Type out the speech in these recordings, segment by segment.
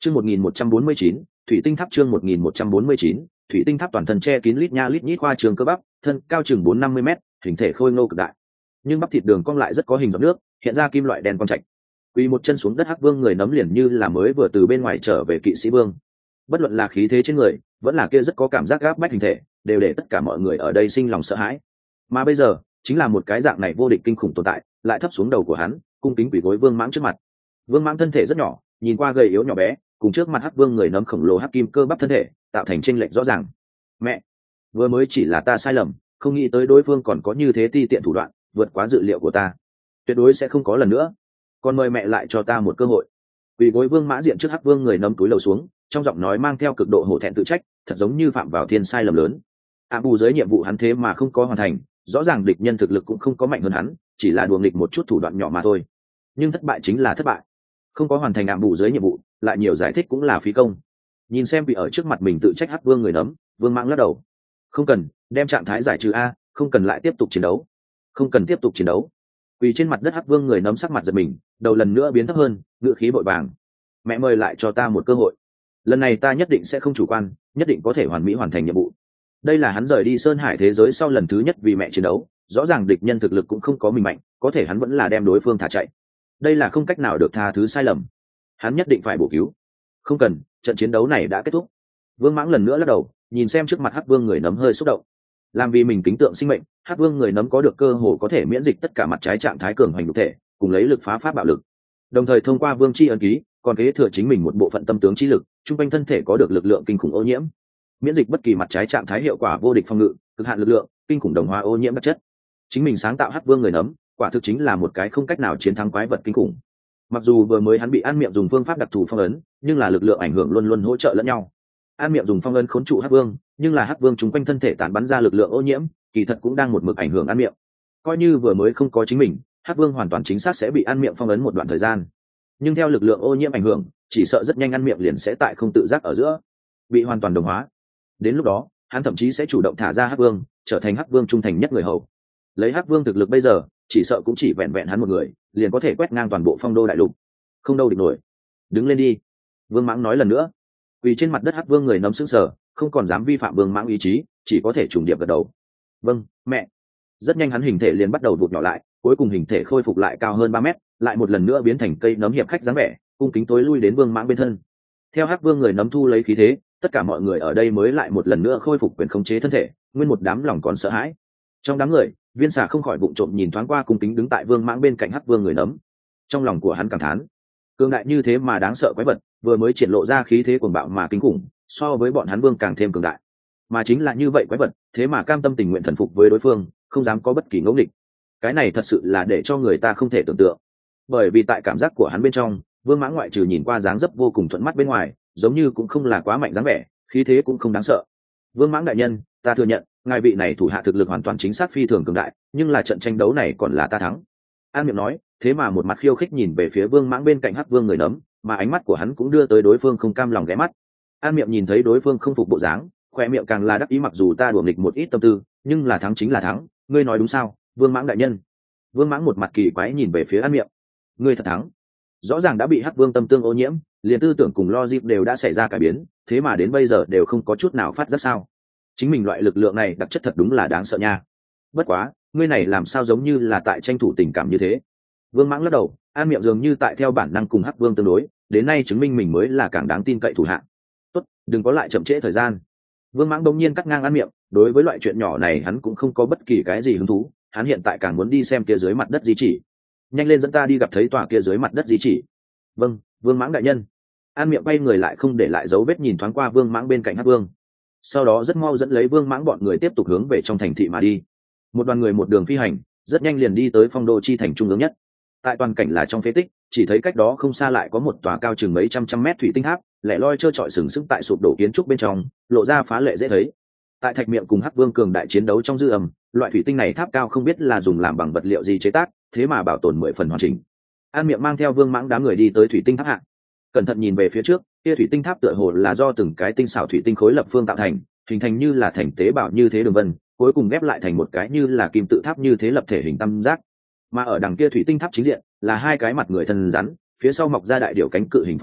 Chương 1149, Thủy Tinh Tháp chương 1149, Thủy Tinh Tháp toàn thân che kín lít nha lít nhít khoa trường cơ bắp, thân cao chừng 4-50 mét, hình thể khôi ngô cực đại. Nhưng bắp thịt đường cong lại rất có hình giọt nước, hiện ra kim loại đen quang trạch. Quỳ một chân xuống đất Hắc Vương người nấm liền như là mới vừa từ bên ngoài trở về kỵ sĩ vương. Bất luận là khí thế trên người, vẫn là kia rất có cảm giác gáp bách hình thể, đều để tất cả mọi người ở đây sinh lòng sợ hãi. Mà bây giờ, chính là một cái dạng này vô địch kinh khủng tồn tại, lại thấp xuống đầu của hắn, cung kính quỳ gối Vương Mãng trước mặt. Vương Mãng thân thể rất nhỏ, nhìn qua gầy yếu nhỏ bé, cùng trước mặt Hắc Vương người nấm khổng lồ hắc kim cơ bắp thân thể, tạo thành chênh lệch rõ ràng. Mẹ, vừa mới chỉ là ta sai lầm, không nghĩ tới đối phương còn có như thế ti tiện thủ đoạn, vượt quá dự liệu của ta. Tuyệt đối sẽ không có lần nữa. Còn mời mẹ lại cho ta một cơ hội. Quỳ gối Vương Mã diện trước Hắc Vương người nấm túi lầu xuống, trong giọng nói mang theo cực độ hổ thẹn tự trách, thật giống như phạm vào thiên sai lầm lớn. Bù dưới nhiệm vụ hắn thế mà không có hoàn thành, rõ ràng địch nhân thực lực cũng không có mạnh hơn hắn, chỉ là đùa nghịch một chút thủ đoạn nhỏ mà thôi. Nhưng thất bại chính là thất bại, không có hoàn thành Bù dưới nhiệm vụ, lại nhiều giải thích cũng là phí công. Nhìn xem bị ở trước mặt mình tự trách Hắc Vương người nấm, Vương Mãng lắc đầu. Không cần, đem trạng thái giải trừ a, không cần lại tiếp tục chiến đấu. Không cần tiếp tục chiến đấu. Quỳ trên mặt đất Hắc Vương người nấm sắc mặt giật mình, đầu lần nữa biến thấp hơn, ngựa khí bội vàng. Mẹ mời lại cho ta một cơ hội. Lần này ta nhất định sẽ không chủ quan, nhất định có thể hoàn mỹ hoàn thành nhiệm vụ. Đây là hắn rời đi Sơn Hải thế giới sau lần thứ nhất vì mẹ chiến đấu, rõ ràng địch nhân thực lực cũng không có mình mạnh, có thể hắn vẫn là đem đối phương thả chạy. Đây là không cách nào được tha thứ sai lầm. Hắn nhất định phải bổ cứu. Không cần, trận chiến đấu này đã kết thúc. Vương Mãng lần nữa lắc đầu, nhìn xem trước mặt Hắc Vương người nấm hơi xúc động. Làm vì mình kính tượng sinh mệnh, Hắc Vương người nấm có được cơ hội có thể miễn dịch tất cả mặt trái trạng thái cường hành nhục thể, cùng lấy lực phá pháp bạo lực. Đồng thời thông qua Vương chi ấn ký, còn kế thừa chính mình một bộ phận tâm tướng chi lực, trung quanh thân thể có được lực lượng kinh khủng ô nhiễm, miễn dịch bất kỳ mặt trái trạng thái hiệu quả vô địch phòng ngự, cực hạn lực lượng, kinh khủng đồng hóa ô nhiễm đặc chất. Chính mình sáng tạo Hắc Vương người nấm, quả thực chính là một cái không cách nào chiến thắng quái vật kinh khủng. Mặc dù vừa mới hắn bị An Miệng dùng phương pháp đặc thù phong ấn, nhưng là lực lượng ảnh hưởng luôn luôn hỗ trợ lẫn nhau. An Miệng dùng phong ấn khốn trụ Hắc Vương, nhưng là Hắc Vương chúng quanh thân thể tản bắn ra lực lượng ô nhiễm, kỳ thật cũng đang một mực ảnh hưởng An Miệng. Coi như vừa mới không có chính mình, Hắc Vương hoàn toàn chính xác sẽ bị An Miệng phong ấn một đoạn thời gian. Nhưng theo lực lượng ô nhiễm ảnh hưởng, chỉ sợ rất nhanh An Miệng liền sẽ tại không tự giác ở giữa bị hoàn toàn đồng hóa. Đến lúc đó, hắn thậm chí sẽ chủ động thả ra Hắc Vương, trở thành Hắc Vương trung thành nhất người hầu. Lấy Hắc Vương thực lực bây giờ, chỉ sợ cũng chỉ vẹn vẹn hắn một người, liền có thể quét ngang toàn bộ Phong Đô đại lục. Không đâu địch nổi. Đứng lên đi. Vương Mãng nói lần nữa. Quỳ trên mặt đất Hắc Vương người nấm sững sờ, không còn dám vi phạm Vương Mãng ý chí, chỉ có thể trùng điệp gật đầu. Vâng, mẹ. Rất nhanh hắn hình thể liền bắt đầu vụt nhỏ lại, cuối cùng hình thể khôi phục lại cao hơn 3 mét, lại một lần nữa biến thành cây nấm hiệp khách dáng vẻ, cung kính tối lui đến Vương Mãng bên thân. Theo Hắc Vương người nấm thu lấy khí thế, tất cả mọi người ở đây mới lại một lần nữa khôi phục quyền khống chế thân thể, nguyên một đám lòng còn sợ hãi. Trong đám người, Viên Xà không khỏi vụng trộm nhìn thoáng qua cung kính đứng tại Vương Mãng bên cạnh Hắc Vương người nấm. Trong lòng của hắn cảm thán, cường đại như thế mà đáng sợ quái vật, vừa mới triển lộ ra khí thế cuồng bạo mà kinh khủng, so với bọn hắn Vương càng thêm cường đại. Mà chính là như vậy quái vật, thế mà cam tâm tình nguyện thần phục với đối phương, không dám có bất kỳ ngẫu nghịch. Cái này thật sự là để cho người ta không thể tưởng tượng. Bởi vì tại cảm giác của hắn bên trong, Vương Mãng ngoại trừ nhìn qua dáng dấp vô cùng thuận mắt bên ngoài, giống như cũng không là quá mạnh dáng vẻ, khí thế cũng không đáng sợ. Vương Mãng đại nhân, ta thừa nhận, ngài vị này thủ hạ thực lực hoàn toàn chính xác phi thường cường đại, nhưng là trận tranh đấu này còn là ta thắng. An Miệng nói, thế mà một mặt khiêu khích nhìn về phía Vương Mãng bên cạnh Hắc Vương người nấm, mà ánh mắt của hắn cũng đưa tới đối phương không cam lòng ghé mắt. An Miệng nhìn thấy đối phương không phục bộ dáng, khoe miệng càng là đắc ý, mặc dù ta đùa nghịch một ít tâm tư, nhưng là thắng chính là thắng, ngươi nói đúng sao, Vương Mãng đại nhân? Vương Mãng một mặt kỳ quái nhìn về phía An Miệng. Ngươi thật thắng? Rõ ràng đã bị Hắc Vương tâm tương ô nhiễm, liền tư tưởng cùng logic đều đã xảy ra cải biến, thế mà đến bây giờ đều không có chút nào phát giác sao? Chính mình loại lực lượng này đặc chất thật đúng là đáng sợ nha. Bất quá, ngươi này làm sao giống như là tại tranh thủ tình cảm như thế? Vương Mãng lắc đầu, An Miệng dường như tại theo bản năng cùng Hắc Vương tương đối, đến nay chứng minh mình mới là càng đáng tin cậy thủ hạ. Tốt, đừng có lại chậm trễ thời gian. Vương Mãng đột nhiên cắt ngang An Miệng, đối với loại chuyện nhỏ này hắn cũng không có bất kỳ cái gì hứng thú, hắn hiện tại càng muốn đi xem kia dưới mặt đất di chỉ. Nhanh lên dẫn ta đi gặp thấy tòa kia dưới mặt đất di chỉ. Vâng, Vương Mãng đại nhân. An Miệng quay người lại không để lại dấu vết nhìn thoáng qua Vương Mãng bên cạnh Hắc Vương. Sau đó rất mau dẫn lấy Vương Mãng bọn người tiếp tục hướng về trong thành thị mà đi. Một đoàn người một đường phi hành, rất nhanh liền đi tới Phong Đô chi thành trung ương nhất. Tại toàn cảnh là trong phế tích, chỉ thấy cách đó không xa lại có một tòa cao chừng mấy trăm mét thủy tinh tháp, lẻ loi trơ trọi sừng sững tại sụp đổ kiến trúc bên trong, lộ ra phá lệ dễ thấy. Tại Thạch Miệng cùng Hắc Vương cường đại chiến đấu trong dư âm, loại thủy tinh này tháp cao không biết là dùng làm bằng vật liệu gì chế tác, thế mà bảo tồn 10 phần hoàn chỉnh. An Miệng mang theo Vương Mãng đám người đi tới thủy tinh tháp hạ, cẩn thận nhìn về phía trước, kia thủy tinh tháp tựa hồ là do từng cái tinh xảo thủy tinh khối lập phương tạo thành, hình thành như là thành tế bào như thế đường vân, cuối cùng ghép lại thành một cái như là kim tự tháp như thế lập thể hình tam giác. Mà ở đằng kia thủy tinh tháp chính diện là hai cái mặt người thân rắn, phía sau mọc ra đại điểu cánh cự hình pho tượng,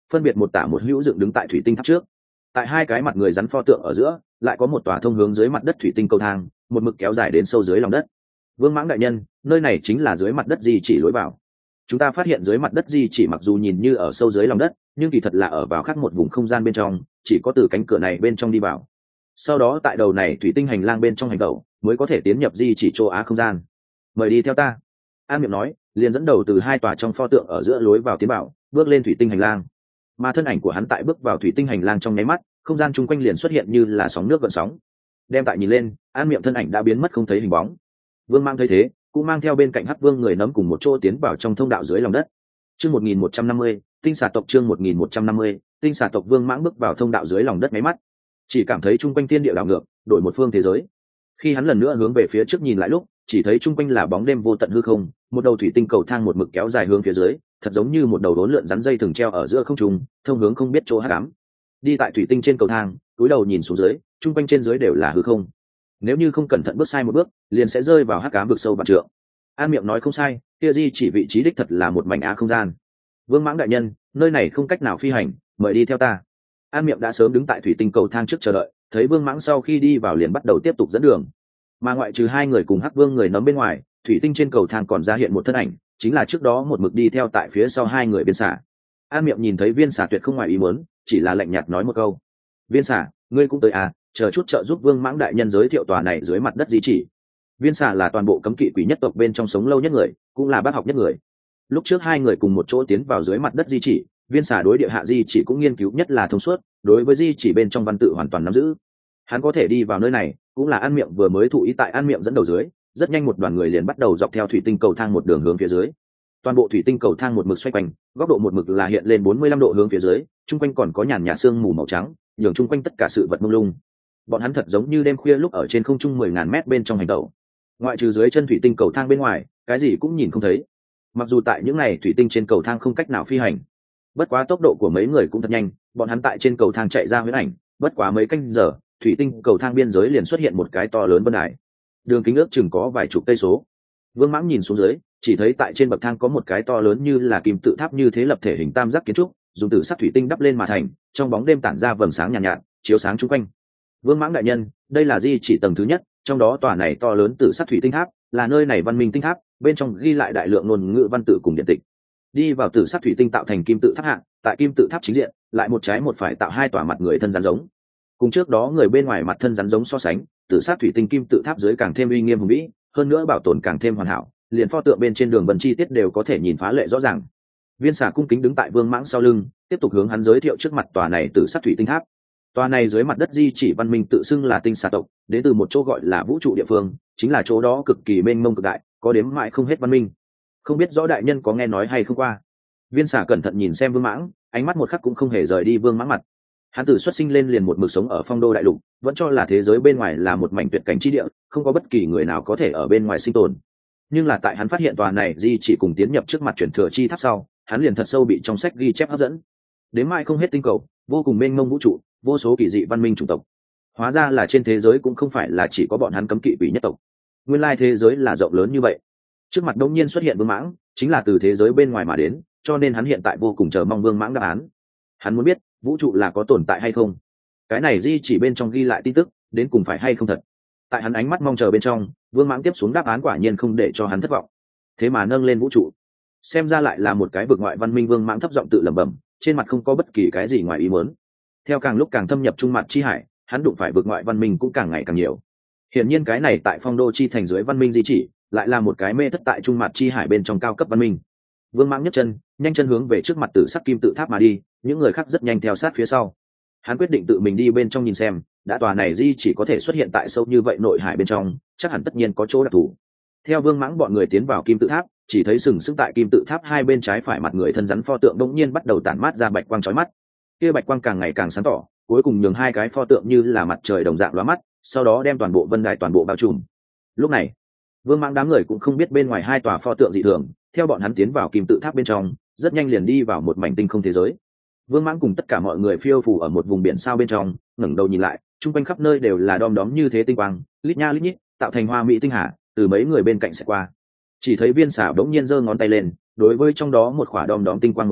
phân biệt một tả một hữu dựng đứng tại thủy tinh tháp trước. Tại hai cái mặt người rắn pho tượng ở giữa lại có một tòa thông hướng dưới mặt đất thủy tinh cầu thang, một mực kéo dài đến sâu dưới lòng đất. Vương Mãng đại nhân, nơi này chính là dưới mặt đất di chỉ lối vào. Chúng ta phát hiện dưới mặt đất di chỉ mặc dù nhìn như ở sâu dưới lòng đất, nhưng kỳ thật là ở vào khác một vùng không gian bên trong, chỉ có từ cánh cửa này bên trong đi vào. Sau đó tại đầu này thủy tinh hành lang bên trong hành tẩu mới có thể tiến nhập di chỉ châu Á không gian. Mời đi theo ta. An Miệng nói, liền dẫn đầu từ hai tòa trong pho tượng ở giữa lối vào tiến bảo, bước lên thủy tinh hành lang. Mà thân ảnh của hắn tại bước vào thủy tinh hành lang trong nháy mắt, không gian chung quanh liền xuất hiện như là sóng nước gợn sóng. Đem tại nhìn lên, An Miệng thân ảnh đã biến mất không thấy hình bóng. Vương Mang thấy thế, cũng mang theo bên cạnh Hắc Vương người nấm cùng một chỗ tiến vào trong thông đạo dưới lòng đất. Chương 1150, tinh xà tộc chương 1150, tinh xà tộc. Vương Mãng bước vào thông đạo dưới lòng đất nháy mắt, chỉ cảm thấy chung quanh thiên địa đảo ngược, đổi một phương thế giới. Khi hắn lần nữa hướng về phía trước nhìn lại lúc, chỉ thấy chung quanh là bóng đêm vô tận hư không, một đầu thủy tinh cầu thang một mực kéo dài hướng phía dưới, thật giống như một đầu đốn lượn rắn dây thường treo ở giữa không trung, thông hướng không biết chỗ hắc ám. Đi tại thủy tinh trên cầu thang, cúi đầu nhìn xuống dưới, chung quanh trên dưới đều là hư không. Nếu như không cẩn thận bước sai một bước, liền sẽ rơi vào hắc ám vực sâu vạn trượng. An Miệng nói không sai, kia di chỉ vị trí đích thật là một mảnh á không gian. Vương Mãng đại nhân, nơi này không cách nào phi hành, mời đi theo ta. An Miệng đã sớm đứng tại thủy tinh cầu thang trước chờ đợi, thấy Vương Mãng sau khi đi vào liền bắt đầu tiếp tục dẫn đường. Mà ngoại trừ hai người cùng Hắc Vương người nấm bên ngoài, thủy tinh trên cầu thang còn ra hiện một thân ảnh, chính là trước đó một mực đi theo tại phía sau hai người Viên Xà. An Miệng nhìn thấy Viên Xà tuyệt không ngoài ý muốn, chỉ là lạnh nhạt nói một câu: "Viên Xà, ngươi cũng tới à, chờ chút trợ giúp Vương Mãng đại nhân giới thiệu tòa này dưới mặt đất di chỉ." Viên Xà là toàn bộ cấm kỵ quỷ nhất tộc bên trong sống lâu nhất người, cũng là bác học nhất người. Lúc trước hai người cùng một chỗ tiến vào dưới mặt đất di chỉ, Viên Xà đối địa hạ di chỉ cũng nghiên cứu nhất là thông suốt, đối với di chỉ bên trong văn tự hoàn toàn nắm giữ. Hắn có thể đi vào nơi này, cũng là An Miệng vừa mới thụ ý tại An Miệng dẫn đầu dưới, rất nhanh một đoàn người liền bắt đầu dọc theo thủy tinh cầu thang một đường hướng phía dưới. Toàn bộ thủy tinh cầu thang một mực xoay quanh, góc độ một mực là hiện lên 45 độ hướng phía dưới, chung quanh còn có nhàn nhạt sương mù màu trắng, nhường chung quanh tất cả sự vật mông lung. Bọn hắn thật giống như đêm khuya lúc ở trên không trung 10.000 mét bên trong hành tẩu. Ngoại trừ dưới chân thủy tinh cầu thang bên ngoài, cái gì cũng nhìn không thấy. Mặc dù tại những này thủy tinh trên cầu thang không cách nào phi hành, bất quá tốc độ của mấy người cũng thật nhanh, bọn hắn tại trên cầu thang chạy ra huyễn ảnh, bất quá mấy canh giờ, thủy tinh cầu thang biên giới liền xuất hiện một cái to lớn vân đài, đường kính ước chừng có vài chục cây số. Vương Mãng nhìn xuống dưới, chỉ thấy tại trên bậc thang có một cái to lớn như là kim tự tháp như thế lập thể hình tam giác kiến trúc, dùng từ sắt thủy tinh đắp lên mà thành, trong bóng đêm tản ra vầng sáng nhàn nhạt, chiếu sáng chung quanh. Vương Mãng đại nhân, đây là di chỉ tầng thứ nhất, trong đó tòa này to lớn từ sắt thủy tinh tháp, là nơi này văn minh tinh tháp, bên trong ghi lại đại lượng ngôn ngữ văn tự cùng điện tịch. Đi vào từ sắt thủy tinh tạo thành kim tự tháp hạng, tại kim tự tháp chính diện, lại một trái một phải tạo hai tòa mặt người thân rắn giống. Cùng trước đó người bên ngoài mặt thân rắn giống so sánh, từ sắt thủy tinh kim tự tháp dưới càng thêm uy nghiêm hùng vĩ, hơn nữa bảo tồn càng thêm hoàn hảo, liền pho tượng bên trên đường vân chi tiết đều có thể nhìn phá lệ rõ ràng. Viên Xà cung kính đứng tại Vương Mãng sau lưng, tiếp tục hướng hắn giới thiệu trước mặt tòa này từ sắt thủy tinh tháp. Tòa này dưới mặt đất di chỉ văn minh tự xưng là tinh xà tộc, đến từ một chỗ gọi là vũ trụ địa phương, chính là chỗ đó cực kỳ mênh mông cực đại, có đếm mãi không hết văn minh. Không biết rõ đại nhân có nghe nói hay không qua. Viên Xà cẩn thận nhìn xem Vương Mãng, ánh mắt một khắc cũng không hề rời đi Vương Mãng mặt. Hắn từ xuất sinh lên liền một mực sống ở phong đô đại lục, vẫn cho là thế giới bên ngoài là một mảnh tuyệt cảnh chi địa, không có bất kỳ người nào có thể ở bên ngoài sinh tồn. Nhưng là tại hắn phát hiện tòa này di chỉ cùng tiến nhập trước mặt chuyển thừa chi tháp sau, hắn liền thật sâu bị trong sách ghi chép hấp dẫn. Đến mai không hết tinh cầu, vô cùng mênh mông vũ trụ, vô số kỳ dị văn minh chủng tộc. Hóa ra là trên thế giới cũng không phải là chỉ có bọn hắn cấm kỵ quỷ nhất tộc. Nguyên lai thế giới là rộng lớn như vậy. Trước mặt đột nhiên xuất hiện Vương Mãng, chính là từ thế giới bên ngoài mà đến, cho nên hắn hiện tại vô cùng chờ mong Vương Mãng đáp án. Hắn muốn biết, vũ trụ là có tồn tại hay không, cái này di chỉ bên trong ghi lại tin tức đến cùng phải hay không thật. Tại hắn ánh mắt mong chờ bên trong, Vương Mãng tiếp xuống đáp án quả nhiên không để cho hắn thất vọng, thế mà nâng lên vũ trụ, xem ra lại là một cái vực ngoại văn minh. Vương Mãng thấp giọng tự lẩm bẩm, trên mặt không có bất kỳ cái gì ngoài ý muốn. Theo càng lúc càng thâm nhập trung mặt chi hải, hắn đụng phải vực ngoại văn minh cũng càng ngày càng nhiều. Hiển nhiên cái này tại phong đô chi thành dưới văn minh di chỉ, lại là một cái mê thất tại trung mặt chi hải bên trong cao cấp văn minh. Vương Mãng nhấc chân, nhanh chân hướng về trước mặt tử sắc kim tự tháp mà đi, những người khác rất nhanh theo sát phía sau. Hắn quyết định tự mình đi bên trong nhìn xem, đã tòa này di chỉ có thể xuất hiện tại sâu như vậy nội hải bên trong, chắc hẳn tất nhiên có chỗ đặc thù. Theo Vương Mãng bọn người tiến vào kim tự tháp, chỉ thấy sừng sững tại kim tự tháp hai bên trái phải mặt người thân rắn pho tượng đột nhiên bắt đầu tản mát ra bạch quang chói mắt. Kia bạch quang càng ngày càng sáng tỏ, cuối cùng nhường hai cái pho tượng như là mặt trời đồng dạng lóa mắt, sau đó đem toàn bộ vân đài toàn bộ bao trùm. Lúc này, Vương Mãng đám người cũng không biết bên ngoài hai tòa pho tượng dị thường, theo bọn hắn tiến vào kim tự tháp bên trong, rất nhanh liền đi vào một mảnh tinh không thế giới. Vương Mãng cùng tất cả mọi người phiêu phù ở một vùng biển sao bên trong, ngẩng đầu nhìn lại, chung quanh khắp nơi đều là đom đóm như thế tinh quang, lít nha lít nhít, tạo thành hoa mỹ tinh hà, từ mấy người bên cạnh sẽ qua. Chỉ thấy Viên Xà bỗng nhiên giơ ngón tay lên, đối với trong đó một khỏa đom đóm tinh quang một chút,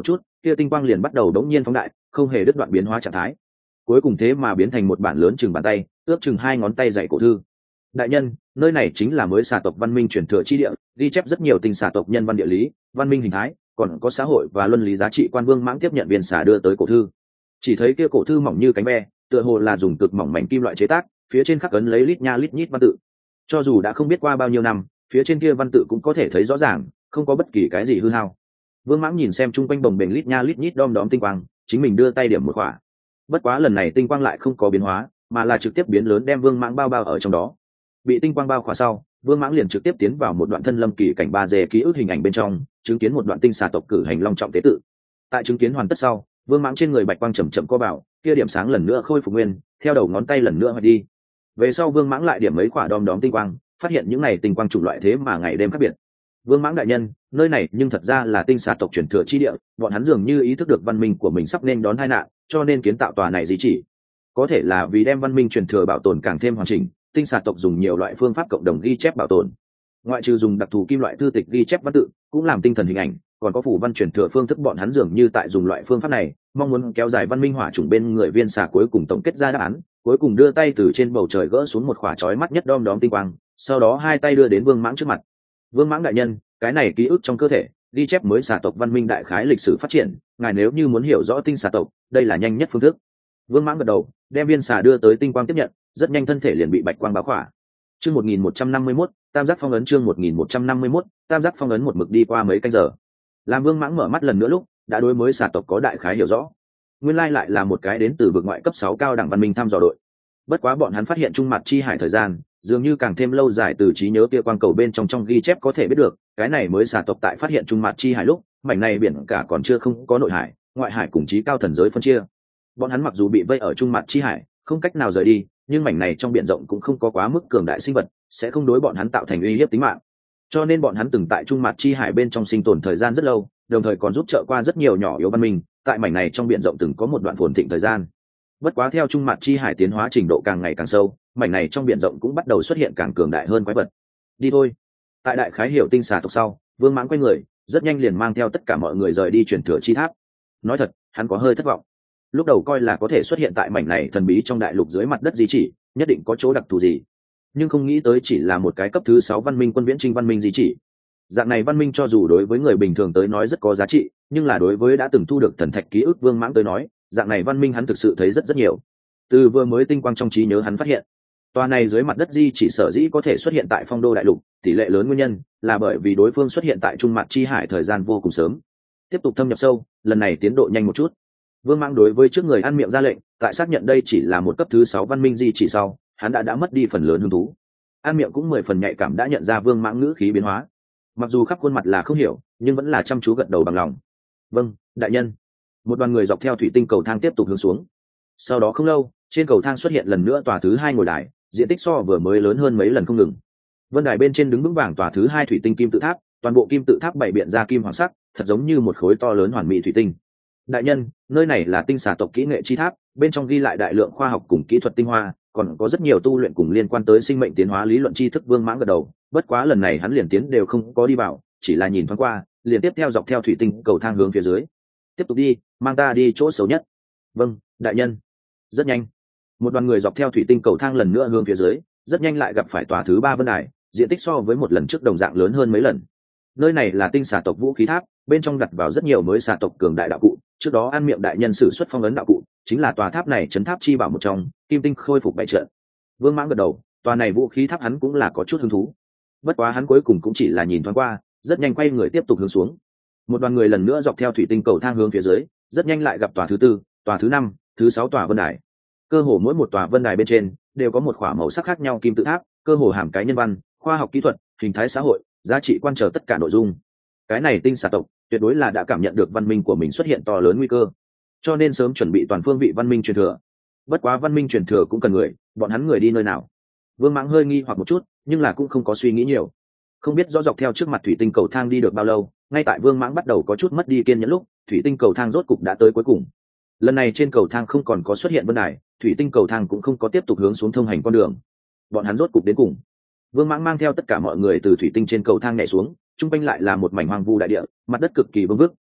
kia tinh quang liền bắt đầu đống nhiên phóng đại, không hề đứt đoạn biến hóa trạng thái, cuối cùng thế mà biến thành một bản lớn chừng bàn tay, ước chừng 2 ngón tay dày cổ thư. Đại nhân, nơi này chính là mới xà tộc văn minh truyền thừa chi địa, ghi chép rất nhiều tinh xà tộc nhân văn địa lý, văn minh hình thái, còn có xã hội và luân lý giá trị. Quan Vương Mãng tiếp nhận viên xà đưa tới cổ thư, chỉ thấy kia cổ thư mỏng như cánh ve, tựa hồ là dùng cực mỏng mảnh kim loại chế tác, phía trên khắc ấn lấy lít nha lít nhít văn tự. Cho dù đã không biết qua bao nhiêu năm, phía trên kia văn tự cũng có thể thấy rõ ràng, không có bất kỳ cái gì hư hao. Vương Mãng nhìn xem chung quanh bồng bềnh lít nha lít nhít đom đóm tinh quang, chính mình đưa tay điểm một quả. Bất quá lần này tinh quang lại không có biến hóa, mà là trực tiếp biến lớn đem Vương Mãng bao bao ở trong đó. Bị tinh quang bao khỏa sau, Vương Mãng liền trực tiếp tiến vào một đoạn thân lâm kỳ cảnh 3D ký ức hình ảnh bên trong, chứng kiến một đoạn tinh xà tộc cử hành long trọng tế tự. Tại chứng kiến hoàn tất sau, Vương Mãng trên người bạch quang chậm chậm co vào, kia điểm sáng lần nữa khôi phục nguyên, theo đầu ngón tay lần nữa hoạch đi. Về sau Vương Mãng lại điểm mấy quả đom đóm tinh quang, phát hiện những này tinh quang chủng loại thế mà ngày đêm khác biệt. Vương Mãng đại nhân, nơi này nhưng thật ra là tinh xà tộc truyền thừa chi địa, bọn hắn dường như ý thức được văn minh của mình sắp nên đón tai nạn, cho nên kiến tạo tòa này di chỉ. Có thể là vì đem văn minh truyền thừa bảo tồn càng thêm hoàn chỉnh, tinh xà tộc dùng nhiều loại phương pháp cộng đồng ghi chép bảo tồn. Ngoại trừ dùng đặc thù kim loại thư tịch ghi chép văn tự, cũng làm tinh thần hình ảnh, còn có phủ văn truyền thừa phương thức. Bọn hắn dường như tại dùng loại phương pháp này, mong muốn kéo dài văn minh hỏa chủng bên người viên xà cuối cùng tổng kết ra đáp án, cuối cùng đưa tay từ trên bầu trời gỡ xuống một khỏa chói mắt nhất đom đóm tinh quang, sau đó hai tay đưa đến Vương Mãng trước mặt. Vương Mãng đại nhân, cái này ký ức trong cơ thể, ghi chép mới xà tộc văn minh đại khái lịch sử phát triển, ngài nếu như muốn hiểu rõ tinh xà tộc, đây là nhanh nhất phương thức. Vương Mãng gật đầu, đem viên xà đưa tới tinh quang tiếp nhận, rất nhanh thân thể liền bị bạch quang bao khỏa. Chương 1151, Tam giác phong ấn. Chương 1151, Tam giác phong ấn. Một mực đi qua mấy canh giờ, làm Vương Mãng mở mắt lần nữa lúc, đã đối mới xà tộc có đại khái hiểu rõ. Nguyên lai lại là một cái đến từ vực ngoại cấp 6 cao đẳng văn minh thăm dò đội. Bất quá bọn hắn phát hiện trung mặt chi hải thời gian, dường như càng thêm lâu dài. Từ trí nhớ kia quang cầu bên trong ghi chép có thể biết được, cái này mới xà tộc tại phát hiện trung mặt chi hải lúc, mảnh này biển cả còn chưa không có nội hải, ngoại hải cùng trí cao thần giới phân chia. Bọn hắn mặc dù bị vây ở trung mặt chi hải, không cách nào rời đi, nhưng mảnh này trong biển rộng cũng không có quá mức cường đại sinh vật, sẽ không đối bọn hắn tạo thành uy hiếp tính mạng. Cho nên bọn hắn từng tại trung mặt chi hải bên trong sinh tồn thời gian rất lâu, đồng thời còn giúp trợ qua rất nhiều nhỏ yếu văn minh, tại mảnh này trong biển rộng từng có một đoạn phồn thịnh thời gian. Bất quá theo trung mặt chi hải tiến hóa trình độ càng ngày càng sâu, mảnh này trong biển rộng cũng bắt đầu xuất hiện càng cường đại hơn quái vật. Đi thôi. Tại đại khái hiểu tinh xà tộc sau, Vương Mãng quay người, rất nhanh liền mang theo tất cả mọi người rời đi truyền thừa chi tháp. Nói thật, hắn có hơi thất vọng. Lúc đầu coi là có thể xuất hiện tại mảnh này thần bí trong đại lục dưới mặt đất di chỉ, nhất định có chỗ đặc thù gì, nhưng không nghĩ tới chỉ là một cái cấp thứ 6 văn minh quân viễn trinh văn minh di chỉ. Dạng này văn minh cho dù đối với người bình thường tới nói rất có giá trị, nhưng là đối với đã từng thu được thần thạch ký ức Vương Mãng tới nói, dạng này văn minh hắn thực sự thấy rất rất nhiều. Từ vừa mới tinh quang trong trí nhớ hắn phát hiện, tòa này dưới mặt đất di chỉ sở dĩ có thể xuất hiện tại phong đô đại lục, tỷ lệ lớn nguyên nhân là bởi vì đối phương xuất hiện tại trung mặt chi hải thời gian vô cùng sớm. Tiếp tục thâm nhập sâu, lần này tiến độ nhanh một chút. Vương Mãng đối với trước người ăn miệng ra lệnh, tại xác nhận đây chỉ là một cấp thứ 6 văn minh di chỉ sau, hắn đã mất đi phần lớn hứng thú. An miệng cũng 10 phần nhạy cảm đã nhận ra Vương Mãng ngữ khí biến hóa, mặc dù khắp khuôn mặt là không hiểu, nhưng vẫn là chăm chú gật đầu bằng lòng. Vâng, đại nhân. Một đoàn người dọc theo thủy tinh cầu thang tiếp tục hướng xuống. Sau đó không lâu, trên cầu thang xuất hiện lần nữa tòa thứ 2 ngôi đài, diện tích so vừa mới lớn hơn mấy lần không ngừng. Vân đài bên trên đứng vững vàng tòa thứ 2 thủy tinh kim tự tháp, toàn bộ kim tự tháp bày biện ra kim hoàng sắc, thật giống như một khối to lớn hoàn mỹ thủy tinh. Đại nhân, nơi này là tinh xà tộc kỹ nghệ chi tháp, bên trong ghi lại đại lượng khoa học cùng kỹ thuật tinh hoa, còn có rất nhiều tu luyện cùng liên quan tới sinh mệnh tiến hóa lý luận tri thức. Vương Mãng gật đầu, bất quá lần này hắn liền tiến đều không có đi vào, chỉ là nhìn thoáng qua, liền tiếp theo dọc theo thủy tinh cầu thang hướng phía dưới. Tiếp tục đi, mang ta đi chỗ xấu nhất. Vâng, đại nhân. Rất nhanh, một đoàn người dọc theo thủy tinh cầu thang lần nữa hướng phía dưới, rất nhanh lại gặp phải tòa thứ 3 vân đài, diện tích so với một lần trước đồng dạng lớn hơn mấy lần. Nơi này là tinh xà tộc vũ khí tháp, bên trong đặt vào rất nhiều mới xà tộc cường đại đạo cụ. Trước đó An miệng đại nhân sử xuất phong ấn đạo cụ, chính là tòa tháp này trấn tháp chi bảo một trong, kim tinh khôi phục bảy trận. Vương Mãng gật đầu, tòa này vũ khí tháp hắn cũng là có chút hứng thú. Bất quá hắn cuối cùng cũng chỉ là nhìn thoáng qua, rất nhanh quay người tiếp tục hướng xuống. Một đoàn người lần nữa dọc theo thủy tinh cầu thang hướng phía dưới, rất nhanh lại gặp tòa thứ 4, tòa thứ 5, thứ 6 tòa vân đài. Cơ hồ mỗi một tòa vân đài bên trên đều có một khỏa màu sắc khác nhau kim tự tháp, cơ hồ hàm cái nhân văn, khoa học kỹ thuật, hình thái xã hội, giá trị quan trở tất cả nội dung. Cái này tinh xà tộc tuyệt đối là đã cảm nhận được văn minh của mình xuất hiện to lớn nguy cơ, cho nên sớm chuẩn bị toàn phương vị văn minh truyền thừa. Bất quá văn minh truyền thừa cũng cần người, bọn hắn người đi nơi nào? Vương Mãng hơi nghi hoặc một chút, nhưng là cũng không có suy nghĩ nhiều. Không biết rõ dọc theo trước mặt thủy tinh cầu thang đi được bao lâu, ngay tại Vương Mãng bắt đầu có chút mất đi kiên nhẫn lúc, thủy tinh cầu thang rốt cục đã tới cuối cùng. Lần này trên cầu thang không còn có xuất hiện vân đài, thủy tinh cầu thang cũng không có tiếp tục hướng xuống thông hành con đường. Bọn hắn rốt cục đến cùng. Vương Mãng mang theo tất cả mọi người từ thủy tinh trên cầu thang nhảy xuống, trung quanh lại là một mảnh hoang vu đại địa, mặt đất cực kỳ vương vức,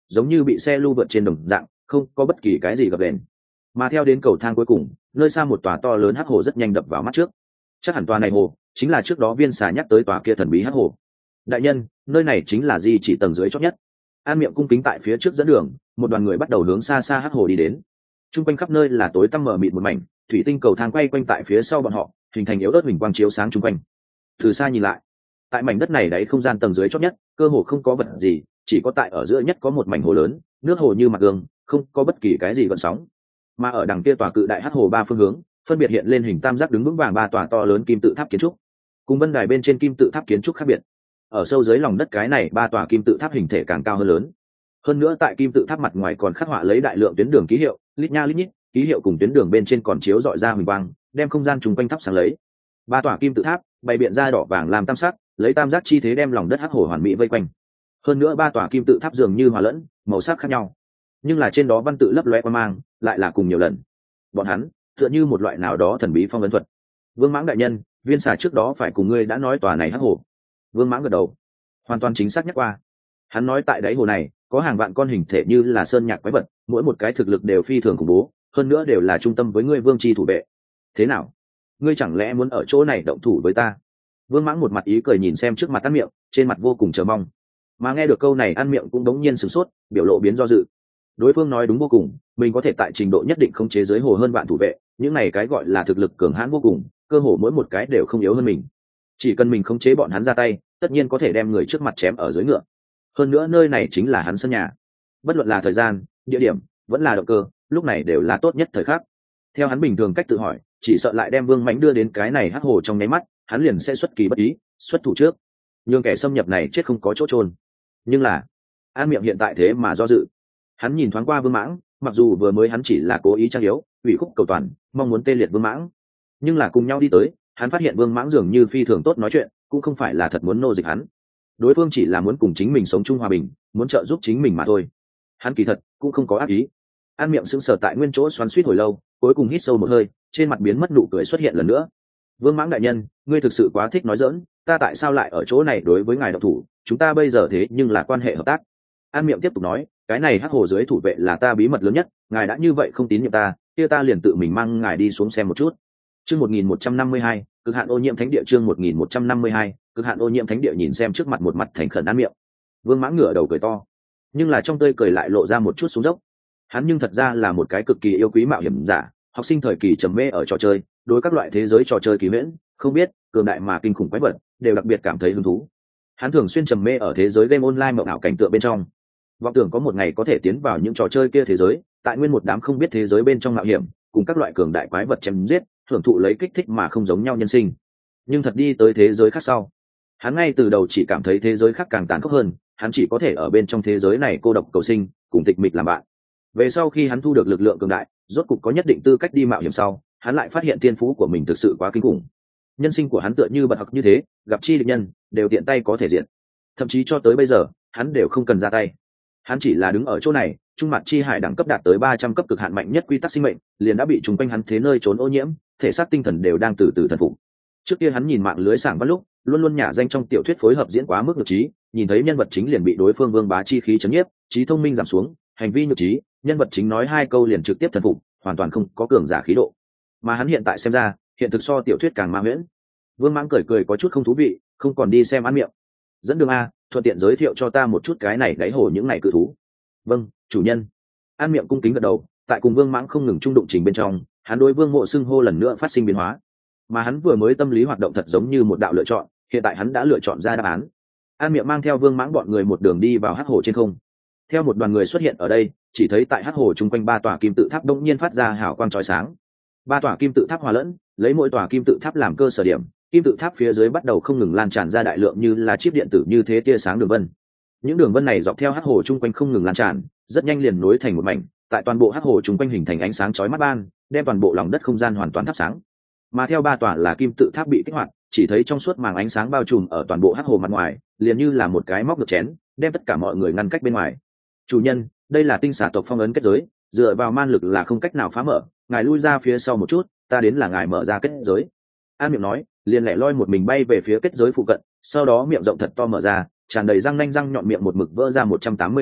giống như bị xe lưu vượt trên đồng dạng, không có bất kỳ cái gì gập ghềnh. Mà theo đến cầu thang cuối cùng, nơi xa một tòa to lớn hắc hồ rất nhanh đập vào mắt trước. Chắc hẳn tòa này hồ chính là trước đó Viên Xà nhắc tới tòa kia thần bí hắc hồ. Đại nhân, nơi này chính là di chỉ tầng dưới chót nhất. An Miệng cung kính tại phía trước dẫn đường, một đoàn người bắt đầu hướng xa xa hắc hồ đi đến. Trung quanh khắp nơi là tối tăm mờ mịt một mảnh, thủy tinh cầu thang quay quanh tại phía sau bọn họ, hình thành yếu ớt huỳnh quang chiếu sáng trung quanh. Từ xa nhìn lại, tại mảnh đất này đáy không gian tầng dưới chót nhất, cơ hồ không có vật gì, chỉ có tại ở giữa nhất có một mảnh hồ lớn, nước hồ như mặt gương, không có bất kỳ cái gì gợn sóng. Mà ở đằng kia tòa cự đại hắc hồ ba phương hướng, phân biệt hiện lên hình tam giác đứng vững vàng ba tòa to lớn kim tự tháp kiến trúc. Cùng vân đài bên trên kim tự tháp kiến trúc khác biệt, ở sâu dưới lòng đất cái này ba tòa kim tự tháp hình thể càng cao hơn lớn. Hơn nữa tại kim tự tháp mặt ngoài còn khắc họa lấy đại lượng tuyến đường ký hiệu, lít nha lít nhít, ký hiệu cùng tuyến đường bên trên còn chiếu rọi ra huỳnh quang, đem không gian chung quanh tháp sáng lấy. Ba tòa kim tự tháp bày biện ra đỏ vàng làm tam sắc, lấy tam giác chi thế đem lòng đất hắc hồ hoàn mỹ vây quanh. Hơn nữa ba tòa kim tự tháp dường như hòa lẫn, màu sắc khác nhau, nhưng là trên đó văn tự lấp loe qua mang, lại là cùng nhiều lần. Bọn hắn tựa như một loại nào đó thần bí phong ấn thuật. Vương Mãng đại nhân, Viên Xà trước đó phải cùng ngươi đã nói tòa này hắc hồ. Vương Mãng gật đầu, hoàn toàn chính xác nhắc qua. Hắn nói tại đáy hồ này có hàng vạn con hình thể như là sơn nhạc quái vật, mỗi một cái thực lực đều phi thường khủng bố, hơn nữa đều là trung tâm với ngươi vương chi thủ vệ. Thế nào, ngươi chẳng lẽ muốn ở chỗ này động thủ với ta? Vương Mãng một mặt ý cười nhìn xem trước mặt An Miệng, trên mặt vô cùng chờ mong. Mà nghe được câu này An Miệng cũng đống nhiên sửng sốt, biểu lộ biến do dự. Đối phương nói đúng vô cùng, mình có thể tại trình độ nhất định khống chế dưới hồ hơn vạn thủ vệ, những này cái gọi là thực lực cường hãn vô cùng, cơ hồ mỗi một cái đều không yếu hơn mình. Chỉ cần mình khống chế bọn hắn ra tay, tất nhiên có thể đem người trước mặt chém ở dưới ngựa. Hơn nữa nơi này chính là hắn sân nhà, bất luận là thời gian, địa điểm, vẫn là động cơ, lúc này đều là tốt nhất thời khắc. Theo hắn bình thường cách tự hỏi, chỉ sợ lại đem Vương Mãnh đưa đến cái này hắc hồ trong nháy mắt, hắn liền sẽ xuất kỳ bất ý, xuất thủ trước, nhưng kẻ xâm nhập này chết không có chỗ trôn. Nhưng là An Miệng hiện tại thế mà do dự. Hắn nhìn thoáng qua Vương Mãng, mặc dù vừa mới hắn chỉ là cố ý trang yếu, ủy khúc cầu toàn, mong muốn tê liệt Vương Mãng, nhưng là cùng nhau đi tới, hắn phát hiện Vương Mãng dường như phi thường tốt nói chuyện, cũng không phải là thật muốn nô dịch hắn. Đối phương chỉ là muốn cùng chính mình sống chung hòa bình, muốn trợ giúp chính mình mà thôi. Hắn kỳ thật cũng không có ác ý. An Miệng sững sờ tại nguyên chỗ xoắn xuýt hồi lâu, cuối cùng hít sâu một hơi, trên mặt biến mất nụ cười xuất hiện lần nữa. Vương Mãng đại nhân, ngươi thực sự quá thích nói giỡn, ta tại sao lại ở chỗ này đối với ngài độc thủ, chúng ta bây giờ thế nhưng là quan hệ hợp tác. An Miệng tiếp tục nói, cái này hắc hồ dưới thủ vệ là ta bí mật lớn nhất, ngài đã như vậy không tín nhiệm ta, kia ta liền tự mình mang ngài đi xuống xem một chút. Chương 1152, cực hạn ô nhiễm thánh địa. Chương 1152, cực hạn ô nhiễm thánh địa. Nhìn xem trước mặt một mặt thành khẩn An Miệng, Vương Mãng ngửa đầu cười to, nhưng là trong tươi cười lại lộ ra một chút xuống dốc. Hắn nhưng thật ra là một cái cực kỳ yêu quý mạo hiểm giả, học sinh thời kỳ trầm mê ở trò chơi, đối các loại thế giới trò chơi kỳ huyễn, không biết cường đại mà kinh khủng quái vật đều đặc biệt cảm thấy hứng thú. Hắn thường xuyên trầm mê ở thế giới game online mộng ảo cảnh tượng bên trong, vọng tưởng có một ngày có thể tiến vào những trò chơi kia thế giới, tại nguyên một đám không biết thế giới bên trong mạo hiểm, cùng các loại cường đại quái vật chém giết, hưởng thụ lấy kích thích mà không giống nhau nhân sinh. Nhưng thật đi tới thế giới khác sau, hắn ngay từ đầu chỉ cảm thấy thế giới khác càng tàn khốc hơn, hắn chỉ có thể ở bên trong thế giới này cô độc cầu sinh, cùng tịch mịch làm bạn. Về sau khi hắn thu được lực lượng cường đại, rốt cục có nhất định tư cách đi mạo hiểm sau, hắn lại phát hiện thiên phú của mình thực sự quá kinh khủng. Nhân sinh của hắn tựa như bật học như thế, gặp chi địch nhân đều tiện tay có thể diện. Thậm chí cho tới bây giờ, hắn đều không cần ra tay. Hắn chỉ là đứng ở chỗ này, trung mặt chi hải đẳng cấp đạt tới 300 cấp cực hạn mạnh nhất quy tắc sinh mệnh, liền đã bị trùng quanh hắn thế nơi trốn ô nhiễm, thể xác tinh thần đều đang từ từ thần phục. Trước kia hắn nhìn mạng lưới sảng văn lúc, luôn luôn nhả danh trong tiểu thuyết phối hợp diễn quá mức nhược trí, nhìn thấy nhân vật chính liền bị đối phương vương bá chi khí chấn nhiếp, trí thông minh giảm xuống, hành vi nhược trí, nhân vật chính nói hai câu liền trực tiếp thần phục, hoàn toàn không có cường giả khí độ. Mà hắn hiện tại xem ra, hiện thực so tiểu thuyết càng ma huyễn. Vương Mãng cười cười có chút không thú vị, không còn đi xem An Miệng. Dẫn đường a, thuận tiện giới thiệu cho ta một chút cái này đáy hồ những này cự thú. Vâng, chủ nhân. An Miệng cung kính gật đầu, tại cùng Vương Mãng không ngừng trung đụng trình bên trong, hắn đối Vương Mộ xưng hô lần nữa phát sinh biến hóa. Mà hắn vừa mới tâm lý hoạt động thật giống như một đạo lựa chọn, hiện tại hắn đã lựa chọn ra đáp án. An Miệng mang theo Vương Mãng bọn người một đường đi vào hắc hồ trên không. Theo một đoàn người xuất hiện ở đây, chỉ thấy tại hắc hồ chung quanh ba tòa kim tự tháp đột nhiên phát ra hào quang chói sáng. Ba tòa kim tự tháp hòa lẫn, lấy mỗi tòa kim tự tháp làm cơ sở điểm, kim tự tháp phía dưới bắt đầu không ngừng lan tràn ra đại lượng như là chip điện tử như thế tia sáng đường vân. Những đường vân này dọc theo hắc hồ chung quanh không ngừng lan tràn, rất nhanh liền nối thành một mảnh, tại toàn bộ hắc hồ chung quanh hình thành ánh sáng chói mắt ban, đem toàn bộ lòng đất không gian hoàn toàn thắp sáng. Mà theo ba tòa là kim tự tháp bị kích hoạt, chỉ thấy trong suốt màng ánh sáng bao trùm ở toàn bộ hắc hồ mặt ngoài, liền như là một cái móc ngược chén, đem tất cả mọi người ngăn cách bên ngoài. Chủ nhân, đây là tinh xà tộc phong ấn kết giới, dựa vào man lực là không cách nào phá mở, ngài lui ra phía sau một chút, ta đến là ngài mở ra kết giới. An Miệng nói, liền lẻ loi một mình bay về phía kết giới phụ cận, sau đó miệng rộng thật to mở ra, tràn đầy răng nanh răng nhọn, miệng một mực vỡ ra 180 độ,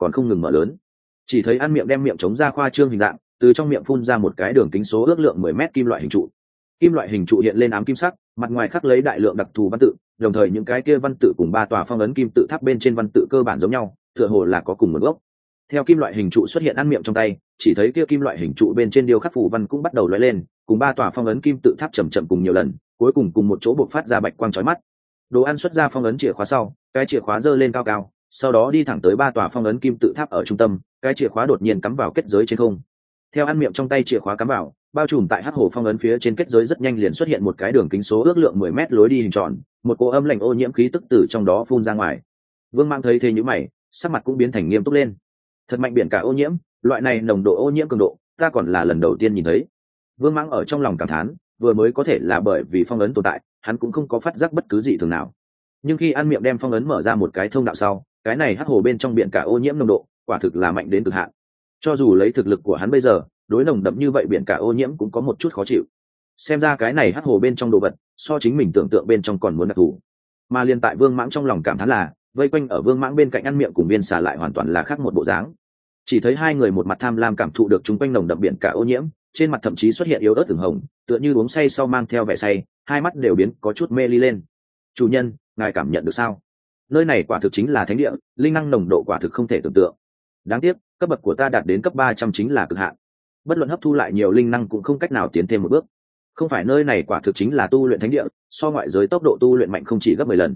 còn không ngừng mở lớn. Chỉ thấy An Miệng đem miệng chống ra khoa trương hình dạng, từ trong miệng phun ra một cái đường kính số ước lượng 10 mét kim loại hình trụ. Kim loại hình trụ hiện lên ám kim sắc, mặt ngoài khắc lấy đại lượng đặc thù văn tự, đồng thời những cái kia văn tự cùng ba tòa phong ấn kim tự tháp bên trên văn tự cơ bản giống nhau, tựa hồ là có cùng nguồn gốc. Theo kim loại hình trụ xuất hiện An Miệng trong tay, chỉ thấy kia kim loại hình trụ bên trên điêu khắc phù văn cũng bắt đầu lóe lên, cùng ba tòa phong ấn kim tự tháp chậm chậm cùng nhiều lần, cuối cùng cùng một chỗ bộc phát ra bạch quang chói mắt. Đồ Ăn xuất ra phong ấn chìa khóa sau, cái chìa khóa giơ lên cao cao, sau đó đi thẳng tới ba tòa phong ấn kim tự tháp ở trung tâm, cái chìa khóa đột nhiên cắm vào kết giới trên không. Theo An Miệng trong tay chìa khóa cắm vào, bao trùm tại hắc hồ phong ấn phía trên kết giới rất nhanh liền xuất hiện một cái đường kính số ước lượng 10 mét lối đi hình tròn, một cỗ âm lạnh ô nhiễm khí tức từ trong đó phun ra ngoài. Vương Mãng thấy thế nhíu mày, sắc mặt cũng biến thành nghiêm túc lên. Thật mạnh biển cả ô nhiễm, loại này nồng độ ô nhiễm cường độ, ta còn là lần đầu tiên nhìn thấy. Vương Mãng ở trong lòng cảm thán, vừa mới có thể là bởi vì phong ấn tồn tại, hắn cũng không có phát giác bất cứ gì thường nào. Nhưng khi An Miệng đem phong ấn mở ra một cái thông đạo sau, cái này hắc hồ bên trong biển cả ô nhiễm nồng độ, quả thực là mạnh đến cực hạn. Cho dù lấy thực lực của hắn bây giờ, đối nồng đậm như vậy biển cả ô nhiễm cũng có một chút khó chịu. Xem ra cái này hắc hồ bên trong đồ vật, so chính mình tưởng tượng bên trong còn muốn đặc thù. Mà liên tại Vương Mãng trong lòng cảm thán là, vây quanh ở Vương Mãng bên cạnh An Miệng cùng Viên Xà lại hoàn toàn là khác một bộ dáng. Chỉ thấy hai người một mặt tham lam cảm thụ được chung quanh nồng đậm biển cả ô nhiễm, trên mặt thậm chí xuất hiện yếu ớt ửng hồng, tựa như uống say sau mang theo vẻ say, hai mắt đều biến có chút mê ly lên. Chủ nhân, ngài cảm nhận được sao? Nơi này quả thực chính là thánh địa, linh năng nồng độ quả thực không thể tưởng tượng. Đáng tiếc, cấp bậc của ta đạt đến cấp 300 chính là cực hạn. Bất luận hấp thu lại nhiều linh năng cũng không cách nào tiến thêm một bước. Không phải nơi này quả thực chính là tu luyện thánh địa, so ngoại giới tốc độ tu luyện mạnh không chỉ gấp 10 lần.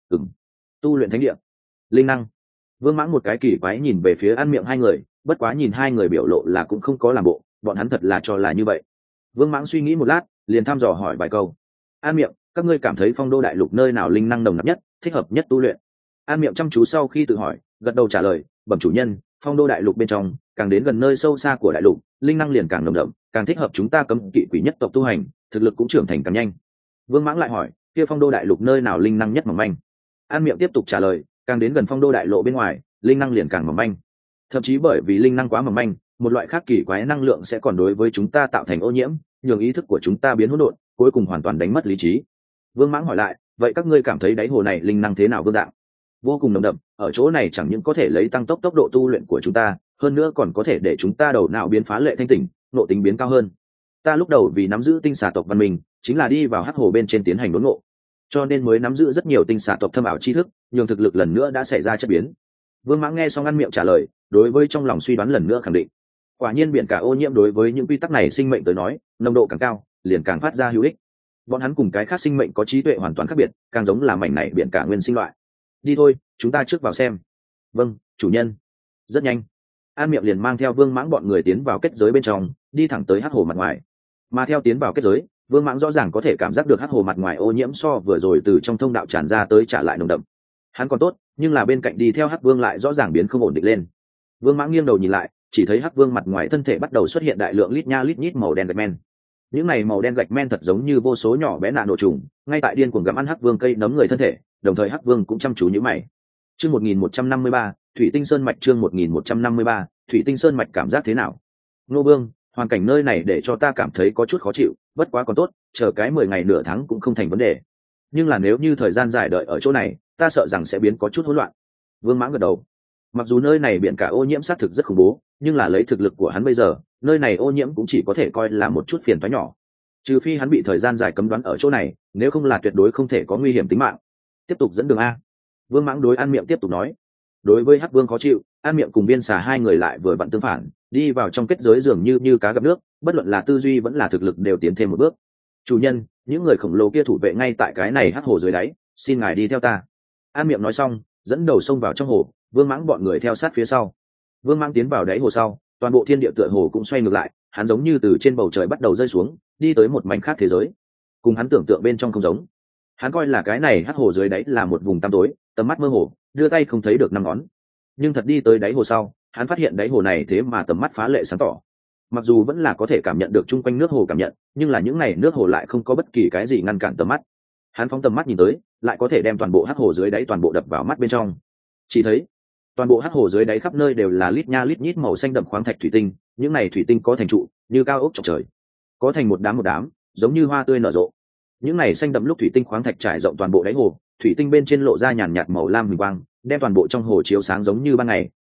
Tu luyện thánh địa, linh năng. Vương Mãng một cái kỳ quái nhìn về phía An Miệng hai người, bất quá nhìn hai người biểu lộ là cũng không có làm bộ, bọn hắn thật là cho là như vậy. Vương Mãng suy nghĩ một lát, liền thăm dò hỏi vài câu. An Miệng, các ngươi cảm thấy Phong Đô đại lục nơi nào linh năng nồng nặc nhất, thích hợp nhất tu luyện? An Miệng chăm chú sau khi tự hỏi, gật đầu trả lời, bẩm chủ nhân, Phong Đô đại lục bên trong, càng đến gần nơi sâu xa của đại lục, linh năng liền càng nồng đậm, càng thích hợp chúng ta cấm kỵ quỷ nhất tộc tu hành, thực lực cũng trưởng thành càng nhanh. Vương Mãng lại hỏi, kia Phong Đô đại lục nơi nào linh năng nhất mỏng manh? An Miệng tiếp tục trả lời, càng đến gần Phong Đô đại lộ bên ngoài, linh năng liền càng mỏng manh. Thậm chí bởi vì linh năng quá mỏng manh, một loại khác kỳ quái năng lượng sẽ còn đối với chúng ta tạo thành ô nhiễm, nhường ý thức của chúng ta biến hỗn độn, cuối cùng hoàn toàn đánh mất lý trí. Vương Mãng hỏi lại, vậy các ngươi cảm thấy đáy hồ này linh năng thế nào vương dạng? Vô cùng nồng đậm, ở chỗ này chẳng những có thể lấy tăng tốc độ tu luyện của chúng ta, hơn nữa còn có thể để chúng ta đầu não biến phá lệ thanh tỉnh, nội tính biến cao hơn. Ta lúc đầu vì nắm giữ tinh xà tộc văn minh, chính là đi vào hắc hồ bên trên tiến hành đốn ngộ, cho nên mới nắm giữ rất nhiều tinh xà tộc thâm ảo tri thức, nhường thực lực lần nữa đã xảy ra chất biến. Vương Mãng nghe xong An Miệng trả lời, đối với trong lòng suy đoán lần nữa khẳng định. Quả nhiên biển cả ô nhiễm đối với những quy tắc này sinh mệnh tới nói, nồng độ càng cao, liền càng phát ra hữu ích. Bọn hắn cùng cái khác sinh mệnh có trí tuệ hoàn toàn khác biệt, càng giống là mảnh này biển cả nguyên sinh loại. Đi thôi, chúng ta trước vào xem. Vâng, chủ nhân. Rất nhanh, An Miệng liền mang theo Vương Mãng bọn người tiến vào kết giới bên trong, đi thẳng tới hắc hồ mặt ngoài. Mà theo tiến vào kết giới, Vương Mãng rõ ràng có thể cảm giác được hắc hồ mặt ngoài ô nhiễm so vừa rồi từ trong thông đạo tràn ra tới trả lại nồng đậm. Hắn còn tốt, nhưng là bên cạnh đi theo hắc vương lại rõ ràng biến không ổn định lên. Vương Mãng nghiêng đầu nhìn lại, chỉ thấy hắc vương mặt ngoài thân thể bắt đầu xuất hiện đại lượng lít nha lít nhít màu đen gạch men. Những này màu đen gạch men thật giống như vô số nhỏ bé nạn nổ trùng, ngay tại điên cuồng gặm ăn hắc vương cây nấm người thân thể, đồng thời hắc vương cũng chăm chú nhíu mày. Chương 1153, Thủy Tinh Sơn mạch. Chương 1153, Thủy Tinh Sơn mạch. Cảm giác thế nào? Ngô Vương, hoàn cảnh nơi này để cho ta cảm thấy có chút khó chịu, bất quá còn tốt, chờ cái 10 ngày nửa tháng cũng không thành vấn đề. Nhưng là nếu như thời gian dài đợi ở chỗ này, ta sợ rằng sẽ biến có chút hỗn loạn. Vương Mãng gật đầu. Mặc dù nơi này biển cả ô nhiễm xác thực rất khủng bố, nhưng là lấy thực lực của hắn bây giờ, nơi này ô nhiễm cũng chỉ có thể coi là một chút phiền toái nhỏ. Trừ phi hắn bị thời gian dài cấm đoán ở chỗ này, nếu không là tuyệt đối không thể có nguy hiểm tính mạng. Tiếp tục dẫn đường a. Vương Mãng đối An Miệng tiếp tục nói. Đối với hắc vương khó chịu, An Miệng cùng Viên Xà hai người lại vừa vặn tương phản, đi vào trong kết giới dường như cá gặp nước, bất luận là tư duy vẫn là thực lực đều tiến thêm một bước. Chủ nhân, những người khổng lồ kia thủ vệ ngay tại cái này hắc hồ dưới đáy, xin ngài đi theo ta. An Miệng nói xong, dẫn đầu xông vào trong hồ, Vương Mãng bọn người theo sát phía sau. Vương Mãng tiến vào đáy hồ sau, toàn bộ thiên địa tựa hồ cũng xoay ngược lại, hắn giống như từ trên bầu trời bắt đầu rơi xuống, đi tới một mảnh khác thế giới. Cùng hắn tưởng tượng bên trong không giống. Hắn coi là cái này hắc hồ dưới đáy là một vùng tăm tối, tầm mắt mơ hồ, đưa tay không thấy được năm ngón. Nhưng thật đi tới đáy hồ sau, hắn phát hiện đáy hồ này thế mà tầm mắt phá lệ sáng tỏ. Mặc dù vẫn là có thể cảm nhận được chung quanh nước hồ cảm nhận, nhưng là những này nước hồ lại không có bất kỳ cái gì ngăn cản tầm mắt. Hắn phóng tầm mắt nhìn tới, lại có thể đem toàn bộ hắc hồ dưới đáy toàn bộ đập vào mắt bên trong. Chỉ thấy toàn bộ hắc hồ dưới đáy khắp nơi đều là lít nha lít nhít màu xanh đậm khoáng thạch thủy tinh, những này thủy tinh có thành trụ, như cao ốc chọc trời, có thành một đám, giống như hoa tươi nở rộ. Những này xanh đậm lúc thủy tinh khoáng thạch trải rộng toàn bộ đáy hồ, thủy tinh bên trên lộ ra nhàn nhạt màu lam huỳnh quang, đem toàn bộ trong hồ chiếu sáng giống như ban ngày,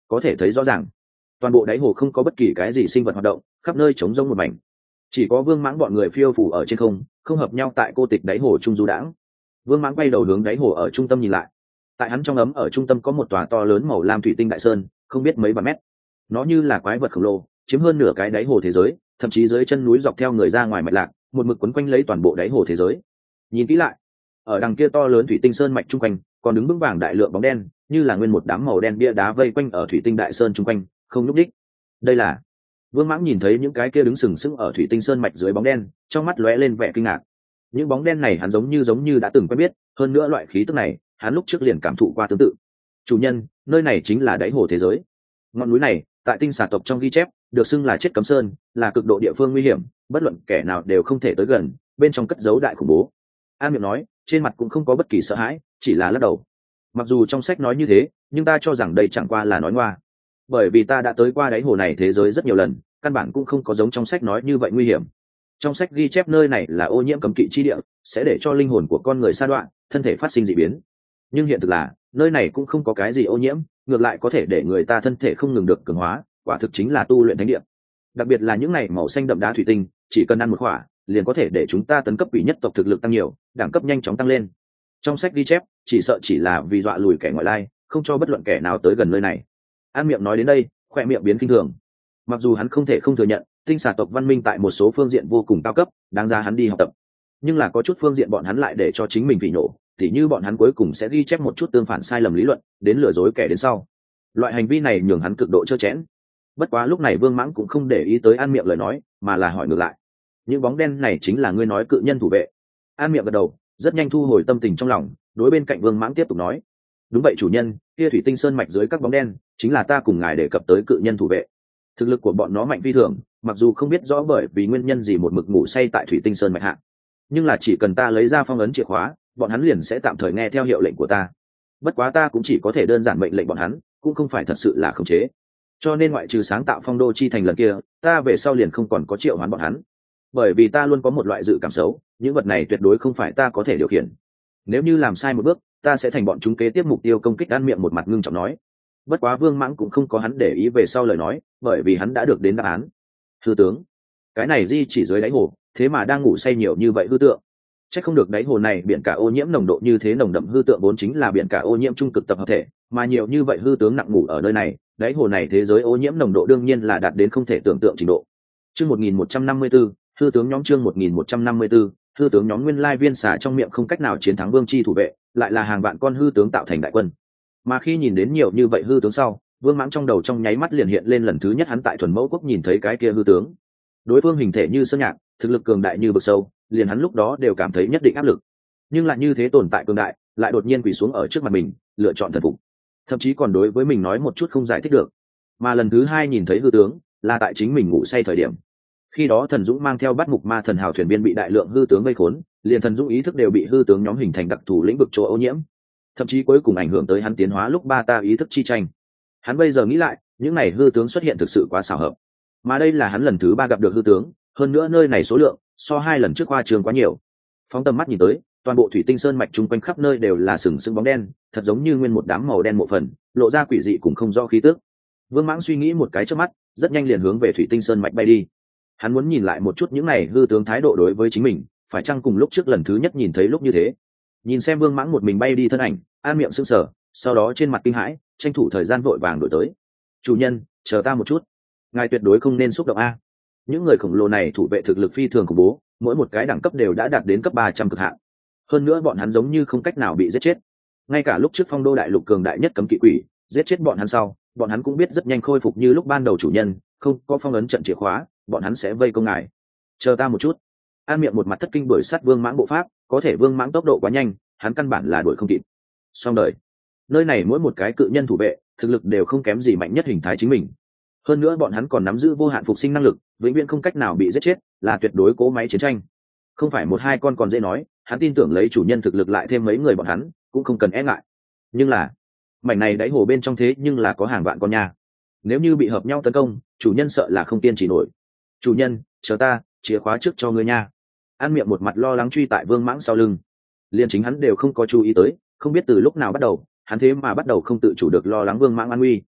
có thể thấy rõ ràng toàn bộ đáy hồ không có bất kỳ cái gì sinh vật hoạt động, khắp nơi trống rỗng một mảnh, chỉ có Vương Mãng bọn người phiêu phủ ở trên không hợp nhau tại cô tịch đáy hồ trung du đãng. Vương Mãng quay đầu hướng đáy hồ ở trung tâm nhìn lại, tại hắn trong ấm ở trung tâm có một tòa to lớn màu lam thủy tinh đại sơn, không biết mấy vạn mét. Nó như là quái vật khổng lồ, chiếm hơn nửa cái đáy hồ thế giới, thậm chí dưới chân núi dọc theo người ra ngoài mạch lạc, một mực quấn quanh lấy toàn bộ đáy hồ thế giới. Nhìn kỹ lại, ở đằng kia to lớn thủy tinh sơn mạch trung quanh còn đứng vững vàng đại lượng bóng đen, như là nguyên một đám màu đen bia đá vây quanh ở thủy tinh đại sơn trung quanh, không nhúc đích. Đây là Vương Mãng nhìn thấy những cái kia đứng sừng sững ở thủy tinh sơn mạch dưới bóng đen, trong mắt lóe lên vẻ kinh ngạc. Những bóng đen này hắn giống như đã từng quen biết, hơn nữa loại khí tức này hắn lúc trước liền cảm thụ qua tương tự. Chủ nhân, nơi này chính là đáy hồ thế giới. Ngọn núi này tại tinh xà tộc trong ghi chép được xưng là chết cấm sơn, là cực độ địa phương nguy hiểm, bất luận kẻ nào đều không thể tới gần, bên trong cất giấu đại khủng bố. An Miệng nói, trên mặt cũng không có bất kỳ sợ hãi, chỉ là lắc đầu. Mặc dù trong sách nói như thế, nhưng ta cho rằng đây chẳng qua là nói ngoa, bởi vì ta đã tới qua đáy hồ này thế giới rất nhiều lần, căn bản cũng không có giống trong sách nói như vậy nguy hiểm. Trong sách ghi chép nơi này là ô nhiễm cấm kỵ chi địa, sẽ để cho linh hồn của con người sa đoạn, thân thể phát sinh dị biến. Nhưng hiện thực là nơi này cũng không có cái gì ô nhiễm, ngược lại có thể để người ta thân thể không ngừng được cường hóa, quả thực chính là tu luyện thánh địa. Đặc biệt là những này màu xanh đậm đá thủy tinh, chỉ cần ăn một quả liền có thể để chúng ta tấn cấp quỷ nhất tộc thực lực tăng nhiều, đẳng cấp nhanh chóng tăng lên. Trong sách ghi chép chỉ sợ chỉ là vì dọa lùi kẻ ngoại lai, không cho bất luận kẻ nào tới gần nơi này. An Miệng nói đến đây, khoe miệng biến kinh thường. Mặc dù hắn không thể không thừa nhận tinh xà tộc văn minh tại một số phương diện vô cùng cao cấp, đáng ra hắn đi học tập, nhưng là có chút phương diện bọn hắn lại để cho chính mình vị nổ, thì như bọn hắn cuối cùng sẽ ghi chép một chút tương phản sai lầm lý luận, đến lừa dối kẻ đến sau. Loại hành vi này nhường hắn cực độ trơ chẽn. Bất quá lúc này Vương Mãng cũng không để ý tới An Miệng lời nói, mà là hỏi ngược lại, những bóng đen này chính là ngươi nói cự nhân thủ vệ? An Miệng gật đầu, rất nhanh thu hồi tâm tình trong lòng, đối bên cạnh Vương Mãng tiếp tục nói, đúng vậy chủ nhân, kia thủy tinh sơn mạch dưới các bóng đen chính là ta cùng ngài đề cập tới cự nhân thủ vệ. Thực lực của bọn nó mạnh phi thường, mặc dù không biết rõ bởi vì nguyên nhân gì một mực ngủ say tại thủy tinh sơn mạch hạ, nhưng là chỉ cần ta lấy ra phong ấn chìa khóa, bọn hắn liền sẽ tạm thời nghe theo hiệu lệnh của ta. Bất quá ta cũng chỉ có thể đơn giản mệnh lệnh bọn hắn, cũng không phải thật sự là khống chế. Cho nên ngoại trừ sáng tạo phong đô chi thành lần kia, ta về sau liền không còn có triệu hoán bọn hắn, bởi vì ta luôn có một loại dự cảm xấu, những vật này tuyệt đối không phải ta có thể điều khiển. Nếu như làm sai một bước, ta sẽ thành bọn chúng kế tiếp mục tiêu công kích. An Miệng một mặt ngưng trọng nói. Bất quá Vương Mãng cũng không có hắn để ý về sau lời nói, bởi vì hắn đã được đến đáp án. Hư tướng, cái này di chỉ dưới đáy hồ, thế mà đang ngủ say nhiều như vậy hư tượng. Chắc không được đáy hồ này biển cả ô nhiễm nồng độ như thế nồng đậm, hư tượng vốn chính là biển cả ô nhiễm trung cực tập hợp thể, mà nhiều như vậy hư tướng nặng ngủ ở nơi này, đáy hồ này thế giới ô nhiễm nồng độ đương nhiên là đạt đến không thể tưởng tượng trình độ. Chương 1154, hư tướng nhóm. Chương 1154, hư tướng nhóm. Nguyên lai viên xà trong miệng không cách nào chiến thắng vương chi thủ vệ, lại là hàng vạn con hư tướng tạo thành đại quân. Mà khi nhìn đến nhiều như vậy hư tướng sau, Vương Mãng trong đầu trong nháy mắt liền hiện lên lần thứ nhất hắn tại Thuần Mẫu Quốc nhìn thấy cái kia hư tướng. Đối phương hình thể như sơn nhạc, thực lực cường đại như vực sâu, liền hắn lúc đó đều cảm thấy nhất định áp lực. Nhưng lại như thế tồn tại cường đại, lại đột nhiên quỳ xuống ở trước mặt mình, lựa chọn thần phục, thậm chí còn đối với mình nói một chút không giải thích được. Mà lần thứ hai nhìn thấy hư tướng, là tại chính mình ngủ say thời điểm. Khi đó Thần Dũng mang theo Bát Mục Ma thần hào thuyền biên bị đại lượng hư tướng vây khốn, liền Thần Dũng ý thức đều bị hư tướng nhóm hình thành đặc thù lĩnh vực chỗ ô nhiễm, thậm chí cuối cùng ảnh hưởng tới hắn tiến hóa lúc ba ta ý thức chi tranh. Hắn bây giờ nghĩ lại, những này hư tướng xuất hiện thực sự quá xảo hợp, mà đây là hắn lần thứ ba gặp được hư tướng, hơn nữa nơi này số lượng so hai lần trước khoa trương quá nhiều. Phóng tầm mắt nhìn tới, toàn bộ thủy tinh sơn mạch chung quanh khắp nơi đều là sừng sững bóng đen, thật giống như nguyên một đám màu đen mộ phần, lộ ra quỷ dị cùng không rõ khí tức. Vương Mãng suy nghĩ một cái trước mắt, rất nhanh liền hướng về thủy tinh sơn mạch bay đi. Hắn muốn nhìn lại một chút những này hư tướng thái độ đối với chính mình, phải chăng cùng lúc trước lần thứ nhất nhìn thấy lúc như thế. Nhìn xem Vương Mãng một mình bay đi thân ảnh, An Miệng sững sờ, sau đó trên mặt kinh hãi, tranh thủ thời gian vội vàng đuổi tới. Chủ nhân, chờ ta một chút, ngài tuyệt đối không nên xúc động a. Những người khổng lồ này thủ vệ thực lực phi thường khủng bố, mỗi một cái đẳng cấp đều đã đạt đến cấp 300 cực hạn. Hơn nữa bọn hắn giống như không cách nào bị giết chết. Ngay cả lúc trước Phong Đô đại lục cường đại nhất cấm kỵ quỷ, giết chết bọn hắn sau, bọn hắn cũng biết rất nhanh khôi phục như lúc ban đầu. Chủ nhân, không có phong ấn trận chìa khóa, bọn hắn sẽ vây công ngài. Chờ ta một chút. An Miệng một mặt thất kinh đuổi sát Vương Mãng bộ pháp, có thể Vương Mãng tốc độ quá nhanh, hắn căn bản là đuổi không kịp. Xong đời. Nơi này mỗi một cái cự nhân thủ vệ, thực lực đều không kém gì mạnh nhất hình thái chính mình. Hơn nữa bọn hắn còn nắm giữ vô hạn phục sinh năng lực, vĩnh viễn không cách nào bị giết chết, là tuyệt đối cỗ máy chiến tranh. Không phải một hai con còn dễ nói, hắn tin tưởng lấy chủ nhân thực lực lại thêm mấy người bọn hắn, cũng không cần e ngại. Nhưng là, mảnh này đáy hồ bên trong thế nhưng là có hàng vạn con nha. Nếu như bị hợp nhau tấn công, chủ nhân sợ là không kiên trì nổi. Chủ nhân, chờ ta, chìa khóa trước cho ngươi nha. An Miệng một mặt lo lắng truy tại Vương Mãng sau lưng. Liên chính hắn đều không có chú ý tới, không biết từ lúc nào bắt đầu, hắn thế mà bắt đầu không tự chủ được lo lắng Vương Mãng an nguy.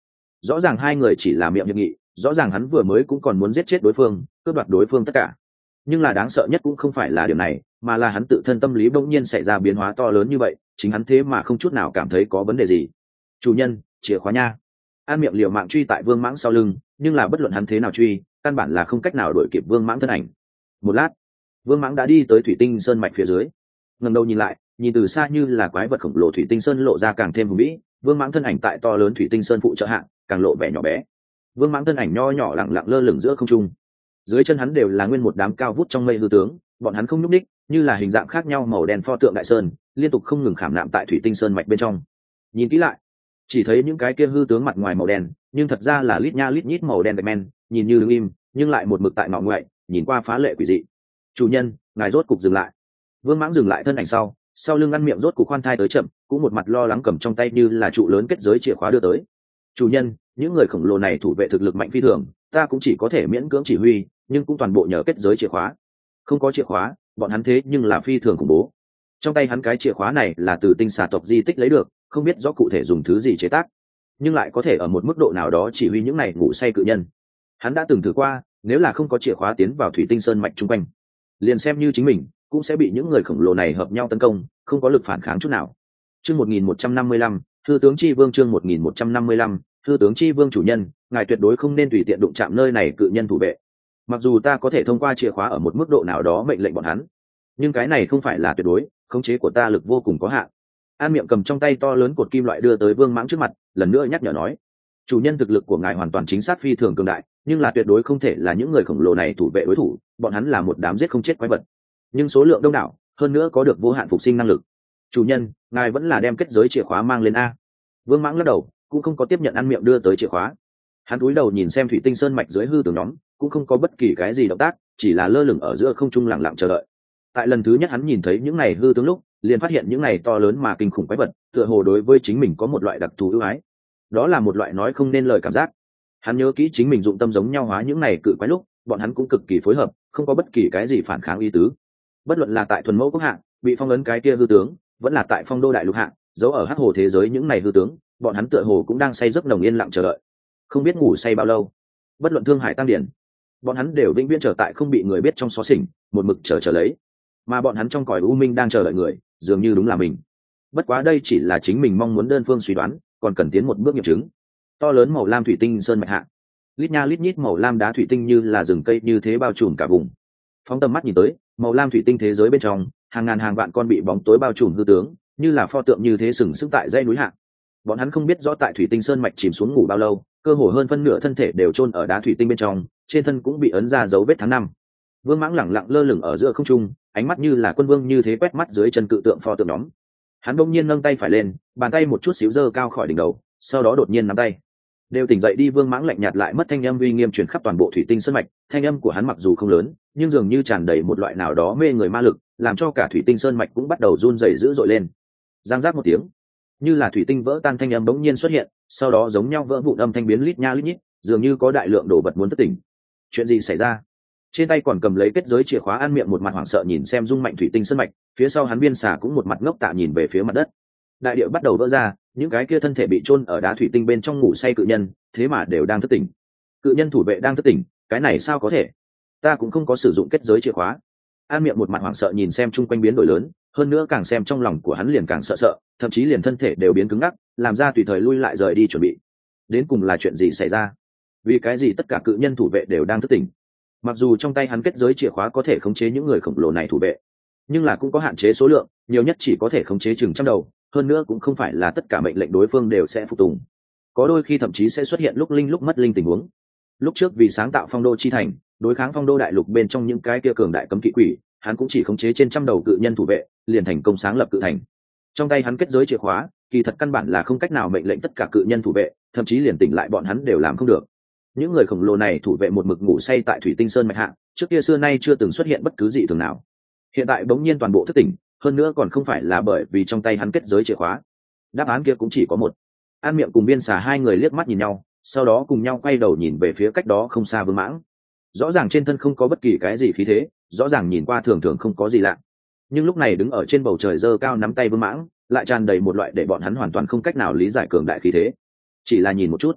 rõ ràng hai người chỉ là miệng hiệp nghị, rõ ràng hắn vừa mới cũng còn muốn giết chết đối phương, cướp đoạt đối phương tất cả. Nhưng là đáng sợ nhất cũng không phải là điều này, mà là hắn tự thân tâm lý bỗng nhiên xảy ra biến hóa to lớn như vậy, chính hắn thế mà không chút nào cảm thấy có vấn đề gì. Chủ nhân, chìa khóa nha. An miệng liều mạng truy tại Vương Mãng sau lưng, nhưng là bất luận hắn thế nào truy, căn bản là không cách nào đuổi kịp Vương Mãng thân ảnh. Một lát, Vương Mãng đã đi tới thủy tinh sơn mạch phía dưới. Ngẩng đầu nhìn lại, nhìn từ xa như là quái vật khổng lồ thủy tinh sơn lộ ra càng thêm hùng vĩ. Vương Mãng thân ảnh tại to lớn thủy tinh sơn phụ trợ hạng, càng lộ vẻ nhỏ bé. Vương Mãng thân ảnh nho nhỏ lặng lặng lơ lửng giữa không trung. Dưới chân hắn đều là nguyên một đám cao vút trong mây hư tướng, bọn hắn không nhúc nhích, như là hình dạng khác nhau màu đen pho tượng đại sơn, liên tục không ngừng khảm nạm tại thủy tinh sơn mạch bên trong. Nhìn kỹ lại, chỉ thấy những cái kia hư tướng mặt ngoài màu đen, nhưng thật ra là lít nha lít nhít màu đen gạch men, nhìn như đứng im, nhưng lại một mực tại ngọ ngoại, nhìn qua phá lệ quỷ dị. Chủ nhân, ngài rốt cục dừng lại. Vương Mãng dừng lại thân ảnh sau lưng ngăn miệng rốt cục khoan thai tới chậm, cũng một mặt lo lắng cầm trong tay như là trụ lớn kết giới chìa khóa đưa tới. Chủ nhân, những người khổng lồ này thủ vệ thực lực mạnh phi thường, ta cũng chỉ có thể miễn cưỡng chỉ huy, nhưng cũng toàn bộ nhờ kết giới chìa khóa. Không có chìa khóa, bọn hắn thế nhưng là phi thường khủng bố. Trong tay hắn cái chìa khóa này là từ tinh xà tộc di tích lấy được, không biết rõ cụ thể dùng thứ gì chế tác, nhưng lại có thể ở một mức độ nào đó chỉ huy những này ngủ say cự nhân. Hắn đã từng thử qua, nếu là không có chìa khóa tiến vào thủy tinh sơn mạch chung quanh, liền xem như chính mình cũng sẽ bị những người khổng lồ này hợp nhau tấn công, không có lực phản kháng chút nào. Chương 1155, thư tướng chi vương. Chương 1155, thư tướng chi vương. Chủ nhân, ngài tuyệt đối không nên tùy tiện đụng chạm nơi này cự nhân thủ vệ. Mặc dù ta có thể thông qua chìa khóa ở một mức độ nào đó mệnh lệnh bọn hắn, nhưng cái này không phải là tuyệt đối, khống chế của ta lực vô cùng có hạn. An miệng cầm trong tay to lớn cột kim loại đưa tới Vương Mãng trước mặt, lần nữa nhắc nhở nói: chủ nhân, thực lực của ngài hoàn toàn chính xác phi thường cường đại, nhưng là tuyệt đối không thể là những người khổng lồ này thủ vệ đối thủ, bọn hắn là một đám giết không chết quái vật, nhưng số lượng đông đảo, hơn nữa có được vô hạn phục sinh năng lực. Chủ nhân, ngài vẫn là đem kết giới chìa khóa mang lên a. Vương Mãng lắc đầu, cũng không có tiếp nhận An miệng đưa tới chìa khóa. Hắn cúi đầu nhìn xem thủy tinh sơn mạch dưới hư tường nhóm, cũng không có bất kỳ cái gì động tác, chỉ là lơ lửng ở giữa không trung lặng lặng chờ đợi. Tại lần thứ nhất hắn nhìn thấy những này hư tướng lúc, liền phát hiện những này to lớn mà kinh khủng quái vật, tựa hồ đối với chính mình có một loại đặc thù ưu ái. Đó là một loại nói không nên lời cảm giác. Hắn nhớ kỹ chính mình dụng tâm giống nhau hóa những này cự quái lúc, bọn hắn cũng cực kỳ phối hợp, không có bất kỳ cái gì phản kháng ý tứ. Bất luận là tại thuần mẫu quốc hạng bị phong ấn cái kia hư tướng, vẫn là tại phong đô đại lục hạng giấu ở hắc hồ thế giới những này hư tướng, bọn hắn tựa hồ cũng đang say giấc nồng yên lặng chờ đợi, không biết ngủ say bao lâu. Bất luận thương hải tăng điển, bọn hắn đều vĩnh viễn trở tại không bị người biết trong xó xỉnh, một mực chờ lấy. Mà bọn hắn trong cõi u minh đang chờ đợi người, dường như đúng là mình. Bất quá đây chỉ là chính mình mong muốn đơn phương suy đoán, còn cần tiến một bước nghiệm chứng. To lớn màu lam thủy tinh sơn mạch hạ, lít nha lít nhít màu lam đá thủy tinh như là rừng cây như thế bao trùm cả vùng. Phóng tầm mắt nhìn tới, màu lam thủy tinh thế giới bên trong, hàng ngàn hàng vạn con bị bóng tối bao trùm hư tướng, như là pho tượng như thế sừng sững tại dãy núi hạ. Bọn hắn không biết rõ tại thủy tinh sơn mạch chìm xuống ngủ bao lâu, cơ hồ hơn phân nửa thân thể đều chôn ở đá thủy tinh bên trong, trên thân cũng bị ấn ra dấu vết tháng năm. Vương Mãng lẳng lặng lơ lửng ở giữa không trung, ánh mắt như là quân vương như thế quét mắt dưới chân cự tượng pho tượng nhóm. Hắn bỗng nhiên nâng tay phải lên, bàn tay một chút xíu giơ cao khỏi đỉnh đầu, sau đó đột nhiên nắm tay. Đều tỉnh dậy đi. Vương Mãng lạnh nhạt lại mất thanh âm uy nghiêm truyền khắp toàn bộ thủy tinh sơn mạch, thanh âm của hắn mặc dù không lớn, nhưng dường như tràn đầy một loại nào đó mê người ma lực, làm cho cả thủy tinh sơn mạch cũng bắt đầu run rẩy dữ dội lên. Giang giác một tiếng, như là thủy tinh vỡ tan thanh âm bỗng nhiên xuất hiện, sau đó giống nhau vỡ vụn âm thanh biến lít nha lít nhít, dường như có đại lượng đồ vật muốn thức tỉnh. Chuyện gì xảy ra? Trên tay còn cầm lấy kết giới chìa khóa An miệng một mặt hoảng sợ nhìn xem rung mạnh thủy tinh sơn mạch, phía sau hắn Biên Xà cũng một mặt ngốc tạ nhìn về phía mặt đất. Đại địa bắt đầu vỡ ra, những cái kia thân thể bị chôn ở đá thủy tinh bên trong ngủ say cự nhân, thế mà đều đang thức tỉnh. Cự nhân thủ vệ đang thức tỉnh, cái này sao có thể? Ta cũng không có sử dụng kết giới chìa khóa. An miệng một mặt hoảng sợ nhìn xem chung quanh biến đổi lớn, hơn nữa càng xem trong lòng của hắn liền càng sợ sợ, thậm chí liền thân thể đều biến cứng ngắc, làm ra tùy thời lui lại rời đi chuẩn bị. Đến cùng là chuyện gì xảy ra? Vì cái gì tất cả cự nhân thủ vệ đều đang thức tỉnh? Mặc dù trong tay hắn kết giới chìa khóa có thể khống chế những người khổng lồ này thủ vệ, nhưng là cũng có hạn chế số lượng, nhiều nhất chỉ có thể khống chế chừng trăm đầu, hơn nữa cũng không phải là tất cả mệnh lệnh đối phương đều sẽ phục tùng, có đôi khi thậm chí sẽ xuất hiện lúc linh lúc mất linh tình huống. Lúc trước vì sáng tạo phong đô chi thành, đối kháng phong đô đại lục bên trong những cái kia cường đại cấm kỵ quỷ, hắn cũng chỉ khống chế trên trăm đầu cự nhân thủ vệ, liền thành công sáng lập cự thành. Trong tay hắn kết giới chìa khóa, kỳ thật căn bản là không cách nào mệnh lệnh tất cả cự nhân thủ vệ, thậm chí liền tỉnh lại bọn hắn đều làm không được. Những người khổng lồ này thủ vệ một mực ngủ say tại thủy tinh sơn mạch hạ, trước kia xưa nay chưa từng xuất hiện bất cứ gì thường nào. Hiện tại bỗng nhiên toàn bộ thức tỉnh, hơn nữa còn không phải là bởi vì trong tay hắn kết giới chìa khóa. Đáp án kia cũng chỉ có một. An miệng cùng Biên Xà hai người liếc mắt nhìn nhau, sau đó cùng nhau quay đầu nhìn về phía cách đó không xa Vương Mãng. Rõ ràng trên thân không có bất kỳ cái gì khí thế, rõ ràng nhìn qua thường thường không có gì lạ, nhưng lúc này đứng ở trên bầu trời giơ cao nắm tay Vương Mãng lại tràn đầy một loại để bọn hắn hoàn toàn không cách nào lý giải cường đại khí thế. Chỉ là nhìn một chút,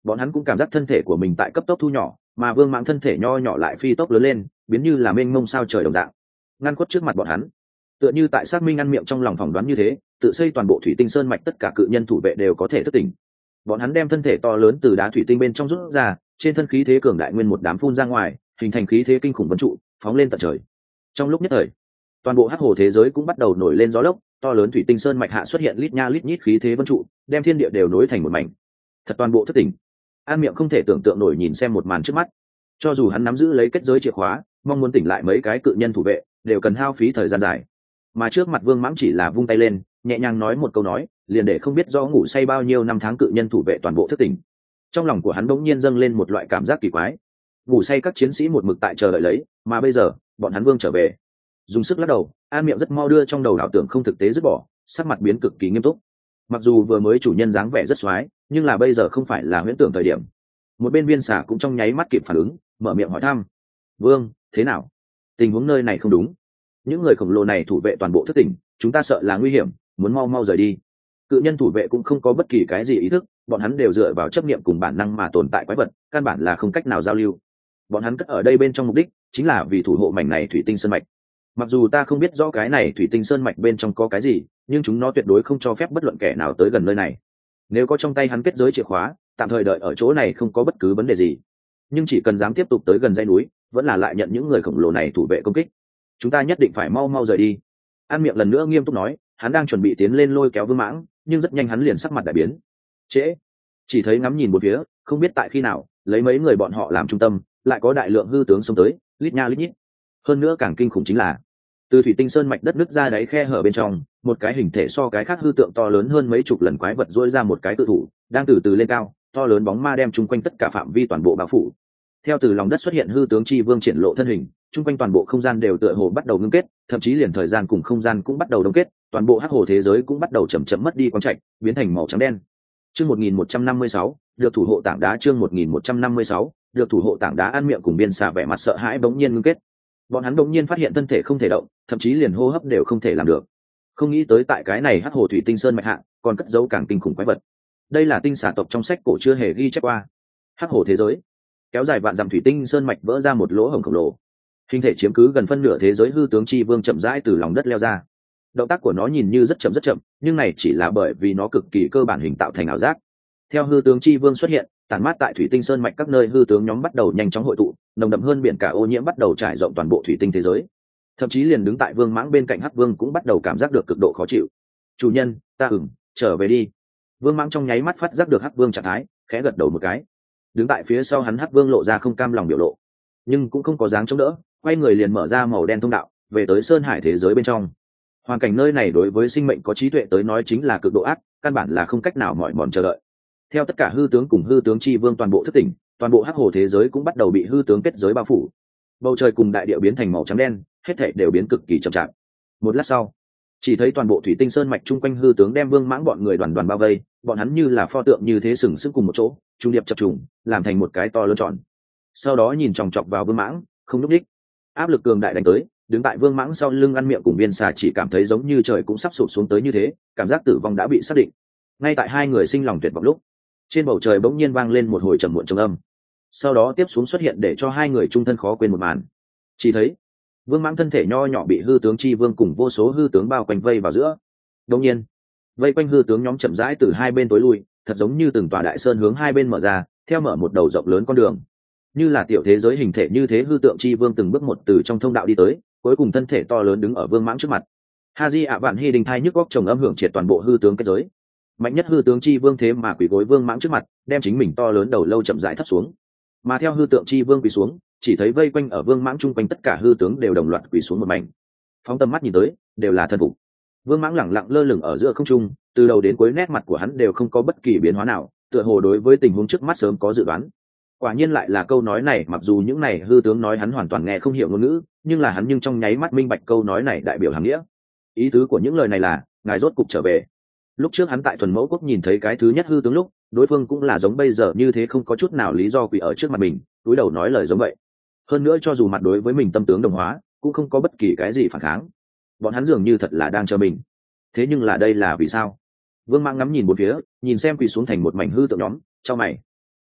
Bọn hắn cũng cảm giác thân thể của mình tại cấp tốc thu nhỏ, mà Vương Mãng thân thể nho nhỏ lại phi tốc lớn lên, biến như là mênh mông sao trời đồng dạng, ngăn khuất trước mặt bọn hắn. Tựa như tại xác minh ăn miệng trong lòng phỏng đoán như thế, tự xây toàn bộ thủy tinh sơn mạch tất cả cự nhân thủ vệ đều có thể thức tỉnh. Bọn hắn đem thân thể to lớn từ đá thủy tinh bên trong rút ra, trên thân khí thế cường đại nguyên một đám phun ra ngoài, hình thành khí thế kinh khủng vân trụ, phóng lên tận trời. Trong lúc nhất thời, toàn bộ hắc hồ thế giới cũng bắt đầu nổi lên gió lốc, to lớn thủy tinh sơn mạch hạ xuất hiện lít nha lít nhít khí thế vân trụ, đem thiên địa đều nối thành một mảnh. Thật toàn bộ thức tỉnh. An Miệng không thể tưởng tượng nổi nhìn xem một màn trước mắt. Cho dù hắn nắm giữ lấy kết giới chìa khóa, mong muốn tỉnh lại mấy cái cự nhân thủ vệ, đều cần hao phí thời gian dài. Mà trước mặt Vương Mãng chỉ là vung tay lên, nhẹ nhàng nói một câu nói, liền để không biết do ngủ say bao nhiêu năm tháng cự nhân thủ vệ toàn bộ thức tỉnh. Trong lòng của hắn bỗng nhiên dâng lên một loại cảm giác kỳ quái. Ngủ say các chiến sĩ một mực tại chờ đợi lấy, mà bây giờ, bọn hắn Vương trở về. Dùng sức lắc đầu, An Miệng rất mau đưa trong đầu ảo tưởng không thực tế dứt bỏ, sắc mặt biến cực kỳ nghiêm túc. Mặc dù vừa mới chủ nhân dáng vẻ rất xoái, nhưng là bây giờ không phải là huyễn tưởng thời điểm. Một bên Viên Xà cũng trong nháy mắt kịp phản ứng, mở miệng hỏi thăm: Vương, thế nào? Tình huống nơi này không đúng. Những người khổng lồ này thủ vệ toàn bộ thức tỉnh, chúng ta sợ là nguy hiểm, muốn mau mau rời đi. Cự nhân thủ vệ cũng không có bất kỳ cái gì ý thức, bọn hắn đều dựa vào chấp niệm cùng bản năng mà tồn tại quái vật, căn bản là không cách nào giao lưu. Bọn hắn cất ở đây bên trong mục đích chính là vì thủ hộ mảnh này thủy tinh sơn mạch. Mặc dù ta không biết rõ cái này thủy tinh sơn mạch bên trong có cái gì, nhưng chúng nó tuyệt đối không cho phép bất luận kẻ nào tới gần nơi này. Nếu có trong tay hắn kết giới chìa khóa, tạm thời đợi ở chỗ này không có bất cứ vấn đề gì, nhưng chỉ cần dám tiếp tục tới gần dãy núi, vẫn là lại nhận những người khổng lồ này thủ vệ công kích. Chúng ta nhất định phải mau mau rời đi. An Miệng lần nữa nghiêm túc nói, hắn đang chuẩn bị tiến lên lôi kéo Vương Mãng, nhưng rất nhanh hắn liền sắc mặt đại biến. Trễ. Chỉ thấy ngắm nhìn một phía, không biết tại khi nào, lấy mấy người bọn họ làm trung tâm, lại có đại lượng hư tướng xông tới, lít nha lít nhít. Hơn nữa càng kinh khủng chính là, từ thủy tinh sơn mạch đất nứt ra đáy khe hở bên trong, một cái hình thể so cái khác hư tượng to lớn hơn mấy chục lần quái vật rỗi ra một cái tự thủ, đang từ từ lên cao, to lớn bóng ma đem chung quanh tất cả phạm vi toàn bộ bao phủ. Theo từ lòng đất xuất hiện hư tướng chi vương triển lộ thân hình, chung quanh toàn bộ không gian đều tựa hồ bắt đầu ngưng kết, thậm chí liền thời gian cùng không gian cũng bắt đầu đông kết, toàn bộ hắc hồ thế giới cũng bắt đầu chậm chậm mất đi quang trạch, biến thành màu trắng đen. Chương 1156, được thủ hộ tảng đá. Chương 1156, được thủ hộ tảng đá. An Miệng cùng Viên Xà vẻ mặt sợ hãi bỗng nhiên ngưng kết. Bọn hắn bỗng nhiên phát hiện thân thể không thể động, thậm chí liền hô hấp đều không thể làm được. Không nghĩ tới tại cái này hắc hồ thủy tinh sơn mạch hạ, còn cất giấu càng kinh khủng quái vật. Đây là tinh xà tộc trong sách cổ chưa hề ghi chép qua. Hắc hồ thế giới, kéo dài vạn dặm thủy tinh sơn mạch vỡ ra một lỗ hổng khổng lồ, hình thể chiếm cứ gần phân nửa thế giới hư tướng chi vương chậm rãi từ lòng đất leo ra. Động tác của nó nhìn như rất chậm, nhưng này chỉ là bởi vì nó cực kỳ cơ bản hình tạo thành ảo giác. Theo hư tướng chi vương xuất hiện, tản mát tại thủy tinh sơn mạch các nơi hư tướng nhóm bắt đầu nhanh chóng hội tụ, nồng đậm hơn biển cả ô nhiễm bắt đầu trải rộng toàn bộ thủy tinh thế giới. Thậm chí liền đứng tại Vương Mãng bên cạnh Hắc Vương cũng bắt đầu cảm giác được cực độ khó chịu. Chủ nhân, ta trở về đi. Vương Mãng trong nháy mắt phát giác được Hắc Vương trạng thái, khẽ gật đầu một cái. Đứng tại phía sau hắn Hắc Vương lộ ra không cam lòng biểu lộ, nhưng cũng không có dáng chống đỡ, quay người liền mở ra màu đen thông đạo, về tới sơn hải thế giới bên trong. Hoàn cảnh nơi này đối với sinh mệnh có trí tuệ tới nói chính là cực độ ác, căn bản là không cách nào mỏi mòn chờ đợi. Theo tất cả hư tướng cùng hư tướng chi vương toàn bộ thức tỉnh, toàn bộ hắc hồ thế giới cũng bắt đầu bị hư tướng kết giới bao phủ. Bầu trời cùng đại địa biến thành màu trắng đen, hết thảy đều biến cực kỳ chậm chạp. Một lát sau, chỉ thấy toàn bộ thủy tinh sơn mạch chung quanh hư tướng đem Vương Mãng bọn người đoàn đoàn bao vây, bọn hắn như là pho tượng như thế sừng sững cùng một chỗ, trung điệp chập trùng, làm thành một cái to lớn tròn. Sau đó nhìn chòng chọc vào Vương Mãng, không nhúc nhích. Áp lực cường đại đánh tới, đứng tại Vương Mãng sau lưng An Miệng cùng Viên Xà chỉ cảm thấy giống như trời cũng sắp sụp xuống tới như thế, cảm giác tử vong đã bị xác định. Ngay tại hai người sinh lòng tuyệt vọng lúc, trên bầu trời bỗng nhiên vang lên một hồi trầm muộn trầm âm. Sau đó tiếp xuống xuất hiện để cho hai người trung thân khó quên một màn. Chỉ thấy Vương Mãng thân thể nho nhỏ bị hư tướng chi vương cùng vô số hư tướng bao quanh vây vào giữa. Đột nhiên, vây quanh hư tướng nhóm chậm rãi từ hai bên tối lui, thật giống như từng tòa đại sơn hướng hai bên mở ra, theo mở một đầu rộng lớn con đường. Như là tiểu thế giới hình thể như thế, hư tượng chi vương từng bước một từ trong thông đạo đi tới, cuối cùng thân thể to lớn đứng ở Vương Mãng trước mặt. Haji ạ vạn hy đình thai nhức góc chồng âm hưởng triệt toàn bộ hư tướng kết giới. Mạnh nhất hư tướng chi vương thế mà quỳ gối Vương Mãng trước mặt, đem chính mình to lớn đầu lâu chậm rãi thấp xuống. Mà theo hư tượng chi vương quỳ xuống, chỉ thấy vây quanh ở Vương Mãng chung quanh tất cả hư tướng đều đồng loạt quỳ xuống một mảnh. Phóng tầm mắt nhìn tới, đều là thân phục. Vương Mãng lẳng lặng lơ lửng ở giữa không trung, từ đầu đến cuối nét mặt của hắn đều không có bất kỳ biến hóa nào, tựa hồ đối với tình huống trước mắt sớm có dự đoán. Quả nhiên lại là câu nói này, mặc dù những này hư tướng nói hắn hoàn toàn nghe không hiểu ngôn ngữ, nhưng là hắn trong nháy mắt minh bạch câu nói này đại biểu hàm nghĩa. Ý tứ của những lời này là, ngài rốt cục trở về. Lúc trước hắn tại Thuần Mẫu Quốc nhìn thấy cái thứ nhất hư tướng lúc, đối phương cũng là giống bây giờ như thế, không có chút nào lý do quỳ ở trước mặt mình, cúi đầu nói lời giống vậy. Hơn nữa cho dù mặt đối với mình tâm tướng đồng hóa, cũng không có bất kỳ cái gì phản kháng. Bọn hắn dường như thật là đang chờ mình. Thế nhưng là đây là vì sao? Vương Mãng ngắm nhìn bốn phía, nhìn xem quỳ xuống thành một mảnh hư tượng nhóm, chau mày.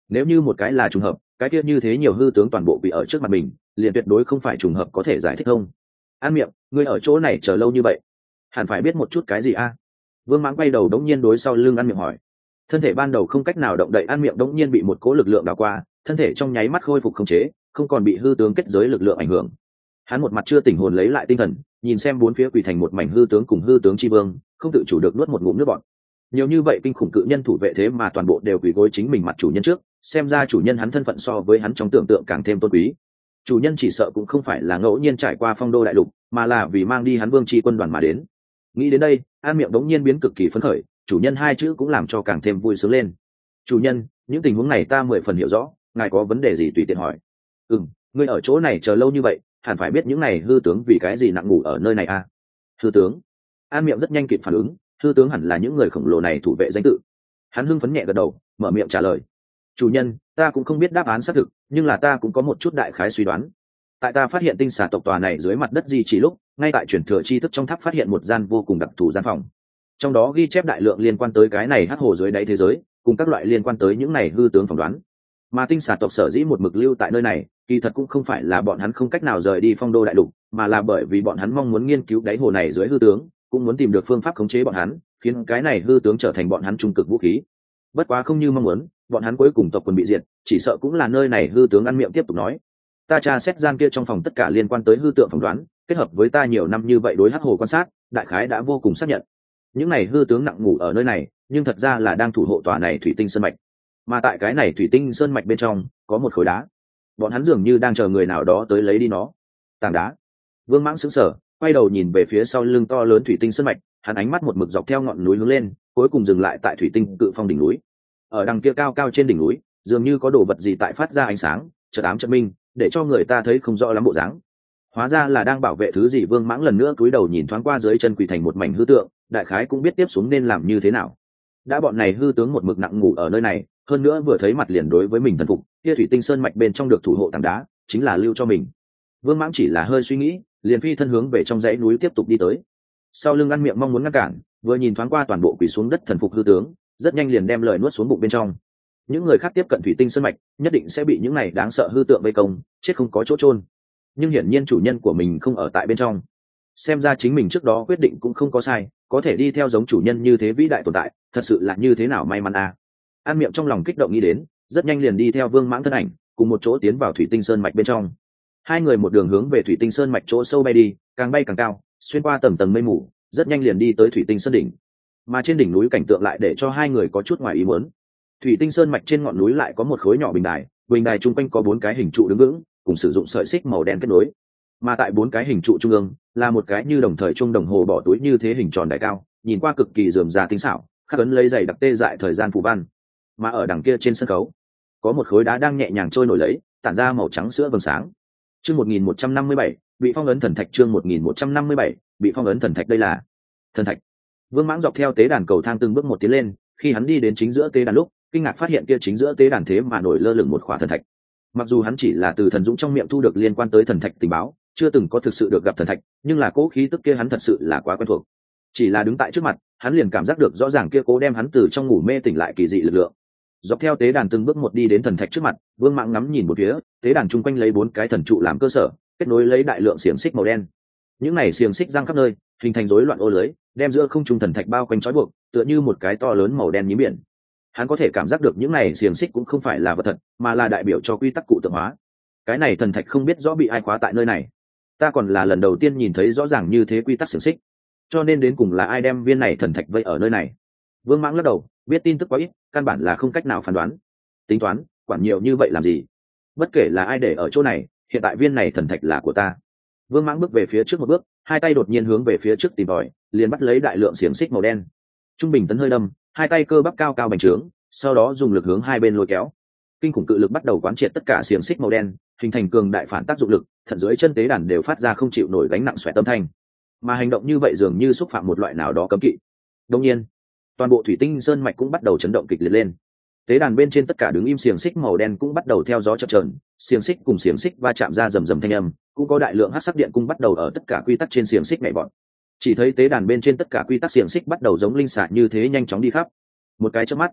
Nếu như một cái là trùng hợp, cái kia như thế nhiều hư tướng toàn bộ bị ở trước mặt mình, liền tuyệt đối không phải trùng hợp có thể giải thích không. An Miệng, ngươi ở chỗ này chờ lâu như vậy, hẳn phải biết một chút cái gì a? Vương Mãng quay đầu đống nhiên đối sau lưng An Miệng hỏi. Thân thể ban đầu không cách nào động đậy An Miệng đống nhiên bị một cỗ lực lượng đảo qua, thân thể trong nháy mắt khôi phục khống chế, không còn bị hư tướng kết giới lực lượng ảnh hưởng. Hắn một mặt chưa tỉnh hồn lấy lại tinh thần, nhìn xem bốn phía quỳ thành một mảnh hư tướng cùng hư tướng chi vương, không tự chủ được nuốt một ngụm nước bọt. Nhiều như vậy kinh khủng cự nhân thủ vệ thế mà toàn bộ đều quỳ gối chính mình mặt chủ nhân trước, xem ra chủ nhân hắn thân phận so với hắn trong tưởng tượng càng thêm tôn quý. Chủ nhân chỉ sợ cũng không phải là ngẫu nhiên trải qua phong đô đại lục, mà là vì mang đi hắn vương chi quân đoàn mà đến. Nghĩ đến đây, An Miệng đống nhiên biến cực kỳ phấn khởi, chủ nhân hai chữ cũng làm cho càng thêm vui sướng lên. Chủ nhân, những tình huống này ta 10 phần hiểu rõ, ngài có vấn đề gì tùy tiện hỏi. Ngươi ở chỗ này chờ lâu như vậy, hẳn phải biết những này hư tướng vì cái gì nặng ngủ ở nơi này à? Hư tướng? An Miệng rất nhanh kịp phản ứng, hư tướng hẳn là những người khổng lồ này thủ vệ danh tự. Hắn hưng phấn nhẹ gật đầu, mở miệng trả lời. Chủ nhân, ta cũng không biết đáp án xác thực, nhưng là ta cũng có một chút đại khái suy đoán. Tại ta phát hiện tinh xà tộc tòa này dưới mặt đất di chỉ lúc, ngay tại truyền thừa tri thức trong tháp phát hiện một gian vô cùng đặc thù gian phòng. Trong đó ghi chép đại lượng liên quan tới cái này hắc hồ dưới đáy thế giới, cùng các loại liên quan tới những này hư tướng phỏng đoán. Mà tinh xà tộc sở dĩ một mực lưu tại nơi này, kỳ thật cũng không phải là bọn hắn không cách nào rời đi phong đô đại lục, mà là bởi vì bọn hắn mong muốn nghiên cứu đáy hồ này dưới hư tướng, cũng muốn tìm được phương pháp khống chế bọn hắn, khiến cái này hư tướng trở thành bọn hắn trung cực vũ khí. Bất quá không như mong muốn, bọn hắn cuối cùng tộc quần bị diệt, chỉ sợ cũng là nơi này hư tướng Ăn Miệng tiếp tục nói. Ta tra xét gian kia trong phòng tất cả liên quan tới hư tượng phỏng đoán, kết hợp với ta nhiều năm như vậy đối hắc hồ quan sát, đại khái đã vô cùng xác nhận. Những này hư tướng nặng ngủ ở nơi này, nhưng thật ra là đang thủ hộ tòa này thủy tinh sơn mạch. Mà tại cái này thủy tinh sơn mạch bên trong, có một khối đá. Bọn hắn dường như đang chờ người nào đó tới lấy đi nó. Tảng đá. Vương Mãng sững sờ, quay đầu nhìn về phía sau lưng to lớn thủy tinh sơn mạch, hắn ánh mắt một mực dọc theo ngọn núi hướng lên, cuối cùng dừng lại tại thủy tinh cự phong đỉnh núi. Ở đằng kia cao cao trên đỉnh núi, dường như có đồ vật gì tại phát ra ánh sáng, chợt ám chợt minh, để cho người ta thấy không rõ lắm bộ dáng. Hóa ra là đang bảo vệ thứ gì. Vương Mãng lần nữa cúi đầu nhìn thoáng qua dưới chân quỳ thành một mảnh hư tượng, đại khái cũng biết tiếp xuống nên làm như thế nào. Đã bọn này hư tướng một mực nặng ngủ ở nơi này, hơn nữa vừa thấy mặt liền đối với mình thần phục, kia thủy tinh sơn mạch bên trong được thủ hộ tảng đá, chính là lưu cho mình. Vương Mãng chỉ là hơi suy nghĩ, liền phi thân hướng về trong dãy núi tiếp tục đi tới. Sau lưng Ăn Miệng mong muốn ngăn cản, vừa nhìn thoáng qua toàn bộ quỳ xuống đất thần phục hư tướng, rất nhanh liền đem lời nuốt xuống bụng bên trong. Những người khác tiếp cận thủy tinh sơn mạch, nhất định sẽ bị những này đáng sợ hư tượng vây công, chết không có chỗ chôn. Nhưng hiển nhiên chủ nhân của mình không ở tại bên trong. Xem ra chính mình trước đó quyết định cũng không có sai, có thể đi theo giống chủ nhân như thế vĩ đại tồn tại, thật sự là như thế nào may mắn à. An Miệng trong lòng kích động nghĩ đến, rất nhanh liền đi theo Vương Mãng thân ảnh, cùng một chỗ tiến vào thủy tinh sơn mạch bên trong. Hai người một đường hướng về thủy tinh sơn mạch chỗ sâu bay đi, càng bay càng cao, xuyên qua tầng tầng mây mù, rất nhanh liền đi tới thủy tinh sơn đỉnh. Mà trên đỉnh núi cảnh tượng lại để cho hai người có chút ngoài ý muốn. Thủy tinh sơn mạch trên ngọn núi lại có một khối nhỏ bình đài chung quanh có 4 cái hình trụ đứng vững, cùng sử dụng sợi xích màu đen kết nối. Mà tại 4 cái hình trụ trung ương là một cái như đồng thời chung đồng hồ bỏ túi như thế hình tròn đài cao, nhìn qua cực kỳ rườm rà tinh xảo, khắc ấn lấy dày đặc tê dại thời gian phù văn. Mà ở đằng kia trên sân khấu có một khối đá đang nhẹ nhàng trôi nổi lấy, tản ra màu trắng sữa vầng sáng. Chương 1157, bị phong ấn thần thạch. Chương 1157, bị phong ấn thần thạch. Đây là thần thạch. Vương Mãng dọc theo tế đàn cầu thang từng bước một tiến lên, khi hắn đi đến chính giữa tế đàn lúc, kinh ngạc phát hiện kia chính giữa tế đàn thế mà nổi lơ lửng một khỏa thần thạch. Mặc dù hắn chỉ là từ thần dũng trong miệng thu được liên quan tới thần thạch tình báo, chưa từng có thực sự được gặp thần thạch, nhưng là cố khí tức kia hắn thật sự là quá quen thuộc. Chỉ là đứng tại trước mặt, hắn liền cảm giác được rõ ràng kia cố đem hắn từ trong ngủ mê tỉnh lại kỳ dị lực lượng. Dọc theo tế đàn từng bước một đi đến thần thạch trước mặt, Vương Mãng ngắm nhìn một phía, tế đàn chung quanh lấy 4 cái thần trụ làm cơ sở, kết nối lấy đại lượng xiềng xích màu đen. Những này xiềng xích giăng khắp nơi, hình thành rối loạn ô lưới, đem giữa không trung thần thạch bao quanh trói buộc, tựa như một cái to lớn màu đen nhím biển. Hắn có thể cảm giác được những này xiềng xích cũng không phải là vật thật, mà là đại biểu cho quy tắc cụ tượng hóa. Cái này thần thạch không biết rõ bị ai khóa tại nơi này. Ta còn là lần đầu tiên nhìn thấy rõ ràng như thế quy tắc xiềng xích. Cho nên đến cùng là ai đem viên này thần thạch vây ở nơi này? Vương Mãng lắc đầu, biết tin tức quá ít, căn bản là không cách nào phán đoán. Tính toán, quản nhiều như vậy làm gì? Bất kể là ai để ở chỗ này, hiện tại viên này thần thạch là của ta. Vương Mãng bước về phía trước một bước, hai tay đột nhiên hướng về phía trước tìm tòi, liền bắt lấy đại lượng xiềng xích màu đen. Trung bình tấn hơi đâm, hai tay cơ bắp cao cao bành trướng, sau đó dùng lực hướng hai bên lôi kéo. Kinh khủng cự lực bắt đầu quán triệt tất cả xiềng xích màu đen, hình thành cường đại phản tác dụng lực, thận dưới chân tế đàn đều phát ra không chịu nổi gánh nặng xoẹt âm thanh. Mà hành động như vậy dường như xúc phạm một loại nào đó cấm kỵ. Đương nhiên, toàn bộ thủy tinh sơn mạch cũng bắt đầu chấn động kịch liệt lên. Tế đàn bên trên tất cả đứng im xiềng xích màu đen cũng bắt đầu theo gió chập chờn, xiềng xích cùng xiềng xích va chạm ra rầm rầm thanh âm, cũng có đại lượng hắc sắc điện cung bắt đầu ở tất cả quy tắc trên xiềng xích nhảy vọt. Chỉ thấy tế đàn bên trên tất cả quy tắc xiềng xích bắt đầu giống linh xạ như thế nhanh chóng đi khắp. Một cái chớp mắt,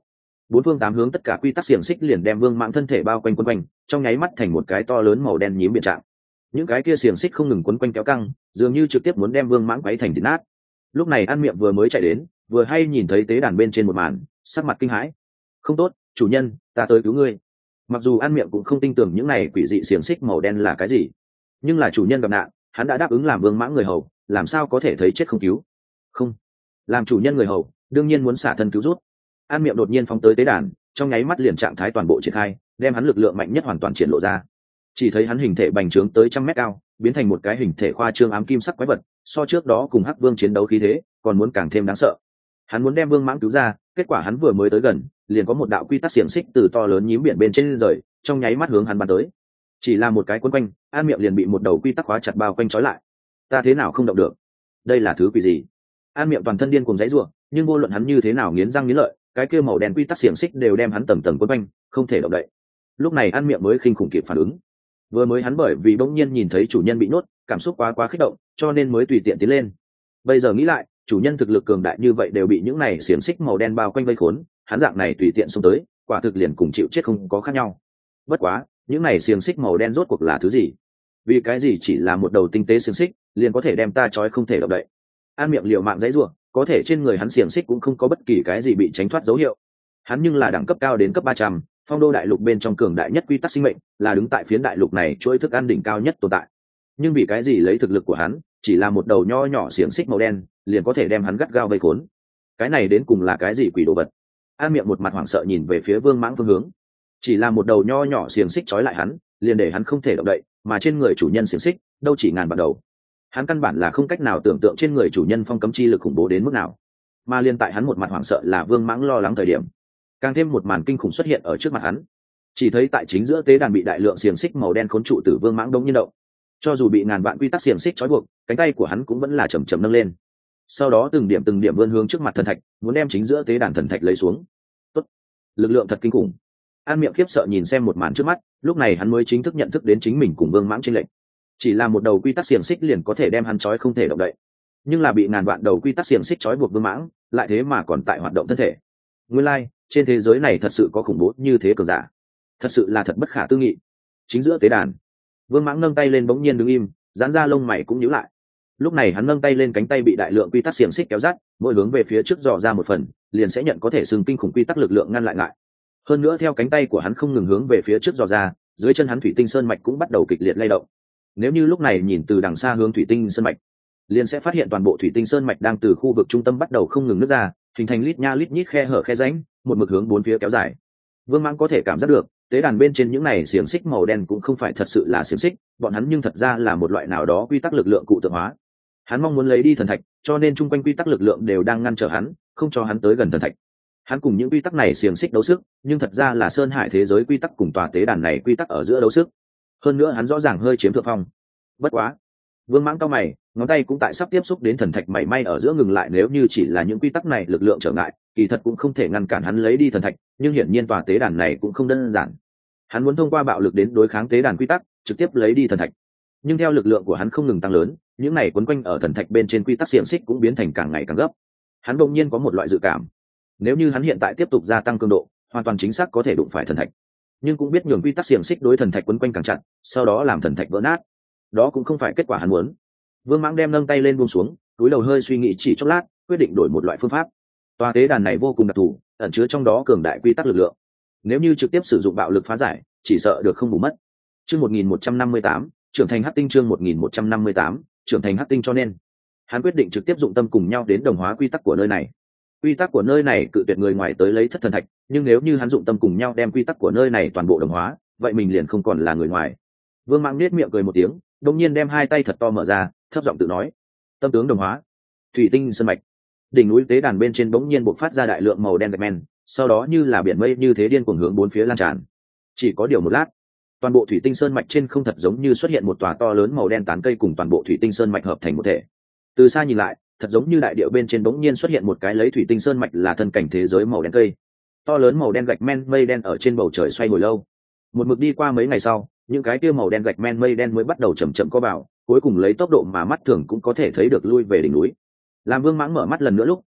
bốn phương tám hướng tất cả quy tắc xiềng xích liền đem vương mãng thân thể bao quanh quấn quanh, trong nháy mắt thành một cái to lớn màu đen nhím biển trạng. Những cái kia xiềng xích không ngừng quấn quanh kéo căng, dường như trực tiếp muốn đem vương mãng quấy thành thịt nát. Lúc này An Miệng vừa mới chạy đến, vừa hay nhìn thấy tế đàn bên trên một màn, sắc mặt kinh hãi. Không tốt, chủ nhân, ta tới cứu ngươi. Mặc dù An Miệng cũng không tin tưởng những này quỷ dị xiềng xích màu đen là cái gì, nhưng là chủ nhân gặp nạn, hắn đã đáp ứng làm vương mãng người hầu, làm sao có thể thấy chết không cứu. Không, làm chủ nhân người hầu đương nhiên muốn xả thân cứu rút. An Miệng đột nhiên phóng tới tế đàn, trong nháy mắt liền trạng thái toàn bộ triển khai, đem hắn lực lượng mạnh nhất hoàn toàn triển lộ ra. Chỉ thấy hắn hình thể bành trướng tới 100 mét cao, biến thành một cái hình thể khoa trương ám kim sắc quái vật, so trước đó cùng Hắc Vương chiến đấu khí thế còn muốn càng thêm đáng sợ. Hắn muốn đem vương mãng cứu ra, kết quả hắn vừa mới tới gần, liền có một đạo quy tắc xiềng xích từ to lớn nhím biển bên trên rời, trong nháy mắt hướng hắn bắn tới. Chỉ là một cái quấn quanh, An Miệng liền bị một đầu quy tắc khóa chặt bao quanh trói lại. Ta thế nào không động được? Đây là thứ quỷ gì? An Miệng toàn thân điên cuồng giãy giụa, nhưng vô luận hắn như thế nào nghiến răng nghiến lợi, cái kia màu đen quy tắc xiềng xích đều đem hắn tầng tầng quấn quanh, không thể động đậy. Lúc này An Miệng mới khinh khủng kịp phản ứng. Vừa mới hắn bởi vì bỗng nhiên nhìn thấy chủ nhân bị nhốt, cảm xúc quá kích động, cho nên mới tùy tiện tiến lên. Bây giờ nghĩ lại, chủ nhân thực lực cường đại như vậy đều bị những này xiềng xích màu đen bao quanh vây khốn, hắn dạng này tùy tiện xông tới, quả thực liền cùng chịu chết không có khác nhau. Bất quá, những này xiềng xích màu đen rốt cuộc là thứ gì? Vì cái gì chỉ là một đầu tinh tế xiềng xích, liền có thể đem ta trói không thể động đậy? An Miệng liều mạng giãy giụa, có thể trên người hắn xiềng xích cũng không có bất kỳ cái gì bị tránh thoát dấu hiệu. Hắn nhưng là đẳng cấp cao đến cấp 300, phong đô đại lục bên trong cường đại nhất quy tắc sinh mệnh, là đứng tại phiến đại lục này chuỗi thức ăn đỉnh cao nhất tồn tại. Nhưng vì cái gì lấy thực lực của hắn, chỉ là một đầu nho nhỏ xiềng xích màu đen, liền có thể đem hắn gắt gao vây khốn? Cái này đến cùng là cái gì quỷ đồ vật? An Miệng một mặt hoảng sợ nhìn về phía Vương Mãng phương hướng. Chỉ là một đầu nho nhỏ xiềng xích trói lại hắn, liền để hắn không thể động đậy, mà trên người chủ nhân xiềng xích, đâu chỉ ngàn vạn đầu. Hắn căn bản là không cách nào tưởng tượng trên người chủ nhân phong cấm chi lực khủng bố đến mức nào. Mà liên tại hắn một mặt hoảng sợ là Vương Mãng lo lắng thời điểm, càng thêm một màn kinh khủng xuất hiện ở trước mặt hắn. Chỉ thấy tại chính giữa tế đàn bị đại lượng xiềng xích màu đen khốn trụ tử Vương Mãng đông nhiên động. Cho dù bị ngàn vạn quy tắc xiềng xích trói buộc, cánh tay của hắn cũng vẫn là chậm chậm nâng lên. Sau đó từng điểm vươn hướng trước mặt thần thạch, muốn đem chính giữa tế đàn thần thạch lấy xuống. Tốt, lực lượng thật kinh khủng. An Miệng khiếp sợ nhìn xem một màn trước mắt, lúc này hắn mới chính thức nhận thức đến chính mình cùng Vương Mãng chênh lệch. Chỉ là một đầu quy tắc xiềng xích liền có thể đem hắn trói không thể động đậy, nhưng là bị ngàn vạn đầu quy tắc xiềng xích trói buộc Vương Mãng, lại thế mà còn tại hoạt động thân thể. Nguyên lai, trên thế giới này thật sự có khủng bố như thế cường giả, thật sự là thật bất khả tư nghị. Chính giữa tế đàn, Vương Mãng nâng tay lên bỗng nhiên đứng im, giãn ra lông mày cũng nhíu lại. Lúc này hắn nâng tay lên, cánh tay bị đại lượng quy tắc xiềng xích kéo dắt, mỗi hướng về phía trước dò ra một phần, liền sẽ nhận có thể xưng kinh khủng quy tắc lực lượng ngăn lại ngại. Hơn nữa theo cánh tay của hắn không ngừng hướng về phía trước dò ra, dưới chân hắn thủy tinh sơn mạch cũng bắt đầu kịch liệt lay động. Nếu như lúc này nhìn từ đằng xa hướng thủy tinh sơn mạch, liền sẽ phát hiện toàn bộ thủy tinh sơn mạch đang từ khu vực trung tâm bắt đầu không ngừng nứt ra, hình thành lít nha lít nhít khe hở khe rãnh, một mực hướng bốn phía kéo dài. Vương Mãng có thể cảm giác được, tế đàn bên trên những này xiềng xích màu đen cũng không phải thật sự là xiềng xích, bọn hắn nhưng thật ra là một loại nào đó quy tắc lực lượng cụ tượng hóa. Hắn mong muốn lấy đi thần thạch, cho nên chung quanh quy tắc lực lượng đều đang ngăn trở hắn, không cho hắn tới gần thần thạch. Hắn cùng những quy tắc này xiềng xích đấu sức, nhưng thật ra là sơn hải thế giới quy tắc cùng tòa tế đàn này quy tắc ở giữa đấu sức. Hơn nữa hắn rõ ràng hơi chiếm thượng phong. Bất quá, Vương Mãng cau mày, ngón tay cũng tại sắp tiếp xúc đến thần thạch mảy may ở giữa ngừng lại, nếu như chỉ là những quy tắc này lực lượng trở ngại, kỳ thật cũng không thể ngăn cản hắn lấy đi thần thạch, nhưng hiển nhiên tòa tế đàn này cũng không đơn giản. Hắn muốn thông qua bạo lực đến đối kháng tế đàn quy tắc, trực tiếp lấy đi thần thạch. Nhưng theo lực lượng của hắn không ngừng tăng lớn, những này quấn quanh ở thần thạch bên trên quy tắc xiềng xích cũng biến thành càng ngày càng gấp. Hắn đột nhiên có một loại dự cảm, nếu như hắn hiện tại tiếp tục gia tăng cường độ, hoàn toàn chính xác có thể đụng phải thần thạch. Nhưng cũng biết nhường quy tắc xiềng xích đối thần thạch quấn quanh càng chặt, sau đó làm thần thạch vỡ nát. Đó cũng không phải kết quả hắn muốn. Vương Mãng đem nâng tay lên buông xuống, túi đầu hơi suy nghĩ chỉ chốc lát, quyết định đổi một loại phương pháp. Tòa tế đàn này vô cùng đặc thù, ẩn chứa trong đó cường đại quy tắc lực lượng. Nếu như trực tiếp sử dụng bạo lực phá giải, chỉ sợ được không bù mất. Chương 1158, trưởng thành hắc tinh. Chương 1158, trưởng thành hắc tinh. Cho nên hắn quyết định trực tiếp dụng tâm cùng nhau đến đồng hóa quy tắc của nơi này. Quy tắc của nơi này cự tuyệt người ngoài tới lấy thất thần thạch, nhưng nếu như hắn dụng tâm cùng nhau đem quy tắc của nơi này toàn bộ đồng hóa, vậy mình liền không còn là người ngoài. Vương Mãng nhếch miệng cười một tiếng, đột nhiên đem hai tay thật to mở ra, thấp giọng tự nói: tâm tướng đồng hóa. Thủy tinh sơn mạch, đỉnh núi tế đàn bên trên bỗng nhiên bộc phát ra đại lượng màu đen gạch men, sau đó như là biển mây như thế điên cuồng hướng bốn phía lan tràn. Chỉ có điều một lát, toàn bộ thủy tinh sơn mạch trên không thật giống như xuất hiện một tòa to lớn màu đen tán cây cùng toàn bộ thủy tinh sơn mạch hợp thành một thể. Từ xa nhìn lại, thật giống như đại địa bên trên bỗng nhiên xuất hiện một cái lấy thủy tinh sơn mạch là thân cảnh thế giới màu đen cây. To lớn màu đen gạch men mây đen ở trên bầu trời xoay hồi lâu. Một mực đi qua mấy ngày sau, những cái kia màu đen gạch men mây đen mới bắt đầu chậm chậm co vào, cuối cùng lấy tốc độ mà mắt thường cũng có thể thấy được lui về đỉnh núi. Làm Vương Mãng mở mắt lần nữa lúc,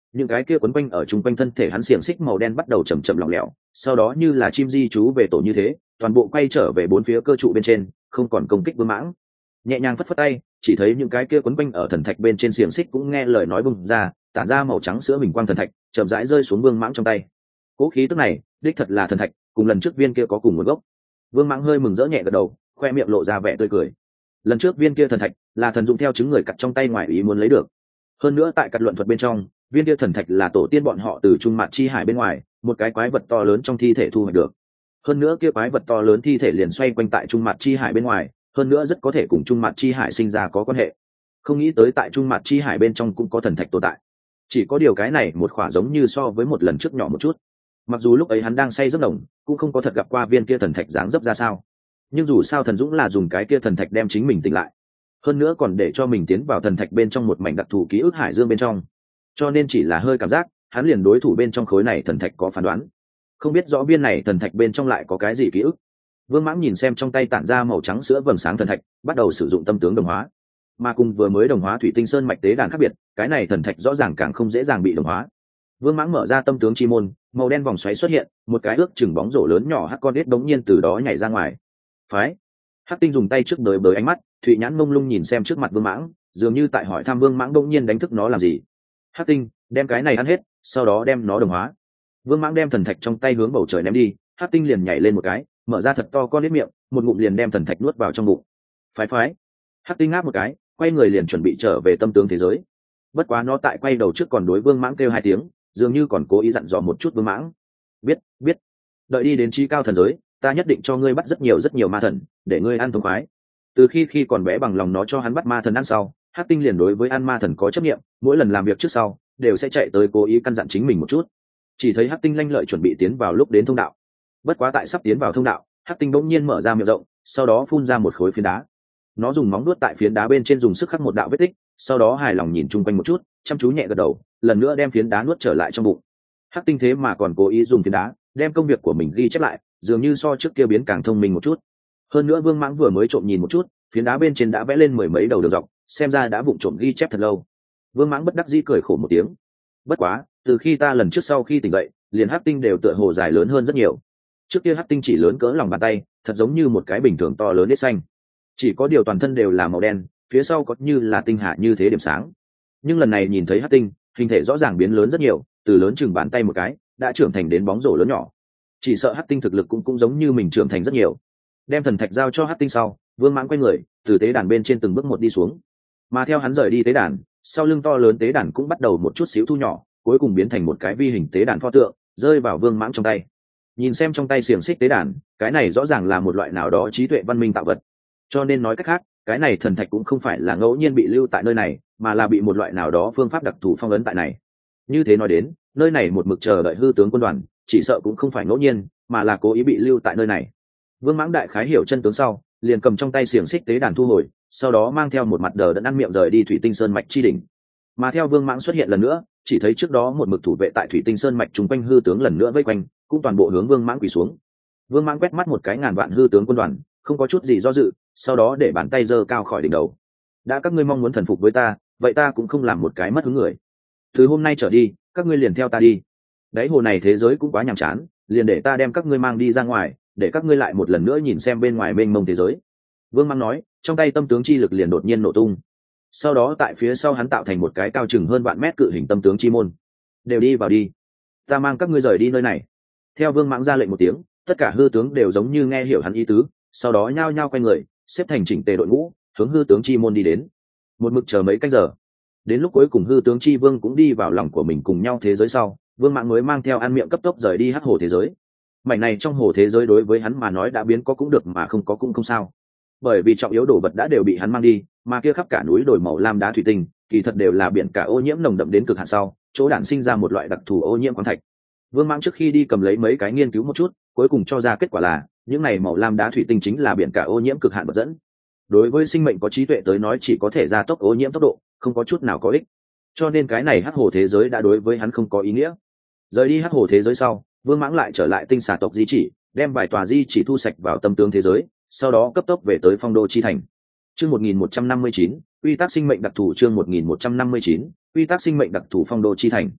những cái kia quấn quanh ở chung quanh thân thể hắn xiềng xích màu đen bắt đầu chầm chậm lỏng lẻo, sau đó như là chim di trú về tổ như thế toàn bộ quay trở về bốn phía cơ trụ bên trên, không còn công kích Vương Mãng. Nhẹ nhàng phất phất tay, chỉ thấy những cái kia quấn quanh ở thần thạch bên trên xiềng xích cũng nghe lời nói bung ra, tản ra màu trắng sữa bình quang thần thạch chậm rãi rơi xuống Vương Mãng trong tay. Cố khí tức này đích thật là thần thạch, cùng lần trước viên kia có cùng nguồn gốc. Vương Mãng hơi mừng rỡ nhẹ gật đầu, khoe miệng lộ ra vẻ tươi cười. Lần trước viên kia thần thạch là thần dụng theo chứng người cặt trong tay ngoài ý muốn lấy được, hơn nữa tại cặt luận thuật bên trong, viên kia thần thạch là tổ tiên bọn họ từ trung mạt chi hải bên ngoài một cái quái vật to lớn trong thi thể thu hoạch được. Hơn nữa kia quái vật to lớn thi thể liền xoay quanh tại trung mạt chi hải bên ngoài, hơn nữa rất có thể cùng trung mạt chi hải sinh ra có quan hệ. Không nghĩ tới tại trung mạt chi hải bên trong cũng có thần thạch tồn tại. Chỉ có điều cái này một khỏa giống như so với một lần trước nhỏ một chút. Mặc dù lúc ấy hắn đang say giấc nồng, cũng không có thật gặp qua viên kia thần thạch dáng dấp ra sao, nhưng dù sao thần dũng là dùng cái kia thần thạch đem chính mình tỉnh lại, hơn nữa còn để cho mình tiến vào thần thạch bên trong một mảnh đặc thù ký ức hải dương bên trong, cho nên chỉ là hơi cảm giác hắn liền đối thủ bên trong khối này thần thạch có phán đoán. Không biết rõ viên này thần thạch bên trong lại có cái gì ký ức. Vương Mãng nhìn xem trong tay tản ra màu trắng sữa vầng sáng thần thạch, bắt đầu sử dụng tâm tướng đồng hóa. Mà cùng vừa mới đồng hóa thủy tinh sơn mạch tế đàn khác biệt, cái này thần thạch rõ ràng càng không dễ dàng bị đồng hóa. Vương Mãng mở ra tâm tướng chi môn, màu đen vòng xoáy xuất hiện, một cái ước chừng bóng rổ lớn nhỏ hắc con đít đống nhiên từ đó nhảy ra ngoài. Phái. Hắc Tinh dùng tay trước đời bới ánh mắt, thụy nhãn mông lung nhìn xem trước mặt Vương Mãng, dường như tại hỏi thăm Vương Mãng đống nhiên đánh thức nó làm gì. Hắc Tinh, đem cái này ăn hết, sau đó đem nó đồng hóa. Vương Mãng đem thần thạch trong tay hướng bầu trời ném đi, Hắc Tinh liền nhảy lên một cái, mở ra thật to con đít miệng, một ngụm liền đem thần thạch nuốt vào trong bụng. Phái. Hắc Tinh ngáp một cái, quay người liền chuẩn bị trở về tâm tướng thế giới. Bất quá nó tại quay đầu trước còn đối Vương Mãng kêu hai tiếng, dường như còn cố ý dặn dò một chút Vương Mãng. Biết. Đợi đi đến trí cao thần giới, ta nhất định cho ngươi bắt rất nhiều ma thần, để ngươi ăn thống khoái. Từ khi còn bé bằng lòng nó cho hắn bắt ma thần ăn sau, Hắc Tinh liền đối với ăn ma thần có chấp niệm, mỗi lần làm việc trước sau đều sẽ chạy tới cố ý căn dặn chính mình một chút. Chỉ thấy Hắc Tinh lanh lợi chuẩn bị tiến vào lúc đến thông đạo. Bất quá tại sắp tiến vào thông đạo, Hắc Tinh bỗng nhiên mở ra miệng rộng, sau đó phun ra một khối phiến đá. Nó dùng móng nuốt tại phiến đá bên trên dùng sức khắc một đạo vết tích, sau đó hài lòng nhìn chung quanh một chút, chăm chú nhẹ gật đầu, lần nữa đem phiến đá nuốt trở lại trong bụng. Hắc Tinh thế mà còn cố ý dùng phiến đá đem công việc của mình ghi chép lại, dường như so trước kia biến càng thông minh một chút. Hơn nữa Vương Mãng vừa mới trộm nhìn một chút, phiến đá bên trên đã vẽ lên mười mấy đầu đường dọc, xem ra đã vụng trộm ghi chép thật lâu. Vương Mãng bất đắc dĩ cười khổ một tiếng. Bất quá, từ khi ta lần trước sau khi tỉnh dậy, liền Hắc Tinh đều tựa hồ dài lớn hơn rất nhiều. Trước kia Hắc Tinh chỉ lớn cỡ lòng bàn tay, thật giống như một cái bình thường to lớn nết xanh. Chỉ có điều toàn thân đều là màu đen, phía sau có như là tinh hà như thế điểm sáng. Nhưng lần này nhìn thấy Hắc Tinh, hình thể rõ ràng biến lớn rất nhiều, từ lớn chừng bàn tay một cái, đã trưởng thành đến bóng rổ lớn nhỏ. Chỉ sợ Hắc Tinh thực lực cũng giống như mình trưởng thành rất nhiều. Đem thần thạch giao cho Hắc Tinh sau, Vương Mãng quay người, từ tế đàn bên trên từng bước một đi xuống. Mà theo hắn rời đi tế đàn, sau lưng to lớn tế đàn cũng bắt đầu một chút xíu thu nhỏ, cuối cùng biến thành một cái vi hình tế đàn pho tượng, rơi vào Vương Mãng trong tay. Nhìn xem trong tay xiềng xích tế đàn, cái này rõ ràng là một loại nào đó trí tuệ văn minh tạo vật. Cho nên nói cách khác, cái này thần thạch cũng không phải là ngẫu nhiên bị lưu tại nơi này, mà là bị một loại nào đó phương pháp đặc thù phong ấn tại này. Như thế nói đến, nơi này một mực chờ đợi hư tướng quân đoàn, chỉ sợ cũng không phải ngẫu nhiên, mà là cố ý bị lưu tại nơi này. Vương Mãng đại khái hiểu chân tướng sau, liền cầm trong tay xiềng xích tế đàn thu hồi, sau đó mang theo một mặt đờ đẫn ăn miệng rời đi Thủy Tinh Sơn mạch chi đỉnh. Mà theo Vương Mãng xuất hiện lần nữa, chỉ thấy trước đó một mực thủ vệ tại Thủy Tinh Sơn mạch chúng quanh hư tướng lần nữa vây quanh, cũng toàn bộ hướng Vương Mãng quỳ xuống. Vương Mãng quét mắt một cái ngàn vạn hư tướng quân đoàn, không có chút gì do dự, sau đó để bàn tay giơ cao khỏi đỉnh đầu. Đã các ngươi mong muốn thần phục với ta, vậy ta cũng không làm một cái mất hứng người. Từ hôm nay trở đi, các ngươi liền theo ta đi. Đáy hồ này thế giới cũng quá nhàm chán, liền để ta đem các ngươi mang đi ra ngoài, để các ngươi lại một lần nữa nhìn xem bên ngoài mênh mông thế giới. Vương Mãng nói, trong tay tâm tướng chi lực liền đột nhiên nổ tung. Sau đó tại phía sau hắn tạo thành một cái cao chừng hơn vạn mét cự hình tâm tướng chi môn. Đều đi vào đi, ta mang các ngươi rời đi nơi này. Theo Vương Mãng ra lệnh một tiếng, tất cả hư tướng đều giống như nghe hiểu hắn ý tứ, sau đó nhao nhao quay người, xếp thành chỉnh tề đội ngũ, hướng hư tướng chi môn đi đến. Một mực chờ mấy canh giờ, đến lúc cuối cùng hư tướng chi vương cũng đi vào lòng của mình cùng nhau thế giới sau, Vương Mãng mới mang theo ăn miệng cấp tốc rời đi hắc hồ thế giới. Mảnh này trong hồ thế giới đối với hắn mà nói đã biến có cũng được mà không có cũng không sao, bởi vì trọng yếu đồ vật đã đều bị hắn mang đi, mà kia khắp cả núi đồi màu lam đá thủy tinh kỳ thật đều là biển cả ô nhiễm nồng đậm đến cực hạn sau chỗ đản sinh ra một loại đặc thù ô nhiễm khoáng thạch. Vương Mãng trước khi đi cầm lấy mấy cái nghiên cứu một chút, cuối cùng cho ra kết quả là những này màu lam đá thủy tinh chính là biển cả ô nhiễm cực hạn vật dẫn. Đối với sinh mệnh có trí tuệ tới nói chỉ có thể gia tốc ô nhiễm tốc độ, không có chút nào có ích. Cho nên cái này hắc hồ thế giới đã đối với hắn không có ý nghĩa. Rời đi hắc hồ thế giới sau, Vương Mãng lại trở lại tinh xà tộc di chỉ, đem vài tòa di chỉ thu sạch vào tâm tướng thế giới, sau đó cấp tốc về tới phong đô chi thành. Chương 1159, quy tắc sinh mệnh đặc thù. Chương 1159, quy tắc sinh mệnh đặc thù phong đô chi thành.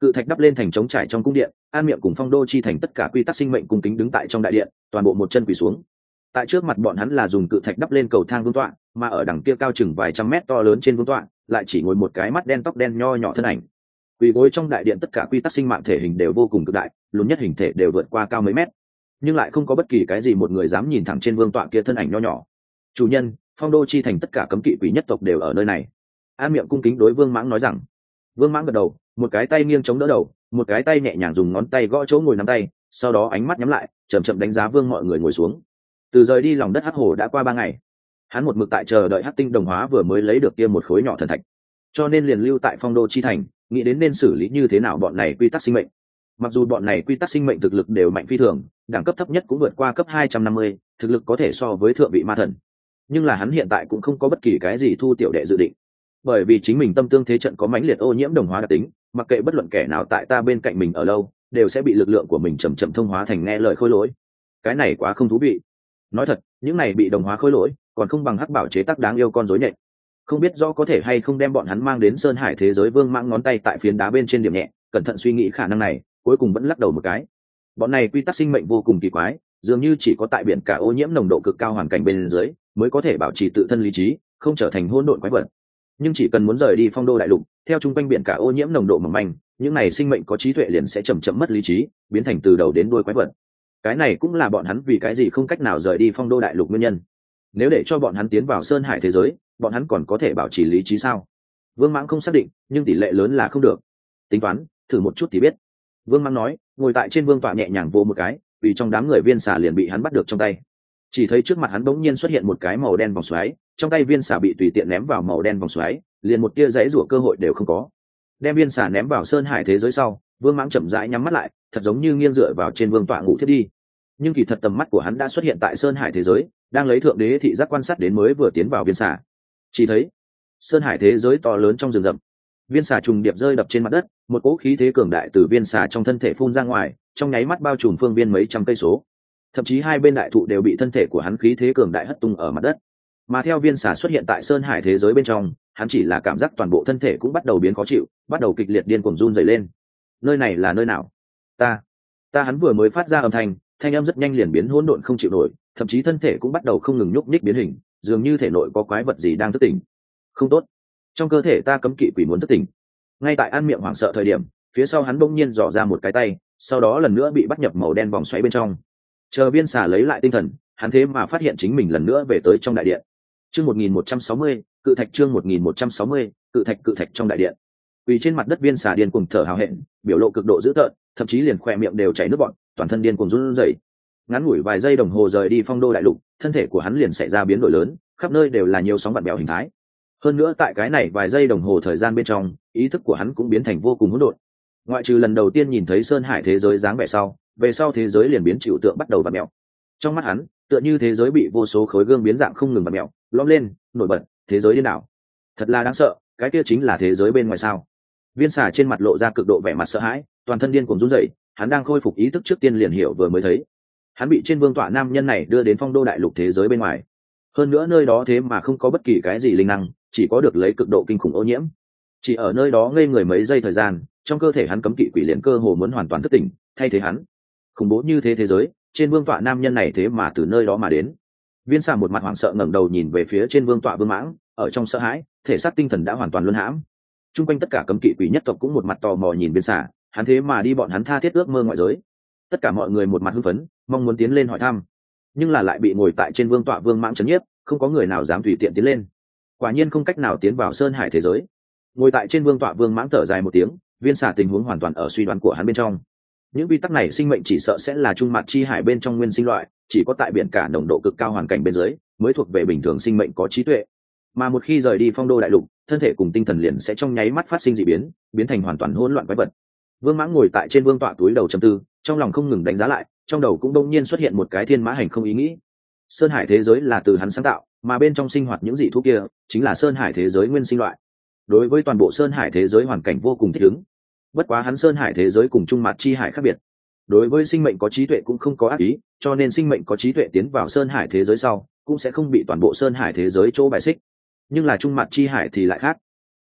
Cự thạch đắp lên thành trống trải trong cung điện, An Miệng cùng Phong Đô Chi thành tất cả quy tắc sinh mệnh cung kính đứng tại trong đại điện, toàn bộ một chân quỳ xuống. Tại trước mặt bọn hắn là dùng cự thạch đắp lên cầu thang vương tọa, mà ở đằng kia cao chừng vài trăm mét to lớn trên vương tọa, lại chỉ ngồi một cái mắt đen tóc đen nho nhỏ thân ảnh. Quỳ gối trong đại điện tất cả quy tắc sinh mạng thể hình đều vô cùng cực đại, lớn nhất hình thể đều vượt qua cao mấy mét, nhưng lại không có bất kỳ cái gì một người dám nhìn thẳng trên vương tọa kia thân ảnh nho nhỏ. Chủ nhân, Phong Đô Chi thành tất cả cấm kỵ quỷ nhất tộc đều ở nơi này. An Miệng cung kính đối Vương Mãng nói rằng. Vương Mãng gật đầu, một cái tay nghiêng chống đỡ đầu, một cái tay nhẹ nhàng dùng ngón tay gõ chỗ ngồi nắm tay, sau đó ánh mắt nhắm lại, chậm chậm đánh giá Vương mọi người ngồi xuống. Từ rời đi lòng đất hắc hồ đã qua 3 ngày, hắn một mực tại chờ đợi hắc tinh đồng hóa vừa mới lấy được kia một khối nhỏ thần thạch, cho nên liền lưu tại Phong Đô Chi thành, nghĩ đến nên xử lý như thế nào bọn này quy tắc sinh mệnh. Mặc dù bọn này quy tắc sinh mệnh thực lực đều mạnh phi thường, đẳng cấp thấp nhất cũng vượt qua cấp 250, thực lực có thể so với thượng vị ma thần, nhưng là hắn hiện tại cũng không có bất kỳ cái gì thu tiểu đệ dự định, bởi vì chính mình tâm tương thế trận có mãnh liệt ô nhiễm đồng hóa đặc tính, mặc kệ bất luận kẻ nào tại ta bên cạnh mình ở lâu, đều sẽ bị lực lượng của mình chậm chậm thông hóa thành nghe lời khôi lỗi. Cái này quá không thú vị. Nói thật, những này bị đồng hóa khôi lỗi còn không bằng hắc bảo chế tác đáng yêu con rối nhện. Không biết rõ có thể hay không đem bọn hắn mang đến Sơn Hải thế giới. Vương Mãng ngón tay tại phiến đá bên trên điểm nhẹ, cẩn thận suy nghĩ khả năng này, cuối cùng vẫn lắc đầu một cái. Bọn này quy tắc sinh mệnh vô cùng kỳ quái, dường như chỉ có tại biển cả ô nhiễm nồng độ cực cao hoàn cảnh bên dưới mới có thể bảo trì tự thân lý trí, không trở thành hỗn độn quái vật. Nhưng chỉ cần muốn rời đi Phong Đô đại lục, theo trung quanh biển cả ô nhiễm nồng độ mỏng manh, những này sinh mệnh có trí tuệ liền sẽ chậm chậm mất lý trí, biến thành từ đầu đến đuôi quái vật. Cái này cũng là bọn hắn vì cái gì không cách nào rời đi Phong Đô đại lục nguyên nhân. Nếu để cho bọn hắn tiến vào Sơn Hải thế giới, bọn hắn còn có thể bảo trì lý trí sao? Vương Mãng không xác định, nhưng tỷ lệ lớn là không được. Tính toán, thử một chút thì biết. Vương Mãng nói, ngồi tại trên vương tọa nhẹ nhàng vỗ một cái, vì trong đám người viên xà liền bị hắn bắt được trong tay. Chỉ thấy trước mặt hắn bỗng nhiên xuất hiện một cái màu đen vòng xoáy, trong tay viên xà bị tùy tiện ném vào màu đen vòng xoáy, liền một tia giãy giụa cơ hội đều không có. Đem viên xà ném vào Sơn Hải thế giới sau, Vương Mãng chậm rãi nhắm mắt lại, thật giống như nghiêng dựa vào trên vương tọa ngủ thiết đi. Nhưng kỳ thật tầm mắt của hắn đã xuất hiện tại Sơn Hải thế giới, đang lấy thượng đế thị giác quan sát đến mới vừa tiến vào viên xà. Chỉ thấy Sơn Hải thế giới to lớn trong rừng rậm, viên xà trùng điệp rơi đập trên mặt đất, một cỗ khí thế cường đại từ viên xà trong thân thể phun ra ngoài, trong nháy mắt bao trùm phương viên mấy trăm cây số. Thậm chí hai bên đại thụ đều bị thân thể của hắn khí thế cường đại hất tung ở mặt đất. Mà theo viên xà xuất hiện tại Sơn Hải thế giới bên trong, hắn chỉ là cảm giác toàn bộ thân thể cũng bắt đầu biến khó chịu, bắt đầu kịch liệt điên cuồng run rẩy lên. Nơi này là nơi nào? Ta hắn vừa mới phát ra âm thanh âm rất nhanh liền biến hỗn độn không chịu nổi, thậm chí thân thể cũng bắt đầu không ngừng nhúc nhích biến hình, dường như thể nội có quái vật gì đang thức tỉnh. Không tốt, trong cơ thể ta cấm kỵ quỷ muốn thức tỉnh. Ngay tại An Miệng hoảng sợ thời điểm, phía sau hắn bỗng nhiên dò ra một cái tay, sau đó lần nữa bị bắt nhập màu đen vòng xoáy bên trong. Chờ viên xà lấy lại tinh thần, hắn thế mà phát hiện chính mình lần nữa về tới trong đại điện. Chương 1160, cự thạch. Chương 1160, cự thạch trong đại điện. Vì trên mặt đất viên xà điên cuồng thở hào hẹn, biểu lộ cực độ dữ tợn, thậm chí liền khóe miệng đều chảy nước bọt, toàn thân điên cuồng run rẩy. Ngắn ngủi vài giây đồng hồ rời đi Phong Đô đại lục, thân thể của hắn liền xảy ra biến đổi lớn, khắp nơi đều là nhiều sóng vặn bèo hình thái. Hơn nữa tại cái này vài giây đồng hồ thời gian bên trong, ý thức của hắn cũng biến thành vô cùng hỗn độn. Ngoại trừ lần đầu tiên nhìn thấy Sơn Hải thế giới dáng vẻ sau, về sau thế giới liền biến chịu tượng bắt đầu vặn mèo. Trong mắt hắn, tựa như thế giới bị vô số khối gương biến dạng không ngừng vặn mèo, lõm lên, nổi bật, thế giới điên đảo. Thật là đáng sợ, cái kia chính là thế giới bên ngoài sao? Viên xà trên mặt lộ ra cực độ vẻ mặt sợ hãi, toàn thân điên cuồng run rẩy, hắn đang khôi phục ý thức trước tiên liền hiểu vừa mới thấy. Hắn bị trên vương tọa nam nhân này đưa đến Phong Đô đại lục thế giới bên ngoài. Hơn nữa nơi đó thế mà không có bất kỳ cái gì linh năng, chỉ có được lấy cực độ kinh khủng ô nhiễm. Chỉ ở nơi đó ngây người mấy giây thời gian, trong cơ thể hắn cấm kỵ quỷ liền cơ hồ muốn hoàn toàn thức tỉnh, thay thế hắn. Khủng bố như thế thế giới, trên vương tọa nam nhân này thế mà từ nơi đó mà đến. Viên xà một mặt hoảng sợ ngẩng đầu nhìn về phía trên vương tọa Vương Mãng, ở trong sợ hãi, thể xác tinh thần đã hoàn toàn luân hãm. Trung quanh tất cả cấm kỵ quỷ nhất tộc cũng một mặt tò mò nhìn viên xà, hắn thế mà đi bọn hắn tha thiết ước mơ ngoại giới. Tất cả mọi người một mặt hưng phấn, mong muốn tiến lên hỏi thăm, nhưng là lại bị ngồi tại trên vương tọa Vương Mãng trấn nhiếp, không có người nào dám tùy tiện tiến lên. Quả nhiên không cách nào tiến vào Sơn Hải thế giới. Ngồi tại trên vương tọa Vương Mãng thở dài một tiếng, viên xà tình huống hoàn toàn ở suy đoán của hắn bên trong. Những quy tắc này sinh mệnh chỉ sợ sẽ là trung mặt chi hải bên trong nguyên sinh loại, chỉ có tại biển cả nồng độ cực cao hoàn cảnh bên dưới mới thuộc về bình thường sinh mệnh có trí tuệ. Mà một khi rời đi Phong Đô đại lục, thân thể cùng tinh thần liền sẽ trong nháy mắt phát sinh dị biến, biến thành hoàn toàn hỗn loạn quái vật. Vương Mãng ngồi tại trên vương tọa túi đầu trầm tư, trong lòng không ngừng đánh giá lại, trong đầu cũng đông nhiên xuất hiện một cái thiên mã hành không ý nghĩ. Sơn Hải thế giới là từ hắn sáng tạo, mà bên trong sinh hoạt những dị thú kia chính là Sơn Hải thế giới nguyên sinh loại. Đối với toàn bộ Sơn Hải thế giới hoàn cảnh vô cùng thích ứng. Bất quá hắn Sơn Hải thế giới cùng trung mặt chi hải khác biệt. Đối với sinh mệnh có trí tuệ cũng không có ác ý, cho nên sinh mệnh có trí tuệ tiến vào Sơn Hải thế giới sau, cũng sẽ không bị toàn bộ Sơn Hải thế giới chỗ bài xích. Nhưng là trung mặt chi hải thì lại khác.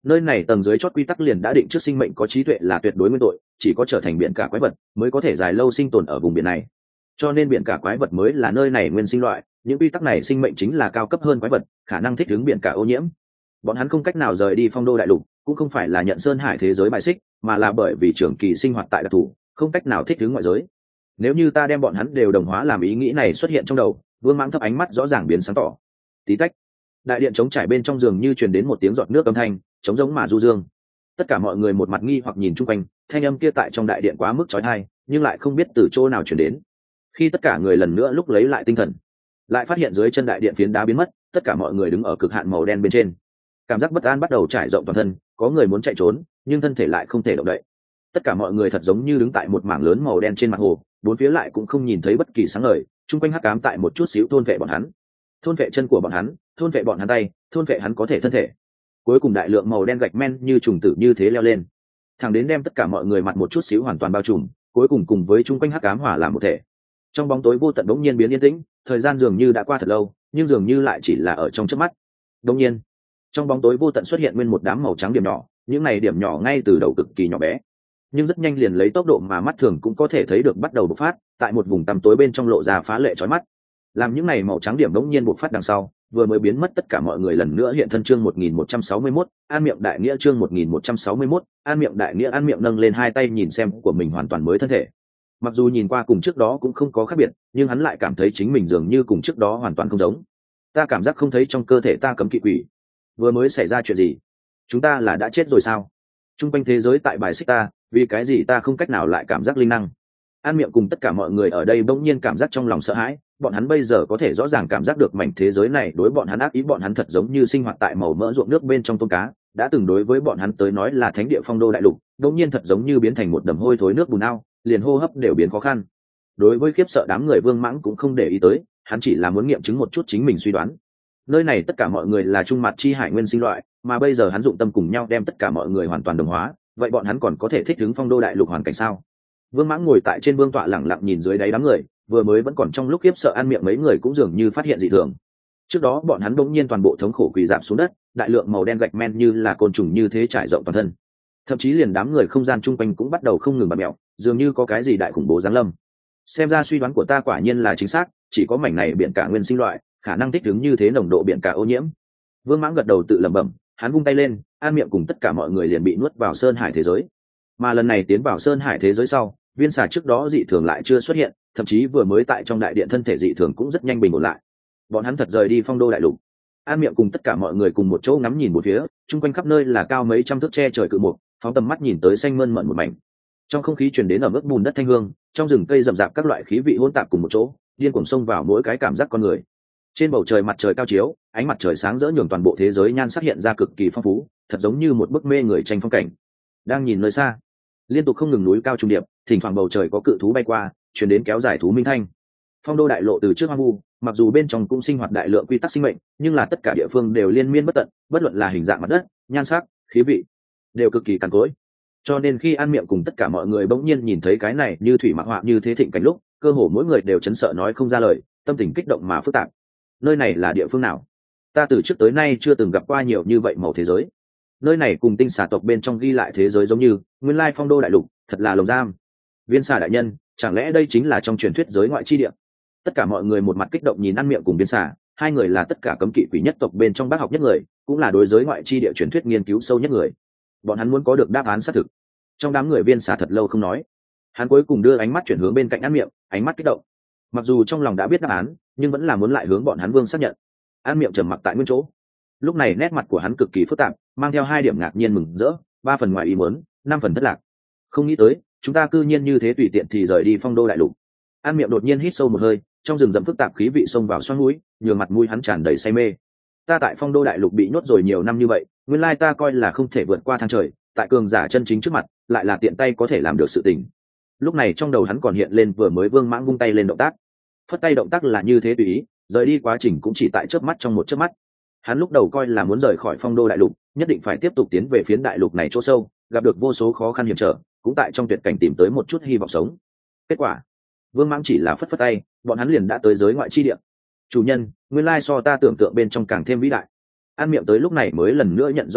Nơi này tầng dưới chót quy tắc liền đã định trước sinh mệnh có trí tuệ là tuyệt đối nguyên tội, chỉ có trở thành biển cả quái vật mới có thể dài lâu sinh tồn ở vùng biển này. Cho nên biển cả quái vật mới là nơi này nguyên sinh loại, những quy tắc này sinh mệnh chính là cao cấp hơn quái vật, khả năng thích ứng biển cả ô nhiễm. Bọn hắn không cách nào rời đi phong đô đại lục, cũng không phải là nhận sơn hải thế giới bài xích, mà là bởi vì trường kỳ sinh hoạt tại đặc thù, không cách nào thích ứng ngoại giới. Nếu như ta đem bọn hắn đều đồng hóa làm ý nghĩ này xuất hiện trong đầu, Vương Mãng thấp ánh mắt rõ ràng biến sáng tỏ. Tí tách, đại điện trống trải bên trong giường như truyền đến một tiếng giọt nước âm thanh, trống giống mà du dương. Tất cả mọi người một mặt nghi hoặc nhìn chung quanh, thanh âm kia tại trong đại điện quá mức chói tai, nhưng lại không biết từ chỗ nào truyền đến. Khi tất cả người lần nữa lúc lấy lại tinh thần, lại phát hiện dưới chân đại điện phiến đá biến mất, tất cả mọi người đứng ở cực hạn màu đen bên trên. Cảm giác bất an bắt đầu trải rộng toàn thân, có người muốn chạy trốn, nhưng thân thể lại không thể động đậy. Tất cả mọi người thật giống như đứng tại một mảng lớn màu đen trên mặt hồ, bốn phía lại cũng không nhìn thấy bất kỳ sáng ngời, chung quanh hắc ám tại một chút xíu thôn vệ bọn hắn, thôn vệ chân của bọn hắn, thôn vệ bọn hắn tay, thôn vệ hắn có thể thân thể. Cuối cùng đại lượng màu đen gạch men như trùng tử như thế leo lên, thẳng đến đem tất cả mọi người mặt một chút xíu hoàn toàn bao trùm, cuối cùng cùng với chung quanh hắc ám hòa làm một thể. Trong bóng tối vô tận bỗng nhiên biến yên tĩnh, thời gian dường như đã qua thật lâu, nhưng dường như lại chỉ là ở trong chớp mắt. Bỗng nhiên, trong bóng tối vô tận xuất hiện nguyên một đám màu trắng điểm nhỏ, những này điểm nhỏ ngay từ đầu cực kỳ nhỏ bé, nhưng rất nhanh liền lấy tốc độ mà mắt thường cũng có thể thấy được bắt đầu bộc phát, tại một vùng tăm tối bên trong lộ ra phá lệ chói mắt. Làm những này màu trắng điểm đống nhiên bộc phát đằng sau, vừa mới biến mất tất cả mọi người lần nữa hiện thân. Chương 1161, An Miệng Đại Nghĩa. Chương 1161, An Miệng Đại Nghĩa. An Miệng nâng lên hai tay nhìn xem của mình hoàn toàn mới thân thể. Mặc dù nhìn qua cùng trước đó cũng không có khác biệt, nhưng hắn lại cảm thấy chính mình dường như cùng trước đó hoàn toàn không giống. Ta cảm giác không thấy trong cơ thể ta cấm kỵ quỷ. Vừa mới xảy ra chuyện gì? Chúng ta là đã chết rồi sao? Trung quanh thế giới tại bài xích ta, vì cái gì ta không cách nào lại cảm giác linh năng? An Miệng cùng tất cả mọi người ở đây bỗng nhiên cảm giác trong lòng sợ hãi, bọn hắn bây giờ có thể rõ ràng cảm giác được mảnh thế giới này đối bọn hắn ác ý, bọn hắn thật giống như sinh hoạt tại màu mỡ ruộng nước bên trong tôm cá, đã từng đối với bọn hắn tới nói là thánh địa phong đô đại lục, bỗng nhiên thật giống như biến thành một đầm hôi thối nước bùn ao, liền hô hấp đều biến khó khăn. Đối với khiếp sợ đám người Vương Mãng cũng không để ý tới, hắn chỉ là muốn nghiệm chứng một chút chính mình suy đoán. Nơi này tất cả mọi người là trung mặt chi hải nguyên sinh loại, mà bây giờ hắn dụng tâm cùng nhau đem tất cả mọi người hoàn toàn đồng hóa, vậy bọn hắn còn có thể thích ứng phong đô đại lục hoàn cảnh sao? Vương Mãng ngồi tại trên vương tọa lẳng lặng nhìn dưới đáy đám người, vừa mới vẫn còn trong lúc khiếp sợ An Miệng mấy người cũng dường như phát hiện dị thường. Trước đó bọn hắn bỗng nhiên toàn bộ thống khổ quỳ rạp xuống đất, đại lượng màu đen gạch men như là côn trùng như thế trải rộng toàn thân. Thậm chí liền đám người không gian chung quanh cũng bắt đầu không ngừng bặm mèo, dường như có cái gì đại khủng bố giáng lâm. Xem ra suy đoán của ta quả nhiên là chính xác, chỉ có mảnh này biển cả nguyên sinh loại, khả năng thích ứng như thế nồng độ biển cả ô nhiễm. Vương Mãng gật đầu tự lẩm bẩm, hắn vung tay lên, An Miệng cùng tất cả mọi người liền bị nuốt vào sơn hải thế giới. Mà lần này tiến vào sơn hải thế giới sau, viên xà trước đó dị thường lại chưa xuất hiện, thậm chí vừa mới tại trong đại điện thân thể dị thường cũng rất nhanh bình ổn lại. Bọn hắn thật rời đi phong đô đại lục. An Miệng cùng tất cả mọi người cùng một chỗ ngắm nhìn một phía, chung quanh khắp nơi là cao mấy trăm thước che trời cự mục, phóng tầm mắt nhìn tới xanh mơn mởn một mảnh. Trong không khí truyền đến ẩm ướt bùn đất thanh hương, trong rừng cây rậm rạp các loại khí vị hỗn tạp cùng một chỗ, điên cuồng xông vào mỗi cái cảm giác con người. Trên bầu trời mặt trời cao chiếu, ánh mặt trời sáng rỡ nhường toàn bộ thế giới nhan sắc hiện ra cực kỳ phong phú, thật giống như một bức mê người tranh phong cảnh. Đang nhìn nơi xa, liên tục không ngừng núi cao trùng điệp, thỉnh thoảng bầu trời có cự thú bay qua, truyền đến kéo dài thú minh thanh. Phong đô đại lộ từ trước hoang vu, mặc dù bên trong cũng sinh hoạt đại lượng quy tắc sinh mệnh, nhưng là tất cả địa phương đều liên miên bất tận, bất luận là hình dạng mặt đất, nhan sắc, khí vị, đều cực kỳ cằn cỗi. Cho nên khi An Miệng cùng tất cả mọi người bỗng nhiên nhìn thấy cái này như thủy mặc họa như thế thịnh cảnh lúc, cơ hồ mỗi người đều chấn sợ nói không ra lời, tâm tình kích động mà phức tạp. Nơi này là địa phương nào? Ta từ trước tới nay chưa từng gặp qua nhiều như vậy màu thế giới. Nơi này cùng tinh xà tộc bên trong ghi lại thế giới giống như nguyên lai phong đô đại lục, thật là lồng giam. Viên xà đại nhân, chẳng lẽ đây chính là trong truyền thuyết giới ngoại chi địa? Tất cả mọi người một mặt kích động nhìn An Miệng cùng viên xà, hai người là tất cả cấm kỵ quỷ nhất tộc bên trong bác học nhất người, cũng là đối giới ngoại chi địa truyền thuyết nghiên cứu sâu nhất người. Bọn hắn muốn có được đáp án xác thực. Trong đám người viên xà thật lâu không nói, hắn cuối cùng đưa ánh mắt chuyển hướng bên cạnh An Miệng, ánh mắt kích động. Mặc dù trong lòng đã biết đáp án, nhưng vẫn là muốn lại hướng bọn hắn Vương xác nhận. An Miệng trầm mặc tại nguyên chỗ. Lúc này nét mặt của hắn cực kỳ phức tạp, mang theo hai điểm ngạc nhiên mừng rỡ, 3 phần ngoài ý muốn, 5 phần thất lạc. Không nghĩ tới, chúng ta cư nhiên như thế tùy tiện thì rời đi phong đô đại lục. An Miệng đột nhiên hít sâu một hơi, trong rừng rậm phức tạp khí vị xông vào xoang mũi, nhường mặt mũi hắn tràn đầy say mê. Ta tại phong đô đại lục bị nhốt rồi nhiều năm như vậy, nguyên lai ta coi là không thể vượt qua thang trời, tại cường giả chân chính trước mặt, lại là tiện tay có thể làm được sự tình. Lúc này trong đầu hắn còn hiện lên vừa mới Vương Mãng vung tay lên động tác. Phất tay động tác là như thế tùy ý, rời đi quá trình cũng chỉ tại chớp mắt, trong một chớp mắt. Hắn lúc đầu coi là muốn rời khỏi phong đô đại lục, nhất định phải tiếp tục tiến về phiến đại lục này chỗ sâu, gặp được vô số khó khăn hiểm trở, cũng tại trong tuyệt cảnh tìm tới một chút hy vọng sống. Kết quả, Vương Mãng chỉ là phất phất tay, bọn hắn liền đã tới giới ngoại chi địa. Chủ nhân, nguyên lai so ta tưởng tượng bên trong càng thêm vĩ đại. An Miệng tới lúc này mới lần nữa nhận rõ hiện thực,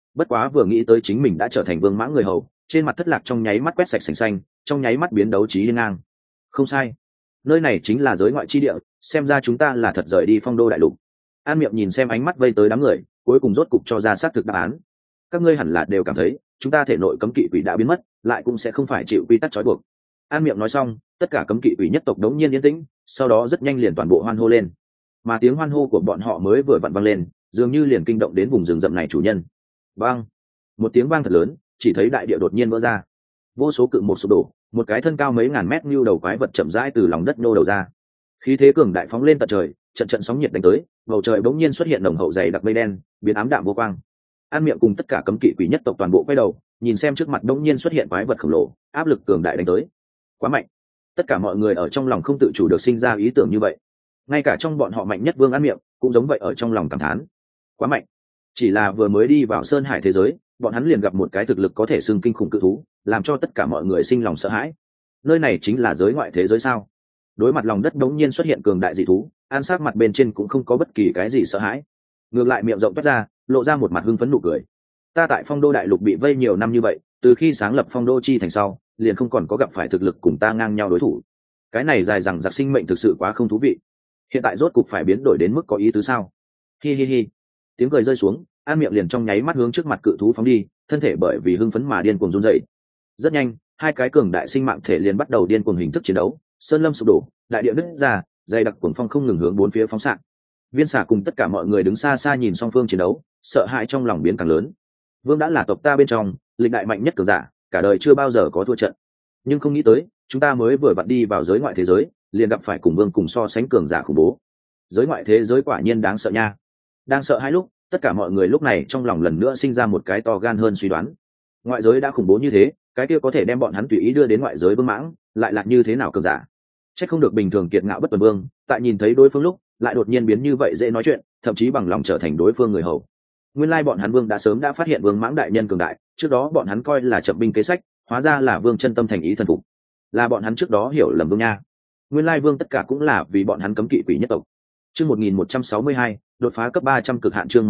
bất quá vừa nghĩ tới chính mình đã trở thành vương mãng người hầu, trên mặt thất lạc trong nháy mắt quét sạch sành xanh, trong nháy mắt biến đấu trí hiên ngang. Không sai, nơi này chính là giới ngoại chi địa, xem ra chúng ta là thật rời đi phong đô đại lục. An Miệng nhìn xem ánh mắt vây tới đám người, cuối cùng rốt cục cho ra xác thực đáp án. Các ngươi hẳn là đều cảm thấy chúng ta thể nội cấm kỵ quỷ đã biến mất, lại cũng sẽ không phải chịu quy tắc trói buộc. An Miệng nói xong, tất cả cấm kỵ quỷ nhất tộc đống nhiên yên tĩnh, sau đó rất nhanh liền toàn bộ hoan hô lên. Mà tiếng hoan hô của bọn họ mới vừa vặn vang lên, dường như liền kinh động đến vùng rừng rậm này chủ nhân. Vang, một tiếng vang thật lớn, chỉ thấy đại địa đột nhiên vỡ ra, vô số cự một sụp đổ, một cái thân cao mấy ngàn mét như đầu quái vật chậm rãi từ lòng đất nô đầu ra, khí thế cường đại phóng lên tận trời, trận trận sóng nhiệt đánh tới, bầu trời bỗng nhiên xuất hiện nồng hậu dày đặc mây đen, biến ám đạm vô quang. An Miệng cùng tất cả cấm kỵ quỷ nhất tộc toàn bộ quay đầu, nhìn xem trước mặt bỗng nhiên xuất hiện quái vật khổng lồ, áp lực cường đại đánh tới, quá mạnh. Tất cả mọi người ở trong lòng không tự chủ được sinh ra ý tưởng như vậy, ngay cả trong bọn họ mạnh nhất Vương An Miệng cũng giống vậy ở trong lòng cảm thán, quá mạnh. Chỉ là vừa mới đi vào sơn hải thế giới, bọn hắn liền gặp một cái thực lực có thể xưng kinh khủng cự thú, làm cho tất cả mọi người sinh lòng sợ hãi. Nơi này chính là giới ngoại thế giới sao? Đối mặt lòng đất đống nhiên xuất hiện cường đại dị thú, An Sắc mặt bên trên cũng không có bất kỳ cái gì sợ hãi, ngược lại miệng rộng toát ra, lộ ra một mặt hưng phấn nụ cười. Ta tại phong đô đại lục bị vây nhiều năm như vậy, từ khi sáng lập phong đô chi thành sau, liền không còn có gặp phải thực lực cùng ta ngang nhau đối thủ. Cái này dài dằng dặc sinh mệnh thực sự quá không thú vị. Hiện tại rốt cục phải biến đổi đến mức có ý tứ sao? Hi hi hi. Tiếng cười rơi xuống, An Miệng liền trong nháy mắt hướng trước mặt cự thú phóng đi, thân thể bởi vì hưng phấn mà điên cuồng run rẩy. Rất nhanh, hai cái cường đại sinh mạng thể liền bắt đầu điên cuồng hình thức chiến đấu, sơn lâm sụp đổ, đại địa nứt ra, dày đặc cuồng phong không ngừng hướng bốn phía phóng xạ. Viên Xà cùng tất cả mọi người đứng xa xa nhìn song phương chiến đấu, sợ hãi trong lòng biến càng lớn. Vương đã là tộc ta bên trong lịch đại mạnh nhất cường giả, cả đời chưa bao giờ có thua trận, nhưng không nghĩ tới chúng ta mới vừa vặn đi vào giới ngoại thế giới, liền gặp phải cùng Vương cùng so sánh cường giả khủng bố. Giới ngoại thế giới quả nhiên đáng sợ nha. Đang sợ hai lúc, tất cả mọi người lúc này trong lòng lần nữa sinh ra một cái to gan hơn suy đoán. Ngoại giới đã khủng bố như thế, cái kia có thể đem bọn hắn tùy ý đưa đến ngoại giới Vương mãng, lại là như thế nào cường giả? Chắc không được bình thường kiệt ngạo bất tuần Vương, tại nhìn thấy đối phương lúc, lại đột nhiên biến như vậy dễ nói chuyện, thậm chí bằng lòng trở thành đối phương người hầu. Nguyên lai bọn hắn Vương đã sớm đã phát hiện Vương mãng đại nhân cường đại, trước đó bọn hắn coi là chậm binh kế sách, hóa ra là Vương chân tâm thành ý thần phục. Là bọn hắn trước đó hiểu lầm Vương nha. Nguyên lai Vương tất cả cũng là vì bọn hắn cấm kỵ quỷ nhất tộc. Chương 1162, đột phá cấp 300 cực hạn. Chương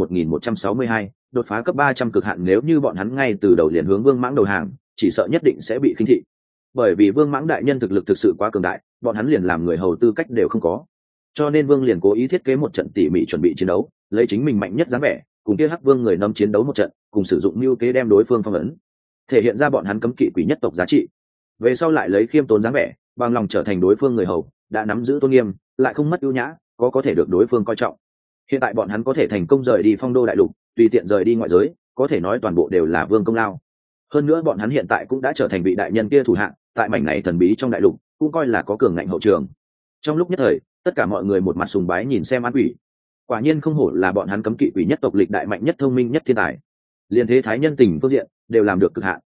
1162, đột phá cấp 300 cực hạn. Nếu như bọn hắn ngay từ đầu liền hướng Vương mãng đầu hàng, chỉ sợ nhất định sẽ bị khinh thị. Bởi vì Vương mãng đại nhân thực lực thực sự quá cường đại, bọn hắn liền làm người hầu tư cách đều không có. Cho nên Vương liền cố ý thiết kế một trận tỉ mỉ chuẩn bị chiến đấu, lấy chính mình mạnh nhất dáng vẻ, cùng kia Hắc Vương người nâm chiến đấu một trận, cùng sử dụng mưu kế đem đối phương phong ấn, thể hiện ra bọn hắn cấm kỵ quỷ nhất tộc giá trị. Về sau lại lấy khiêm tốn dáng vẻ, bằng lòng trở thành đối phương người hầu, đã nắm giữ tôn nghiêm, lại không mất ưu nhã, có thể được đối phương coi trọng. Hiện tại bọn hắn có thể thành công rời đi phong đô đại lục, tùy tiện rời đi ngoại giới, có thể nói toàn bộ đều là Vương công lao. Hơn nữa bọn hắn hiện tại cũng đã trở thành vị đại nhân kia thủ hạng, tại mảnh này thần bí trong đại lục, cũng coi là có cường ngạnh hậu trường. Trong lúc nhất thời, tất cả mọi người một mặt sùng bái nhìn xem An Quỷ. Quả nhiên không hổ là bọn hắn cấm kỵ quỷ nhất tộc lịch đại mạnh nhất, thông minh nhất thiên tài. Liên thế thái nhân tình phương diện đều làm được cực hạn.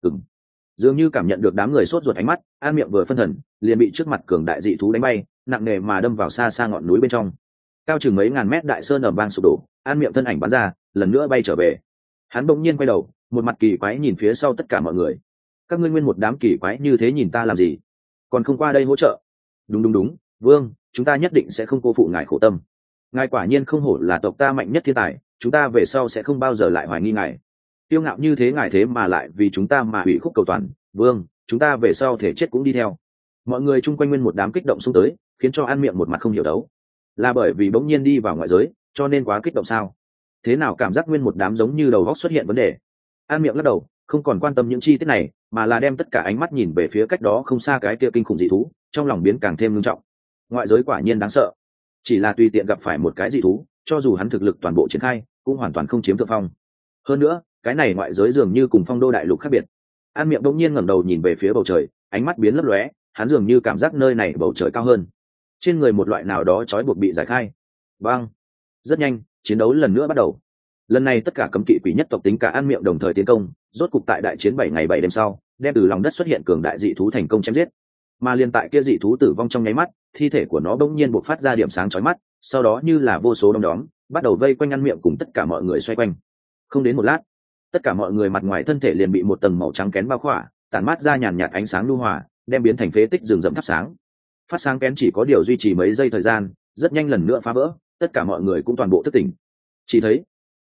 Dường như cảm nhận được đám người sốt ruột ánh mắt, An Miệng vừa phân thần, liền bị trước mặt cường đại dị thú đánh bay, nặng nề mà đâm vào xa xa ngọn núi bên trong. Cao chừng mấy ngàn mét đại sơn ầm vang sụp đổ, An Miệng thân ảnh bắn ra, lần nữa bay trở về. Hắn bỗng nhiên quay đầu, một mặt kỳ quái nhìn phía sau tất cả mọi người. Các ngươi nguyên một đám kỳ quái như thế nhìn ta làm gì? Còn không qua đây hỗ trợ? Đúng, Vương, chúng ta nhất định sẽ không cô phụ ngài khổ tâm. Ngài quả nhiên không hổ là tộc ta mạnh nhất thiên tài, chúng ta về sau sẽ không bao giờ lại hoài nghi ngài. Kiêu ngạo như thế ngài thế mà lại vì chúng ta mà hủy khúc cầu toàn, Vương, chúng ta về sau thể chết cũng đi theo. Mọi người chung quanh nguyên một đám kích động xung tới, khiến cho An Miệng một mặt không hiểu đấu. Là bởi vì bỗng nhiên đi vào ngoại giới, cho nên quá kích động sao? Thế nào cảm giác nguyên một đám giống như đầu óc xuất hiện vấn đề? An Miệng lắc đầu, không còn quan tâm những chi tiết này, mà là đem tất cả ánh mắt nhìn về phía cách đó không xa cái kia kinh khủng dị thú, trong lòng biến càng thêm nghiêm trọng. Ngoại giới quả nhiên đáng sợ. Chỉ là tùy tiện gặp phải một cái dị thú, cho dù hắn thực lực toàn bộ triển khai, cũng hoàn toàn không chiếm thượng phong. Hơn nữa, cái này ngoại giới dường như cùng phong đô đại lục khác biệt. An Miệng đột nhiên ngẩng đầu nhìn về phía bầu trời, ánh mắt biến lấp lóe, hắn dường như cảm giác nơi này bầu trời cao hơn. Trên người một loại nào đó trói buộc bị giải khai. Bang! Rất nhanh, chiến đấu lần nữa bắt đầu. Lần này tất cả cấm kỵ quỷ nhất tộc tính cả An Miệng đồng thời tiến công, rốt cục tại đại chiến 7 ngày 7 đêm sau, đem từ lòng đất xuất hiện cường đại dị thú thành công chém giết. Mà liên tại kia dị thú tử vong trong nháy mắt, thi thể của nó bỗng nhiên bộc phát ra điểm sáng chói mắt, sau đó như là vô số đom đóm, bắt đầu vây quanh An Miệng cùng tất cả mọi người xoay quanh. Không đến một lát, tất cả mọi người mặt ngoài thân thể liền bị một tầng màu trắng kén bao khỏa, tản mát ra nhàn nhạt ánh sáng nhu hòa, đem biến thành phế tích rừng rậm thắp sáng. Phát sáng kén chỉ có điều duy trì mấy giây thời gian, rất nhanh lần nữa phá vỡ, tất cả mọi người cũng toàn bộ thức tỉnh. Chỉ thấy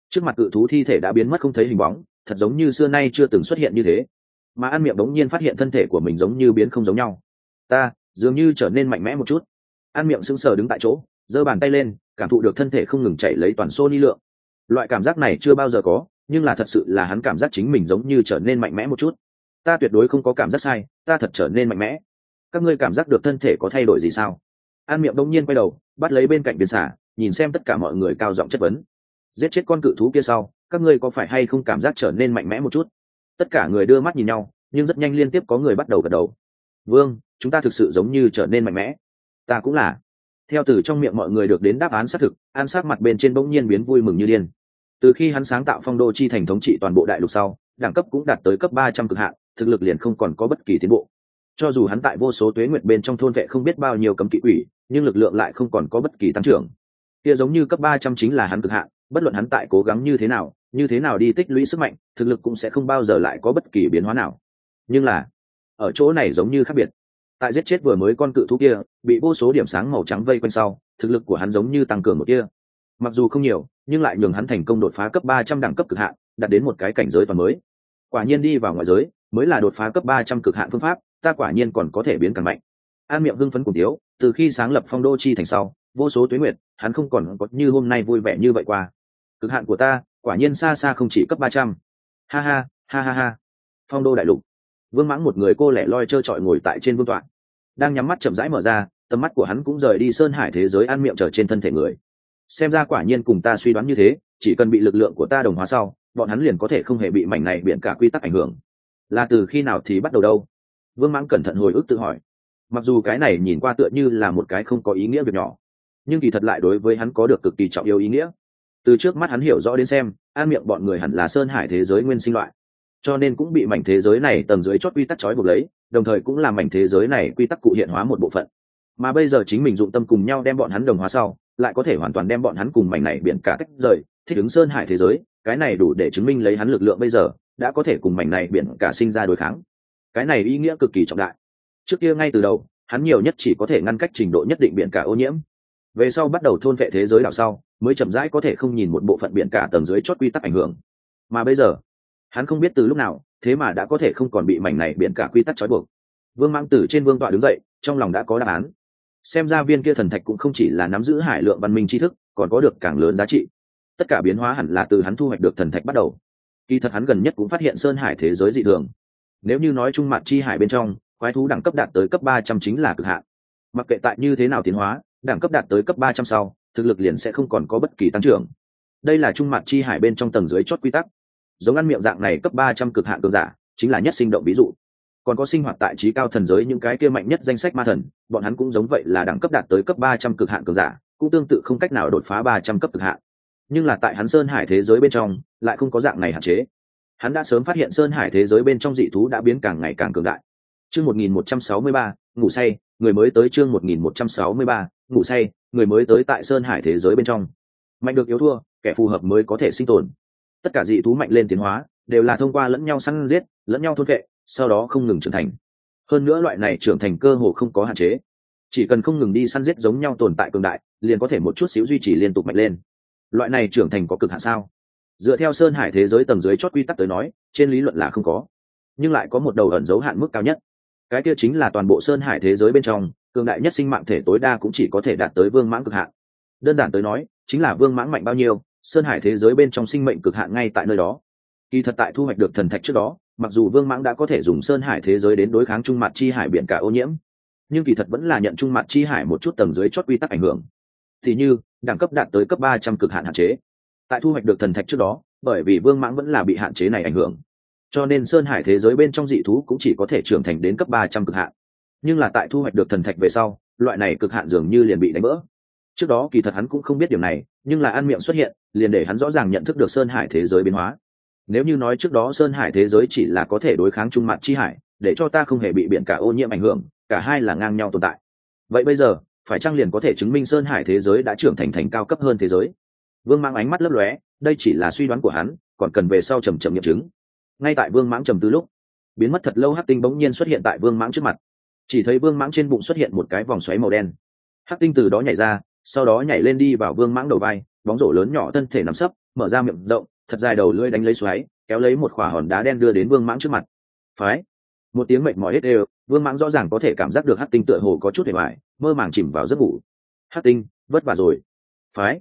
Trước mặt cự thú thi thể đã biến mất không thấy hình bóng, thật giống như xưa nay chưa từng xuất hiện như thế. Mà An Miệng bỗng nhiên phát hiện thân thể của mình giống như biến không giống nhau. Ta dường như trở nên mạnh mẽ một chút. An Miệng sững sờ đứng tại chỗ, giơ bàn tay lên, cảm thụ được thân thể không ngừng chảy lấy toàn xô ni lượng. Loại cảm giác này chưa bao giờ có, nhưng là thật sự là hắn cảm giác chính mình giống như trở nên mạnh mẽ một chút. Ta tuyệt đối không có cảm giác sai, ta thật trở nên mạnh mẽ. Các ngươi cảm giác được thân thể có thay đổi gì sao? An Miệng đông nhiên quay đầu, bắt lấy bên cạnh biển xả, nhìn xem tất cả mọi người cao giọng chất vấn. Giết chết con cự thú kia sau, các ngươi có phải hay không cảm giác trở nên mạnh mẽ một chút? Tất cả người đưa mắt nhìn nhau, nhưng rất nhanh liên tiếp có người bắt đầu gật đầu. Vương, chúng ta thực sự giống như trở nên mạnh mẽ. Ta cũng là. Theo từ trong miệng mọi người được đến đáp án xác thực, An sắc mặt bên trên bỗng nhiên biến vui mừng như điên. Từ khi hắn sáng tạo Phong Đô chi thành thống trị toàn bộ đại lục sau, đẳng cấp cũng đạt tới cấp 300 cực hạn, thực lực liền không còn có bất kỳ tiến bộ. Cho dù hắn tại vô số tuế nguyệt bên trong thôn vệ không biết bao nhiêu cấm kỵ quỷ, nhưng lực lượng lại không còn có bất kỳ tăng trưởng. Kia giống như cấp 300 chính là hắn cực hạn, bất luận hắn tại cố gắng như thế nào đi tích lũy sức mạnh, thực lực cũng sẽ không bao giờ lại có bất kỳ biến hóa nào. Nhưng là, ở chỗ này giống như khác biệt. Tại giết chết vừa mới con cự thú kia, bị vô số điểm sáng màu trắng vây quanh sau, thực lực của hắn giống như tăng cường một kia. Mặc dù không nhiều, nhưng lại nhường hắn thành công đột phá cấp 300 đẳng cấp cực hạn, đạt đến một cái cảnh giới toàn mới. Quả nhiên đi vào ngoại giới, mới là đột phá cấp 300 cực hạn phương pháp, ta quả nhiên còn có thể biến càng mạnh. An Miệng hưng phấn cùng tiếu, từ khi sáng lập Phong Đô chi thành sau, vô số tuế nguyệt, hắn không còn có như hôm nay vui vẻ như vậy qua. Cực hạn của ta, quả nhiên xa xa không chỉ cấp 300. Ha ha, ha ha ha. Phong Đô đại lục. Vương Mãng một người cô lẻ loi trơ trọi ngồi tại trên vương tọa, đang nhắm mắt chậm rãi mở ra, tầm mắt của hắn cũng rời đi sơn hải thế giới An Miệng trở trên thân thể người. Xem ra quả nhiên cùng ta suy đoán như thế, chỉ cần bị lực lượng của ta đồng hóa sau, bọn hắn liền có thể không hề bị mảnh này biển cả quy tắc ảnh hưởng. Là từ khi nào thì bắt đầu đâu? Vương Mãng cẩn thận hồi ức tự hỏi. Mặc dù cái này nhìn qua tựa như là một cái không có ý nghĩa việc nhỏ, nhưng kỳ thật lại đối với hắn có được cực kỳ trọng yếu ý nghĩa. Từ trước mắt hắn hiểu rõ đến xem, An Miệng bọn người hẳn là sơn hải thế giới nguyên sinh loại, cho nên cũng bị mảnh thế giới này tầng dưới chót quy tắc trói buộc lấy, đồng thời cũng là mảnh thế giới này quy tắc cụ hiện hóa một bộ phận. Mà bây giờ chính mình dụng tâm cùng nhau đem bọn hắn đồng hóa sau, lại có thể hoàn toàn đem bọn hắn cùng mảnh này biển cả tách rời, thích ứng sơn hải thế giới, cái này đủ để chứng minh lấy hắn lực lượng bây giờ đã có thể cùng mảnh này biển cả sinh ra đối kháng. Cái này ý nghĩa cực kỳ trọng đại. Trước kia ngay từ đầu, hắn nhiều nhất chỉ có thể ngăn cách trình độ nhất định biển cả ô nhiễm. Về sau bắt đầu thôn vệ thế giới đảo sau, mới chậm rãi có thể không nhìn một bộ phận biển cả tầng dưới chót quy tắc ảnh hưởng. Mà bây giờ, hắn không biết từ lúc nào, thế mà đã có thể không còn bị mảnh này biển cả quy tắc trói buộc. Vương Mãng từ trên vương tọa đứng dậy, trong lòng đã có đáp án. Xem ra viên kia thần thạch cũng không chỉ là nắm giữ hải lượng văn minh tri thức, còn có được càng lớn giá trị. Tất cả biến hóa hẳn là từ hắn thu hoạch được thần thạch bắt đầu. Kỳ thật hắn gần nhất cũng phát hiện sơn hải thế giới dị thường. Nếu như nói trung mặt chi hải bên trong, quái thú đẳng cấp đạt tới cấp 300 chính là cực hạn. Mặc kệ tại như thế nào tiến hóa, đẳng cấp đạt tới cấp 300 sau, thực lực liền sẽ không còn có bất kỳ tăng trưởng. Đây là trung mặt chi hải bên trong tầng dưới chót quy tắc. Giống Ăn Miệng dạng này cấp 300 cực hạn cường giả, chính là nhất sinh động ví dụ. Còn có sinh hoạt tại trí cao thần giới những cái kia mạnh nhất danh sách ma thần, bọn hắn cũng giống vậy là đẳng cấp đạt tới cấp 300 cực hạn cường giả, cũng tương tự không cách nào đột phá 300 cấp cực hạn. Nhưng là tại hắn sơn hải thế giới bên trong, lại không có dạng này hạn chế. Hắn đã sớm phát hiện sơn hải thế giới bên trong dị thú đã biến càng ngày càng cường đại. Chương 1163, ngủ say, người mới tới chương 1163, ngủ say, người mới tới tại sơn hải thế giới bên trong. Mạnh được yếu thua, kẻ phù hợp mới có thể sinh tồn. Tất cả dị thú mạnh lên tiến hóa, đều là thông qua lẫn nhau săn giết, lẫn nhau thôn vệ, sau đó không ngừng trưởng thành. Hơn nữa loại này trưởng thành cơ hồ không có hạn chế. Chỉ cần không ngừng đi săn giết giống nhau tồn tại cường đại, liền có thể một chút xíu duy trì liên tục mạnh lên. Loại này trưởng thành có cực hạn sao? Dựa theo sơn hải thế giới tầng dưới chót quy tắc tới nói, trên lý luận là không có, nhưng lại có một đầu ẩn dấu hạn mức cao nhất. Cái kia chính là toàn bộ sơn hải thế giới bên trong, cường đại nhất sinh mạng thể tối đa cũng chỉ có thể đạt tới vương mãng cực hạn. Đơn giản tới nói, chính là vương mãng mạnh bao nhiêu, sơn hải thế giới bên trong sinh mệnh cực hạn ngay tại nơi đó. Kỳ thật tại thu hoạch được thần thạch trước đó, mặc dù vương mãng đã có thể dùng sơn hải thế giới đến đối kháng trung mặt chi hải biển cả ô nhiễm, nhưng kỳ thật vẫn là nhận trung mặt chi hải một chút tầng dưới chót quy tắc ảnh hưởng. Thì như đẳng cấp đạt tới cấp 300 cực hạn hạn chế. Tại thu hoạch được thần thạch trước đó, bởi vì vương mãng vẫn là bị hạn chế này ảnh hưởng, cho nên sơn hải thế giới bên trong dị thú cũng chỉ có thể trưởng thành đến cấp 300 cực hạn. Nhưng là tại thu hoạch được thần thạch về sau, loại này cực hạn dường như liền bị đánh vỡ. Trước đó kỳ thật hắn cũng không biết điểm này, nhưng là An Miệng xuất hiện, liền để hắn rõ ràng nhận thức được sơn hải thế giới biến hóa. Nếu như nói trước đó sơn hải thế giới chỉ là có thể đối kháng trung mặt chi hải, để cho ta không hề bị biển cả ô nhiễm ảnh hưởng, cả hai là ngang nhau tồn tại. Vậy bây giờ, phải chăng liền có thể chứng minh sơn hải thế giới đã trưởng thành thành cao cấp hơn thế giới? Vương Mãng ánh mắt lấp lóe, đây chỉ là suy đoán của hắn, còn cần về sau chậm chậm nghiệm chứng. Ngay tại Vương Mãng trầm tư lúc, biến mất thật lâu hắc tinh bỗng nhiên xuất hiện tại Vương Mãng trước mặt. Chỉ thấy Vương Mãng trên bụng xuất hiện một cái vòng xoáy màu đen. Hắc tinh từ đó nhảy ra, sau đó nhảy lên đi vào Vương Mãng đầu vai, bóng rổ lớn nhỏ thân thể nằm sấp, mở ra miệng rộng, thật dài đầu lưỡi đánh lấy xoáy, kéo lấy một khỏa hòn đá đen đưa đến Vương Mãng trước mặt. Phái. Một tiếng mệt mỏi hết đều, Vương Mãng rõ ràng có thể cảm giác được Hắc Tinh tựa hồ có chút hề bại, mơ màng chìm vào giấc ngủ. Hắc Tinh, vất vả rồi. Phái.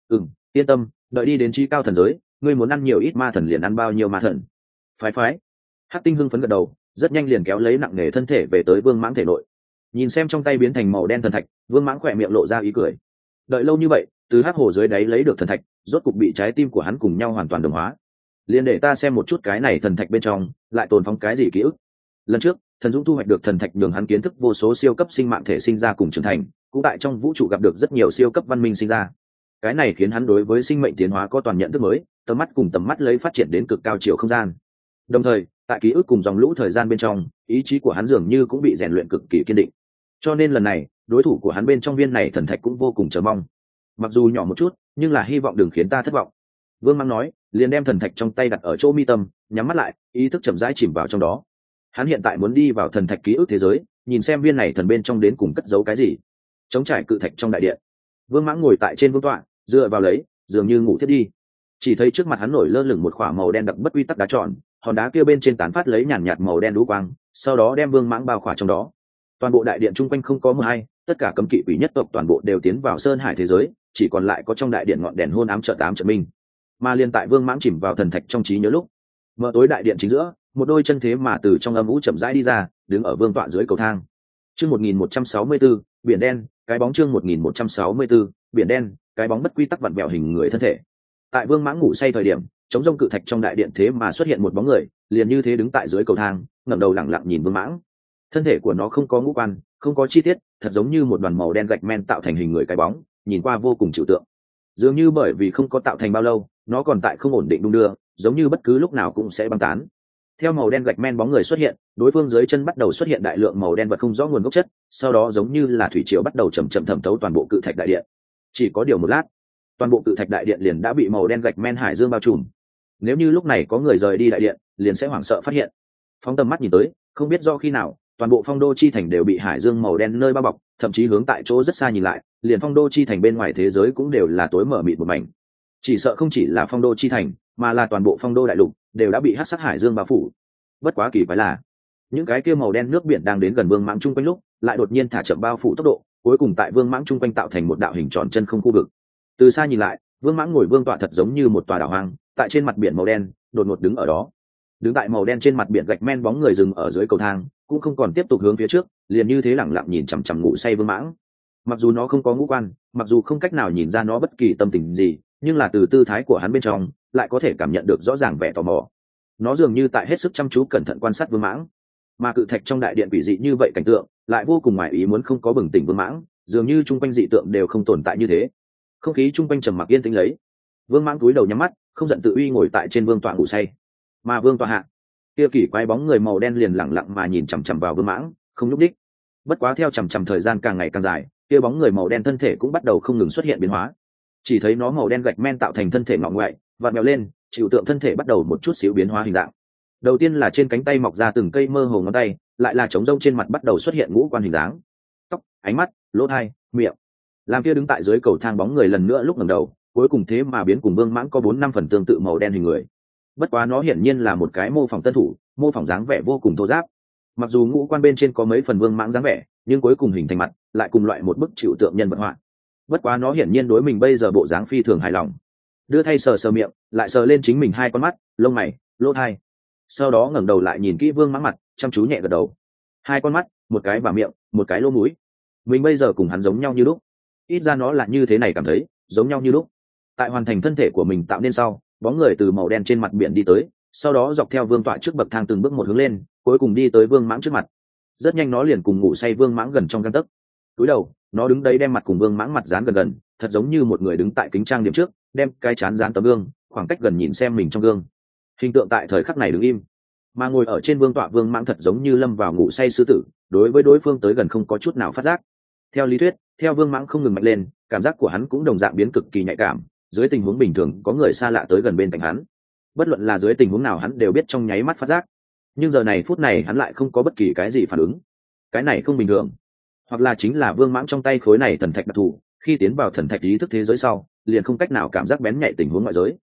Yên tâm, đợi đi đến chi cao thần giới, ngươi muốn ăn nhiều ít ma thần liền ăn bao nhiêu ma thần. Phái. Hắc Tinh hưng phấn gật đầu, rất nhanh liền kéo lấy nặng nề thân thể về tới Vương Mãng thể nội. Nhìn xem trong tay biến thành màu đen thần thạch, Vương Mãng khỏe miệng lộ ra ý cười. Đợi lâu như vậy, từ hắc hồ dưới đáy lấy được thần thạch, rốt cục bị trái tim của hắn cùng nhau hoàn toàn đồng hóa. Liền để ta xem một chút cái này thần thạch bên trong lại tồn phóng cái gì ký ức. Lần trước, thần dũng thu hoạch được thần thạch nhường hắn kiến thức vô số siêu cấp sinh mạng thể sinh ra cùng trưởng thành, cũng tại trong vũ trụ gặp được rất nhiều siêu cấp văn minh sinh ra. Cái này khiến hắn đối với sinh mệnh tiến hóa có toàn nhận thức mới, tầm mắt lấy phát triển đến cực cao chiều không gian. Đồng thời, tại ký ức cùng dòng lũ thời gian bên trong, ý chí của hắn dường như cũng bị rèn luyện cực kỳ kiên định. Cho nên lần này, đối thủ của hắn bên trong viên này thần thạch cũng vô cùng chờ mong. Mặc dù nhỏ một chút, nhưng là hy vọng đừng khiến ta thất vọng. Vương Mãng nói, liền đem thần thạch trong tay đặt ở chỗ mi tâm, nhắm mắt lại, ý thức chậm rãi chìm vào trong đó. Hắn hiện tại muốn đi vào thần thạch ký ức thế giới, nhìn xem viên này thần bên trong đến cùng cất giấu cái gì. Chống trải cự thạch trong đại điện, Vương Mãng ngồi tại trên vương tọa, dựa vào lấy, dường như ngủ thiết đi. Chỉ thấy trước mặt hắn nổi lơ lửng một khỏa màu đen đặc bất quy tắc đá tròn, hòn đá kia bên trên tán phát lấy nhàn nhạt màu đen đú quang, sau đó đem Vương Mãng bao khỏa trong đó. Toàn bộ đại điện chung quanh không có mờ hay, tất cả cấm kỵ quỷ nhất tộc toàn bộ đều tiến vào sơn hải thế giới, chỉ còn lại có trong đại điện ngọn đèn hôn ám trợ minh. Mà liên tại Vương Mãng chìm vào thần thạch trong trí nhớ lúc, mở tối đại điện chính giữa, một đôi chân thế mà từ trong âm u chậm rãi đi ra, đứng ở vương tọa dưới cầu thang. Chương 1164, biển đen, cái bóng chương 1164, biển đen, cái bóng bất quy tắc vặn vẹo hình người thân thể. Tại Vương Mãng ngủ say thời điểm, chống rông cự thạch trong đại điện thế mà xuất hiện một bóng người, liền như thế đứng tại dưới cầu thang, ngẩng đầu lẳng lặng nhìn Vương Mãng. Thân thể của nó không có ngũ quan, không có chi tiết, thật giống như một đoàn màu đen gạch men tạo thành hình người cái bóng, nhìn qua vô cùng trừu tượng. Dường như bởi vì không có tạo thành bao lâu, nó còn tại không ổn định đung đưa, giống như bất cứ lúc nào cũng sẽ băng tán. Theo màu đen gạch men bóng người xuất hiện, đối phương dưới chân bắt đầu xuất hiện đại lượng màu đen vật không rõ nguồn gốc chất, sau đó giống như là thủy triều bắt đầu chậm chậm thẩm thấu toàn bộ cự thạch đại điện. Chỉ có điều một lát, toàn bộ cự thạch đại điện liền đã bị màu đen gạch men hải dương bao trùm. Nếu như lúc này có người rời đi đại điện, liền sẽ hoảng sợ phát hiện. Phóng tầm mắt nhìn tới, không biết do khi nào, toàn bộ phong đô chi thành đều bị hải dương màu đen nơi bao bọc, thậm chí hướng tại chỗ rất xa nhìn lại, liền phong đô chi thành bên ngoài thế giới cũng đều là tối mở mịt một mảnh. Chỉ sợ không chỉ là phong đô chi thành, mà là toàn bộ phong đô đại lục đều đã bị hắc sắc hải dương bao phủ. Bất quá kỳ quái là, những cái kia màu đen nước biển đang đến gần Vương Mãng chung quanh lúc, lại đột nhiên thả chậm bao phủ tốc độ, cuối cùng tại Vương Mãng chung quanh tạo thành một đạo hình tròn chân không khu vực. Từ xa nhìn lại, Vương Mãng ngồi vương tọa thật giống như một tòa đảo hoang, tại trên mặt biển màu đen, đột ngột đứng ở đó. Đứng tại màu đen trên mặt biển gạch men bóng người dừng ở dưới cầu thang, cũng không còn tiếp tục hướng phía trước, liền như thế lẳng lặng nhìn chằm chằm ngủ say Vương Mãng. Mặc dù nó không có ngũ quan, mặc dù không cách nào nhìn ra nó bất kỳ tâm tình gì, nhưng là từ tư thái của hắn bên trong, lại có thể cảm nhận được rõ ràng vẻ tò mò. Nó dường như tại hết sức chăm chú cẩn thận quan sát Vương Mãng. Mà cự thạch trong đại điện quỷ dị như vậy cảnh tượng, lại vô cùng ngoài ý muốn không có bừng tỉnh Vương Mãng, dường như chung quanh dị tượng đều không tồn tại như thế. Không khí chung quanh trầm mặc yên tĩnh lấy. Vương Mãng cúi đầu nhắm mắt, không giận tự uy ngồi tại trên vương tọa ngủ say. Mà vương tọa hạ, kia kỳ quái bóng người màu đen liền lẳng lặng mà nhìn chằm chằm vào Vương Mãng, không nhúc đích. Bất quá theo chằm chằm thời gian càng ngày càng dài, kia bóng người màu đen thân thể cũng bắt đầu không ngừng xuất hiện biến hóa. Chỉ thấy nó màu đen gạch men tạo thành thân thể ngọ ngoại, vặn vẹo lên, chịu tượng thân thể bắt đầu một chút xíu biến hóa hình dạng. Đầu tiên là trên cánh tay mọc ra từng cây mơ hồ ngón tay, lại là trống rông trên mặt bắt đầu xuất hiện ngũ quan hình dáng, tóc, ánh mắt, lỗ tai, miệng. Làm kia đứng tại dưới cầu thang bóng người lần nữa lúc ngẩng đầu, cuối cùng thế mà biến cùng Vương Mãng có 4-5 phần tương tự màu đen hình người. Bất quá nó hiển nhiên là một cái mô phỏng tân thủ, mô phỏng dáng vẻ vô cùng thô ráp. Mặc dù ngũ quan bên trên có mấy phần Vương Mãng dáng vẻ, nhưng cuối cùng hình thành mặt lại cùng loại một bức chịu tượng nhân vật họa. Bất quá nó hiển nhiên đối mình bây giờ bộ dáng phi thường hài lòng. Đưa thay sờ sờ miệng, lại sờ lên chính mình hai con mắt, lông mày, lỗ tai. Sau đó ngẩng đầu lại nhìn kỹ Vương Mãng mặt, chăm chú nhẹ gật đầu. Hai con mắt, một cái bả miệng, một cái lỗ mũi. Mình bây giờ cùng hắn giống nhau như lúc. Ít ra nó là như thế này cảm thấy, giống nhau như lúc. Tại hoàn thành thân thể của mình tạo nên sau, bóng người từ màu đen trên mặt biển đi tới, sau đó dọc theo vương tọa trước bậc thang từng bước một hướng lên, cuối cùng đi tới Vương Mãng trước mặt. Rất nhanh nó liền cùng ngủ say Vương Mãng gần trong gang tấc. Cúi đầu, nó đứng đấy đem mặt cùng Vương Mãng mặt dán gần gần, thật giống như một người đứng tại kính trang điểm trước, đem cái trán dán tấm gương, khoảng cách gần nhìn xem mình trong gương. Hình tượng tại thời khắc này đứng im, mà ngồi ở trên vương tọa Vương Mãng thật giống như lâm vào ngủ say sư tử, đối với đối phương tới gần không có chút nào phát giác. Theo lý thuyết, theo Vương Mãng không ngừng mạnh lên, cảm giác của hắn cũng đồng dạng biến cực kỳ nhạy cảm, dưới tình huống bình thường có người xa lạ tới gần bên cạnh hắn, bất luận là dưới tình huống nào hắn đều biết trong nháy mắt phát giác. Nhưng giờ này phút này hắn lại không có bất kỳ cái gì phản ứng. Cái này không bình thường, hoặc là chính là Vương Mãng trong tay khối này thần thạch đặc thù, khi tiến vào thần thạch ý thức thế giới sau, liền không cách nào cảm giác bén nhạy tình huống ngoại giới.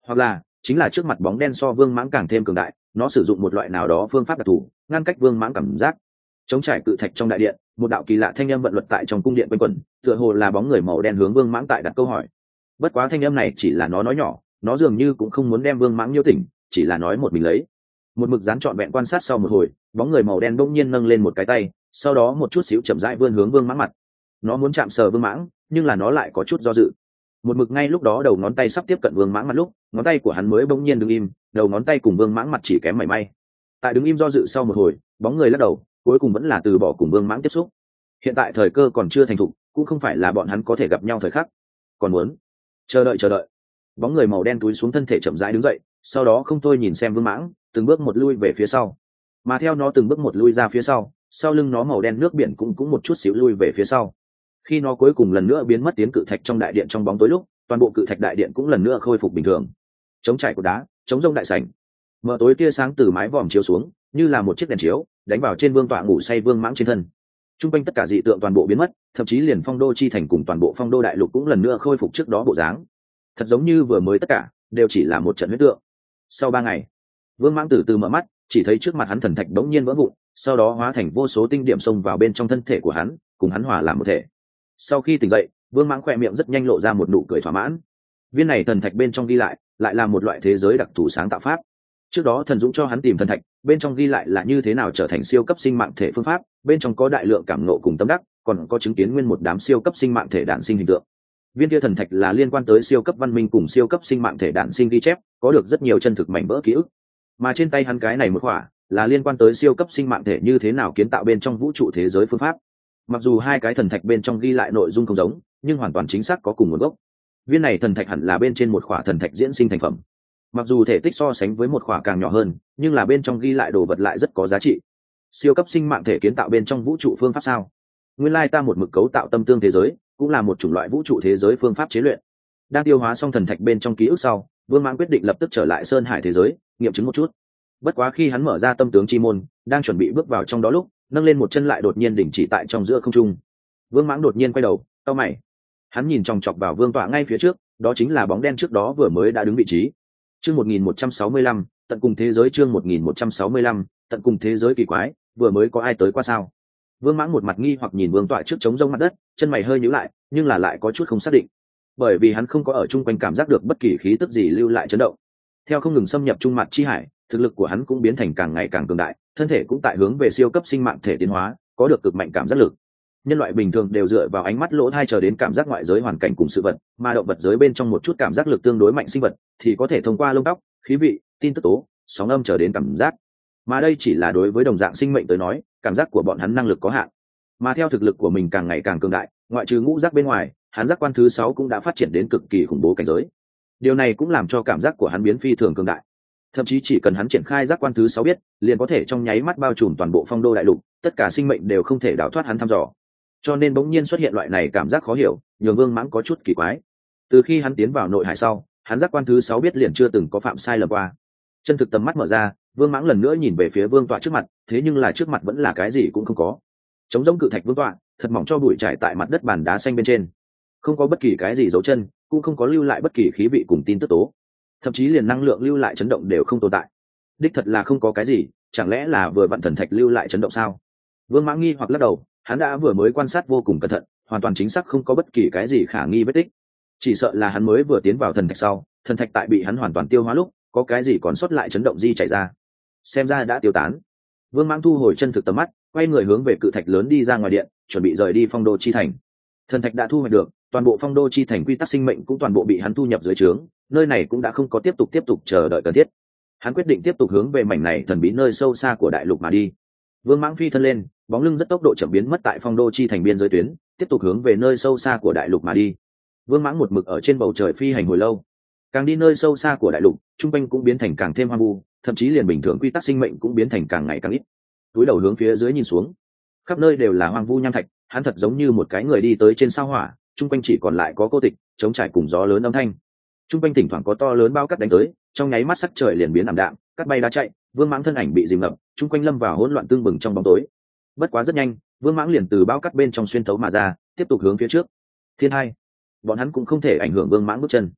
hoặc là chính là trước mặt bóng đen so vương mãng càng thêm cường đại, nó sử dụng một loại nào đó phương pháp đặc thù ngăn cách vương mãng cảm giác. Chống trải cự thạch trong đại điện, một đạo kỳ lạ thanh âm vận luật tại trong cung điện quanh quẩn, tựa hồ là bóng người màu đen hướng vương mãng tại đặt câu hỏi. Bất quá thanh âm này chỉ là nó nói nhỏ, nó dường như cũng không muốn đem vương mãng nhiễu tỉnh, chỉ là nói một mình lấy. Một mực dán trọn vẹn quan sát sau một hồi, bóng người màu đen bỗng nhiên nâng lên một cái tay, sau đó một chút xíu chậm rãi vươn hướng vương mãng mặt. Nó muốn chạm sờ vương mãng, nhưng là nó lại có chút do dự. Một mực ngay lúc đó đầu ngón tay sắp tiếp cận vương mãng mặt lúc, ngón tay của hắn mới bỗng nhiên đứng im, đầu ngón tay cùng vương mãng mặt chỉ kém mảy may. Tại đứng im do dự sau một hồi, bóng người lắc đầu, cuối cùng vẫn là từ bỏ cùng vương mãng tiếp xúc. Hiện tại thời cơ còn chưa thành thục, cũng không phải là bọn hắn có thể gặp nhau thời khắc, còn muốn chờ đợi. Bóng người màu đen túi xuống thân thể chậm rãi đứng dậy, sau đó không thôi nhìn xem vương mãng, từng bước một lui về phía sau. Mà theo nó từng bước một lui ra phía sau, sau lưng nó màu đen nước biển cũng một chút xíu lui về phía sau. Khi nó cuối cùng lần nữa biến mất tiến cự thạch trong đại điện trong bóng tối lúc, toàn bộ cự thạch đại điện cũng lần nữa khôi phục bình thường. Chống trải của đá, chống rông đại sảnh. Mở tối tia sáng từ mái vòm chiếu xuống, như là một chiếc đèn chiếu, đánh vào trên vương tọa ngủ say vương mãng trên thân. Trung quanh tất cả dị tượng toàn bộ biến mất, thậm chí liền phong đô chi thành cùng toàn bộ phong đô đại lục cũng lần nữa khôi phục trước đó bộ dáng. Thật giống như vừa mới tất cả đều chỉ là một trận huyết tượng. Sau 3 ngày, vương mãng từ từ mở mắt, chỉ thấy trước mặt hắn thần thạch đống nhiên vỡ vụn, sau đó hóa thành vô số tinh điểm xông vào bên trong thân thể của hắn, cùng hắn hòa làm một thể. Sau khi tỉnh dậy, vương mãng khỏe miệng rất nhanh lộ ra một nụ cười thỏa mãn. Viên này thần thạch bên trong ghi lại là một loại thế giới đặc thù sáng tạo pháp. Trước đó thần dũng cho hắn tìm thần thạch, bên trong ghi lại là như thế nào trở thành siêu cấp sinh mạng thể phương pháp, bên trong có đại lượng cảm ngộ cùng tâm đắc, còn có chứng kiến nguyên một đám siêu cấp sinh mạng thể đản sinh hình tượng. Viên kia thần thạch là liên quan tới siêu cấp văn minh cùng siêu cấp sinh mạng thể đản sinh ghi chép, có được rất nhiều chân thực mảnh vỡ ký ức. Mà trên tay hắn cái này một khỏa là liên quan tới siêu cấp sinh mạng thể như thế nào kiến tạo bên trong vũ trụ thế giới phương pháp. Mặc dù hai cái thần thạch bên trong ghi lại nội dung không giống, nhưng hoàn toàn chính xác có cùng nguồn gốc. Viên này thần thạch hẳn là bên trên một khỏa thần thạch diễn sinh thành phẩm. Mặc dù thể tích so sánh với một khỏa càng nhỏ hơn, nhưng là bên trong ghi lại đồ vật lại rất có giá trị. Siêu cấp sinh mạng thể kiến tạo bên trong vũ trụ phương pháp sao? Nguyên lai ta một mực cấu tạo tâm tương thế giới, cũng là một chủng loại vũ trụ thế giới phương pháp chế luyện. Đang tiêu hóa xong thần thạch bên trong ký ức sau, Vương Mãng quyết định lập tức trở lại Sơn Hải thế giới, nghiệm chứng một chút. Bất quá khi hắn mở ra tâm tướng chi môn, đang chuẩn bị bước vào trong đó lúc, nâng lên một chân lại đột nhiên đình chỉ tại trong giữa không trung. Vương Mãng đột nhiên quay đầu, cau mày. Hắn nhìn chòng chọc vào vương tọa ngay phía trước, đó chính là bóng đen trước đó vừa mới đã đứng vị trí. Chương 1165, tận cùng thế giới. Chương 1165, tận cùng thế giới kỳ quái, vừa mới có ai tới qua sao? Vương Mãng một mặt nghi hoặc nhìn vương tọa trước trống rông mặt đất, chân mày hơi nhíu lại, nhưng là lại có chút không xác định, bởi vì hắn không có ở chung quanh cảm giác được bất kỳ khí tức gì lưu lại chấn động. Theo không ngừng xâm nhập trung mặt chi hải, thực lực của hắn cũng biến thành càng ngày càng cường đại, thân thể cũng tại hướng về siêu cấp sinh mạng thể tiến hóa, có được cực mạnh cảm giác lực. Nhân loại bình thường đều dựa vào ánh mắt lỗ tai chờ đến cảm giác ngoại giới hoàn cảnh cùng sự vật, mà động vật giới bên trong một chút cảm giác lực tương đối mạnh sinh vật thì có thể thông qua lông tóc, khí vị, tin tức tố, sóng âm chờ đến cảm giác. Mà đây chỉ là đối với đồng dạng sinh mệnh tới nói, cảm giác của bọn hắn năng lực có hạn. Mà theo thực lực của mình càng ngày càng cường đại, ngoại trừ ngũ giác bên ngoài, hắn giác quan thứ 6 cũng đã phát triển đến cực kỳ khủng bố cảnh giới. Điều này cũng làm cho cảm giác của hắn biến phi thường cường đại. Thậm chí chỉ cần hắn triển khai giác quan thứ 6 biết, liền có thể trong nháy mắt bao trùm toàn bộ phong đô đại lục, tất cả sinh mệnh đều không thể đào thoát hắn thăm dò. Cho nên bỗng nhiên xuất hiện loại này cảm giác khó hiểu, nhường Vương Mãng có chút kỳ quái. Từ khi hắn tiến vào nội hải sau, hắn giác quan thứ 6 biết liền chưa từng có phạm sai lầm qua. Chân thực tầm mắt mở ra, Vương Mãng lần nữa nhìn về phía vương tọa trước mặt, thế nhưng là trước mặt vẫn là cái gì cũng không có. Trống rỗng cự thạch vương tọa, thật mỏng cho bụi trải tại mặt đất bàn đá xanh bên trên, không có bất kỳ cái gì dấu chân, cũng không có lưu lại bất kỳ khí vị cùng tin tức tố, thậm chí liền năng lượng lưu lại chấn động đều không tồn tại. Đích thật là không có cái gì, chẳng lẽ là vừa vặn thần thạch lưu lại chấn động sao? Vương Mãng nghi hoặc lắc đầu, hắn đã vừa mới quan sát vô cùng cẩn thận, hoàn toàn chính xác không có bất kỳ cái gì khả nghi vết tích. Chỉ sợ là hắn mới vừa tiến vào thần thạch sau, thần thạch tại bị hắn hoàn toàn tiêu hóa lúc, có cái gì còn sót lại chấn động di chảy ra, xem ra đã tiêu tán. Vương Mãng thu hồi chân thực tầm mắt, quay người hướng về cự thạch lớn đi ra ngoài điện, chuẩn bị rời đi phong đô chi thành. Thần thạch đã thu hoạch được, toàn bộ phong đô chi thành quy tắc sinh mệnh cũng toàn bộ bị hắn thu nhập dưới trướng, nơi này cũng đã không có tiếp tục chờ đợi cần thiết. Hắn quyết định tiếp tục hướng về mảnh này thần bí nơi sâu xa của đại lục mà đi. Vương Mãng phi thân lên, bóng lưng rất tốc độ chậm biến mất tại phong đô chi thành biên giới tuyến, tiếp tục hướng về nơi sâu xa của đại lục mà đi. Vương Mãng một mực ở trên bầu trời phi hành hồi lâu, càng đi nơi sâu xa của đại lục, trung quanh cũng biến thành càng thêm hoang vu, thậm chí liền bình thường quy tắc sinh mệnh cũng biến thành càng ngày càng ít. Túi đầu hướng phía dưới nhìn xuống, khắp nơi đều là hoang vu nham thạch, hắn thật giống như một cái người đi tới trên sao hỏa, trung quanh chỉ còn lại có cô tịch, trống trải cùng gió lớn âm thanh. Trung quanh thỉnh thoảng có to lớn bao cát đánh tới, trong nháy mắt sắc trời liền biến ảm đạm, cát bay đá chạy, Vương Mãng thân ảnh bị dìm ngập, trung quanh lâm vào hỗn loạn tương bừng trong bóng tối. Bất quá rất nhanh, Vương Mãng liền từ bao cát bên trong xuyên thấu mà ra, tiếp tục hướng phía trước. Thiên hai, bọn hắn cũng không thể ảnh hưởng Vương Mãng bước chân.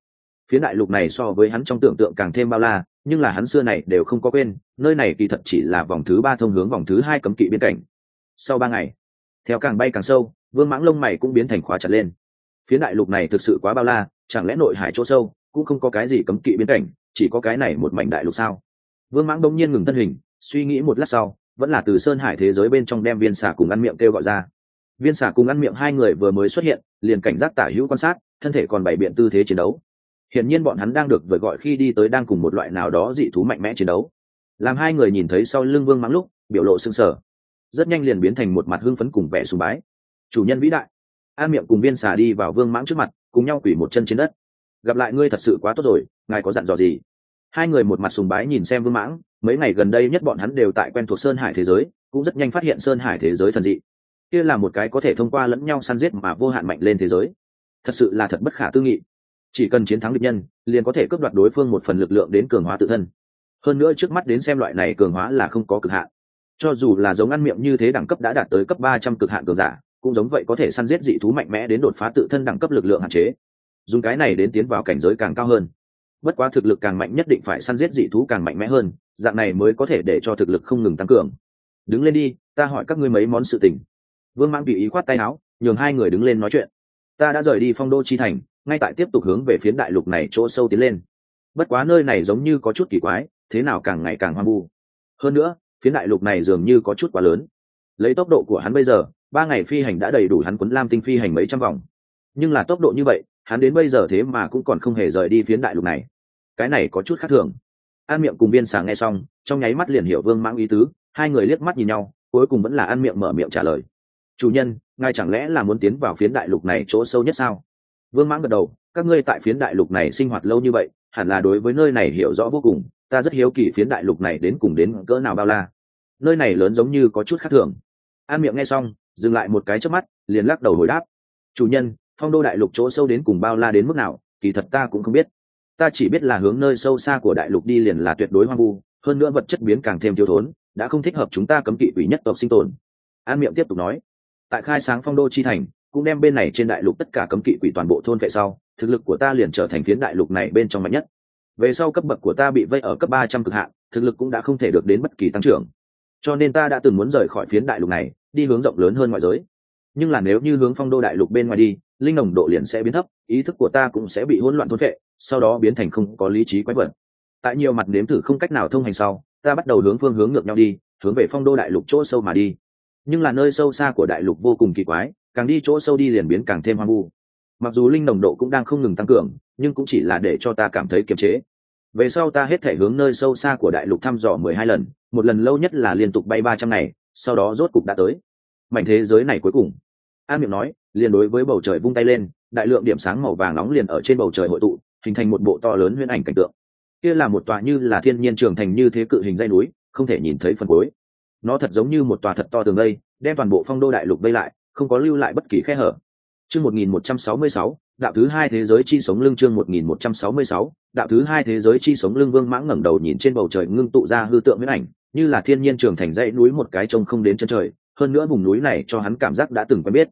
Phiến đại lục này so với hắn trong tưởng tượng càng thêm bao la, nhưng là hắn xưa này đều không có quên, nơi này kỳ thật chỉ là vòng thứ 3 thông hướng vòng thứ 2 cấm kỵ biên cảnh. Sau 3 ngày, theo càng bay càng sâu, Vương Mãng lông mày cũng biến thành khóa chặt lên. Phiến đại lục này thực sự quá bao la, chẳng lẽ nội hải chỗ sâu cũng không có cái gì cấm kỵ biên cảnh, chỉ có cái này một mảnh đại lục sao? Vương Mãng đột nhiên ngừng thân hình, suy nghĩ một lát sau, vẫn là từ sơn hải thế giới bên trong đem Viên Xà cùng Ăn Miệng kêu gọi ra. Viên Xà cùng Ăn Miệng hai người vừa mới xuất hiện, liền cảnh giác tả hữu quan sát, thân thể còn bày biện tư thế chiến đấu. Hiển nhiên bọn hắn đang được vừa gọi khi đi tới đang cùng một loại nào đó dị thú mạnh mẽ chiến đấu. Làm hai người nhìn thấy sau lưng Vương Mãng lúc, biểu lộ sững sờ, rất nhanh liền biến thành một mặt hưng phấn cùng vẻ sùng bái. Chủ nhân vĩ đại. An Miệng cùng Viên Xà đi vào Vương Mãng trước mặt, cùng nhau quỳ một chân trên đất. Gặp lại ngươi thật sự quá tốt rồi, ngài có dặn dò gì? Hai người một mặt sùng bái nhìn xem Vương Mãng, mấy ngày gần đây nhất bọn hắn đều tại quen thuộc sơn hải thế giới, cũng rất nhanh phát hiện sơn hải thế giới thần dị. Kia là một cái có thể thông qua lẫn nhau săn giết mà vô hạn mạnh lên thế giới. Thật sự là thật bất khả tư nghị. Chỉ cần chiến thắng địch nhân, liền có thể cướp đoạt đối phương một phần lực lượng đến cường hóa tự thân. Hơn nữa trước mắt đến xem loại này cường hóa là không có cực hạn. Cho dù là giống Ăn Miệng như thế đẳng cấp đã đạt tới cấp 300 cực hạn cường giả, cũng giống vậy có thể săn giết dị thú mạnh mẽ đến đột phá tự thân đẳng cấp lực lượng hạn chế. Dùng cái này đến tiến vào cảnh giới càng cao hơn. Bất quá thực lực càng mạnh nhất định phải săn giết dị thú càng mạnh mẽ hơn, dạng này mới có thể để cho thực lực không ngừng tăng cường. Đứng lên đi, ta hỏi các ngươi mấy món sự tình. Vương Mãng tùy ý khoát tay áo, nhường hai người đứng lên nói chuyện. Ta đã rời đi Phong Đô chi thành, ngay tại tiếp tục hướng về phiến đại lục này chỗ sâu tiến lên. Bất quá nơi này giống như có chút kỳ quái, thế nào càng ngày càng hoang vu. Hơn nữa, phiến đại lục này dường như có chút quá lớn. Lấy tốc độ của hắn bây giờ, 3 ngày phi hành đã đầy đủ hắn quấn lam tinh phi hành mấy trăm vòng. Nhưng là tốc độ như vậy, hắn đến bây giờ thế mà cũng còn không hề rời đi phiến đại lục này. Cái này có chút khác thường. An Miệng cùng Viên Xà nghe xong, trong nháy mắt liền hiểu Vương Mãng ý tứ, hai người liếc mắt nhìn nhau, cuối cùng vẫn là An Miệng mở miệng trả lời. Chủ nhân, ngài chẳng lẽ là muốn tiến vào phiến đại lục này chỗ sâu nhất sao? Vương Mãng gật đầu, các ngươi tại phiến đại lục này sinh hoạt lâu như vậy, hẳn là đối với nơi này hiểu rõ vô cùng, ta rất hiếu kỳ phiến đại lục này đến cùng đến cỡ nào bao la. Nơi này lớn giống như có chút khác thường. An Miệng nghe xong, dừng lại một cái chớp mắt, liền lắc đầu hồi đáp. Chủ nhân, Phong Đô đại lục chỗ sâu đến cùng bao la đến mức nào, kỳ thật ta cũng không biết. Ta chỉ biết là hướng nơi sâu xa của đại lục đi liền là tuyệt đối hoang vu, hơn nữa vật chất biến càng thêm thiếu thốn, đã không thích hợp chúng ta cấm kỵ quỷ nhất tộc sinh tồn. An Miệng tiếp tục nói, tại khai sáng Phong Đô chi thành, cũng đem bên này trên đại lục tất cả cấm kỵ quỷ toàn bộ thôn phệ sau, thực lực của ta liền trở thành phiến đại lục này bên trong mạnh nhất. Về sau cấp bậc của ta bị vây ở cấp 300 cực hạn, thực lực cũng đã không thể được đến bất kỳ tăng trưởng. Cho nên ta đã từng muốn rời khỏi phiến đại lục này, đi hướng rộng lớn hơn ngoại giới. Nhưng là nếu như hướng Phong Đô đại lục bên ngoài đi, linh nồng độ liền sẽ biến thấp, ý thức của ta cũng sẽ bị hỗn loạn thôn phệ, sau đó biến thành không có lý trí quái vật. Tại nhiều mặt nếm thử không cách nào thông hành sau, ta bắt đầu hướng phương hướng ngược nhau đi, hướng về Phong Đô đại lục chỗ sâu mà đi. Nhưng là nơi sâu xa của đại lục vô cùng kỳ quái, càng đi chỗ sâu đi liền biến càng thêm hoang vu. Mặc dù linh nồng độ cũng đang không ngừng tăng cường, nhưng cũng chỉ là để cho ta cảm thấy kiềm chế. Về sau ta hết thể hướng nơi sâu xa của đại lục thăm dò 12 lần, một lần lâu nhất là liên tục bay 300 ngày, sau đó rốt cục đã tới mảnh thế giới này cuối cùng. An Miệng nói, liền đối với bầu trời vung tay lên, đại lượng điểm sáng màu vàng nóng liền ở trên bầu trời hội tụ, hình thành một bộ to lớn huyễn ảnh cảnh tượng. Kia là một tòa như là thiên nhiên trường thành như thế cự hình dãy núi, không thể nhìn thấy phần cuối. Nó thật giống như một tòa thật to tường vây, đem toàn bộ Phong Đô đại lục vây lại, không có lưu lại bất kỳ khe hở. Chương 1166, đạo thứ 2 thế giới chi sống lưng. Chương 1166, đạo thứ 2 thế giới chi sống lưng. Vương Mãng ngẩng đầu nhìn trên bầu trời ngưng tụ ra hư tượng huyễn ảnh, như là thiên nhiên trường thành dãy núi một cái trông không đến chân trời, hơn nữa vùng núi này cho hắn cảm giác đã từng quen biết.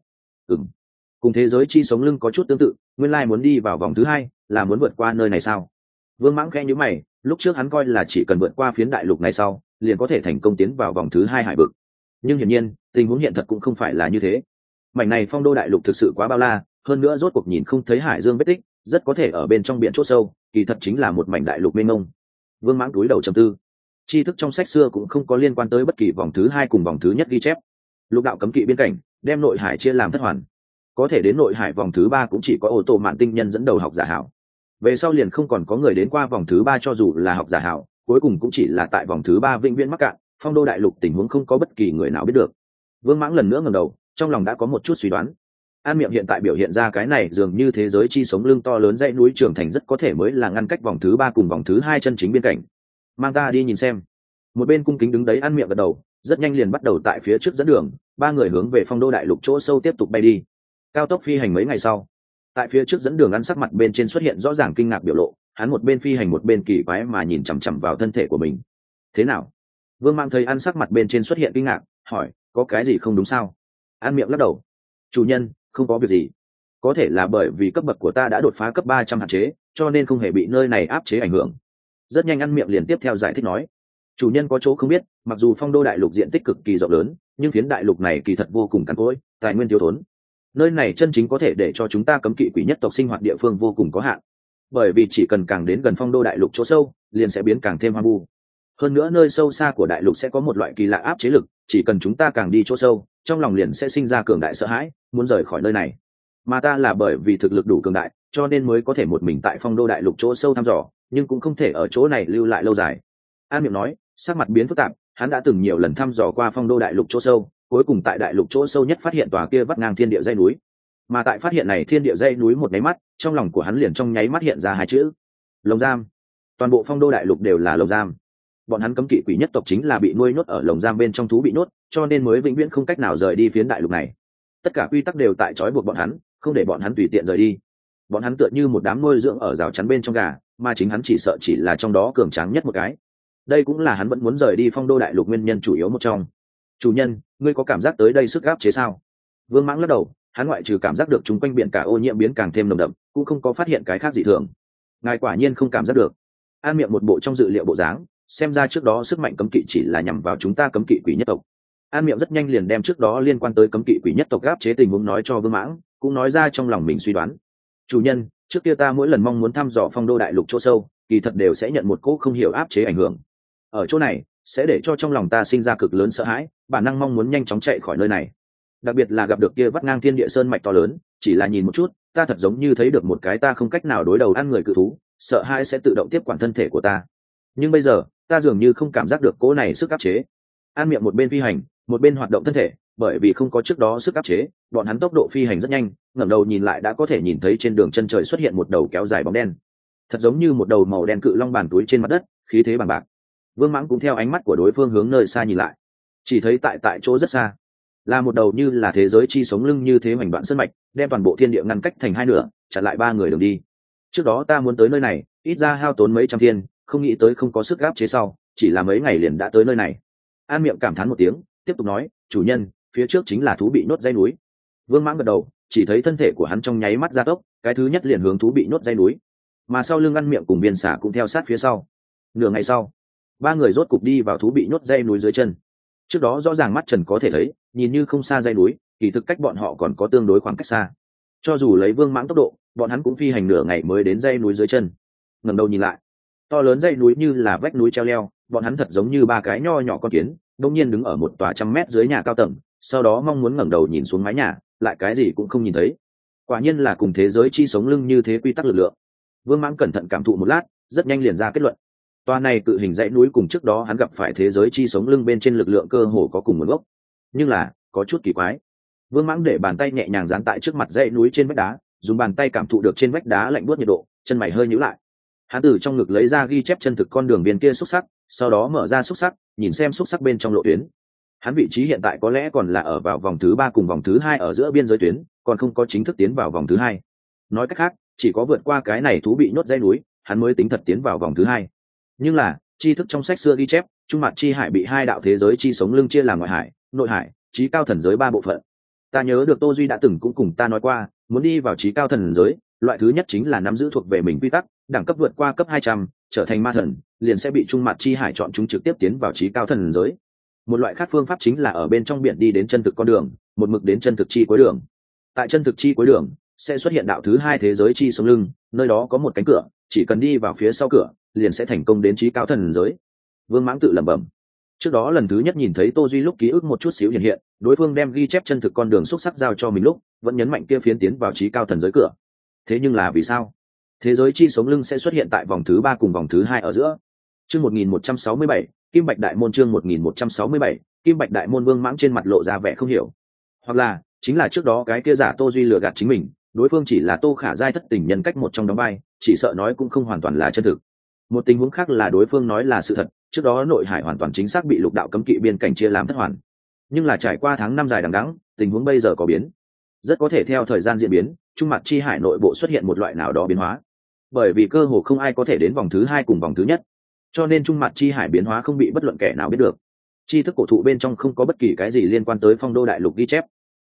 Cùng thế giới chi sống lưng có chút tương tự, nguyên lai muốn đi vào vòng thứ 2, là muốn vượt qua nơi này sao? Vương Mãng khẽ nhíu mày, lúc trước hắn coi là chỉ cần vượt qua phiến đại lục này sau, liền có thể thành công tiến vào vòng thứ 2 hải vực. Nhưng hiển nhiên, tình huống hiện thật cũng không phải là như thế. Mảnh này Phong Đô đại lục thực sự quá bao la, hơn nữa rốt cuộc nhìn không thấy hải dương vết tích, rất có thể ở bên trong biển chỗ sâu, kỳ thật chính là một mảnh đại lục mênh mông. Vương Mãng cúi đầu trầm tư. Tri thức trong sách xưa cũng không có liên quan tới bất kỳ vòng thứ 2 cùng vòng thứ nhất ghi chép. Lục đạo cấm kỵ biên cảnh, đem nội hải chia làm thất hoàn. Có thể đến nội hải vòng thứ 3 cũng chỉ có ô tô mạn tinh nhân dẫn đầu học giả hảo. Về sau liền không còn có người đến qua vòng thứ 3 cho dù là học giả hảo, cuối cùng cũng chỉ là tại vòng thứ 3 vĩnh viễn mắc cạn, Phong Đô đại lục tình huống không có bất kỳ người nào biết được. Vương Mãng lần nữa ngẩng đầu, trong lòng đã có một chút suy đoán. An Miệng hiện tại biểu hiện ra cái này dường như thế giới chi sống lưng to lớn dãy núi trưởng thành rất có thể mới là ngăn cách vòng thứ 3 cùng vòng thứ 2 chân chính biên cảnh. Mang ta đi nhìn xem. Một bên cung kính đứng đấy An Miệng gật đầu, rất nhanh liền bắt đầu tại phía trước dẫn đường, ba người hướng về Phong Đô đại lục chỗ sâu tiếp tục bay đi. Cao tốc phi hành mấy ngày sau, tại phía trước dẫn đường ăn sắc mặt bên trên xuất hiện rõ ràng kinh ngạc biểu lộ, hắn một bên phi hành một bên kỳ quái mà nhìn chằm chằm vào thân thể của mình. Thế nào? Vương Mãng thấy ăn sắc mặt bên trên xuất hiện kinh ngạc, hỏi, có cái gì không đúng sao? An Miệng lắc đầu. Chủ nhân, không có việc gì. có thể là bởi vì cấp bậc của ta đã đột phá cấp 300 hạn chế, cho nên không hề bị nơi này áp chế ảnh hưởng. Rất nhanh ăn miệng liền tiếp theo giải thích nói, chủ nhân có chỗ không biết, mặc dù phong đô đại lục diện tích cực kỳ rộng lớn, nhưng phiến đại lục này kỳ thật vô cùng cằn cỗi, tài nguyên thiếu thốn. Nơi này chân chính có thể để cho chúng ta cấm kỵ quỷ nhất tộc sinh hoạt địa phương vô cùng có hạn, bởi vì chỉ cần càng đến gần phong đô đại lục chỗ sâu, liền sẽ biến càng thêm hoang vu. Hơn nữa nơi sâu xa của đại lục sẽ có một loại kỳ lạ áp chế lực, chỉ cần chúng ta càng đi chỗ sâu, trong lòng liền sẽ sinh ra cường đại sợ hãi, muốn rời khỏi nơi này. Mà ta là bởi vì thực lực đủ cường đại, cho nên mới có thể một mình tại phong đô đại lục chỗ sâu thăm dò, nhưng cũng không thể ở chỗ này lưu lại lâu dài. An Miệng nói, sắc mặt biến phức tạp, hắn đã từng nhiều lần thăm dò qua phong đô đại lục chỗ sâu, cuối cùng tại đại lục chỗ sâu nhất phát hiện tòa kia vắt ngang thiên địa dãy núi. Mà tại phát hiện này thiên địa dãy núi một nháy mắt, trong lòng của hắn liền trong nháy mắt hiện ra hai chữ: lồng giam. Toàn bộ phong đô đại lục đều là lồng giam. Bọn hắn cấm kỵ quỷ nhất tộc chính là bị nuôi nhốt ở lồng giam bên trong thú bị nhốt, cho nên mới vĩnh viễn không cách nào rời đi phiến đại lục này. Tất cả quy tắc đều tại trói buộc bọn hắn, không để bọn hắn tùy tiện rời đi. Bọn hắn tựa như một đám nuôi dưỡng ở rào chắn bên trong gà, mà chính hắn chỉ sợ chỉ là trong đó cường tráng nhất một cái. Đây cũng là hắn vẫn muốn rời đi phong đô đại lục nguyên nhân chủ yếu một trong. Chủ nhân, ngươi có cảm giác tới đây sức áp chế sao? Vương Mãng lắc đầu, hắn ngoại trừ cảm giác được chúng quanh biển cả ô nhiễm biến càng thêm nồng đậm, cũng không có phát hiện cái khác dị thường. Ngài quả nhiên không cảm giác được. An Miệng một bộ trong dự liệu bộ dáng, xem ra trước đó sức mạnh cấm kỵ chỉ là nhằm vào chúng ta cấm kỵ quỷ nhất tộc. An Miệng rất nhanh liền đem trước đó liên quan tới cấm kỵ quỷ nhất tộc áp chế tình huống nói cho Vương Mãng, cũng nói ra trong lòng mình suy đoán. Chủ nhân, trước kia ta mỗi lần mong muốn thăm dò phong đô đại lục chỗ sâu, kỳ thật đều sẽ nhận một cỗ không hiểu áp chế ảnh hưởng. Ở chỗ này sẽ để cho trong lòng ta sinh ra cực lớn sợ hãi, bản năng mong muốn nhanh chóng chạy khỏi nơi này. Đặc biệt là gặp được kia vắt ngang thiên địa sơn mạch to lớn, chỉ là nhìn một chút, ta thật giống như thấy được một cái ta không cách nào đối đầu ăn người cự thú, sợ hãi sẽ tự động tiếp quản thân thể của ta. Nhưng bây giờ ta dường như không cảm giác được cỗ này sức áp chế. An Miệng một bên phi hành, một bên hoạt động thân thể, bởi vì không có trước đó sức áp chế, bọn hắn tốc độ phi hành rất nhanh, ngẩng đầu nhìn lại đã có thể nhìn thấy trên đường chân trời xuất hiện một đầu kéo dài bóng đen, thật giống như một đầu màu đen cự long bàn túi trên mặt đất, khí thế bằng bạc. Vương Mãng cũng theo ánh mắt của đối phương hướng nơi xa nhìn lại, chỉ thấy tại chỗ rất xa là một đầu như là thế giới chi sống lưng như thế hoành đoạn sơn mạch, đem toàn bộ thiên địa ngăn cách thành hai nửa, chặn lại ba người đường đi. Trước đó ta muốn tới nơi này, ít ra hao tốn mấy trăm thiên, không nghĩ tới không có sức áp chế sau, chỉ là mấy ngày liền đã tới nơi này. An Miệng cảm thán một tiếng, tiếp tục nói, chủ nhân, phía trước chính là thú bị nhốt dãy núi. Vương Mãng gật đầu, chỉ thấy thân thể của hắn trong nháy mắt gia tốc, cái thứ nhất liền hướng thú bị nhốt dãy núi, mà sau lưng An Miệng cùng Biên Xả cũng theo sát phía sau. Nửa ngày sau, ba người rốt cục đi vào thú bị nhốt dãy núi dưới chân. Trước đó rõ ràng mắt trần có thể thấy, nhìn như không xa dãy núi, kỳ thực cách bọn họ còn có tương đối khoảng cách xa. Cho dù lấy Vương Mãng tốc độ, bọn hắn cũng phi hành nửa ngày mới đến dãy núi dưới chân. Ngẩng đầu nhìn lại, to lớn dãy núi như là vách núi treo leo, bọn hắn thật giống như ba cái nho nhỏ con kiến, đột nhiên đứng ở một tòa 100 mét dưới nhà cao tầng, sau đó mong muốn ngẩng đầu nhìn xuống mái nhà, lại cái gì cũng không nhìn thấy. Quả nhiên là cùng thế giới chi sống lưng như thế quy tắc lực lượng. Vương Mãng cẩn thận cảm thụ một lát, rất nhanh liền ra kết luận. Tòa này cự hình dãy núi cùng trước đó hắn gặp phải thế giới chi sống lưng bên trên lực lượng cơ hồ có cùng nguồn gốc, nhưng là có chút kỳ quái. Vương Mãng để bàn tay nhẹ nhàng dán tại trước mặt dãy núi trên vách đá, dùng bàn tay cảm thụ được trên vách đá lạnh buốt nhiệt độ, chân mày hơi nhíu lại. Hắn từ trong ngực lấy ra ghi chép chân thực con đường viên kia xúc sắc, sau đó mở ra xúc sắc, nhìn xem xúc sắc bên trong lộ tuyến. Hắn vị trí hiện tại có lẽ còn là ở vào vòng thứ 3 cùng vòng thứ 2 ở giữa biên giới tuyến, còn không có chính thức tiến vào vòng thứ 2. Nói cách khác, chỉ có vượt qua cái này thú bị nhốt dãy núi, hắn mới tính thật tiến vào vòng thứ 2. Nhưng là, tri thức trong sách xưa ghi chép, Trung Mạt Chi Hải bị hai đạo thế giới chi sống lưng chia làm ngoại hải, nội hải, trí cao thần giới 3 bộ phận. Ta nhớ được Tô Duy đã từng cũng cùng ta nói qua, muốn đi vào trí cao thần giới, loại thứ nhất chính là nắm giữ thuộc về mình quy tắc, đẳng cấp vượt qua cấp 200, trở thành ma thần, liền sẽ bị Trung Mạt Chi Hải chọn chúng trực tiếp tiến vào trí cao thần giới. Một loại khác phương pháp chính là ở bên trong biển đi đến chân thực con đường, một mực đến chân thực chi cuối đường. Tại chân thực chi cuối đường sẽ xuất hiện đạo thứ 2 thế giới chi sống lưng, nơi đó có một cánh cửa, chỉ cần đi vào phía sau cửa, liền sẽ thành công đến trí cao thần giới. Vương Mãng tự lẩm bẩm. Trước đó lần thứ nhất nhìn thấy Tô Duy lúc ký ức một chút xíu hiện hiện, đối phương đem ghi chép chân thực con đường xúc sắc giao cho mình lúc, vẫn nhấn mạnh kia phiến tiến vào trí cao thần giới cửa. Thế nhưng là vì sao? Thế giới chi sống lưng sẽ xuất hiện tại vòng thứ 3 cùng vòng thứ 2 ở giữa. Chương 1167, Kim Bạch Đại Môn chương 1167, Kim Bạch Đại Môn. Vương Mãng trên mặt lộ ra vẻ không hiểu. Hoặc là, chính là trước đó cái kia giả Tô Duy lừa gạt chính mình, đối phương chỉ là Tô Khả Giai thất tình nhân cách một trong đóng vai, chỉ sợ nói cũng không hoàn toàn là chân thực. Một tình huống khác là đối phương nói là sự thật, trước đó nội hải hoàn toàn chính xác bị lục đạo cấm kỵ biên cảnh chia làm thất hoàn. Nhưng là trải qua tháng 5 dài đằng đẵng, tình huống bây giờ có biến. Rất có thể theo thời gian diễn biến, Trung Mạt Chi Hải nội bộ xuất hiện một loại nào đó biến hóa. Bởi vì cơ hồ không ai có thể đến vòng thứ 2 cùng vòng thứ nhất, cho nên Trung Mạt Chi Hải biến hóa không bị bất luận kẻ nào biết được. Tri thức cổ thụ bên trong không có bất kỳ cái gì liên quan tới phong đô đại lục ghi chép,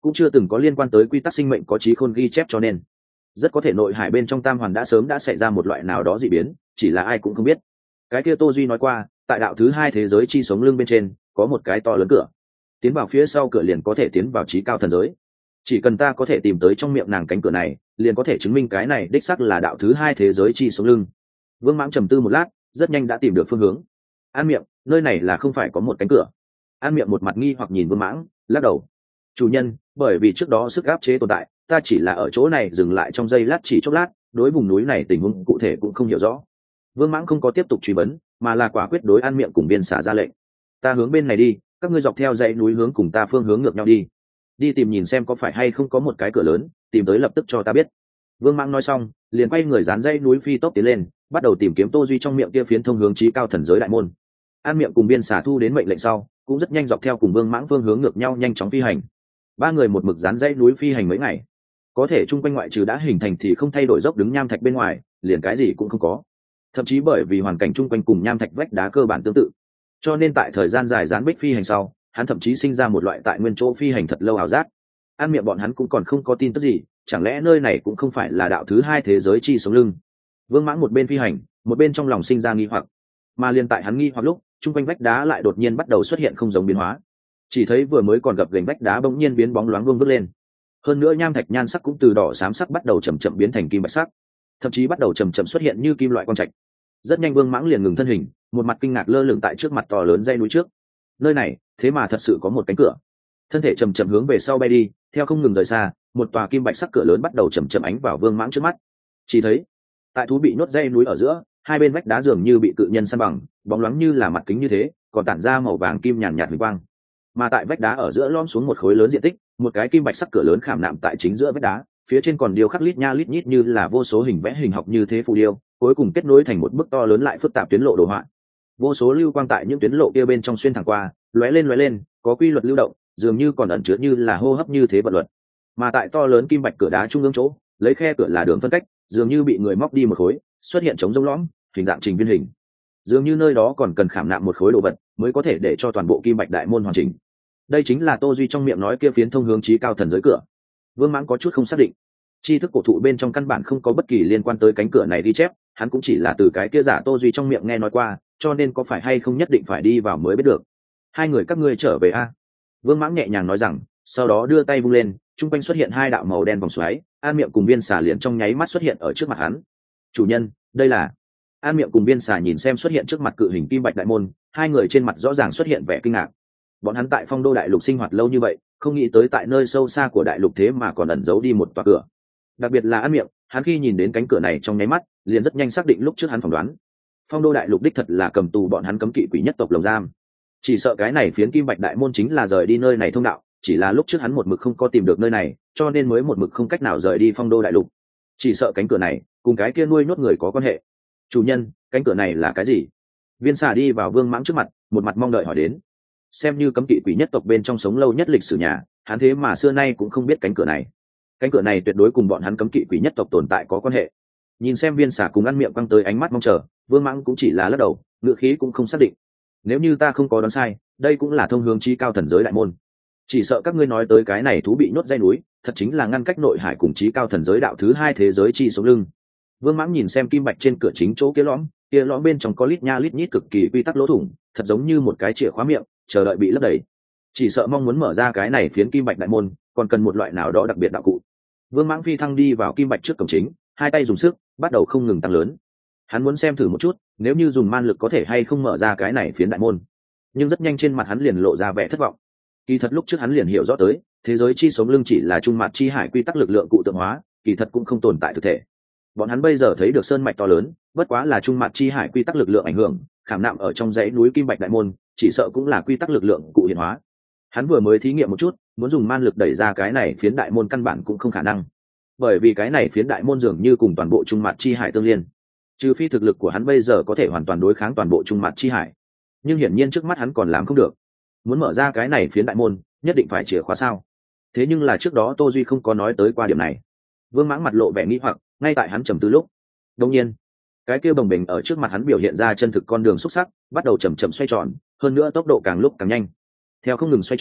cũng chưa từng có liên quan tới quy tắc sinh mệnh có trí khôn ghi chép, cho nên rất có thể nội hải bên trong tam hoàn đã sớm đã xảy ra một loại nào đó dị biến, chỉ là ai cũng không biết. Cái kia Tô Duy nói qua, tại đạo thứ hai thế giới chi sống lưng bên trên có một cái to lớn cửa, tiến vào phía sau cửa liền có thể tiến vào trí cao thần giới. Chỉ cần ta có thể tìm tới trong miệng nàng cánh cửa này, liền có thể chứng minh cái này đích xác là đạo thứ hai thế giới chi sống lưng. Vương Mãng trầm tư một lát, rất nhanh đã tìm được phương hướng. An Miệng, nơi này là không phải có một cánh cửa? An Miệng một mặt nghi hoặc nhìn Vương Mãng, lắc đầu. Chủ nhân, bởi vì trước đó sức áp chế tồn tại, ta chỉ là ở chỗ này dừng lại trong giây lát chỉ chốc lát, đối vùng núi này tình huống cụ thể cũng không hiểu rõ. Vương Mãng không có tiếp tục truy vấn, mà là quả quyết đối An Miệng cùng Biên Xả ra lệnh. Ta hướng bên này đi, các ngươi dọc theo dãy núi hướng cùng ta phương hướng ngược nhau đi. Đi tìm nhìn xem có phải hay không có một cái cửa lớn, tìm tới lập tức cho ta biết. Vương Mãng nói xong, liền quay người dán dãy núi phi tốc tiến lên, bắt đầu tìm kiếm Tô Duy trong miệng kia phiến thông hướng chí cao thần giới đại môn. An Miệng cùng Biên Xả thu đến mệnh lệnh sau, cũng rất nhanh dọc theo cùng Vương Mãng phương hướng ngược nhau nhanh chóng phi hành. Ba người một mực dán dãy núi phi hành mấy ngày, có thể chung quanh ngoại trừ đã hình thành thì không thay đổi dốc đứng nham thạch bên ngoài, liền cái gì cũng không có. Thậm chí bởi vì hoàn cảnh chung quanh cùng nham thạch vách đá cơ bản tương tự, cho nên tại thời gian dài dán bích phi hành sau, hắn thậm chí sinh ra một loại tại nguyên chỗ phi hành thật lâu ảo giác. An Miệng bọn hắn cũng còn không có tin tức gì, chẳng lẽ nơi này cũng không phải là đạo thứ hai thế giới chi sống lưng? Vương Mãng một bên phi hành, một bên trong lòng sinh ra nghi hoặc. Mà liền tại hắn nghi hoặc lúc, chung quanh vách đá lại đột nhiên bắt đầu xuất hiện không giống biến hóa. Chỉ thấy vừa mới còn gập ghềnh vách đá bỗng nhiên biến bóng loáng vuông vức lên. Hơn nữa nham thạch nhan sắc cũng từ đỏ xám sắc bắt đầu chậm chậm biến thành kim bạch sắc, thậm chí bắt đầu chậm chậm xuất hiện như kim loại quang trạch. Rất nhanh Vương Mãng liền ngừng thân hình, một mặt kinh ngạc lơ lửng tại trước mặt to lớn dãy núi trước. Nơi này, thế mà thật sự có một cánh cửa. Thân thể chậm chậm hướng về sau bay đi, theo không ngừng rời xa, một tòa kim bạch sắc cửa lớn bắt đầu chậm chậm ánh vào Vương Mãng trước mắt. Chỉ thấy, tại thú bị nhốt dãy núi ở giữa, hai bên vách đá dường như bị cự nhân san bằng, bóng loáng như là mặt kính như thế, còn tản ra màu vàng kim nhàn nhạt huỳnh quang. Mà tại vách đá ở giữa lõm xuống một khối lớn diện tích, một cái kim bạch sắc cửa lớn khảm nạm tại chính giữa vách đá, phía trên còn điêu khắc lít nha lít nhít như là vô số hình vẽ hình học như thế phù điêu, cuối cùng kết nối thành một bức to lớn lại phức tạp tuyến lộ đồ họa. Vô số lưu quang tại những tuyến lộ kia bên trong xuyên thẳng qua, lóe lên, có quy luật lưu động, dường như còn ẩn chứa như là hô hấp như thế vận luật. Mà tại to lớn kim bạch cửa đá trung ương chỗ, lấy khe cửa là đường phân cách, dường như bị người móc đi một khối, xuất hiện trống rỗng lõm, hình dạng trình viên hình. Dường như nơi đó còn cần khảm nạm một khối đồ vật, mới có thể để cho toàn bộ kim bạch đại môn hoàn chỉnh. Đây chính là Tô Duy trong miệng nói kia phiến thông hướng chí cao thần giới cửa. Vương Mãng có chút không xác định. Tri thức cổ thụ bên trong căn bản không có bất kỳ liên quan tới cánh cửa này ghi chép, hắn cũng chỉ là từ cái kia giả Tô Duy trong miệng nghe nói qua, cho nên có phải hay không nhất định phải đi vào mới biết được. Hai người các ngươi trở về a. Vương Mãng nhẹ nhàng nói rằng, sau đó đưa tay vung lên, trung quanh xuất hiện hai đạo màu đen vòng xoáy, An Miệng cùng Biên Xà liền trong nháy mắt xuất hiện ở trước mặt hắn. Chủ nhân, đây là... An Miệng cùng Biên Xà nhìn xem xuất hiện trước mặt cự hình kim bạch đại môn, hai người trên mặt rõ ràng xuất hiện vẻ kinh ngạc. Bọn hắn tại Phong Đô đại lục sinh hoạt lâu như vậy, không nghĩ tới tại nơi sâu xa của đại lục thế mà còn ẩn giấu đi một tòa cửa. Đặc biệt là An Miệng, hắn khi nhìn đến cánh cửa này trong nháy mắt, liền rất nhanh xác định lúc trước hắn phỏng đoán. Phong Đô đại lục đích thật là cầm tù bọn hắn cấm kỵ quỷ nhất tộc lồng giam. Chỉ sợ cái này phiến kim bạch đại môn chính là rời đi nơi này thông đạo, chỉ là lúc trước hắn một mực không có tìm được nơi này, cho nên mới một mực không cách nào rời đi Phong Đô đại lục. Chỉ sợ cánh cửa này cùng cái kia nuôi nhốt người có quan hệ. Chủ nhân, cánh cửa này là cái gì? Viên Xà đi vào Vương Mãng trước mặt, một mặt mong đợi hỏi đến. Xem như cấm kỵ quỷ nhất tộc bên trong sống lâu nhất lịch sử nhà, hắn thế mà xưa nay cũng không biết cánh cửa này. Cánh cửa này tuyệt đối cùng bọn hắn cấm kỵ quỷ nhất tộc tồn tại có quan hệ. Nhìn xem Viên Xà cùng An Miệng quăng tới ánh mắt mong chờ, Vương Mãng cũng chỉ là lắc đầu, ngữ khí cũng không xác định. Nếu như ta không có đoán sai, đây cũng là thông hướng chí cao thần giới đại môn. Chỉ sợ các ngươi nói tới cái này thú bị nhốt dây núi, thật chính là ngăn cách nội hải cùng chí cao thần giới đạo thứ hai thế giới chi sống lưng. Vương Mãng nhìn xem kim bạch trên cửa chính chỗ kia lõm bên trong có lít nha lít nhít cực kỳ quy tắc lỗ thủng, thật giống như một cái chìa khóa miệng, chờ đợi bị lấp đầy. Chỉ sợ mong muốn mở ra cái này phiến kim bạch đại môn, còn cần một loại nào đó đặc biệt đạo cụ. Vương Mãng phi thăng đi vào kim bạch trước cổng chính, hai tay dùng sức, bắt đầu không ngừng tăng lớn. Hắn muốn xem thử một chút, nếu như dùng man lực có thể hay không mở ra cái này phiến đại môn. Nhưng rất nhanh trên mặt hắn liền lộ ra vẻ thất vọng. Kỳ thật lúc trước hắn liền hiểu rõ tới, thế giới chi sống lưng chỉ là trung mặt chi hải quy tắc lực lượng cụ tượng hóa, kỳ thật cũng không tồn tại thực thể. Bọn hắn bây giờ thấy được sơn mạch to lớn, bất quá là trung mặt chi hải quy tắc lực lượng ảnh hưởng, khảm nạm ở trong dãy núi kim bạch đại môn, chỉ sợ cũng là quy tắc lực lượng cụ hiện hóa. Hắn vừa mới thí nghiệm một chút, muốn dùng man lực đẩy ra cái này phiến đại môn căn bản cũng không khả năng, bởi vì cái này phiến đại môn dường như cùng toàn bộ trung mặt chi hải tương liên, trừ phi thực lực của hắn bây giờ có thể hoàn toàn đối kháng toàn bộ trung mặt chi hải, nhưng hiển nhiên trước mắt hắn còn làm không được. Muốn mở ra cái này phiến đại môn, nhất định phải chìa khóa sao? Thế nhưng là trước đó Tô Duy không có nói tới qua điểm này. Vương Mãng mặt lộ vẻ nghi hoặc, ngay tại hắn trầm tư lúc, đột nhiên, cái kia bồng bềnh ở trước mặt hắn biểu hiện ra chân thực con đường xúc sắc, bắt đầu chậm chậm xoay tròn, hơn nữa tốc độ càng lúc càng nhanh. Theo không ngừng xoay tròn,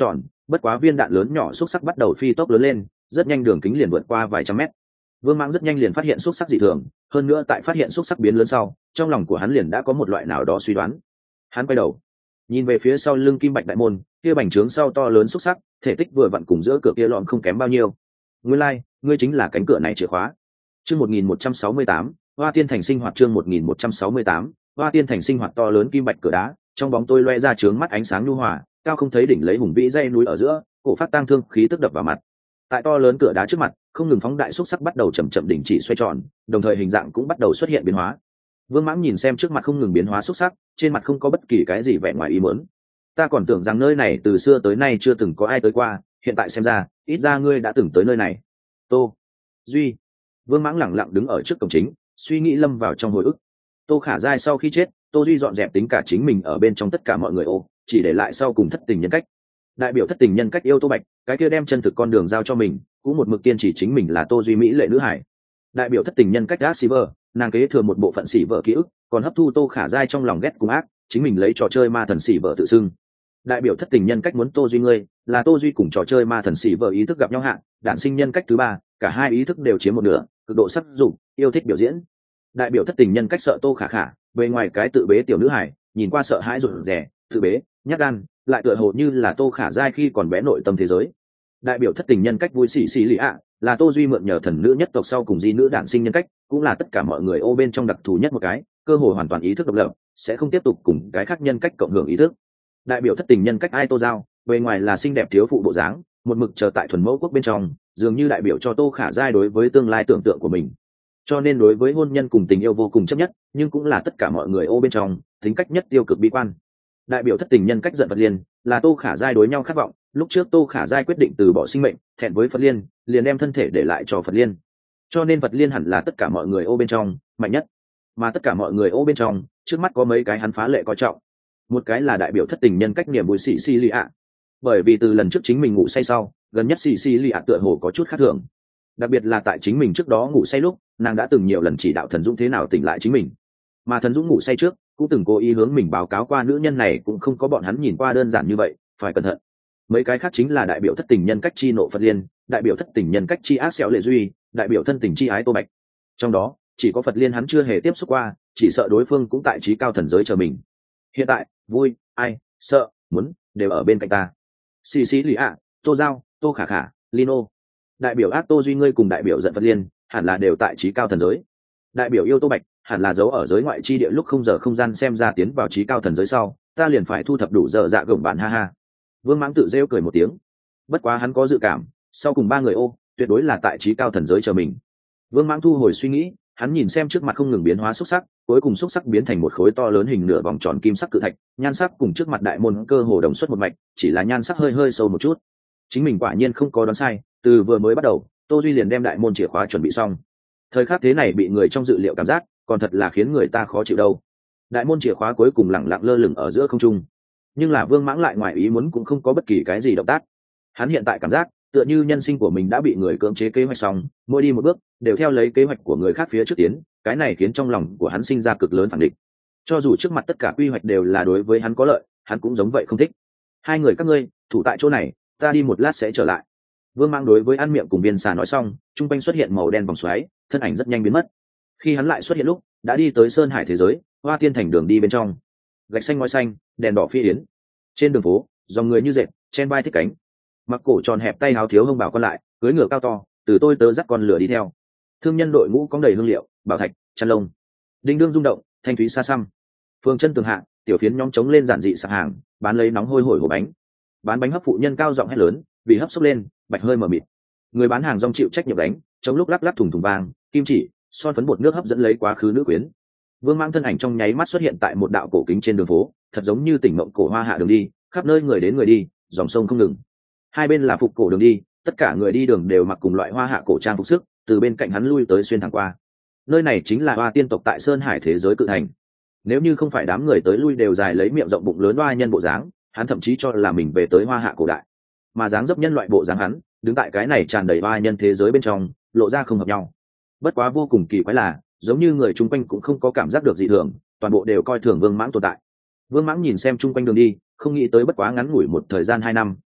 bất quá viên đạn lớn nhỏ xúc sắc bắt đầu phi tốc lớn lên, rất nhanh đường kính liền vượt qua vài trăm mét. Vương Mãng rất nhanh liền phát hiện xúc sắc dị thường, hơn nữa tại phát hiện xúc sắc biến lớn sau, trong lòng của hắn liền đã có một loại nào đó suy đoán. Hắn quay đầu, nhìn về phía sau lưng kim bạch đại môn, kia bành trướng sau to lớn xúc sắc, thể tích vừa vặn cùng giữa cửa kia lõm không kém bao nhiêu. Nguyên lai, ngươi chính là cánh cửa này chìa khóa. Chương 1168, Hoa Tiên Thành sinh hoạt chương 1168, Hoa Tiên Thành sinh hoạt to lớn kim bạch cửa đá, trong bóng tối loe ra chướng mắt ánh sáng nhu hòa, cao không thấy đỉnh lấy hùng vĩ dãy núi ở giữa, cổ phát tang thương khí tức đập vào mặt. Tại to lớn cửa đá trước mặt, không ngừng phóng đại xúc sắc bắt đầu chậm chậm đình chỉ xoay tròn, đồng thời hình dạng cũng bắt đầu xuất hiện biến hóa. Vương Mãng nhìn xem trước mặt không ngừng biến hóa xúc sắc, trên mặt không có bất kỳ cái gì vẻ ngoài ý muốn. Ta còn tưởng rằng nơi này từ xưa tới nay chưa từng có ai tới qua, hiện tại xem ra, ít ra ngươi đã từng tới nơi này. Tô Duy. Vương Mãng lẳng lặng đứng ở trước cổng chính, suy nghĩ lâm vào trong hồi ức. Tô Khả Giai sau khi chết, Tô Duy dọn dẹp tính cả chính mình ở bên trong tất cả mọi người chỉ để lại sau cùng thất tình nhân cách. Đại biểu thất tình nhân cách yêu Tô Bạch, cái kia đem chân thực con đường giao cho mình, cũng một mực kiên trì chính mình là Tô Duy mỹ lệ nữ hải. Đại biểu thất tình nhân cách Dark Silver, nàng kế thừa một bộ phận xỉ vợ ký ức, còn hấp thu Tô Khả Giai trong lòng ghét cùng ác, chính mình lấy trò chơi ma thần xỉ vợ tự xưng. Đại biểu thất tình nhân cách muốn Tô Duy ngươi, là Tô Duy cùng trò chơi ma thần xỉ vợ ý thức gặp nhau hạn, đản sinh nhân cách thứ ba, cả hai ý thức đều chiếm một nửa, cực độ sắc dụng, yêu thích biểu diễn. Đại biểu thất tình nhân cách sợ Tô Khả Khả, bề ngoài cái tự bế tiểu nữ hải, nhìn qua sợ hãi rụt rè, tự bế, nhát gan, lại tựa hồ như là Tô Khả Giai khi còn bé nội tâm thế giới. Đại biểu thất tình nhân cách vui xỉ xỉ lì ạ, là Tô Duy mượn nhờ thần nữ nhất tộc sau cùng di nữ đản sinh nhân cách, cũng là tất cả mọi người bên trong đặc thù nhất một cái, cơ hội hoàn toàn ý thức độc lập, sẽ không tiếp tục cùng cái khác nhân cách cộng hưởng ý thức. Đại biểu thất tình nhân cách Ai Tô Giao, bề ngoài là xinh đẹp thiếu phụ bộ dáng, một mực chờ tại thuần mẫu quốc bên trong, dường như đại biểu cho Tô Khả Giai đối với tương lai tưởng tượng của mình. Cho nên đối với hôn nhân cùng tình yêu vô cùng chấp nhất, nhưng cũng là tất cả mọi người bên trong tính cách nhất tiêu cực bi quan. Đại biểu thất tình nhân cách Giận Phật Liên, là Tô Khả Giai đối nhau khát vọng, lúc trước Tô Khả Giai quyết định từ bỏ sinh mệnh, thẹn với Phật Liên, liền đem thân thể để lại cho Phật Liên. Cho nên Phật Liên hẳn là tất cả mọi người bên trong mạnh nhất, mà tất cả mọi người bên trong, trước mắt có mấy cái hắn phá lệ coi trọng. Một cái là đại biểu thất tình nhân cách niềm vui xì xì lì ạ, bởi vì từ lần trước chính mình ngủ say sau, gần nhất xì xì lì ạ tựa hồ có chút khác thường, đặc biệt là tại chính mình trước đó ngủ say lúc, nàng đã từng nhiều lần chỉ đạo Thần Dũng thế nào tỉnh lại chính mình, mà Thần Dũng ngủ say trước cũng từng cố ý hướng mình báo cáo qua nữ nhân này cũng không có bọn hắn nhìn qua đơn giản như vậy, phải cẩn thận. Mấy cái khác chính là đại biểu thất tình nhân cách chi nộ Phật Liên, đại biểu thất tình nhân cách chi ác xẻo lệ duy, đại biểu thân tình chi ái Tô Bạch. Trong đó chỉ có Phật Liên hắn chưa hề tiếp xúc qua, chỉ sợ đối phương cũng tại trí cao thần giới chờ mình. Hiện tại vui, ai, sợ, muốn đều ở bên cạnh ta. Xì xì lì ạ, Tô Giao, Tô Khả Khả, Lino. Đại biểu ác Tô Duy ngươi cùng đại biểu giận Phật Liên hẳn là đều tại trí cao thần giới. Đại biểu yêu Tô Bạch hẳn là giấu ở giới ngoại chi địa, lúc không giờ không gian xem ra tiến vào trí cao thần giới sau, ta liền phải thu thập đủ giờ dạ gồng bạn ha ha. Vương Mãng tự rêu cười một tiếng, bất quá hắn có dự cảm, sau cùng ba người tuyệt đối là tại trí cao thần giới chờ mình. Vương Mãng thu hồi suy nghĩ, hắn nhìn xem trước mặt không ngừng biến hóa xúc sắc, cuối cùng xúc sắc biến thành một khối to lớn hình nửa vòng tròn kim sắc cự thạch, nhan sắc cùng trước mặt đại môn cơ hồ đồng xuất một mạch, chỉ là nhan sắc hơi hơi sâu một chút. Chính mình quả nhiên không có đoán sai, từ vừa mới bắt đầu, Tô Duy liền đem đại môn chìa khóa chuẩn bị xong. Thời khắc thế này bị người trong dự liệu cảm giác, còn thật là khiến người ta khó chịu đâu. Đại môn chìa khóa cuối cùng lẳng lặng lơ lửng ở giữa không trung, nhưng là Vương Mãng lại ngoài ý muốn cũng không có bất kỳ cái gì động tác. Hắn hiện tại cảm giác tựa như nhân sinh của mình đã bị người cưỡng chế kế hoạch xong, mỗi đi một bước đều theo lấy kế hoạch của người khác phía trước tiến, cái này khiến trong lòng của hắn sinh ra cực lớn phản định. Cho dù trước mặt tất cả quy hoạch đều là đối với hắn có lợi, hắn cũng giống vậy không thích. Hai người các ngươi thủ tại chỗ này, ta đi một lát sẽ trở lại. Vương Mãng đối với An Miệng cùng Viên Xà nói xong, trung quanh xuất hiện màu đen vòng xoáy, thân ảnh rất nhanh biến mất. Khi hắn lại xuất hiện lúc, đã đi tới Sơn Hải thế giới, Hoa Tiên Thành đường đi bên trong. Gạch xanh ngói xanh, đèn đỏ phi yến. Trên đường phố, dòng người như dệt, chen vai thích cánh. Mặc cổ tròn hẹp tay áo thiếu hông bảo con lại, cưỡi ngựa cao to, từ tôi tớ dắt con lửa đi theo. Thương nhân đội ngũ cóng đầy hương liệu, bảo thạch, chăn lông. Đinh đương rung động, thanh thúy xa xăm. Phương chân tường hạ, tiểu phiến nhóm trống lên giản dị sạp hàng, bán lấy nóng hôi hổi hổ bánh. Bán bánh hấp phụ nhân cao giọng hét lớn, vì hấp xúc lên, bạch hơi mờ mịt. Người bán hàng rong chịu trách nhiệm đánh, trong lúc lắc lắc thùng thùng vàng, kim chỉ, son phấn bột nước hấp dẫn lấy quá khứ nữ quyến. Vương Mãng thân ảnh trong nháy mắt xuất hiện tại một đạo cổ kính trên đường phố, thật giống như tỉnh mộng cổ hoa hạ đường đi, khắp nơi người đến người đi, dòng sông không ngừng. Hai bên là phục cổ đường đi, tất cả người đi đường đều mặc cùng loại hoa hạ cổ trang phục sức, từ bên cạnh hắn lui tới xuyên thẳng qua. Nơi này chính là Hoa Tiên tộc tại Sơn Hải thế giới cự thành. Nếu như không phải đám người tới lui đều dài lấy miệng rộng bụng lớn oa nhân bộ dáng, hắn thậm chí cho là mình về tới hoa hạ cổ đại. Mà dáng dấp nhân loại bộ dáng hắn, đứng tại cái này tràn đầy oa nhân thế giới bên trong, lộ ra không hợp nhau. Bất quá vô cùng kỳ quái là, giống như người chung quanh cũng không có cảm giác được dị thường, toàn bộ đều coi thường Vương Mãng tồn tại. Vương Mãng nhìn xem chung quanh đường đi, không nghĩ tới bất quá ngắn ngủi một thời gian 2 năm,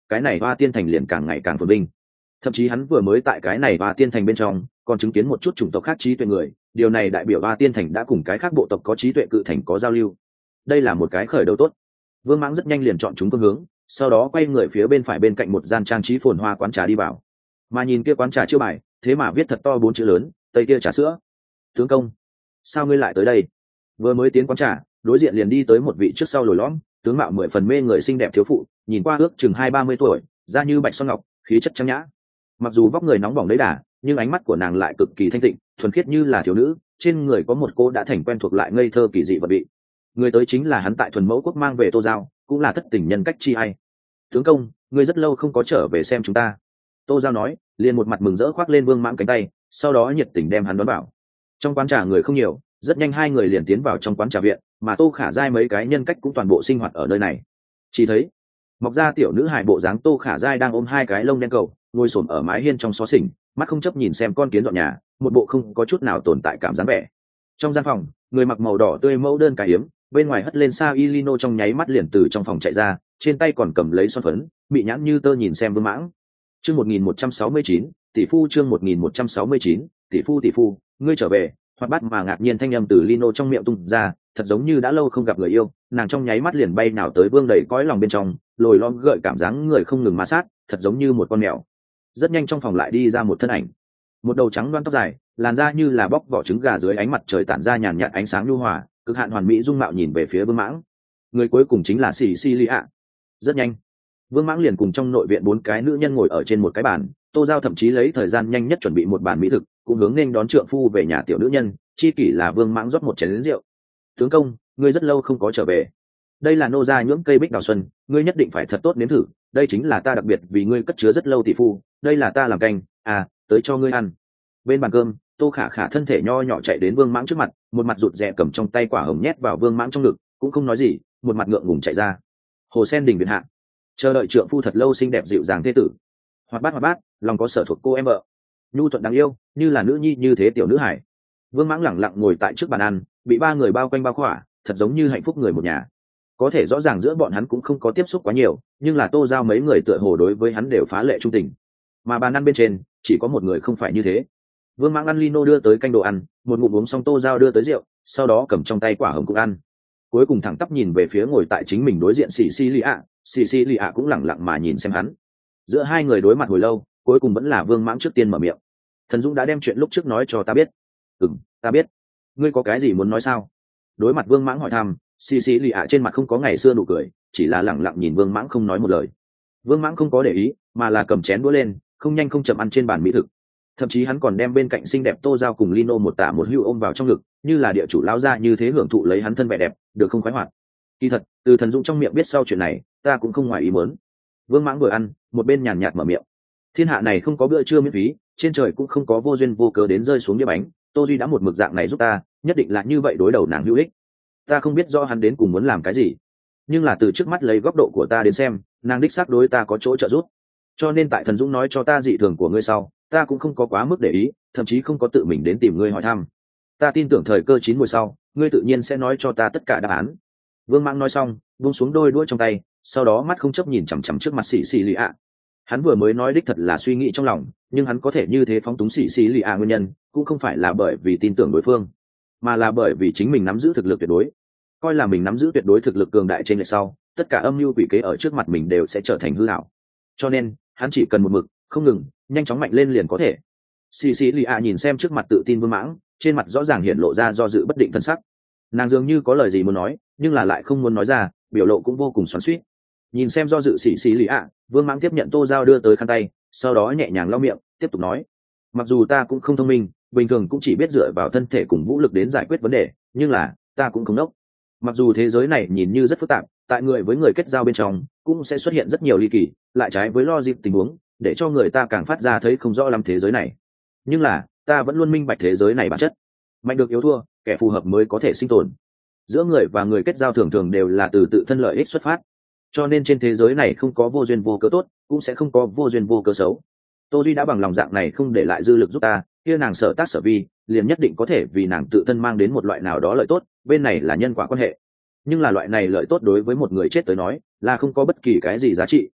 cái này hoa tiên thành liền càng ngày càng phồn vinh. Thậm chí hắn vừa mới tại cái này hoa tiên thành bên trong còn chứng kiến một chút chủng tộc khác trí tuệ người, điều này đại biểu hoa tiên thành đã cùng cái khác bộ tộc có trí tuệ cự thành có giao lưu. Đây là một cái khởi đầu tốt. Vương Mãng rất nhanh liền chọn chúng phương hướng, sau đó quay người phía bên phải bên cạnh một gian trang trí phồn hoa quán trà đi vào. Mà nhìn kia quán trà chiêu bài, thế mà viết thật to 4 chữ lớn, Tây kia trà sữa. Tướng công, sao ngươi lại tới đây? Vừa mới tiến quán trà, đối diện liền đi tới một vị trước sau lồi lõm, tướng mạo 10 phần mê người xinh đẹp thiếu phụ, nhìn qua ước chừng 20-30 tuổi, da như bạch son ngọc, khí chất trắng nhã. Mặc dù vóc người nóng bỏng đấy đà, nhưng ánh mắt của nàng lại cực kỳ thanh tịnh, thuần khiết như là thiếu nữ, trên người có một cô đã thành quen thuộc lại ngây thơ kỳ dị vật vị. Người tới chính là hắn tại Thuần Mẫu Quốc mang về Tô Giao, cũng là thất tình nhân cách chi hay. Tướng công, ngươi rất lâu không có trở về xem chúng ta. Tô Giao nói, liền một mặt mừng rỡ khoác lên Vương Mãng cánh tay, sau đó nhiệt tình đem hắn đón vào. Trong quán trà người không nhiều, rất nhanh hai người liền tiến vào trong quán trà viện, mà Tô Khả Giai mấy cái nhân cách cũng toàn bộ sinh hoạt ở nơi này. Chỉ thấy mọc ra tiểu nữ hài bộ dáng Tô Khả Giai đang ôm hai cái lông đen cầu, ngồi xổm ở mái hiên trong xó xỉnh, mắt không chấp nhìn xem con kiến dọn nhà, một bộ không có chút nào tồn tại cảm dáng vẻ. Trong gian phòng, người mặc màu đỏ tươi mẫu đơn cài hiếm, bên ngoài hất lên sa y lino trong nháy mắt liền từ trong phòng chạy ra, trên tay còn cầm lấy son phấn, mị nhãn như tơ nhìn xem Vương Mãng. Chương 1169, tỷ phu chương 1169, tỷ phu, ngươi trở về. Hoạt bát mà ngạc nhiên thanh âm từ lino trong miệng tung ra, thật giống như đã lâu không gặp người yêu, nàng trong nháy mắt liền bay nào tới Vương đầy cõi lòng bên trong, lồi lõm gợi cảm giác người không ngừng ma sát, thật giống như một con mèo. Rất nhanh trong phòng lại đi ra một thân ảnh, một đầu trắng đoan tóc dài, làn da như là bóc vỏ trứng gà dưới ánh mặt trời tản ra nhàn nhạt ánh sáng nhu hòa, cực hạn hoàn mỹ dung mạo nhìn về phía Vương Mãng. Người cuối cùng chính là Cecilia. Rất nhanh, Vương Mãng liền cùng trong nội viện 4 cái nữ nhân ngồi ở trên một cái bàn, Tô Giao thậm chí lấy thời gian nhanh nhất chuẩn bị một bàn mỹ thực, cũng hướng nên đón trượng phu về nhà tiểu nữ nhân, chi kỷ là Vương Mãng rót một chén rượu. Tướng công, ngươi rất lâu không có trở về. Đây là nô gia nhưỡng cây bích đào xuân, ngươi nhất định phải thật tốt nếm thử, đây chính là ta đặc biệt vì ngươi cất chứa rất lâu tỷ phu, đây là ta làm canh, tới cho ngươi ăn. Bên bàn cơm, Tô Khả Khả thân thể nho nhỏ chạy đến Vương Mãng trước mặt, một mặt rụt rè cầm trong tay quả hồng nhét vào Vương Mãng trong ngực, cũng không nói gì, một mặt ngượng ngùng chạy ra. Hồ sen đình viện hạ, chờ đợi trượng phu thật lâu xinh đẹp dịu dàng thế tử, hoạt bát, lòng có sở thuộc cô em vợ, nhu thuận đáng yêu, như là nữ nhi như thế tiểu nữ hải. Vương Mãng lẳng lặng ngồi tại trước bàn ăn, bị 3 người bao quanh bao khỏa, thật giống như hạnh phúc người một nhà. Có thể rõ ràng giữa bọn hắn cũng không có tiếp xúc quá nhiều, nhưng là Tô Giao mấy người tựa hồ đối với hắn đều phá lệ trung tình. Mà bàn ăn bên trên chỉ có một người không phải như thế. Vương Mãng ăn lino đưa tới canh đồ ăn, một ngụm uống xong Tô Giao đưa tới rượu, sau đó cầm trong tay quả hồng cũng ăn. Cuối cùng thẳng tắp nhìn về phía ngồi tại chính mình đối diện Cecilia cũng lẳng lặng mà nhìn xem hắn. Giữa hai người đối mặt hồi lâu, cuối cùng vẫn là Vương Mãng trước tiên mở miệng. Thần Dũng đã đem chuyện lúc trước nói cho ta biết. Ta biết. Ngươi có cái gì muốn nói sao? Đối mặt Vương Mãng hỏi thăm, Cecilia trên mặt không có ngày xưa nụ cười, chỉ là lẳng lặng nhìn Vương Mãng không nói một lời. Vương Mãng không có để ý, mà là cầm chén đũa lên, không nhanh không chậm ăn trên bàn mỹ thực. Thậm chí hắn còn đem bên cạnh xinh đẹp Tô Giao cùng lino một tả một hữu ôm vào trong ngực, như là địa chủ lão gia như thế hưởng thụ lấy hắn thân vẻ đẹp, được không khoái hoạt. Kỳ thật, từ Thần Dũng trong miệng biết sau chuyện này, ta cũng không ngoài ý muốn. Vương Mãng vừa ăn, một bên nhàn nhạt mở miệng. Thiên hạ này không có bữa trưa miễn phí, trên trời cũng không có vô duyên vô cớ đến rơi xuống đĩa bánh, Tô Duy đã một mực dạng này giúp ta, nhất định là như vậy đối đầu nàng hữu ích. Ta không biết do hắn đến cùng muốn làm cái gì, nhưng là từ trước mắt lấy góc độ của ta đến xem, nàng đích xác đối ta có chỗ trợ giúp. Cho nên tại Thần Dũng nói cho ta dị thường của ngươi sau, ta cũng không có quá mức để ý, thậm chí không có tự mình đến tìm ngươi hỏi thăm. Ta tin tưởng thời cơ chín mùi sau, ngươi tự nhiên sẽ nói cho ta tất cả đáp án. Vương Mãng nói xong, buông xuống đôi đũa trong tay, sau đó mắt không chấp nhìn chằm chằm trước mặt Cecilia. Hắn vừa mới nói đích thật là suy nghĩ trong lòng, nhưng hắn có thể như thế phóng túng Cecilia nguyên nhân, cũng không phải là bởi vì tin tưởng đối phương, mà là bởi vì chính mình nắm giữ thực lực tuyệt đối. Coi là mình nắm giữ tuyệt đối thực lực cường đại trên lệch sau, tất cả âm mưu quỷ kế ở trước mặt mình đều sẽ trở thành hư ảo. Cho nên, hắn chỉ cần một mực, không ngừng, nhanh chóng mạnh lên liền có thể. Cecilia nhìn xem trước mặt tự tin Vương Mãng, trên mặt rõ ràng hiện lộ ra do dự bất định thân sắc. Nàng dường như có lời gì muốn nói, nhưng là lại không muốn nói ra, biểu lộ cũng vô cùng xoắn xuýt. Nhìn xem do dự Cecilia, Vương Mãng tiếp nhận Tô Giao đưa tới khăn tay, sau đó nhẹ nhàng lau miệng, tiếp tục nói: mặc dù ta cũng không thông minh, bình thường cũng chỉ biết dựa vào thân thể cùng vũ lực đến giải quyết vấn đề, nhưng là ta cũng không ngốc. Mặc dù thế giới này nhìn như rất phức tạp, tại người với người kết giao bên trong cũng sẽ xuất hiện rất nhiều ly kỳ, lại trái với logic tình huống, để cho người ta càng phát ra thấy không rõ lắm thế giới này. Nhưng là ta vẫn luôn minh bạch thế giới này bản chất, mạnh được yếu thua, kẻ phù hợp mới có thể sinh tồn. Giữa người và người kết giao thường thường đều là từ tự thân lợi ích xuất phát, cho nên trên thế giới này không có vô duyên vô cớ tốt, cũng sẽ không có vô duyên vô cớ xấu. Tô Duy đã bằng lòng dạng này không để lại dư lực giúp ta, kia nàng sở tác sở vi liền nhất định có thể vì nàng tự thân mang đến một loại nào đó lợi tốt, bên này là nhân quả quan hệ. Nhưng là loại này lợi tốt đối với một người chết tới nói là không có bất kỳ cái gì giá trị,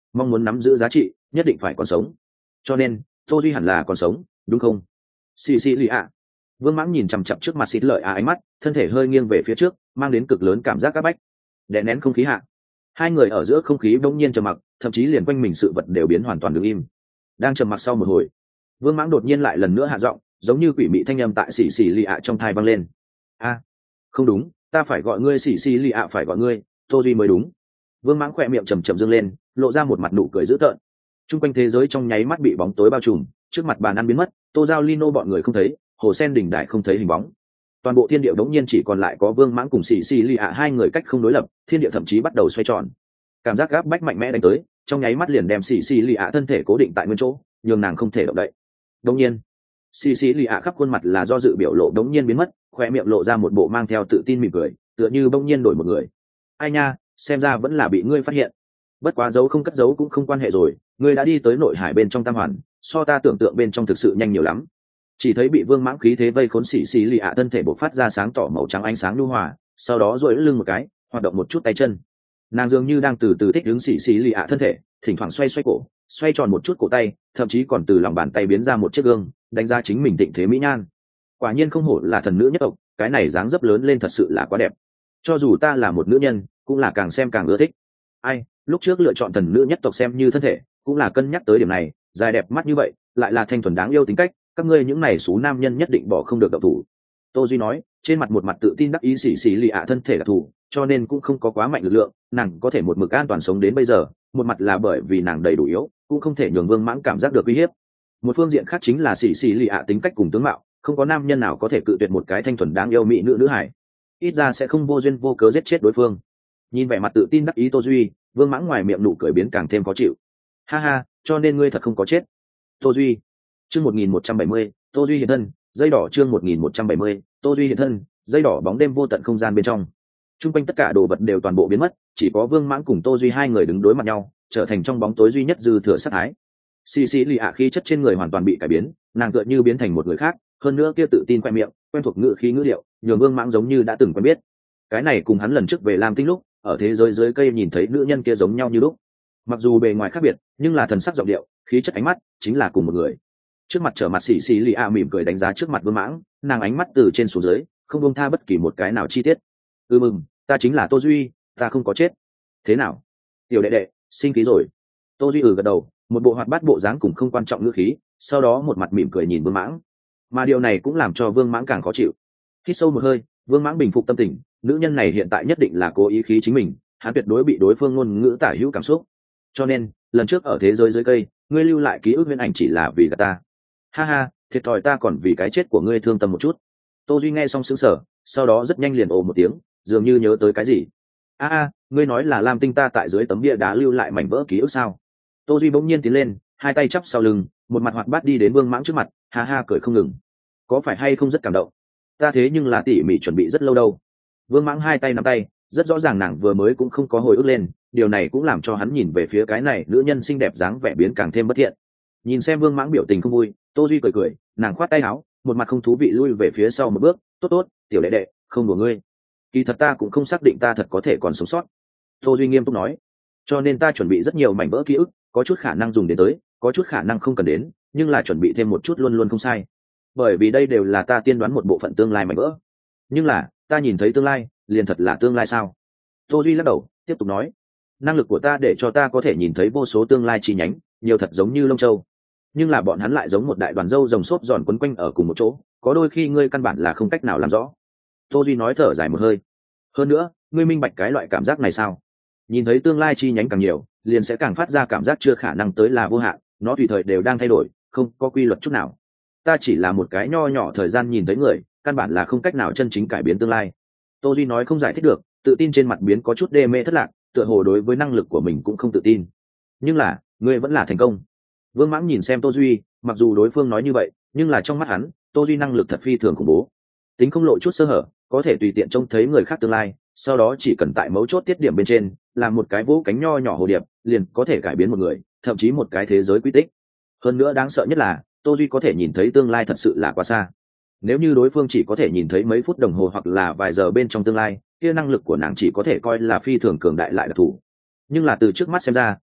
mong muốn nắm giữ giá trị nhất định phải còn sống, cho nên tô duy hẳn là còn sống đúng không? xì xì lì ạ. Vương Mãng nhìn chằm chằm trước mặt xịt lợi ánh mắt, thân thể hơi nghiêng về phía trước, mang đến cực lớn cảm giác áp bách. Đè nén không khí hạ, hai người ở giữa không khí bỗng nhiên trầm mặc, thậm chí liền quanh mình sự vật đều biến hoàn toàn đứng im. Đang trầm mặc sau một hồi, Vương Mãng đột nhiên lại lần nữa hạ giọng, giống như quỷ mị thanh âm tại xì xì lì ạ trong tai vang lên. A, không đúng, ta phải gọi ngươi xì xì lì ạ, phải gọi ngươi tô duy mới đúng. Vương Mãng khỏe miệng chầm chậm dương lên, lộ ra một mặt nụ cười dữ tợn. Trung quanh thế giới trong nháy mắt bị bóng tối bao trùm, trước mặt bàn ăn biến mất, Tô Giao Lino bọn người không thấy, Hồ Sen đỉnh đại không thấy hình bóng. Toàn bộ thiên địa đống nhiên chỉ còn lại có Vương Mãng cùng Xỉ Xỉ Lì ạ hai người cách không đối lập, thiên địa thậm chí bắt đầu xoay tròn. Cảm giác gáp bách mạnh mẽ đánh tới, trong nháy mắt liền đem Xỉ Xỉ Lì ạ thân thể cố định tại nguyên chỗ, nhường nàng không thể động đậy. Đống nhiên, Xỉ Xỉ Lì ạ khắp khuôn mặt là do dự biểu lộ đống nhiên biến mất, khóe miệng lộ ra một bộ mang theo tự tin mỉm cười, tựa như bỗng nhiên đổi một người. Ai nha, xem ra vẫn là bị ngươi phát hiện. Bất quá giấu không cất giấu cũng không quan hệ rồi, ngươi đã đi tới nội hải bên trong tam hoàn, so ta tưởng tượng bên trong thực sự nhanh nhiều lắm. Chỉ thấy bị Vương Mãng khí thế vây khốn Xỉ Xỉ Lì ạ thân thể bộc phát ra sáng tỏ màu trắng ánh sáng nhu hòa, sau đó duỗi lưng một cái, hoạt động một chút tay chân. Nàng dường như đang từ từ thích ứng Xỉ Xỉ Lì ạ thân thể, thỉnh thoảng xoay xoay cổ, xoay tròn một chút cổ tay, thậm chí còn từ lòng bàn tay biến ra một chiếc gương, đánh giá chính mình định thế mỹ nhan. Quả nhiên không hổ là thần nữ nhất tộc, cái này dáng dấp lớn lên thật sự là quá đẹp. Cho dù ta là một nữ nhân, cũng là càng xem càng ưa thích. Ai, lúc trước lựa chọn thần nữ nhất tộc xem như thân thể, cũng là cân nhắc tới điểm này, dài đẹp mắt như vậy, lại là thanh thuần đáng yêu tính cách, các ngươi những này số nam nhân nhất định bỏ không được động thủ. Tô Duy nói, trên mặt một mặt tự tin đắc ý Xỉ Xỉ Lì ạ thân thể đặc thù, cho nên cũng không có quá mạnh lực lượng, nàng có thể một mực an toàn sống đến bây giờ, một mặt là bởi vì nàng đầy đủ yếu, cũng không thể nhường Vương Mãng cảm giác được uy hiếp. Một phương diện khác chính là Xỉ Xỉ Lì ạ tính cách cùng tướng mạo, không có nam nhân nào có thể cự tuyệt một cái thanh thuần đáng yêu mỹ nữ nữ hải, ít ra sẽ không vô duyên vô cớ giết chết đối phương. Nhìn vẻ mặt tự tin đắc ý Tô Duy, Vương Mãng ngoài miệng nụ cười biến càng thêm khó chịu. Ha ha, cho nên ngươi thật không có chết. Tô Duy. Chương 1170, Tô Duy hiện thân, dây đỏ chương 1170, Tô Duy hiện thân, dây đỏ bóng đêm vô tận không gian bên trong. Trung quanh tất cả đồ vật đều toàn bộ biến mất, chỉ có Vương Mãng cùng Tô Duy hai người đứng đối mặt nhau, trở thành trong bóng tối duy nhất dư thừa sát thái. Xì xì lì ạ khí chất trên người hoàn toàn bị cải biến, nàng tựa như biến thành một người khác, hơn nữa kia tự tin khoe miệng, quen thuộc ngữ khí ngữ điệu, nhường Vương Mãng giống như đã từng quen biết. Cái này cùng hắn lần trước về Lam Tinh lúc, ở thế giới dưới cây nhìn thấy nữ nhân kia giống nhau như lúc. Mặc dù bề ngoài khác biệt, nhưng là thần sắc giọng điệu, khí chất ánh mắt, chính là cùng một người. Trước mặt trở mặt xì xì lì ạ mỉm cười đánh giá trước mặt Vương Mãng, nàng ánh mắt từ trên xuống dưới, không buông tha bất kỳ một cái nào chi tiết. Mừng, ta chính là Tô Duy, ta không có chết. Thế nào, tiểu đệ đệ, sinh khí rồi? Tô Duy gật đầu, một bộ hoạt bát bộ dáng cùng không quan trọng ngữ khí, sau đó một mặt mỉm cười nhìn Vương Mãng. Mà điều này cũng làm cho Vương Mãng càng khó chịu. Hít sâu một hơi, Vương Mãng bình phục tâm tình, nữ nhân này hiện tại nhất định là cố ý khí chính mình, hắn tuyệt đối bị đối phương ngôn ngữ tả hữu cảm xúc. Cho nên, lần trước ở thế giới dưới cây, ngươi lưu lại ký ức huyễn ảnh chỉ là vì gạt ta. Ha ha, thiệt thòi ta còn vì cái chết của ngươi thương tâm một chút. Tô Duy nghe xong sững sờ, sau đó rất nhanh liền ồ một tiếng, dường như nhớ tới cái gì. Ngươi nói là Lam Tinh ta tại dưới tấm bia đá lưu lại mảnh vỡ ký ức sao? Tô Duy bỗng nhiên tiến lên, hai tay chắp sau lưng, một mặt hoạt bát đi đến Vương Mãng trước mặt, ha ha cười không ngừng. Có phải hay không rất cảm động? Ta thế nhưng là tỉ mỉ chuẩn bị rất lâu đâu. Vương Mãng hai tay nắm tay, rất rõ ràng nàng vừa mới cũng không có hồi ức lên, điều này cũng làm cho hắn nhìn về phía cái này nữ nhân xinh đẹp dáng vẻ biến càng thêm bất thiện. Nhìn xem Vương Mãng biểu tình không vui, Tô Duy cười cười, nàng khoát tay áo, một mặt không thú vị lui về phía sau một bước, tốt tốt, tiểu đệ đệ, không đùa ngươi. Kỳ thật ta cũng không xác định ta thật có thể còn sống sót. Tô Duy nghiêm túc nói, cho nên ta chuẩn bị rất nhiều mảnh vỡ ký ức, có chút khả năng dùng đến tới, có chút khả năng không cần đến, nhưng là chuẩn bị thêm một chút luôn luôn không sai. Bởi vì đây đều là ta tiên đoán một bộ phận tương lai mảnh vỡ. Nhưng là, ta nhìn thấy tương lai, liền thật là tương lai sao? Tô Duy lắc đầu, tiếp tục nói, năng lực của ta để cho ta có thể nhìn thấy vô số tương lai chi nhánh, nhiều thật giống như lông châu. Nhưng là bọn hắn lại giống một đại đoàn râu rồng xốp giòn quấn quanh ở cùng một chỗ, có đôi khi ngươi căn bản là không cách nào làm rõ. Tô Duy nói thở dài một hơi. Hơn nữa, ngươi minh bạch cái loại cảm giác này sao? Nhìn thấy tương lai chi nhánh càng nhiều, liền sẽ càng phát ra cảm giác chưa khả năng tới là vô hạn, nó tùy thời đều đang thay đổi, không có quy luật chút nào. Ta chỉ là một cái nho nhỏ thời gian nhìn thấy người, căn bản là không cách nào chân chính cải biến tương lai. Tô Duy nói không giải thích được, tự tin trên mặt biến có chút đê mê thất lạc, tựa hồ đối với năng lực của mình cũng không tự tin. Nhưng là, ngươi vẫn là thành công. Vương Mãng nhìn xem Tô Duy, mặc dù đối phương nói như vậy, nhưng là trong mắt hắn, Tô Duy năng lực thật phi thường khủng bố. Tính không lộ chút sơ hở, có thể tùy tiện trông thấy người khác tương lai, sau đó chỉ cần tại mấu chốt tiết điểm bên trên, làm một cái vỗ cánh nho nhỏ hồ điệp, liền có thể cải biến một người, thậm chí một cái thế giới quy tích. Hơn nữa đáng sợ nhất là, Tô Duy có thể nhìn thấy tương lai thật sự là quá xa. Nếu như đối phương chỉ có thể nhìn thấy mấy phút đồng hồ hoặc là vài giờ bên trong tương lai, kia năng lực của nàng chỉ có thể coi là phi thường cường đại lại đặc thù. Nhưng là từ trước mắt xem ra,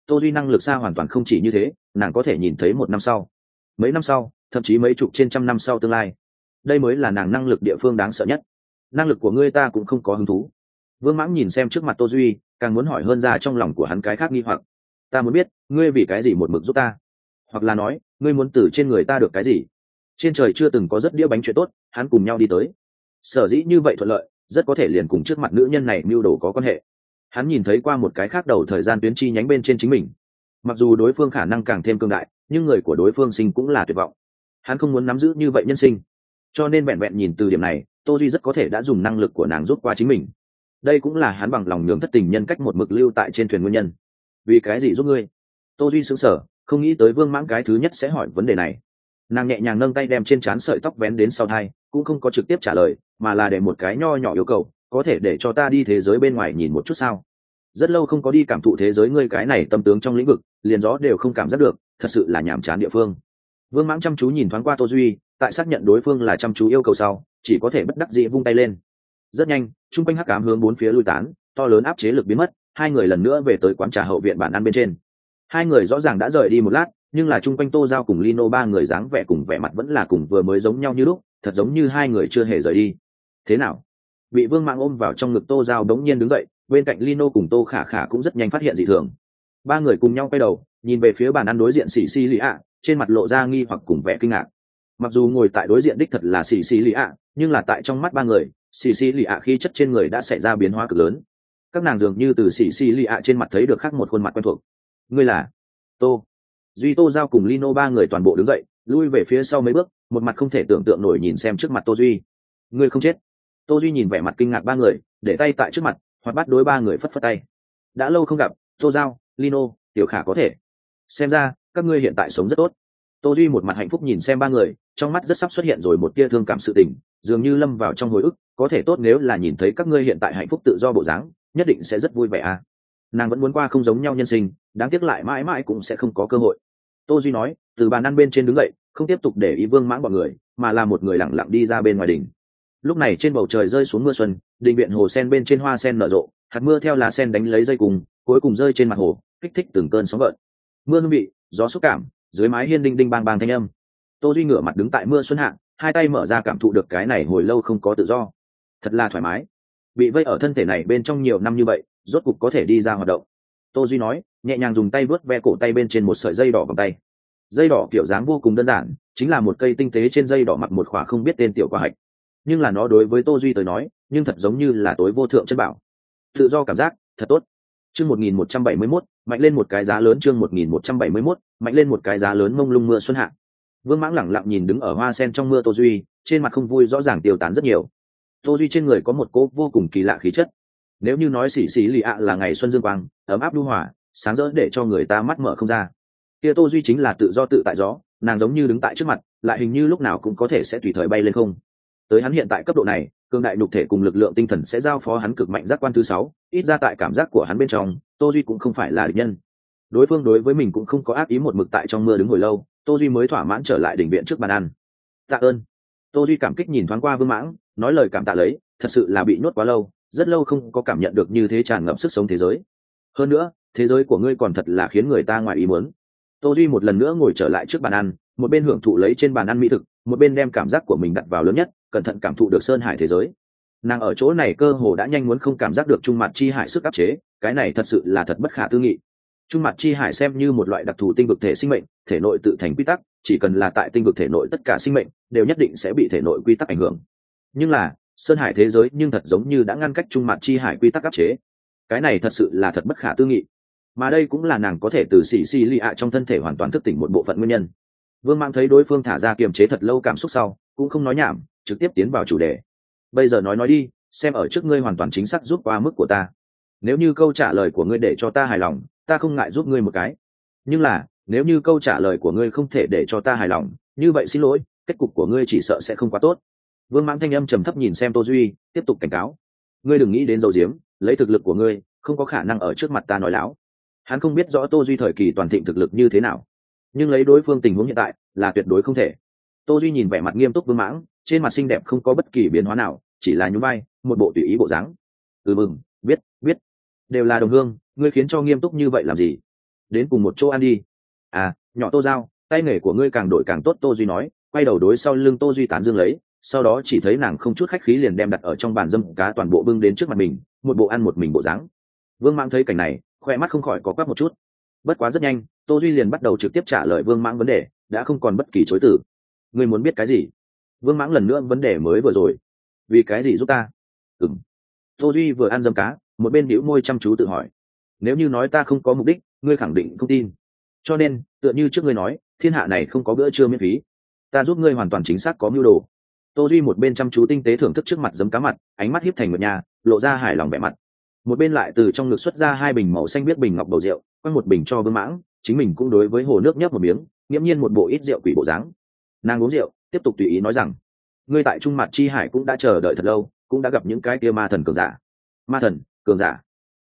Tô Duy năng lực xa hoàn toàn không chỉ như thế, nàng có thể nhìn thấy 1 năm sau, mấy năm sau, thậm chí mấy chục trên trăm năm sau tương lai. Đây mới là nàng năng lực địa phương đáng sợ nhất. Năng lực của ngươi ta cũng không có hứng thú. Vương Mãng nhìn xem trước mặt Tô Duy, càng muốn hỏi hơn ra trong lòng của hắn cái khác nghi hoặc. Ta muốn biết, ngươi vì cái gì một mực giúp ta? Hoặc là nói, ngươi muốn từ trên người ta được cái gì? Trên trời chưa từng có rất đĩa bánh chuyện tốt, hắn cùng nhau đi tới. Sở dĩ như vậy thuận lợi, rất có thể liền cùng trước mặt nữ nhân này mưu đồ có quan hệ. Hắn nhìn thấy qua một cái khác đầu thời gian tuyến chi nhánh bên trên chính mình. Mặc dù đối phương khả năng càng thêm cường đại, nhưng người của đối phương sinh cũng là tuyệt vọng. Hắn không muốn nắm giữ như vậy nhân sinh, cho nên vẹn vẹn nhìn từ điểm này, Tô Duy rất có thể đã dùng năng lực của nàng rút qua chính mình. Đây cũng là hắn bằng lòng nhường thất tình nhân cách một mực lưu tại trên thuyền nguyên nhân. Vì cái gì giúp ngươi? Tô Duy sững sờ, không nghĩ tới Vương Mãng cái thứ nhất sẽ hỏi vấn đề này. Nàng nhẹ nhàng nâng tay đem trên trán sợi tóc vén đến sau tai, cũng không có trực tiếp trả lời, mà là để một cái nho nhỏ yêu cầu, có thể để cho ta đi thế giới bên ngoài nhìn một chút sao? Rất lâu không có đi cảm thụ thế giới ngươi cái này tâm tướng trong lĩnh vực, liền gió đều không cảm giác được, thật sự là nhàm chán địa phương. Vương Mãng chăm chú nhìn thoáng qua Tô Duy, tại xác nhận đối phương là chăm chú yêu cầu sau, chỉ có thể bất đắc dĩ vung tay lên. Rất nhanh, trung quanh hắc ám hướng bốn phía lui tán, to lớn áp chế lực biến mất, hai người lần nữa về tới quán trà hậu viện bàn ăn bên trên. Hai người rõ ràng đã rời đi một lát, nhưng là trung quanh Tô Giao cùng Lino ba người dáng vẻ cùng vẻ mặt vẫn là cùng vừa mới giống nhau như lúc, thật giống như hai người chưa hề rời đi. Thế nào? Bị Vương Mãng ôm vào trong ngực Tô Giao đống nhiên đứng dậy, bên cạnh Lino cùng Tô Khả Khả cũng rất nhanh phát hiện dị thường. Ba người cùng nhau quay đầu, nhìn về phía bàn ăn đối diện Xỉ Xỉ Lì ạ, trên mặt lộ ra nghi hoặc cùng vẻ kinh ngạc. Mặc dù ngồi tại đối diện đích thật là Xỉ Xỉ Lì ạ, nhưng là tại trong mắt ba người, Xỉ Xỉ Lì ạ khí chất trên người đã xảy ra biến hóa cực lớn. Các nàng dường như từ Xỉ Xỉ Lì ạ trên mặt thấy được khác một khuôn mặt quen thuộc. Ngươi là Tô Duy. Tô Giao cùng Lino ba người toàn bộ đứng dậy, lui về phía sau mấy bước, một mặt không thể tưởng tượng nổi nhìn xem trước mặt Tô Duy. Ngươi không chết? Tô Duy nhìn vẻ mặt kinh ngạc ba người, để tay tại trước mặt, hoặc bắt đối ba người phất phất tay. Đã lâu không gặp, Tô Giao, Lino, Tiểu Khả có thể. Xem ra các ngươi hiện tại sống rất tốt. Tô Duy một mặt hạnh phúc nhìn xem ba người, trong mắt rất sắp xuất hiện rồi một tia thương cảm sự tình, dường như lâm vào trong hồi ức, có thể tốt nếu là nhìn thấy các ngươi hiện tại hạnh phúc tự do bộ dáng, nhất định sẽ rất vui vẻ à. Nàng vẫn muốn qua không giống nhau nhân sinh, đáng tiếc lại mãi mãi cũng sẽ không có cơ hội. Tô Duy nói, từ bàn ăn bên trên đứng dậy, không tiếp tục để ý Vương Mãng bọn người, mà là một người lặng lặng đi ra bên ngoài đình. Lúc này trên bầu trời rơi xuống mưa xuân, đình viện hồ sen bên trên hoa sen nở rộ, hạt mưa theo lá sen đánh lấy dây cùng, cuối cùng rơi trên mặt hồ, kích thích từng cơn sóng gợn. Mưa hương vị, gió xúc cảm, dưới mái hiên đinh đinh bang bang thanh âm. Tô Duy ngửa mặt đứng tại mưa xuân hạ, hai tay mở ra cảm thụ được cái này hồi lâu không có tự do, thật là thoải mái. Bị vây ở thân thể này bên trong nhiều năm như vậy, rốt cục có thể đi ra hoạt động. Tô Duy nói, nhẹ nhàng dùng tay vớt ve cổ tay bên trên một sợi dây đỏ vòng tay. Dây đỏ kiểu dáng vô cùng đơn giản, chính là một cây tinh tế trên dây đỏ mặc một khỏa không biết tên tiểu quả hạch. Nhưng là nó đối với Tô Duy tới nói, nhưng thật giống như là tối vô thượng chân bảo. Tự do cảm giác, thật tốt. Chương 1171, mạnh lên một cái giá lớn. Chương 1171, mạnh lên một cái giá lớn. Mông lung mưa xuân hạ. Vương Mãng lẳng lặng nhìn đứng ở hoa sen trong mưa Tô Duy, trên mặt không vui rõ ràng tiêu tán rất nhiều. Tô Duy trên người có một cỗ vô cùng kỳ lạ khí chất. Nếu như nói Xỉ Xỉ Lì ạ là ngày xuân dương quang, ấm áp nhu hòa, sáng rỡ để cho người ta mắt mở không ra, kia Tô Duy chính là tự do tự tại gió, nàng giống như đứng tại trước mặt, lại hình như lúc nào cũng có thể sẽ tùy thời bay lên không. Tới hắn hiện tại cấp độ này, cường đại nhục thể cùng lực lượng tinh thần sẽ giao phó hắn cực mạnh giác quan thứ 6, ít ra tại cảm giác của hắn bên trong, Tô Duy cũng không phải là địch nhân. Đối phương đối với mình cũng không có ác ý, một mực tại trong mưa đứng hồi lâu, Tô Duy mới thỏa mãn trở lại đỉnh viện trước bàn ăn. Tạ ơn. Tô Duy cảm kích nhìn thoáng qua Vương Mãng, nói lời cảm tạ lấy, thật sự là bị nhốt quá lâu, rất lâu không có cảm nhận được như thế tràn ngập sức sống thế giới. Hơn nữa, thế giới của ngươi còn thật là khiến người ta ngoài ý muốn. Tô Duy một lần nữa ngồi trở lại trước bàn ăn, một bên hưởng thụ lấy trên bàn ăn mỹ thực, một bên đem cảm giác của mình đặt vào lớn nhất, cẩn thận cảm thụ được sơn hải thế giới. Nàng ở chỗ này cơ hồ đã nhanh muốn không cảm giác được trung mặt chi hải sức áp chế, cái này thật sự là thật bất khả tư nghị. Trung mặt chi hải xem như một loại đặc thù tinh vực thể sinh mệnh, thể nội tự thành quy tắc, chỉ cần là tại tinh vực thể nội tất cả sinh mệnh đều nhất định sẽ bị thể nội quy tắc ảnh hưởng. Nhưng là, sơn hải thế giới nhưng thật giống như đã ngăn cách trung mặt chi hải quy tắc áp chế. Cái này thật sự là thật bất khả tư nghị. Mà đây cũng là nàng có thể từ Xỉ Xỉ Lì ạ trong thân thể hoàn toàn thức tỉnh một bộ phận nguyên nhân. Vương Mãng thấy đối phương thả ra kiềm chế thật lâu cảm xúc sau, cũng không nói nhảm, trực tiếp tiến vào chủ đề. Bây giờ nói đi, xem ở trước ngươi hoàn toàn chính xác giúp qua mức của ta. Nếu như câu trả lời của ngươi để cho ta hài lòng, ta không ngại giúp ngươi một cái. Nhưng là, nếu như câu trả lời của ngươi không thể để cho ta hài lòng, như vậy xin lỗi, kết cục của ngươi chỉ sợ sẽ không quá tốt. Vương Mãng thanh âm trầm thấp nhìn xem Tô Duy, tiếp tục cảnh cáo. Ngươi đừng nghĩ đến giấu giếm, lấy thực lực của ngươi, không có khả năng ở trước mặt ta nói láo. Hắn không biết rõ Tô Duy thời kỳ toàn thịnh thực lực như thế nào, nhưng lấy đối phương tình huống hiện tại, là tuyệt đối không thể. Tô Duy nhìn vẻ mặt nghiêm túc Vương Mãng, trên mặt xinh đẹp không có bất kỳ biến hóa nào, chỉ là nhún vai, một bộ tùy ý bộ dáng. Biết, đều là đồng hương, ngươi khiến cho nghiêm túc như vậy làm gì? đến cùng một chỗ ăn đi. À, nhỏ Tô Giao, tay nghề của ngươi càng đổi càng tốt, Tô Duy nói, quay đầu đối sau lưng Tô Duy tán dương lấy, sau đó chỉ thấy nàng không chút khách khí liền đem đặt ở trong bàn dâm cá toàn bộ bưng đến trước mặt mình, một bộ ăn một mình bộ dáng. Vương Mãng thấy cảnh này, khoe mắt không khỏi có quắc một chút. Bất quá rất nhanh, Tô Duy liền bắt đầu trực tiếp trả lời Vương Mãng vấn đề, đã không còn bất kỳ chối từ. Ngươi muốn biết cái gì? Vương Mãng lần nữa vấn đề mới vừa rồi. Vì cái gì giúp ta? Tô Duy vừa ăn dâm cá, một bên bĩu môi chăm chú tự hỏi. Nếu như nói ta không có mục đích, ngươi khẳng định không tin. Cho nên, tựa như trước ngươi nói, thiên hạ này không có bữa trưa miễn phí. Ta giúp ngươi hoàn toàn chính xác có mưu đồ. Tô Duy một bên chăm chú tinh tế thưởng thức trước mặt dấm cá mặt, ánh mắt híp thành một nhà, lộ ra hài lòng vẻ mặt. Một bên lại từ trong ngực xuất ra hai bình màu xanh biếc bình ngọc bầu rượu, quăng một bình cho Vương Mãng, chính mình cũng đối với hồ nước nhấp một miếng, nghiễm nhiên một bộ ít rượu quỷ bộ dáng. Nàng uống rượu, tiếp tục tùy ý nói rằng: ngươi tại Trung Mạt Chi Hải cũng đã chờ đợi thật lâu, cũng đã gặp những cái kia ma thần cường giả. Ma thần cường giả?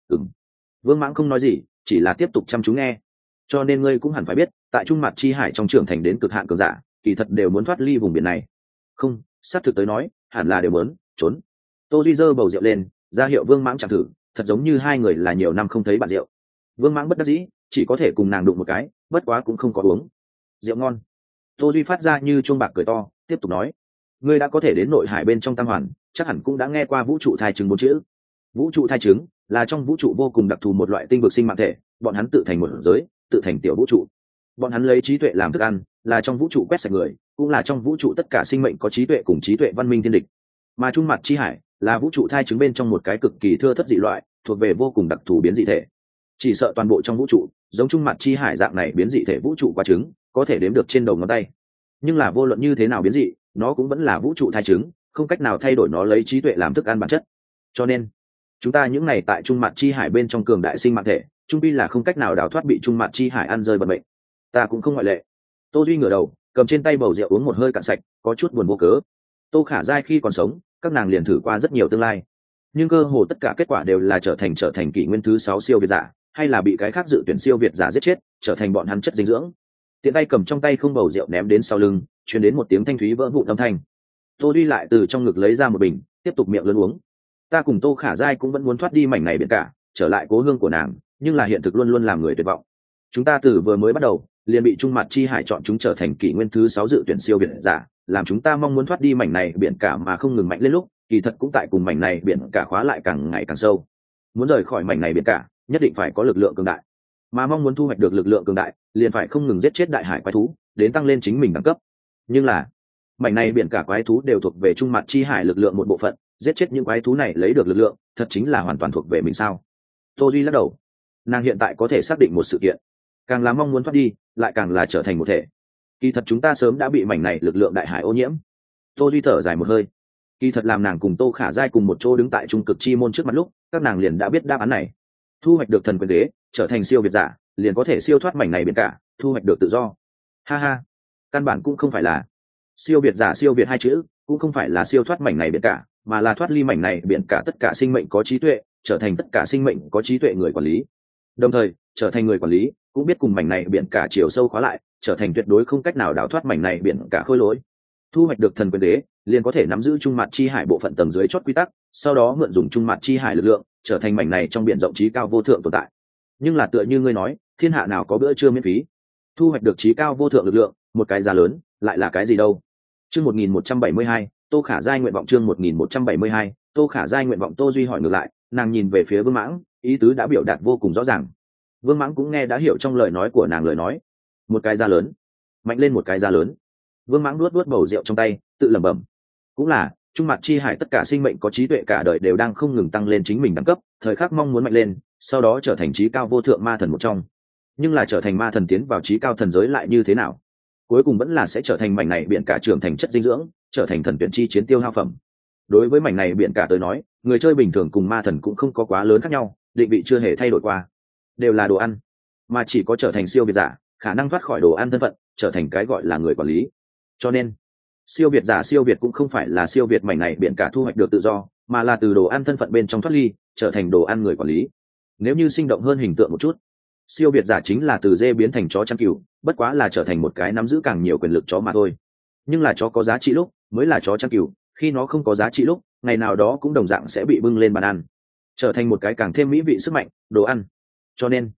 Vương Mãng không nói gì, chỉ là tiếp tục chăm chú nghe. Cho nên ngươi cũng hẳn phải biết, tại Trung Mạt Chi Hải trong trưởng thành đến cực hạn cường giả, kỳ thật đều muốn thoát ly vùng biển này. Không, sát thực tới nói, hẳn là đều muốn trốn. Tô Duy giơ bầu rượu lên, ra hiệu Vương Mãng chẳng thử, thật giống như hai người là nhiều năm không thấy bạn rượu. Vương Mãng bất đắc dĩ, chỉ có thể cùng nàng đụng một cái, bất quá cũng không có uống. Rượu ngon. Tô Duy phát ra như chuông bạc cười to, tiếp tục nói: ngươi đã có thể đến nội hải bên trong Tam Hoàn, chắc hẳn cũng đã nghe qua vũ trụ thai trứng 4 chữ. Vũ trụ thai trứng là trong vũ trụ vô cùng đặc thù một loại tinh vực sinh mạng thể, bọn hắn tự thành một giới, tự thành tiểu vũ trụ. Bọn hắn lấy trí tuệ làm thức ăn, là trong vũ trụ quét sạch người, cũng là trong vũ trụ tất cả sinh mệnh có trí tuệ cùng trí tuệ văn minh thiên địch. Mà Trung Mạt Chi Hải là vũ trụ thai trứng bên trong một cái cực kỳ thưa thất dị loại, thuộc về vô cùng đặc thù biến dị thể. Chỉ sợ toàn bộ trong vũ trụ, giống Trung Mạt Chi Hải dạng này biến dị thể vũ trụ quả trứng, có thể đếm được trên đầu ngón tay. Nhưng là vô luận như thế nào biến dị, nó cũng vẫn là vũ trụ thai trứng, không cách nào thay đổi nó lấy trí tuệ làm thức ăn bản chất. Cho nên, chúng ta những ngày tại Trung Mạt Chi Hải bên trong cường đại sinh mạng thể, trung pi là không cách nào đào thoát bị Trung Mạt Chi Hải ăn rơi vận mệnh. Ta cũng không ngoại lệ. Tô Duy ngửa đầu, cầm trên tay bầu rượu uống một hơi cạn sạch, có chút buồn vô cớ. Tô Khả Giai khi còn sống, các nàng liền thử qua rất nhiều tương lai, nhưng cơ hồ tất cả kết quả đều là trở thành kỷ nguyên thứ 6 siêu việt giả, hay là bị cái khác dự tuyển siêu việt giả giết chết, trở thành bọn hắn chất dinh dưỡng. Tiện tay cầm trong tay không bầu rượu ném đến sau lưng, truyền đến một tiếng thanh thúy vỡ vụn âm thanh. Tô Duy lại từ trong ngực lấy ra một bình, tiếp tục miệng lớn uống. Ta cùng Tô Khả Giai cũng vẫn muốn thoát đi mảnh này biển cả, trở lại cố hương của nàng, nhưng là hiện thực luôn luôn làm người tuyệt vọng. Chúng ta từ vừa mới bắt đầu liền bị Trung Mạt Chi Hải chọn chúng trở thành kỷ nguyên thứ 6 dự tuyển siêu việt giả, làm chúng ta mong muốn thoát đi mảnh này biển cả mà không ngừng mạnh lên lúc, kỳ thật cũng tại cùng mảnh này biển cả khóa lại càng ngày càng sâu. Muốn rời khỏi mảnh này biển cả, nhất định phải có lực lượng cường đại, mà mong muốn thu hoạch được lực lượng cường đại, liền phải không ngừng giết chết đại hải quái thú, đến tăng lên chính mình đẳng cấp. Nhưng là, mảnh này biển cả quái thú đều thuộc về Trung Mạt Chi Hải lực lượng một bộ phận, giết chết những quái thú này lấy được lực lượng, thật chính là hoàn toàn thuộc về mình sao? Tô Duy lắc đầu. Nàng hiện tại có thể xác định một sự kiện, càng là mong muốn thoát đi, lại càng là trở thành một thể. Kỳ thật chúng ta sớm đã bị mảnh này lực lượng đại hải ô nhiễm. Tô Duy thở dài một hơi. Kỳ thật làm nàng cùng Tô Khả Giai cùng một chỗ đứng tại trung cực chi môn trước mặt lúc, các nàng liền đã biết đáp án này. Thu hoạch được thần quyền đế, trở thành siêu việt giả, liền có thể siêu thoát mảnh này biển cả, thu hoạch được tự do. Ha ha, căn bản cũng không phải là siêu việt giả, siêu việt hai chữ cũng không phải là siêu thoát mảnh này biển cả, mà là thoát ly mảnh này biển cả tất cả sinh mệnh có trí tuệ, trở thành tất cả sinh mệnh có trí tuệ người quản lý. Đồng thời, trở thành người quản lý, cũng biết cùng mảnh này biển cả chiều sâu khóa lại, trở thành tuyệt đối không cách nào đào thoát mảnh này biển cả khôi lỗi. Thu hoạch được thần quyền đế, liền có thể nắm giữ Trung Mạt Chi Hải bộ phận tầng dưới chót quy tắc, sau đó mượn dùng Trung Mạt Chi Hải lực lượng, trở thành mảnh này trong biển rộng trí cao vô thượng tồn tại. Nhưng là tựa như ngươi nói, thiên hạ nào có bữa trưa miễn phí. Thu hoạch được trí cao vô thượng lực lượng, một cái giá lớn, lại là cái gì đâu? Chương 1172, Tô Khả Giai nguyện vọng, chương 1172, Tô Khả Giai nguyện vọng. Tô Duy hỏi ngược lại, nàng nhìn về phía Vương Mãng, ý tứ đã biểu đạt vô cùng rõ ràng. Vương Mãng cũng nghe đã hiểu trong lời nói của nàng lời nói. Một cái giá lớn, mạnh lên một cái giá lớn. Vương Mãng nuốt bầu rượu trong tay, tự lẩm bẩm. Cũng là, Trung Mạt Chi Hải tất cả sinh mệnh có trí tuệ cả đời đều đang không ngừng tăng lên chính mình đẳng cấp, thời khắc mong muốn mạnh lên, sau đó trở thành trí cao vô thượng ma thần một trong. Nhưng là trở thành ma thần tiến vào trí cao thần giới lại như thế nào? Cuối cùng vẫn là sẽ trở thành mảnh này biển cả trưởng thành chất dinh dưỡng, trở thành thần tuyển chi chiến tiêu hao phẩm. Đối với mảnh này biển cả tới nói, người chơi bình thường cùng ma thần cũng không có quá lớn khác nhau, định vị chưa hề thay đổi qua, đều là đồ ăn, mà chỉ có trở thành siêu việt giả, khả năng thoát khỏi đồ ăn thân phận, trở thành cái gọi là người quản lý. Cho nên, siêu việt giả siêu việt cũng không phải là siêu việt mảnh này biển cả thu hoạch được tự do, mà là từ đồ ăn thân phận bên trong thoát ly, trở thành đồ ăn người quản lý. Nếu như sinh động hơn hình tượng một chút, siêu việt giả chính là từ dê biến thành chó chăn cừu, bất quá là trở thành một cái nắm giữ càng nhiều quyền lực chó mà thôi. Nhưng là chó có giá trị lúc mới là chó chăn cừu, khi nó không có giá trị lúc, ngày nào đó cũng đồng dạng sẽ bị bưng lên bàn ăn, trở thành một cái càng thêm mỹ vị sức mạnh, đồ ăn. Cho nên,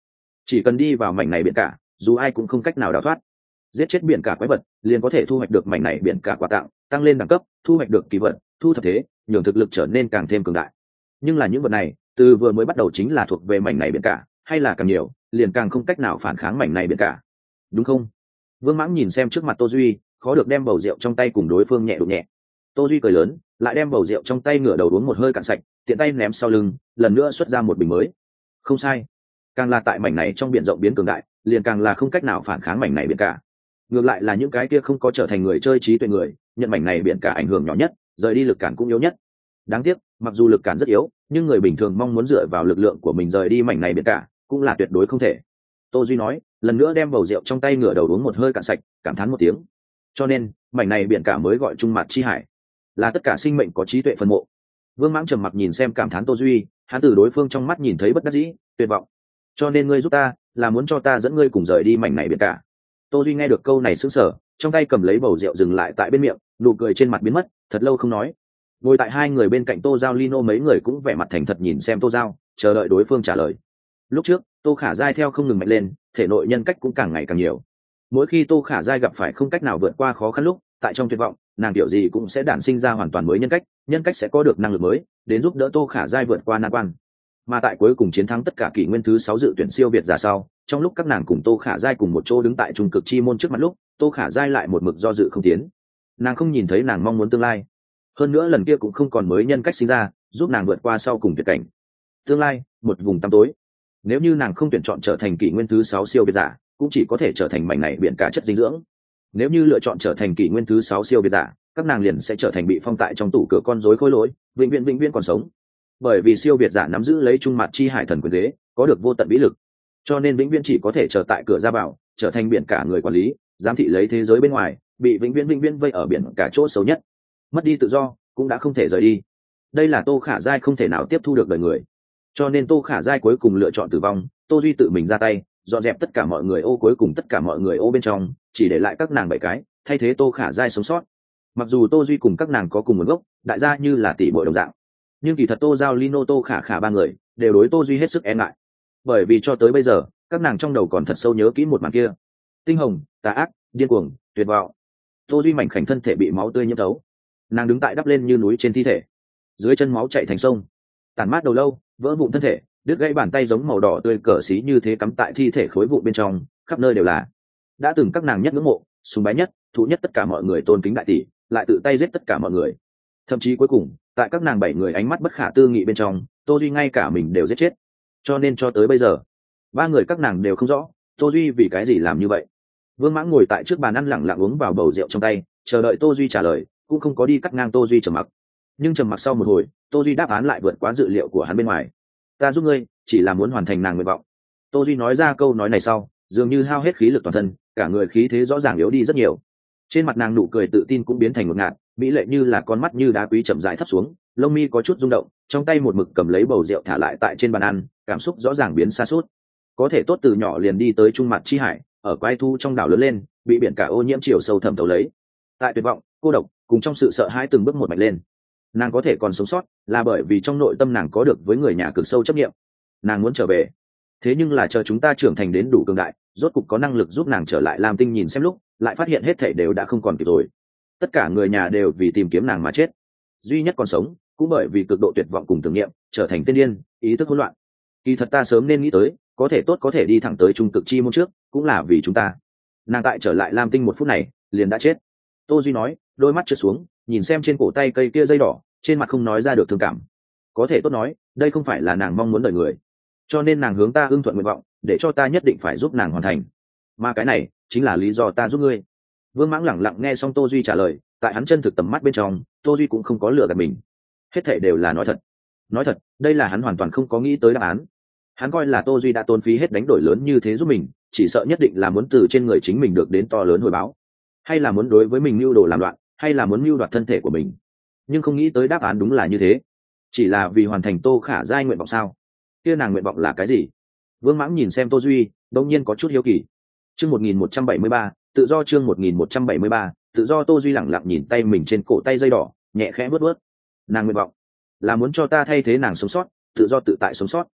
chỉ cần đi vào mảnh này biển cả, dù ai cũng không cách nào đào thoát. Giết chết biển cả quái vật liền có thể thu hoạch được mảnh này biển cả quà tặng, tăng lên đẳng cấp, thu hoạch được kỳ vật, thu thập thế, nhường thực lực trở nên càng thêm cường đại. Nhưng là những vật này từ vừa mới bắt đầu chính là thuộc về mảnh này biển cả, hay là càng nhiều liền càng không cách nào phản kháng mảnh này biển cả, đúng không? Vương Mãng nhìn xem trước mặt Tô Duy, khó được đem bầu rượu trong tay cùng đối phương nhẹ đụng nhẹ. Tô Duy cười lớn, lại đem bầu rượu trong tay ngửa đầu uống một hơi cạn sạch, tiện tay ném sau lưng, lần nữa xuất ra một bình mới. Không sai, càng là tại mảnh này trong biển rộng biến cường đại, liền càng là không cách nào phản kháng mảnh này biển cả. Ngược lại là những cái kia không có trở thành người chơi trí tuệ người, nhận mảnh này biển cả ảnh hưởng nhỏ nhất, rời đi lực cản cũng yếu nhất. Đáng tiếc, mặc dù lực cản rất yếu, nhưng người bình thường mong muốn dựa vào lực lượng của mình rời đi mảnh này biển cả, cũng là tuyệt đối không thể. Tô Duy nói, lần nữa đem bầu rượu trong tay ngửa đầu uống một hơi cạn sạch, cảm thán một tiếng. Cho nên, mảnh này biển cả mới gọi Trung Mạt Chi Hải, là tất cả sinh mệnh có trí tuệ phân mộ. Vương Mãng trầm mặc nhìn xem cảm thán Tô Duy, hắn từ đối phương trong mắt nhìn thấy bất đắc dĩ, tuyệt vọng. Cho nên ngươi giúp ta, là muốn cho ta dẫn ngươi cùng rời đi mảnh này biển cả. Tô Duy nghe được câu này sững sờ, trong tay cầm lấy bầu rượu dừng lại tại bên miệng, nụ cười trên mặt biến mất, thật lâu không nói. Ngồi tại hai người bên cạnh Tô Giao Lino mấy người cũng vẻ mặt thành thật nhìn xem Tô Giao, chờ đợi đối phương trả lời. Lúc trước, Tô Khả Giai theo không ngừng mạnh lên, thể nội nhân cách cũng càng ngày càng nhiều. Mỗi khi Tô Khả Giai gặp phải không cách nào vượt qua khó khăn lúc, tại trong tuyệt vọng, nàng kiểu gì cũng sẽ đản sinh ra hoàn toàn mới nhân cách sẽ có được năng lực mới, đến giúp đỡ Tô Khả Giai vượt qua nan quan. Mà tại cuối cùng chiến thắng tất cả kỷ nguyên thứ 6 dự tuyển siêu việt giả sau, trong lúc các nàng cùng Tô Khả Giai cùng một chỗ đứng tại trung cực chi môn trước mặt lúc, Tô Khả Giai lại một mực do dự không tiến. Nàng không nhìn thấy nàng mong muốn tương lai. Hơn nữa lần kia cũng không còn mới nhân cách sinh ra, giúp nàng vượt qua sau cùng tuyệt cảnh. Tương lai, một vùng tăm tối. Nếu như nàng không tuyển chọn trở thành kỷ nguyên thứ 6 siêu việt giả, cũng chỉ có thể trở thành mảnh này biển cả chất dinh dưỡng. Nếu như lựa chọn trở thành kỷ nguyên thứ 6 siêu việt giả, các nàng liền sẽ trở thành bị phong tại trong tủ cửa con rối khối lỗi, vĩnh viễn còn sống. Bởi vì siêu việt giả nắm giữ lấy Trung Mạt Chi Hải thần quyền thế, có được vô tận vĩ lực, cho nên vĩnh viễn chỉ có thể chờ tại cửa ra vào, trở thành biển cả người quản lý, giám thị lấy thế giới bên ngoài, bị vĩnh viễn vây ở biển cả chỗ xấu nhất. Mất đi tự do, cũng đã không thể rời đi. Đây là Tô Khả Giai không thể nào tiếp thu được đời người. Cho nên Tô Khả Giai cuối cùng lựa chọn tử vong, Tô Duy tự mình ra tay, dọn dẹp tất cả mọi người ô cuối cùng tất cả mọi người ô bên trong, chỉ để lại các nàng 7 cái, thay thế Tô Khả Giai sống sót. Mặc dù Tô Duy cùng các nàng có cùng nguồn gốc, đại gia như là tỷ muội đồng dạng, nhưng kỳ thật Tô Giao Lino Tô Khả Khả ba người đều đối Tô Duy hết sức e ngại. Bởi vì cho tới bây giờ, các nàng trong đầu còn thật sâu nhớ kỹ một màn kia. Tinh hồng, tà ác, điên cuồng, tuyệt vọng. Tô Duy mảnh khảnh thân thể bị máu tươi nhiễm thấu. Nàng đứng tại đắp lên như núi trên thi thể, dưới chân máu chảy thành sông, tàn mát đầu lâu, vỡ vụn thân thể, đứt gãy bàn tay giống màu đỏ tươi cờ xí như thế cắm tại thi thể khối vụn bên trong, khắp nơi đều là. Đã từng các nàng nhất ngưỡng mộ, sùng bái nhất, thụ nhất tất cả mọi người tôn kính đại tỷ, lại tự tay giết tất cả mọi người. Thậm chí cuối cùng, tại các nàng 7 người ánh mắt bất khả tư nghị bên trong, Tô Duy ngay cả mình đều giết chết. Cho nên cho tới bây giờ, 3 người các nàng đều không rõ, Tô Duy vì cái gì làm như vậy. Vương Mãng ngồi tại trước bàn ăn lặng lặng uống vào bầu rượu trong tay, chờ đợi Tô Duy trả lời, cũng không có đi cắt ngang Tô Duy trầm mặc. Nhưng trầm mặc sau một hồi, Tô Duy đáp án lại vượt quá dự liệu của hắn bên ngoài. Ta giúp ngươi, chỉ là muốn hoàn thành nàng nguyện vọng. Tô Duy nói ra câu nói này sau, dường như hao hết khí lực toàn thân, cả người khí thế rõ ràng yếu đi rất nhiều. Trên mặt nàng nụ cười tự tin cũng biến thành một ngạt, mỹ lệ như là con mắt như đá quý chậm rãi thấp xuống, lông mi có chút rung động, trong tay một mực cầm lấy bầu rượu thả lại tại trên bàn ăn, cảm xúc rõ ràng biến xa suốt. Có thể tốt từ nhỏ liền đi tới Trung Mạt Chi Hải, ở quái thu trong đảo lớn lên, bị biển cả ô nhiễm chiều sâu thẩm thấu lấy. Tại tuyệt vọng, cô độc, cùng trong sự sợ hãi từng bước một mạnh lên. Nàng có thể còn sống sót, là bởi vì trong nội tâm nàng có được với người nhà cực sâu chấp niệm. Nàng muốn trở về. Thế nhưng là chờ chúng ta trưởng thành đến đủ cường đại, rốt cục có năng lực giúp nàng trở lại Lam Tinh nhìn xem lúc, lại phát hiện hết thảy đều đã không còn kịp rồi. Tất cả người nhà đều vì tìm kiếm nàng mà chết. Duy nhất còn sống, cũng bởi vì cực độ tuyệt vọng cùng tưởng niệm, trở thành tên điên, ý thức hỗn loạn. Kỳ thật ta sớm nên nghĩ tới, có thể tốt có thể đi thẳng tới trung cực chi môn trước, cũng là vì chúng ta. Nàng tại trở lại Lam Tinh một phút này, liền đã chết. Tô Duy nói, đôi mắt trượt xuống, nhìn xem trên cổ tay cây kia dây đỏ, trên mặt không nói ra được thương cảm. Có thể tốt nói, đây không phải là nàng mong muốn đời người, cho nên nàng hướng ta ưng thuận nguyện vọng, để cho ta nhất định phải giúp nàng hoàn thành. Mà cái này chính là lý do ta giúp ngươi. Vương Mãng lẳng lặng nghe xong Tô Duy trả lời, tại hắn chân thực tầm mắt bên trong, Tô Duy cũng không có lừa gạt mình, hết thảy đều là nói thật. Nói thật, đây là hắn hoàn toàn không có nghĩ tới đáp án. Hắn coi là Tô Duy đã tốn phí hết đánh đổi lớn như thế giúp mình, chỉ sợ nhất định là muốn từ trên người chính mình được đến to lớn hồi báo, hay là muốn đối với mình mưu đồ làm loạn, hay là muốn mưu đoạt thân thể của mình. Nhưng không nghĩ tới đáp án đúng là như thế, chỉ là vì hoàn thành Tô Khả Giai nguyện vọng sao? Kia nàng nguyện vọng là cái gì? Vương Mãng nhìn xem Tô Duy, đột nhiên có chút hiếu kỳ. Chương 1173, tự do. Chương 1173, tự do. Tô Duy lẳng lặng nhìn tay mình trên cổ tay dây đỏ, nhẹ khẽ vuốt vuốt. Nàng nguyện vọng là muốn cho ta thay thế nàng sống sót, tự do tự tại sống sót.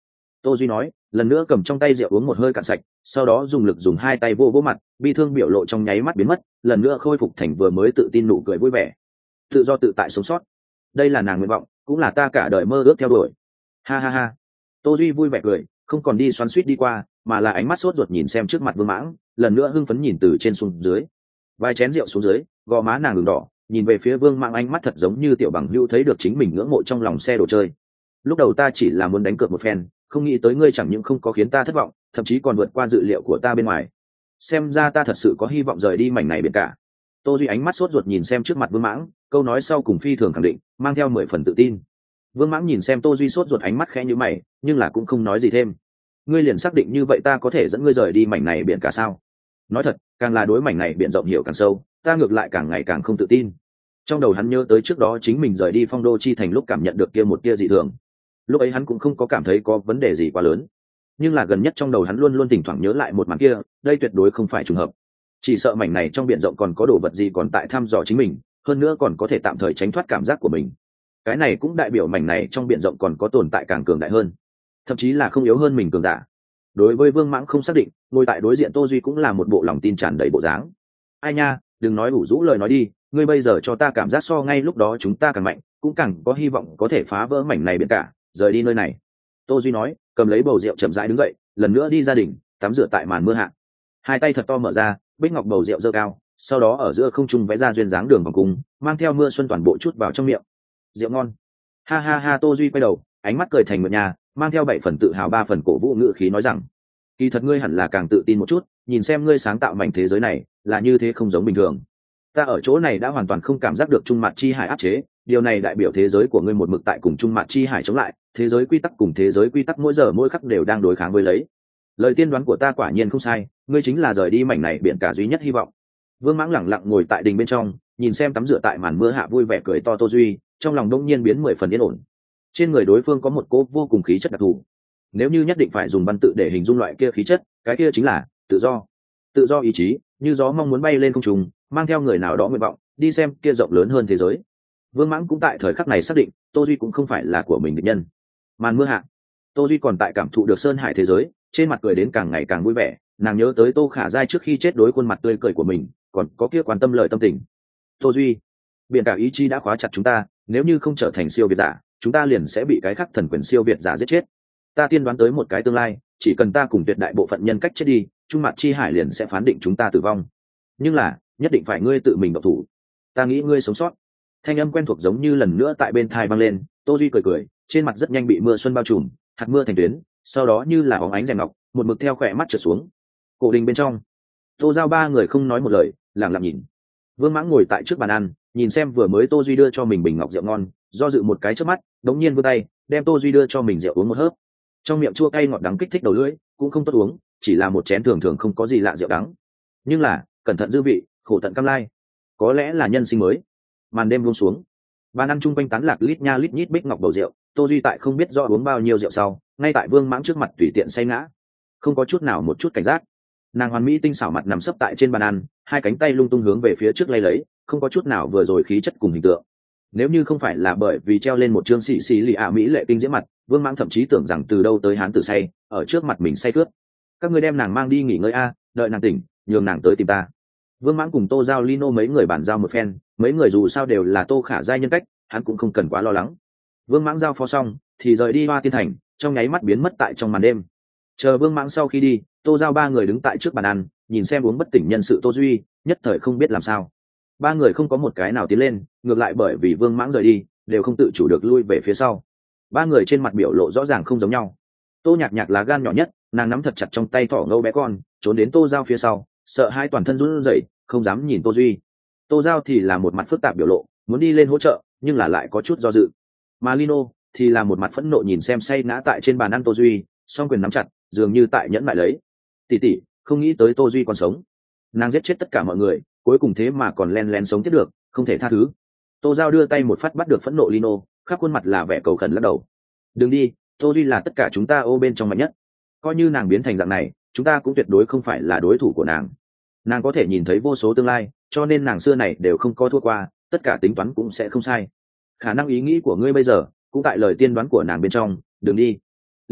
Tô Duy nói, lần nữa cầm trong tay rượu uống một hơi cạn sạch, sau đó dùng lực dùng hai tay vô vô mặt, bi thương biểu lộ trong nháy mắt biến mất, lần nữa khôi phục thành vừa mới tự tin nụ cười vui vẻ. Tự do tự tại sống sót, đây là nàng nguyện vọng, cũng là ta cả đời mơ ước theo đuổi. Ha ha ha. Tô Duy vui vẻ cười, không còn đi xoắn xuýt đi qua, mà là ánh mắt sốt ruột nhìn xem trước mặt Vương Mãng, lần nữa hưng phấn nhìn từ trên xuống dưới. Vài chén rượu xuống dưới, gò má nàng ửng đỏ, nhìn về phía Vương Mãng ánh mắt thật giống như tiểu bằng hữu thấy được chính mình ngưỡng mộ trong lòng xe đồ chơi. Lúc đầu ta chỉ là muốn đánh cược một phen, không nghĩ tới ngươi chẳng những không có khiến ta thất vọng, thậm chí còn vượt qua dự liệu của ta bên ngoài. Xem ra ta thật sự có hy vọng rời đi mảnh này biển cả. Tô Duy ánh mắt sốt ruột nhìn xem trước mặt Vương Mãng, câu nói sau cùng phi thường khẳng định, mang theo 10 phần tự tin. Vương Mãng nhìn xem Tô Duy sốt ruột ánh mắt khẽ như mày, nhưng là cũng không nói gì thêm. Ngươi liền xác định như vậy ta có thể dẫn ngươi rời đi mảnh này biển cả sao? Nói thật, càng là đối mảnh này biển rộng hiểu càng sâu, ta ngược lại càng ngày càng không tự tin. Trong đầu hắn nhớ tới trước đó chính mình rời đi Phong Đô Chi thành lúc cảm nhận được kia một tia dị thường. Lúc ấy hắn cũng không có cảm thấy có vấn đề gì quá lớn, nhưng là gần nhất trong đầu hắn luôn luôn thỉnh thoảng nhớ lại một màn kia, đây tuyệt đối không phải trùng hợp. Chỉ sợ mảnh này trong biển rộng còn có đồ vật gì còn tại thăm dò chính mình, hơn nữa còn có thể tạm thời tránh thoát cảm giác của mình. Cái này cũng đại biểu mảnh này trong biển rộng còn có tồn tại càng cường đại hơn, thậm chí là không yếu hơn mình cường giả. Đối với Vương Mãng không xác định, ngồi tại đối diện Tô Duy cũng là một bộ lòng tin tràn đầy bộ dáng. Ai nha, đừng nói ủ rũ lời nói đi, ngươi bây giờ cho ta cảm giác so ngay lúc đó chúng ta càng mạnh, cũng càng có hy vọng có thể phá vỡ mảnh này biển cả, rời đi nơi này. Tô Duy nói, cầm lấy bầu rượu chậm rãi đứng dậy, lần nữa đi gia đình tắm rửa tại màn mưa hạ. Hai tay thật to mở ra, bích ngọc bầu rượu dơ cao, sau đó ở giữa không trung vẽ ra duyên dáng đường vòng cung, mang theo mưa xuân toàn bộ chút vào trong miệng. Rượu ngon. Ha ha ha. Tô Duy quay đầu, ánh mắt cười thành một nhà, mang theo 7 phần tự hào 3 phần cổ vũ ngữ khí nói rằng, kỳ thật ngươi hẳn là càng tự tin một chút, nhìn xem ngươi sáng tạo mảnh thế giới này là như thế không giống bình thường. Ta ở chỗ này đã hoàn toàn không cảm giác được trung mạt chi hải áp chế, điều này đại biểu thế giới của ngươi một mực tại cùng trung mạt chi hải chống lại, thế giới quy tắc cùng thế giới quy tắc mỗi giờ mỗi khắc đều đang đối kháng với lấy. Lời tiên đoán của ta quả nhiên không sai, ngươi chính là rời đi mảnh này biển cả duy nhất hy vọng. Vương Mãng lẳng lặng ngồi tại đình bên trong, nhìn xem tắm rửa tại màn mưa hạ vui vẻ cười to Tô Duy, trong lòng đông nhiên biến 10 phần yên ổn. Trên người đối phương có một cỗ vô cùng khí chất đặc thù. Nếu như nhất định phải dùng văn tự để hình dung loại kia khí chất, cái kia chính là tự do. Tự do ý chí, như gió mong muốn bay lên không trung, mang theo người nào đó nguyện vọng, đi xem kia rộng lớn hơn thế giới. Vương Mãng cũng tại thời khắc này xác định, Tô Duy cũng không phải là của mình địch nhân. Màn mưa hạ, Tô Duy còn tại cảm thụ được sơn hải thế giới, trên mặt cười đến càng ngày càng vui vẻ, nàng nhớ tới Tô Khả Giai trước khi chết đối khuôn mặt tươi cười của mình, còn có kia quan tâm lời tâm tình. Tô Duy, biển cả ý chí đã khóa chặt chúng ta, nếu như không trở thành siêu việt giả, chúng ta liền sẽ bị cái khắc thần quyền siêu việt giả giết chết. Ta tiên đoán tới một cái tương lai, chỉ cần ta cùng tuyệt đại bộ phận nhân cách chết đi, trung mặt chi hải liền sẽ phán định chúng ta tử vong. Nhưng là, nhất định phải ngươi tự mình động thủ. Ta nghĩ ngươi sống sót. Thanh âm quen thuộc giống như lần nữa tại bên tai vang lên, Tô Duy cười cười, trên mặt rất nhanh bị mưa xuân bao trùm, hạt mưa thành tuyến, sau đó như là óng ánh rèm ngọc, một mực theo khỏe mắt trượt xuống. Cổ đình bên trong, Tô Giao ba người không nói một lời, lặng lặng nhìn. Vương Mãng ngồi tại trước bàn ăn, nhìn xem vừa mới Tô Duy đưa cho mình bình ngọc rượu ngon, do dự một cái chớp mắt, đống nhiên vươn tay, đem Tô Duy đưa cho mình rượu uống một hớp. Trong miệng chua cay ngọt đắng kích thích đầu lưỡi, cũng không tốt uống, chỉ là một chén thường thường không có gì lạ rượu đắng. Nhưng là, cẩn thận dư vị, khổ tận cam lai. Có lẽ là nhân sinh mới. Màn đêm buông xuống, bàn ăn chung quanh tán lạc lít nha lít nhít bích ngọc bầu rượu, Tô Duy tại không biết rõ uống bao nhiêu rượu sau, ngay tại Vương Mãng trước mặt tùy tiện say ngã, không có chút nào một chút cảnh giác. Nàng hoàn mỹ tinh xảo mặt nằm sấp tại trên bàn ăn, hai cánh tay lung tung hướng về phía trước lay lấy, không có chút nào vừa rồi khí chất cùng hình tượng. Nếu như không phải là bởi vì treo lên một chương xì xì lì ạ mỹ lệ kinh diễm mặt, Vương Mãng thậm chí tưởng rằng từ đâu tới hán tử say, ở trước mặt mình say cướp. Các ngươi đem nàng mang đi nghỉ ngơi a, đợi nàng tỉnh, nhường nàng tới tìm ta. Vương Mãng cùng Tô Giao Lino mấy người bàn giao một phen, mấy người dù sao đều là Tô Khả Giai nhân cách, hắn cũng không cần quá lo lắng. Vương Mãng giao phó xong, thì rời đi Hoa Tiên Thành, trong nháy mắt biến mất tại trong màn đêm. Chờ Vương Mãng sau khi đi, Tô Giao ba người đứng tại trước bàn ăn, nhìn xem uống bất tỉnh nhân sự Tô Duy, nhất thời không biết làm sao. Ba người không có một cái nào tiến lên, ngược lại bởi vì Vương Mãng rời đi, đều không tự chủ được lui về phía sau. Ba người trên mặt biểu lộ rõ ràng không giống nhau. Tô Nhạc Nhạc là gan nhỏ nhất, nàng nắm thật chặt trong tay thỏ ngâu bé con, trốn đến Tô Giao phía sau, sợ hai toàn thân run rẩy, không dám nhìn Tô Duy. Tô Giao thì là một mặt phức tạp biểu lộ, muốn đi lên hỗ trợ, nhưng là lại có chút do dự. Mà Lino thì là một mặt phẫn nộ nhìn xem say ngã tại trên bàn ăn Tô Duy, song quyền nắm chặt, dường như tại nhẫn lại lấy. Tỷ tỷ, không nghĩ tới Tô Duy còn sống. Nàng giết chết tất cả mọi người, cuối cùng thế mà còn len lén sống tiếp được, không thể tha thứ. Tô Giao đưa tay một phát bắt được phẫn nộ Lino, khắp khuôn mặt là vẻ cầu khẩn lắc đầu. Đừng đi, Tô Duy là tất cả chúng ta ô bên trong mạnh nhất. Coi như nàng biến thành dạng này, chúng ta cũng tuyệt đối không phải là đối thủ của nàng. Nàng có thể nhìn thấy vô số tương lai, cho nên nàng xưa này đều không có thua qua, tất cả tính toán cũng sẽ không sai. Khả năng ý nghĩ của ngươi bây giờ cũng tại lời tiên đoán của nàng bên trong, đừng đi.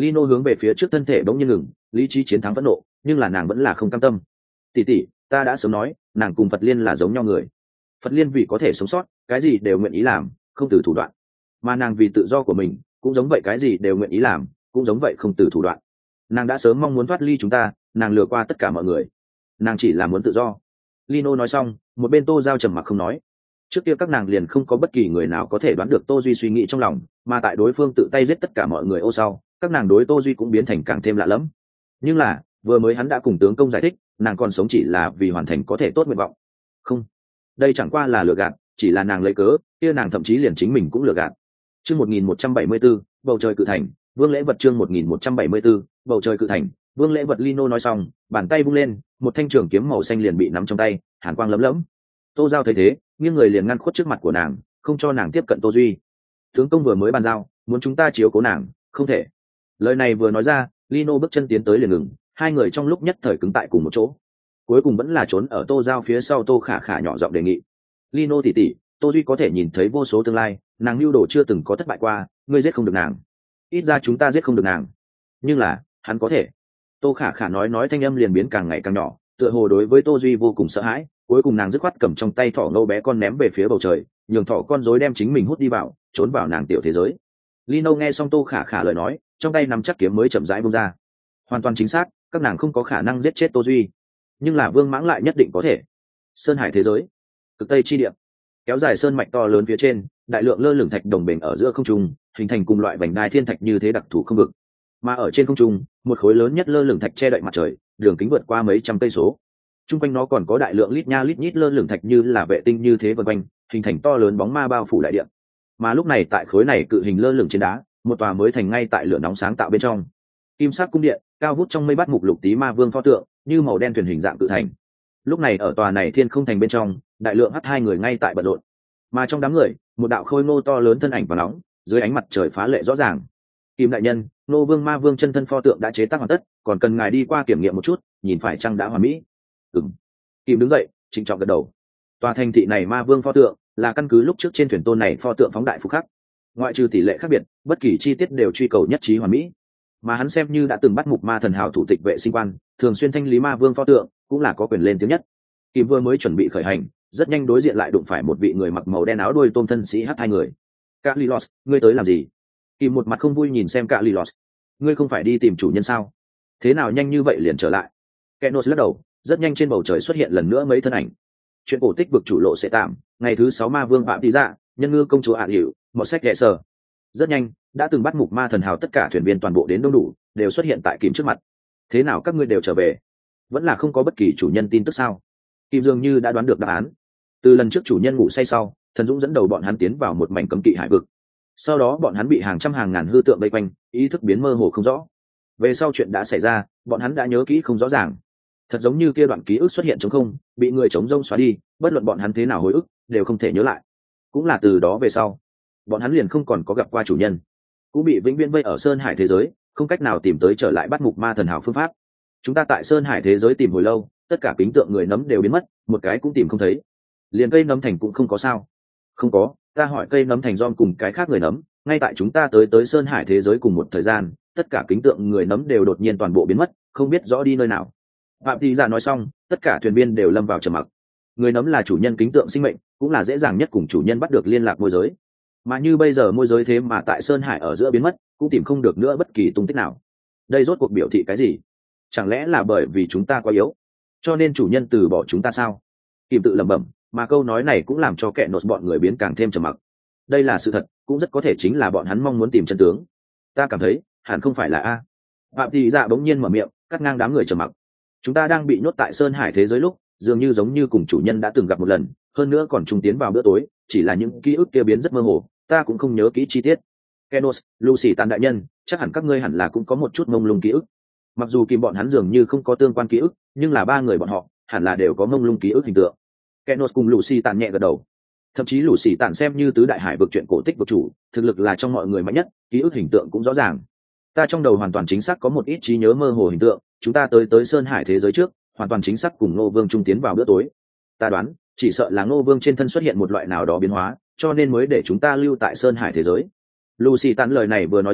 Lino hướng về phía trước thân thể bỗng nhiên ngừng, lý trí chiến thắng phẫn nộ, nhưng là nàng vẫn là không cam tâm. Tỷ tỷ, ta đã sớm nói, nàng cùng Phật Liên là giống nhau người. Phật Liên vì có thể sống sót, cái gì đều nguyện ý làm, không từ thủ đoạn. Mà nàng vì tự do của mình, cũng giống vậy, cái gì đều nguyện ý làm, cũng giống vậy, không từ thủ đoạn. Nàng đã sớm mong muốn thoát ly chúng ta, nàng lừa qua tất cả mọi người. Nàng chỉ là muốn tự do. Lino nói xong, một bên Tô Giao trầm mặc không nói. Trước kia các nàng liền không có bất kỳ người nào có thể đoán được Tô Duy suy nghĩ trong lòng, mà tại đối phương tự tay giết tất cả mọi người ô sau, các nàng đối Tô Duy cũng biến thành càng thêm lạ lẫm. Nhưng là, vừa mới hắn đã cùng tướng công giải thích, nàng còn sống chỉ là vì hoàn thành có thể tốt nguyện vọng. Không, đây chẳng qua là lừa gạt, chỉ là nàng lấy cớ, kia nàng thậm chí liền chính mình cũng lừa gạt. Chương 1174, bầu trời cự thành, Vương Lễ Vật. Chương 1174, bầu trời cự thành, Vương Lễ Vật. Lino nói xong, bàn tay vung lên, một thanh trường kiếm màu xanh liền bị nắm trong tay, hàn quang lấm lẫm. Tô Giao thấy thế, nghiêng người liền ngăn khuất trước mặt của nàng, không cho nàng tiếp cận Tô Duy. Tướng công vừa mới bàn giao, muốn chúng ta chiếu cố nàng, không thể. Lời này vừa nói ra, Lino bước chân tiến tới liền ngừng, hai người trong lúc nhất thời cứng tại cùng một chỗ. Cuối cùng vẫn là trốn ở Tô Giao phía sau Tô Khả Khả nhỏ giọng đề nghị. Lino tỷ tỷ, Tô Duy có thể nhìn thấy vô số tương lai, nàng mưu đồ chưa từng có thất bại qua, ngươi giết không được nàng. Ít ra chúng ta giết không được nàng, nhưng là hắn có thể. Tô Khả Khả nói thanh âm liền biến càng ngày càng nhỏ, tựa hồ đối với Tô Duy vô cùng sợ hãi. Cuối cùng nàng dứt khoát cầm trong tay thỏ ngâu bé con ném về phía bầu trời, nhường thỏ con rối đem chính mình hút đi vào, trốn vào nàng tiểu thế giới. Lino nghe xong Tô Khả Khả lời nói, trong tay nắm chắc kiếm mới chậm rãi buông ra. Hoàn toàn chính xác, các nàng không có khả năng giết chết Tô Duy, nhưng là Vương Mãng lại nhất định có thể. Sơn hải thế giới, cực tây chi địa, kéo dài sơn mạch to lớn phía trên, đại lượng lơ lửng thạch đồng bền ở giữa không trung, hình thành cùng loại vành đai thiên thạch như thế đặc thù không vực. Mà ở trên không trung, một khối lớn nhất lơ lửng thạch che đậy mặt trời, đường kính vượt qua mấy trăm cây số. Trung quanh nó còn có đại lượng lít nha lít nhít lơ lửng thạch như là vệ tinh như thế vần quanh, hình thành to lớn bóng ma bao phủ đại địa. Mà lúc này tại khối này cự hình lơ lửng trên đá, một tòa mới thành ngay tại lửa nóng sáng tạo bên trong. Kim sắc cung điện, cao vút trong mây bắt mục lục tí ma vương pho tượng, như màu đen thuyền hình dạng cự thành. Lúc này ở tòa này thiên không thành bên trong, đại lượng hắt hai người ngay tại bận rộn. Mà trong đám người, một đạo khôi ngô to lớn thân ảnh và nóng, dưới ánh mặt trời phá lệ rõ ràng. Kim đại nhân, nô vương ma vương chân thân pho tượng đã chế tác hoàn tất, còn cần ngài đi qua kiểm nghiệm một chút, nhìn phải chăng đã hoàn mỹ. Ừm. Kim đứng dậy, trịnh trọng gật đầu. Tòa thành thị này ma vương pho tượng là căn cứ lúc trước trên thuyền tôn này pho tượng phóng đại phục khắc. Ngoại trừ tỷ lệ khác biệt, bất kỳ chi tiết đều truy cầu nhất trí hoàn mỹ. Mà hắn xem như đã từng bắt mục ma thần hào thủ tịch vệ sinh quan, thường xuyên thanh lý ma vương pho tượng, cũng là có quyền lên tiếng nhất. Kim vừa mới chuẩn bị khởi hành, rất nhanh đối diện lại đụng phải một vị người mặc màu đen áo đuôi tôm thân sĩ hát hai người. Carlilos, ngươi tới làm gì? Kim một mặt không vui nhìn xem Carlilos. Ngươi không phải đi tìm chủ nhân sao? Thế nào nhanh như vậy liền trở lại? Kenos lắc đầu, rất nhanh trên bầu trời xuất hiện lần nữa mấy thân ảnh. Chuyện cổ tích vực chủ lộ sẽ tạm, ngày thứ 6 ma vương phạm tí dạ, nhân ngư công chúa ả hiệu, một sách đệ sở. Rất nhanh, đã từng bắt mục ma thần hào tất cả thuyền viên toàn bộ đến đông đủ, đều xuất hiện tại Kim trước mặt. Thế nào các ngươi đều trở về? Vẫn là không có bất kỳ chủ nhân tin tức sao? Kim dường như đã đoán được đáp án. Từ lần trước chủ nhân ngủ say sau, thần dũng dẫn đầu bọn hắn tiến vào một mảnh cấm kỵ hải vực. Sau đó bọn hắn bị hàng trăm hàng ngàn hư tượng vây quanh, ý thức biến mơ hồ không rõ. Về sau chuyện đã xảy ra, bọn hắn đã nhớ kỹ không rõ ràng. Thật giống như kia đoạn ký ức xuất hiện trống không, bị người trống rông xóa đi, bất luận bọn hắn thế nào hồi ức, đều không thể nhớ lại. Cũng là từ đó về sau, bọn hắn liền không còn có gặp qua chủ nhân, cũng bị vĩnh viễn vây ở sơn hải thế giới, không cách nào tìm tới trở lại bắt mục ma thần hào phương pháp. Chúng ta tại sơn hải thế giới tìm hồi lâu, tất cả kính tượng người nấm đều biến mất, một cái cũng tìm không thấy. Liền cây nấm thành cũng không có sao? Không có, ta hỏi cây nấm thành John cùng cái khác người nấm, ngay tại chúng ta tới sơn hải thế giới cùng một thời gian, tất cả kính tượng người nấm đều đột nhiên toàn bộ biến mất, không biết rõ đi nơi nào. Phạm Thị Dạ nói xong, tất cả thuyền viên đều lâm vào trầm mặc. Người nấm là chủ nhân kính tượng sinh mệnh, cũng là dễ dàng nhất cùng chủ nhân bắt được liên lạc môi giới. Mà như bây giờ môi giới thế mà tại sơn hải ở giữa biến mất, cũng tìm không được nữa bất kỳ tung tích nào. Đây rốt cuộc biểu thị cái gì? Chẳng lẽ là bởi vì chúng ta quá yếu, cho nên chủ nhân từ bỏ chúng ta sao? Kim tự lẩm bẩm, mà câu nói này cũng làm cho kẻ nốt bọn người biến càng thêm trầm mặc. Đây là sự thật, cũng rất có thể chính là bọn hắn mong muốn tìm chân tướng. Ta cảm thấy hẳn không phải là a. Phạm Thị Dạ bỗng nhiên mở miệng, cắt ngang đám người trầm mặc. Chúng ta đang bị nhốt tại sơn hải thế giới lúc, dường như giống như cùng chủ nhân đã từng gặp một lần, hơn nữa còn chung tiến vào bữa tối, chỉ là những ký ức kia biến rất mơ hồ, ta cũng không nhớ kỹ chi tiết. Kenos, Lucy Tàn đại nhân, chắc hẳn các ngươi hẳn là cũng có một chút mông lung ký ức. Mặc dù Kim bọn hắn dường như không có tương quan ký ức, nhưng là ba người bọn họ hẳn là đều có mông lung ký ức hình tượng. Kenos cùng Lucy Tàn nhẹ gật đầu. Thậm chí Lucy Tàn xem như tứ đại hải vực truyện cổ tích vực chủ, thực lực là trong mọi người mạnh nhất, ký ức hình tượng cũng rõ ràng. Ta trong đầu hoàn toàn chính xác có một ít trí nhớ mơ hồ hình tượng, chúng ta tới sơn hải thế giới trước, hoàn toàn chính xác cùng Ngô Vương trung tiến vào bữa tối. Ta đoán, chỉ sợ là Ngô Vương trên thân xuất hiện một loại nào đó biến hóa, cho nên mới để chúng ta lưu tại sơn hải thế giới. Lucy Tàn lời này vừa nói ra,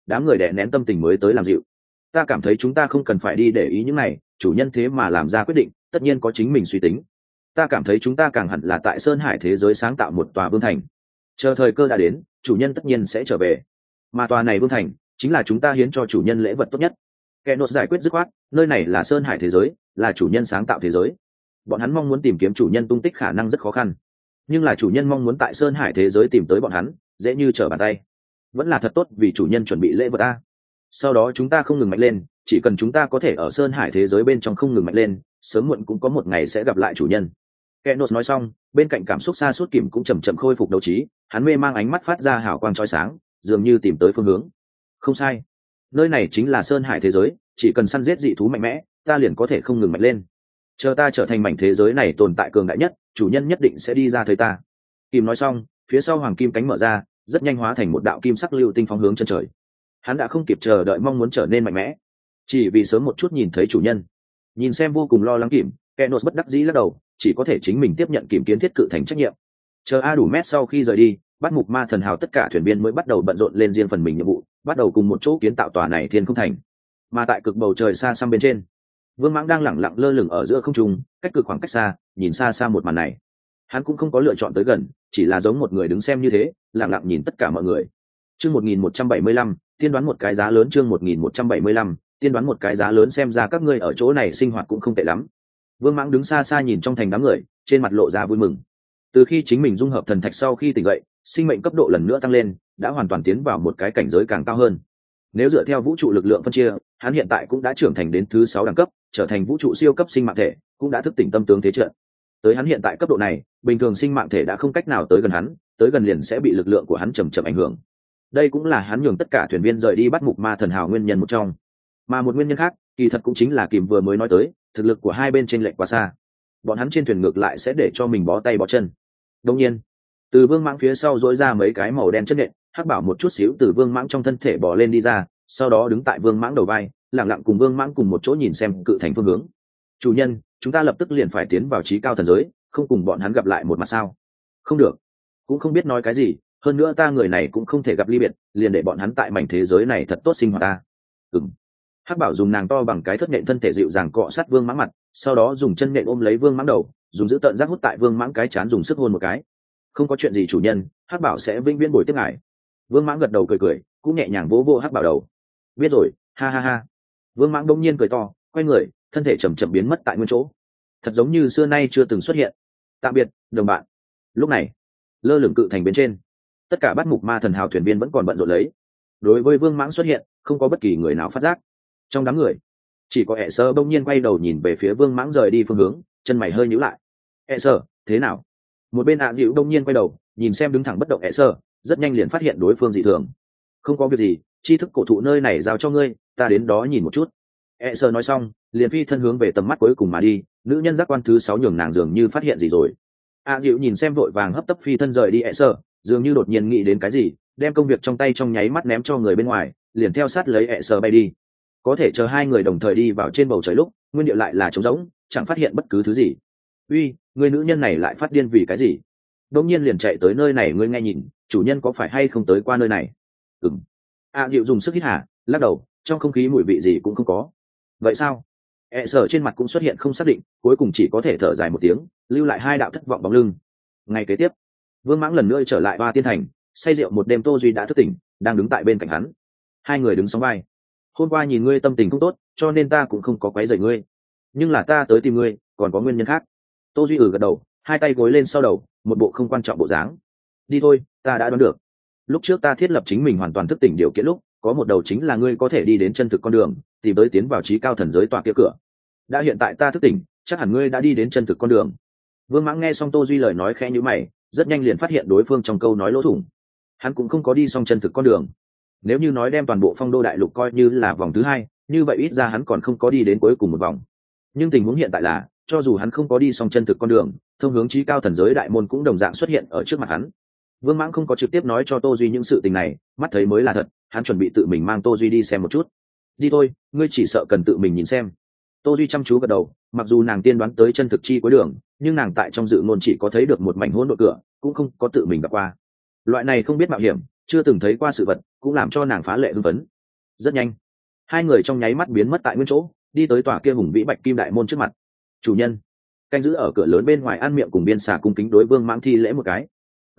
đám người đè nén tâm tình mới tới làm dịu. Ta cảm thấy chúng ta không cần phải đi để ý những này, chủ nhân thế mà làm ra quyết định tất nhiên có chính mình suy tính. Ta cảm thấy chúng ta càng hẳn là tại Sơn Hải thế giới sáng tạo một tòa vương thành, chờ thời cơ đã đến chủ nhân tất nhiên sẽ trở về, mà tòa này vương thành chính là chúng ta hiến cho chủ nhân lễ vật tốt nhất. Kẻ nốt giải quyết dứt khoát, nơi này là Sơn Hải thế giới, là chủ nhân sáng tạo thế giới, bọn hắn mong muốn tìm kiếm chủ nhân tung tích khả năng rất khó khăn, nhưng là chủ nhân mong muốn tại Sơn Hải thế giới tìm tới bọn hắn dễ như trở bàn tay. Vẫn là thật tốt vì chủ nhân chuẩn bị lễ vật a. Sau đó chúng ta không ngừng mạnh lên, chỉ cần chúng ta có thể ở Sơn Hải thế giới bên trong không ngừng mạnh lên, sớm muộn cũng có một ngày sẽ gặp lại chủ nhân. Kenos nói xong, bên cạnh cảm xúc xa suốt Kìm cũng chậm chậm khôi phục đấu trí, hắn mê mang ánh mắt phát ra hào quang chói sáng, dường như tìm tới phương hướng. Không sai, nơi này chính là Sơn Hải thế giới, chỉ cần săn giết dị thú mạnh mẽ, ta liền có thể không ngừng mạnh lên. Chờ ta trở thành mảnh thế giới này tồn tại cường đại nhất, chủ nhân nhất định sẽ đi ra thấy ta. Kìm nói xong, phía sau hoàng kim cánh mở ra, rất nhanh hóa thành một đạo kim sắc lưu tinh phóng hướng chân trời. Hắn đã không kịp chờ đợi mong muốn trở nên mạnh mẽ, chỉ vì sớm một chút nhìn thấy chủ nhân. Nhìn xem vô cùng lo lắng Kìm, Kenos bất đắc dĩ lắc đầu, chỉ có thể chính mình tiếp nhận Kìm kiến thiết cự thành trách nhiệm. Chờ A đủ mét sau khi rời đi, bắt mục ma thần hào tất cả thuyền viên mới bắt đầu bận rộn lên riêng phần mình nhiệm vụ, bắt đầu cùng một chỗ kiến tạo tòa này thiên không thành. Mà tại cực bầu trời xa xăm bên trên, Vương Mãng đang lẳng lặng lơ lửng ở giữa không trung, cách cực khoảng cách xa, nhìn xa xa một màn này. Hắn cũng không có lựa chọn tới gần, chỉ là giống một người đứng xem như thế, lẳng lặng nhìn tất cả mọi người. Chương 1175, tiên đoán một cái giá lớn. Chương 1175, tiên đoán một cái giá lớn. Xem ra các ngươi ở chỗ này sinh hoạt cũng không tệ lắm. Vương Mãng đứng xa xa nhìn trong thành đám người, trên mặt lộ ra vui mừng. Từ khi chính mình dung hợp thần thạch sau khi tỉnh dậy, sinh mệnh cấp độ lần nữa tăng lên, đã hoàn toàn tiến vào một cái cảnh giới càng cao hơn. Nếu dựa theo vũ trụ lực lượng phân chia, hắn hiện tại cũng đã trưởng thành đến thứ 6 đẳng cấp, trở thành vũ trụ siêu cấp sinh mạng thể, cũng đã thức tỉnh tâm tướng thế trận. Tới hắn hiện tại cấp độ này, bình thường sinh mạng thể đã không cách nào tới gần hắn, tới gần liền sẽ bị lực lượng của hắn chậm chậm ảnh hưởng. Đây cũng là hắn nhường tất cả thuyền viên rời đi bắt mục ma thần hào nguyên nhân một trong. Mà một nguyên nhân khác, kỳ thật cũng chính là Kìm vừa mới nói tới, thực lực của hai bên chênh lệch quá xa. Bọn hắn trên thuyền ngược lại sẽ để cho mình bó tay bó chân. Đương nhiên, từ Vương Mãng phía sau dỗi ra mấy cái màu đen chất nhện, Hắc Bảo một chút xíu từ Vương Mãng trong thân thể bò lên đi ra, sau đó đứng tại Vương Mãng đầu vai, lặng lặng cùng Vương Mãng cùng một chỗ nhìn xem cự thành phương hướng. Chủ nhân, chúng ta lập tức liền phải tiến vào trí cao thần giới, không cùng bọn hắn gặp lại một mặt sao? Không được, cũng không biết nói cái gì, hơn nữa ta người này cũng không thể gặp ly biệt, liền để bọn hắn tại mảnh thế giới này thật tốt sinh hoạt ta. Hắc Bảo dùng nàng to bằng cái thất nhện thân thể dịu dàng cọ sát Vương Mãng mặt, sau đó dùng chân nhện ôm lấy Vương Mãng đầu, dùng giữ tận giác hút tại Vương Mãng cái chán dùng sức hôn một cái. Không có chuyện gì chủ nhân, Hắc Bảo sẽ vĩnh viễn bồi tiếp ngài. Vương Mãng gật đầu cười cười, cũng nhẹ nhàng vỗ vỗ Hắc Bảo đầu. Biết rồi, ha ha ha. Vương Mãng đông nhiên cười to, quay người, thân thể chậm chậm biến mất tại nguyên chỗ, thật giống như xưa nay chưa từng xuất hiện. Tạm biệt, đồng bạn. Lúc này, lơ lửng cự thành bên trên, tất cả bắt mục ma thần hào thuyền viên vẫn còn bận rộn lấy. Đối với Vương Mãng xuất hiện, không có bất kỳ người nào phát giác. Trong đám người, chỉ có ẹ sơ bỗng nhiên quay đầu nhìn về phía Vương Mãng rời đi phương hướng, chân mày hơi nhíu lại. Ẹ sơ, thế nào? Một bên dịu đông nhiên quay đầu nhìn xem đứng thẳng bất động ẹ sơ, rất nhanh liền phát hiện đối phương dị thường. Không có việc gì, tri thức cổ thụ nơi này giao cho ngươi, ta đến đó nhìn một chút. E sơ nói xong, liền phi thân hướng về tầm mắt cuối cùng mà đi. Nữ nhân giác quan thứ 6 nhường nàng dường như phát hiện gì rồi. Dịu nhìn xem vội vàng hấp tấp phi thân rời đi E sơ, dường như đột nhiên nghĩ đến cái gì, đem công việc trong tay trong nháy mắt ném cho người bên ngoài, liền theo sát lấy E sơ bay đi. Có thể chờ hai người đồng thời đi vào trên bầu trời lúc, nguyên địa lại là trống rỗng, chẳng phát hiện bất cứ thứ gì. Uy, người nữ nhân này lại phát điên vì cái gì? Đống nhiên liền chạy tới nơi này, ngươi nghe nhìn, chủ nhân có phải hay không tới qua nơi này? Dịu dùng sức hít hà, lắc đầu, trong không khí mùi vị gì cũng không có. Vậy sao? E sở trên mặt cũng xuất hiện không xác định, cuối cùng chỉ có thể thở dài một tiếng, lưu lại hai đạo thất vọng bóng lưng. Ngày kế tiếp, Vương Mãng lần nữa trở lại Ba Tiên Thành, say rượu một đêm. Tô Duy đã thức tỉnh, đang đứng tại bên cạnh hắn. Hai người đứng sóng vai. Hôm qua nhìn ngươi tâm tình không tốt, cho nên ta cũng không có quấy rầy ngươi. Nhưng là ta tới tìm ngươi, còn có nguyên nhân khác. Tô Duy gật đầu, hai tay gối lên sau đầu, một bộ không quan trọng bộ dáng. Đi thôi, ta đã đoán được. Lúc trước ta thiết lập chính mình hoàn toàn thức tỉnh điều kiện lúc, có một đầu chính là ngươi có thể đi đến chân thực con đường, tìm tới tiến vào trí cao thần giới tòa kia cửa. Đã hiện tại ta thức tỉnh, chắc hẳn ngươi đã đi đến chân thực con đường. Vương Mãng nghe xong Tô Duy lời nói khẽ nhíu mày, rất nhanh liền phát hiện đối phương trong câu nói lỗ thủng. Hắn cũng không có đi xong chân thực con đường. Nếu như nói đem toàn bộ Phong Đô đại lục coi như là vòng thứ hai, như vậy ít ra hắn còn không có đi đến cuối cùng một vòng. Nhưng tình huống hiện tại là, cho dù hắn không có đi xong chân thực con đường, thông hướng trí cao thần giới đại môn cũng đồng dạng xuất hiện ở trước mặt hắn. Vương Mãng không có trực tiếp nói cho Tô Duy những sự tình này, mắt thấy mới là thật, hắn chuẩn bị tự mình mang Tô Duy đi xem một chút. Đi thôi, ngươi chỉ sợ cần tự mình nhìn xem. Tô Duy chăm chú gật đầu, mặc dù nàng tiên đoán tới chân thực chi cuối đường, nhưng nàng tại trong dự ngôn chỉ có thấy được một mảnh hỗn độn cửa, cũng không có tự mình gặp qua. Loại này không biết mạo hiểm, chưa từng thấy qua sự vật, cũng làm cho nàng phá lệ hưng phấn. Rất nhanh, hai người trong nháy mắt biến mất tại nguyên chỗ, đi tới tòa kia hùng vĩ bạch kim đại môn trước mặt. Chủ nhân, canh giữ ở cửa lớn bên ngoài ăn miệng cùng biên xà cung kính đối Vương Mãng thi lễ một cái.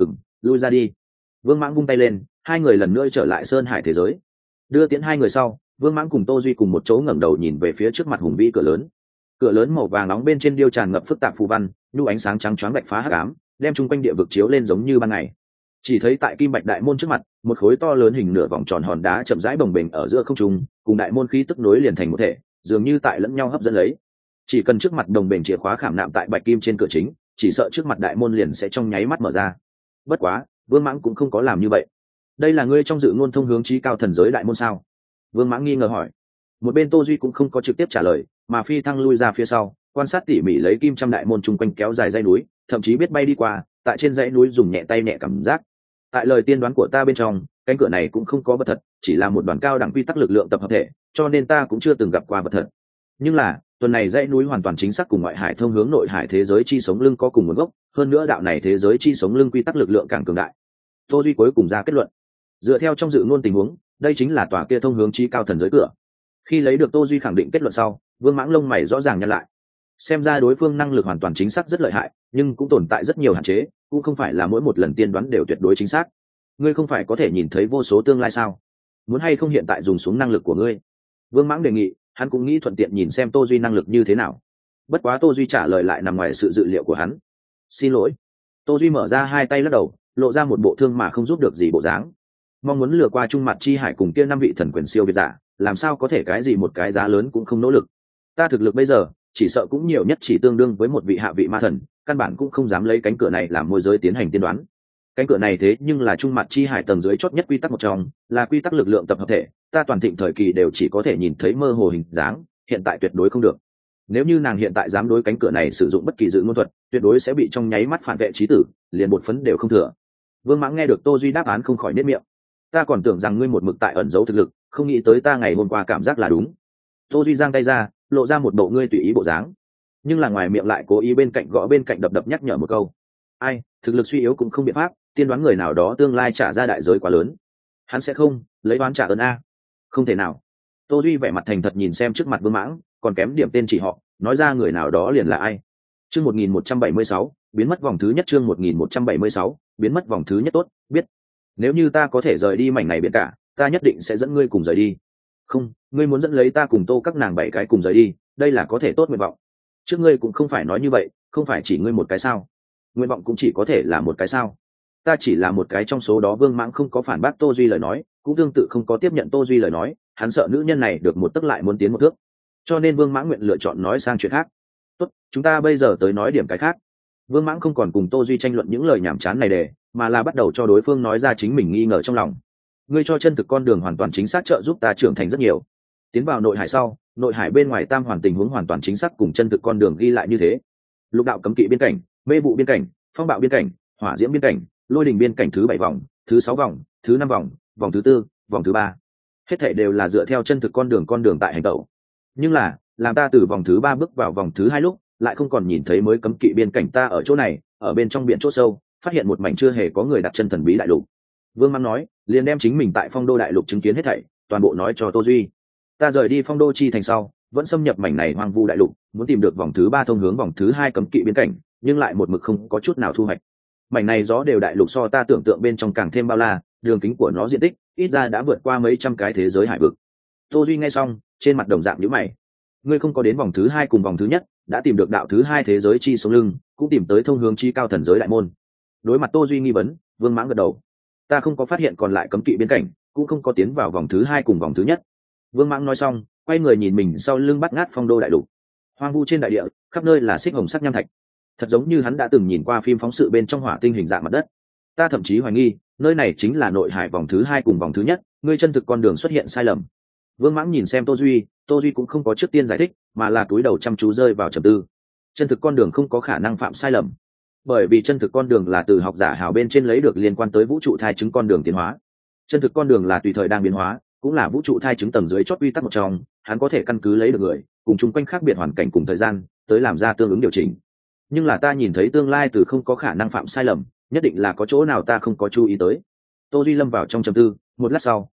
Lui ra đi. Vương Mãng vung tay lên, hai người lần nữa trở lại sơn hải thế giới. Đưa tiễn hai người sau, Vương Mãng cùng Tô Duy cùng một chỗ ngẩng đầu nhìn về phía trước mặt hùng vĩ cửa lớn. Cửa lớn màu vàng nóng bên trên điêu tràn ngập phức tạp phù văn, nhu ánh sáng trắng choáng vạch phá hắc ám, đem chung quanh địa vực chiếu lên giống như ban ngày. Chỉ thấy tại kim bạch đại môn trước mặt, một khối to lớn hình nửa vòng tròn hòn đá chậm rãi bồng bềnh ở giữa không trung, cùng đại môn khí tức nối liền thành một thể, dường như tại lẫn nhau hấp dẫn lấy. Chỉ cần trước mặt đồng bềnh chìa khóa khảm nạm tại bạch kim trên cửa chính, chỉ sợ trước mặt đại môn liền sẽ trong nháy mắt mở ra. Bất quá, Vương Mãng cũng không có làm như vậy. Đây là ngươi trong dự ngôn thông hướng chí cao thần giới đại môn sao? Vương Mãng nghi ngờ hỏi. Một bên Tô Duy cũng không có trực tiếp trả lời, mà phi thăng lui ra phía sau, quan sát tỉ mỉ lấy kim trăm đại môn chung quanh kéo dài dãy núi, thậm chí biết bay đi qua, tại trên dãy núi dùng nhẹ tay nhẹ cảm giác. Tại lời tiên đoán của ta bên trong, cánh cửa này cũng không có vật thật, chỉ là một đoàn cao đẳng quy tắc lực lượng tập hợp thể, cho nên ta cũng chưa từng gặp qua vật thật. Nhưng là, tuần này dãy núi hoàn toàn chính xác cùng ngoại hải thông hướng nội hải thế giới chi sống lưng có cùng nguồn gốc, hơn nữa đạo này thế giới chi sống lưng quy tắc lực lượng càng cường đại. Tô Duy cuối cùng ra kết luận. Dựa theo trong dự ngôn tình huống, đây chính là tòa kia thông hướng chí cao thần giới cửa. Khi lấy được Tô Duy khẳng định kết luận sau, Vương Mãng lông mày rõ ràng nhăn lại. Xem ra đối phương năng lực hoàn toàn chính xác rất lợi hại, nhưng cũng tồn tại rất nhiều hạn chế, cũng không phải là mỗi một lần tiên đoán đều tuyệt đối chính xác. Ngươi không phải có thể nhìn thấy vô số tương lai sao? Muốn hay không hiện tại dùng xuống năng lực của ngươi? Vương Mãng đề nghị, hắn cũng nghĩ thuận tiện nhìn xem Tô Duy năng lực như thế nào. Bất quá Tô Duy trả lời lại nằm ngoài sự dự liệu của hắn. Xin lỗi. Tô Duy mở ra hai tay lắc đầu, lộ ra một bộ thương mà không giúp được gì bộ dáng. Mong muốn lừa qua Trung Mặt Chi Hải cùng kia năm vị thần quyền siêu việt giả, làm sao có thể cái gì một cái giá lớn cũng không nỗ lực. Ta thực lực bây giờ, chỉ sợ cũng nhiều nhất chỉ tương đương với một vị hạ vị ma thần, căn bản cũng không dám lấy cánh cửa này làm môi giới tiến hành tiên đoán. Cánh cửa này thế nhưng là Trung Mặt Chi Hải tầng dưới chót nhất quy tắc một trong, là quy tắc lực lượng tập hợp thể, ta toàn thịnh thời kỳ đều chỉ có thể nhìn thấy mơ hồ hình dáng, hiện tại tuyệt đối không được. Nếu như nàng hiện tại dám đối cánh cửa này sử dụng bất kỳ dự ngôn thuật, tuyệt đối sẽ bị trong nháy mắt phản vệ chí tử, liền một phấn đều không thừa. Vương Mãng nghe được Tô Duy đáp án không khỏi nhếch miệng. Ta còn tưởng rằng ngươi một mực tại ẩn giấu thực lực, không nghĩ tới ta ngày hôm qua cảm giác là đúng. Tô Duy giang tay ra, lộ ra một bộ ngươi tùy ý bộ dáng, nhưng là ngoài miệng lại cố ý bên cạnh gõ bên cạnh đập đập nhắc nhở một câu. Ai, thực lực suy yếu cũng không biện pháp, tiên đoán người nào đó tương lai trả ra đại giới quá lớn. Hắn sẽ không lấy oán trả ơn a? Không thể nào. Tô Duy vẻ mặt thành thật nhìn xem trước mặt Vương Mãng, còn kém điểm tên chỉ họ, nói ra người nào đó liền là ai. Chương 1176, biến mất vòng thứ nhất. Chương 1176, biến mất vòng thứ nhất. Tốt, biết. Nếu như ta có thể rời đi mảnh này biển cả, ta nhất định sẽ dẫn ngươi cùng rời đi. Không, ngươi muốn dẫn lấy ta cùng Tô các nàng bảy cái cùng rời đi, đây là có thể tốt nguyện vọng. Trước ngươi cũng không phải nói như vậy, không phải chỉ ngươi một cái sao? Nguyện vọng cũng chỉ có thể là một cái sao? Ta chỉ là một cái trong số đó. Vương Mãng không có phản bác Tô Duy lời nói, cũng tương tự không có tiếp nhận Tô Duy lời nói, hắn sợ nữ nhân này được một tấc lại muốn tiến một thước, cho nên Vương Mãng nguyện lựa chọn nói sang chuyện khác. Tốt, chúng ta bây giờ tới nói điểm cái khác. Vương Mãng không còn cùng Tô Duy tranh luận những lời nhảm chán này để, mà là bắt đầu cho đối phương nói ra chính mình nghi ngờ trong lòng. Ngươi cho chân thực con đường hoàn toàn chính xác trợ giúp ta trưởng thành rất nhiều. Tiến vào nội hải sau, nội hải bên ngoài tam hoàn tình huống hoàn toàn chính xác cùng chân thực con đường ghi lại như thế. Lục đạo cấm kỵ biên cảnh, mê vụ biên cảnh, phong bạo biên cảnh, hỏa diễm biên cảnh, lôi đình biên cảnh thứ 7 vòng, thứ 6 vòng, thứ 5 vòng, vòng thứ 4, vòng thứ 3. Hết thảy đều là dựa theo chân thực con đường tại hành tẩu. Nhưng là, làm ta từ vòng thứ 3 bước vào vòng thứ 2 lúc, lại không còn nhìn thấy mới cấm kỵ biên cảnh. Ta ở chỗ này, ở bên trong biển chỗ sâu, phát hiện một mảnh chưa hề có người đặt chân thần bí đại lục. Vương Mãng nói, liền đem chính mình tại Phong Đô đại lục chứng kiến hết thảy, toàn bộ nói cho Tô Duy. Ta rời đi Phong Đô chi thành sau, vẫn xâm nhập mảnh này hoang vu đại lục, muốn tìm được vòng thứ 3 thông hướng vòng thứ 2 cấm kỵ biên cảnh, nhưng lại một mực không có chút nào thu hoạch. Mảnh này gió đều đại lục so ta tưởng tượng bên trong càng thêm bao la, đường kính của nó diện tích ít ra đã vượt qua mấy trăm cái thế giới hải vực. Tô Duy nghe xong, trên mặt đồng dạng nhíu mày. Ngươi không có đến vòng thứ 2 cùng vòng thứ nhất, đã tìm được đạo thứ 2 thế giới chi sống lưng, cũng tìm tới thông hướng chi cao thần giới đại môn. Đối mặt Tô Duy nghi vấn, Vương Mãng gật đầu. Ta không có phát hiện còn lại cấm kỵ biên cảnh, cũng không có tiến vào vòng thứ 2 cùng vòng thứ nhất. Vương Mãng nói xong, quay người nhìn mình sau lưng bắt ngát Phong Đô đại lục. Hoang vu trên đại địa, khắp nơi là xích hồng sắc nham thạch, thật giống như hắn đã từng nhìn qua phim phóng sự bên trong hỏa tinh hình dạng mặt đất. Ta thậm chí hoài nghi, nơi này chính là nội hải vòng thứ 2 cùng vòng thứ nhất, ngươi chân thực con đường xuất hiện sai lầm. Vương Mãng nhìn xem Tô Duy cũng không có trước tiên giải thích, mà là cúi đầu chăm chú rơi vào trầm tư. Chân thực con đường không có khả năng phạm sai lầm, bởi vì chân thực con đường là từ học giả hào bên trên lấy được liên quan tới vũ trụ thai chứng con đường tiến hóa. Chân thực con đường là tùy thời đang biến hóa, cũng là vũ trụ thai chứng tầng dưới chót quy tắc một trong, hắn có thể căn cứ lấy được người cùng chung quanh khác biệt hoàn cảnh cùng thời gian tới làm ra tương ứng điều chỉnh. Nhưng là ta nhìn thấy tương lai từ không có khả năng phạm sai lầm, nhất định là có chỗ nào ta không có chú ý tới. Tô Duy lâm vào trong trầm tư, một lát sau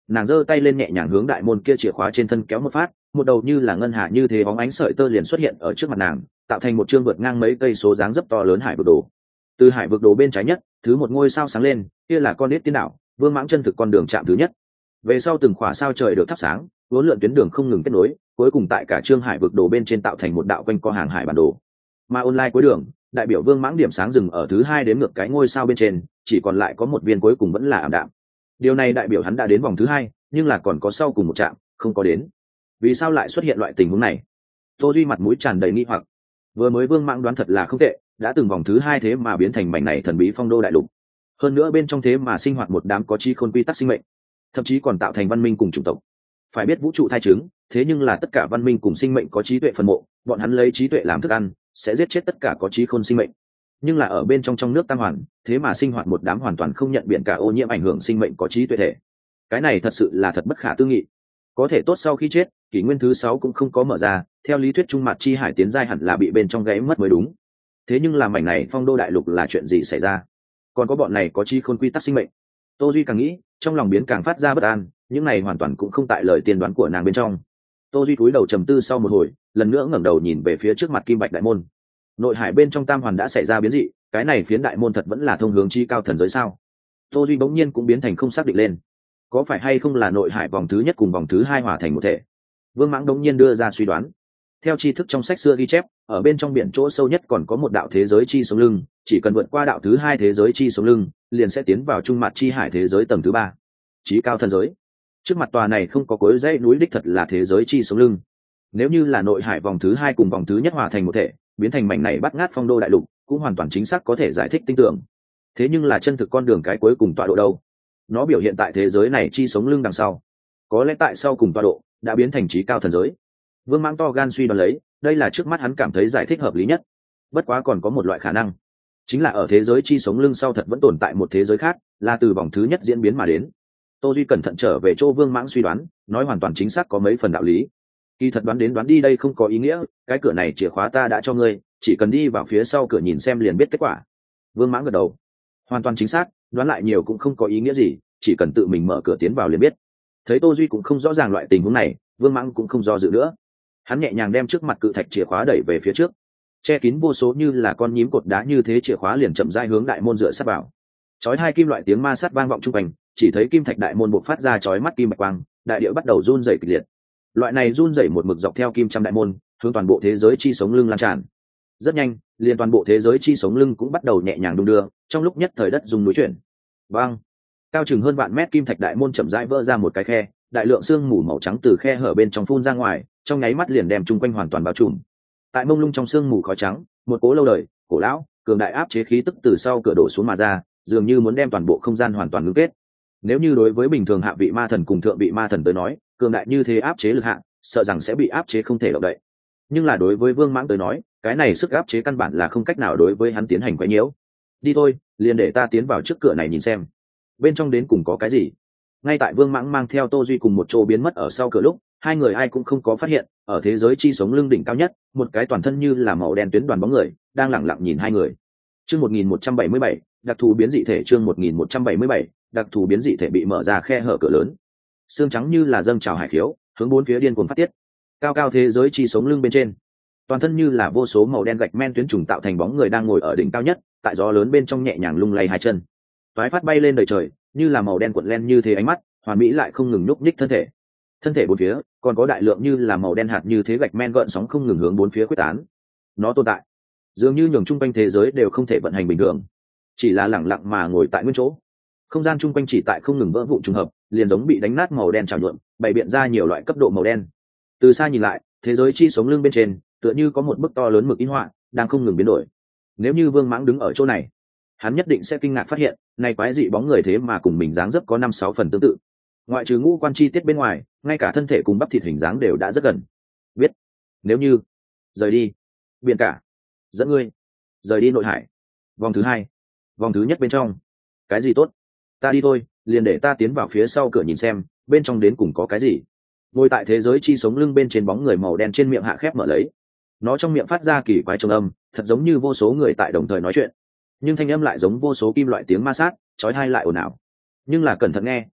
nàng giơ tay lên nhẹ nhàng hướng đại môn kia chìa khóa trên thân kéo một phát, một đầu như là ngân hà như thế bóng ánh sợi tơ liền xuất hiện ở trước mặt nàng, tạo thành một chương vượt ngang mấy cây số dáng dấp to lớn hải vực đồ. Từ hải vực đồ bên trái nhất, thứ một ngôi sao sáng lên, kia là con nít tiên đảo, Vương Mãng chân thực con đường chạm thứ nhất. Về sau từng khỏa sao trời được thắp sáng, uốn lượn tuyến đường không ngừng kết nối, cuối cùng tại cả chương hải vực đồ bên trên tạo thành một đạo quanh co hàng hải bản đồ. Mà online cuối đường, đại biểu Vương Mãng điểm sáng dừng ở thứ hai đếm ngược cái ngôi sao bên trên, chỉ còn lại có một viên cuối cùng vẫn là ảm đạm. Điều này đại biểu hắn đã đến vòng thứ hai, nhưng là còn có sau cùng một trạm không có đến. Vì sao lại xuất hiện loại tình huống này? Tô Duy mặt mũi tràn đầy nghi hoặc. Vừa mới Vương Mãng đoán thật là không tệ, đã từng vòng thứ hai thế mà biến thành mảnh này thần bí phong đô đại lục. Hơn nữa bên trong thế mà sinh hoạt một đám có trí khôn quy tắc sinh mệnh, thậm chí còn tạo thành văn minh cùng chủng tộc. Phải biết vũ trụ thai trứng, thế nhưng là tất cả văn minh cùng sinh mệnh có trí tuệ phần mộ, bọn hắn lấy trí tuệ làm thức ăn, sẽ giết chết tất cả có trí khôn sinh mệnh. Nhưng là ở bên trong nước tam hoàn, thế mà sinh hoạt một đám hoàn toàn không nhận biển cả ô nhiễm ảnh hưởng sinh mệnh có trí tuệ thể. Cái này thật sự là thật bất khả tư nghị. Có thể tốt sau khi chết, kỷ nguyên thứ 6 cũng không có mở ra, theo lý thuyết trung mạt chi hải tiến giai hẳn là bị bên trong gáy mất mới đúng. Thế nhưng là mảnh này phong đô đại lục là chuyện gì xảy ra? Còn có bọn này có trí khôn quy tắc sinh mệnh. Tô Duy càng nghĩ, trong lòng biến càng phát ra bất an, những này hoàn toàn cũng không tại lời tiên đoán của nàng bên trong. Tô Duy cúi đầu trầm tư sau một hồi, lần nữa ngẩng đầu nhìn về phía trước mặt kim bạch đại môn. Nội hải bên trong tam hoàn đã xảy ra biến dị, cái này phiến đại môn thật vẫn là thông hướng chi cao thần giới sao? Tô Duy bỗng nhiên cũng biến thành không xác định lên. Có phải hay không là nội hải vòng thứ nhất cùng vòng thứ hai hòa thành một thể? Vương Mãng bỗng nhiên đưa ra suy đoán. Theo tri thức trong sách xưa ghi chép, ở bên trong biển chỗ sâu nhất còn có một đạo thế giới chi sống lưng, chỉ cần vượt qua đạo thứ hai thế giới chi sống lưng, liền sẽ tiến vào trung mặt chi hải thế giới tầng thứ 3, chí cao thần giới. Trước mặt tòa này không có cối dãy núi đích thật là thế giới chi sống lưng. Nếu như là nội hải vòng thứ hai cùng vòng thứ nhất hòa thành một thể, biến thành mảnh này bắt ngát phong đô đại lục, cũng hoàn toàn chính xác có thể giải thích tinh tưởng. Thế nhưng là chân thực con đường cái cuối cùng tọa độ đâu? Nó biểu hiện tại thế giới này chi sống lưng đằng sau, có lẽ tại sau cùng tọa độ đã biến thành chí cao thần giới. Vương Mãng to gan suy đoán lấy, đây là trước mắt hắn cảm thấy giải thích hợp lý nhất. Bất quá còn có một loại khả năng, chính là ở thế giới chi sống lưng sau thật vẫn tồn tại một thế giới khác, là từ vòng thứ nhất diễn biến mà đến. Tô Duy cẩn thận trở về chỗ Vương Mãng suy đoán, nói hoàn toàn chính xác có mấy phần đạo lý. Kỳ thật đoán đến đoán đi đây không có ý nghĩa, cái cửa này chìa khóa ta đã cho ngươi, chỉ cần đi vào phía sau cửa nhìn xem liền biết kết quả. Vương Mãng gật đầu. Hoàn toàn chính xác, đoán lại nhiều cũng không có ý nghĩa gì, chỉ cần tự mình mở cửa tiến vào liền biết. Thấy Tô Duy cũng không rõ ràng loại tình huống này, Vương Mãng cũng không do dự nữa. Hắn nhẹ nhàng đem trước mặt cự thạch chìa khóa đẩy về phía trước, che kín vô số như là con nhím cột đá như thế chìa khóa liền chậm rãi hướng đại môn dựa sát vào. Chói hai kim loại tiếng ma sát vang vọng trung quanh, chỉ thấy kim thạch đại môn bộc phát ra chói mắt kim bạch quang, đại địa bắt đầu run rẩy kịch liệt. Loại này run rẩy một mực dọc theo kim trăm đại môn, hướng toàn bộ thế giới chi sống lưng lan tràn. Rất nhanh, liền toàn bộ thế giới chi sống lưng cũng bắt đầu nhẹ nhàng đung đưa, trong lúc nhất thời đất rung núi chuyển. Vang! Cao chừng hơn vạn mét kim thạch đại môn chậm rãi vỡ ra một cái khe, đại lượng sương mù màu trắng từ khe hở bên trong phun ra ngoài, trong nháy mắt liền đem chung quanh hoàn toàn bao trùm. Tại mông lung trong sương mù khói trắng, một cố lâu đời, cổ lão, cường đại áp chế khí tức từ sau cửa đổ xuống mà ra, dường như muốn đem toàn bộ không gian hoàn toàn ngưng kết. Nếu như đối với bình thường hạ vị ma thần cùng thượng vị ma thần tới nói, cường đại như thế áp chế lực hạ, sợ rằng sẽ bị áp chế không thể động đậy. Nhưng là đối với Vương Mãng tới nói, cái này sức áp chế căn bản là không cách nào đối với hắn tiến hành quấy nhiễu. Đi thôi, liền để ta tiến vào trước cửa này nhìn xem, bên trong đến cùng có cái gì. Ngay tại Vương Mãng mang theo Tô Duy cùng một chỗ biến mất ở sau cửa lúc, hai người ai cũng không có phát hiện, ở thế giới chi sống lưng đỉnh cao nhất, một cái toàn thân như là màu đen tuyến đoàn bóng người đang lẳng lặng nhìn hai người. Chương 1177, đặc thù biến dị thể. Chương 1177, đặc thù biến dị thể bị mở ra khe hở cửa lớn. Xương trắng như là dâng trào hải khiếu, hướng bốn phía điên cuồng phát tiết. Cao cao thế giới chi sống lưng bên trên, toàn thân như là vô số màu đen gạch men tuyến trùng tạo thành bóng người đang ngồi ở đỉnh cao nhất, tại gió lớn bên trong nhẹ nhàng lung lay hai chân. Toái phát bay lên đầy trời, như là màu đen cuộn len như thế ánh mắt, hoàn mỹ lại không ngừng nhúc nhích thân thể. Thân thể bốn phía còn có đại lượng như là màu đen hạt như thế gạch men gợn sóng không ngừng hướng bốn phía quyết tán. Nó tồn tại, dường như nhường chung quanh thế giới đều không thể vận hành bình thường, chỉ là lẳng lặng mà ngồi tại nguyên chỗ. Không gian chung quanh chỉ tại không ngừng vỡ vụn trùng hợp, liền giống bị đánh nát màu đen trào nhuộm, bày biện ra nhiều loại cấp độ màu đen. Từ xa nhìn lại, thế giới chi sống lưng bên trên tựa như có một bức to lớn mực in họa đang không ngừng biến đổi. Nếu như Vương Mãng đứng ở chỗ này, hắn nhất định sẽ kinh ngạc phát hiện, này quái dị bóng người thế mà cùng mình dáng dấp có 5-6 phần tương tự. Ngoại trừ ngũ quan chi tiết bên ngoài, ngay cả thân thể cùng bắp thịt hình dáng đều đã rất gần. Biết, nếu như rời đi biển cả, dẫn ngươi rời đi nội hải. Vòng thứ hai, vòng thứ nhất bên trong, cái gì tốt? Ta đi thôi, liền để ta tiến vào phía sau cửa nhìn xem, bên trong đến cùng có cái gì. Ngồi tại thế giới chi sống lưng bên trên bóng người màu đen trên miệng hạ khép mở lấy, nó trong miệng phát ra kỳ quái trầm âm, thật giống như vô số người tại đồng thời nói chuyện, nhưng thanh âm lại giống vô số kim loại tiếng ma sát, chói tai lại ồn ào. Nhưng là cẩn thận nghe,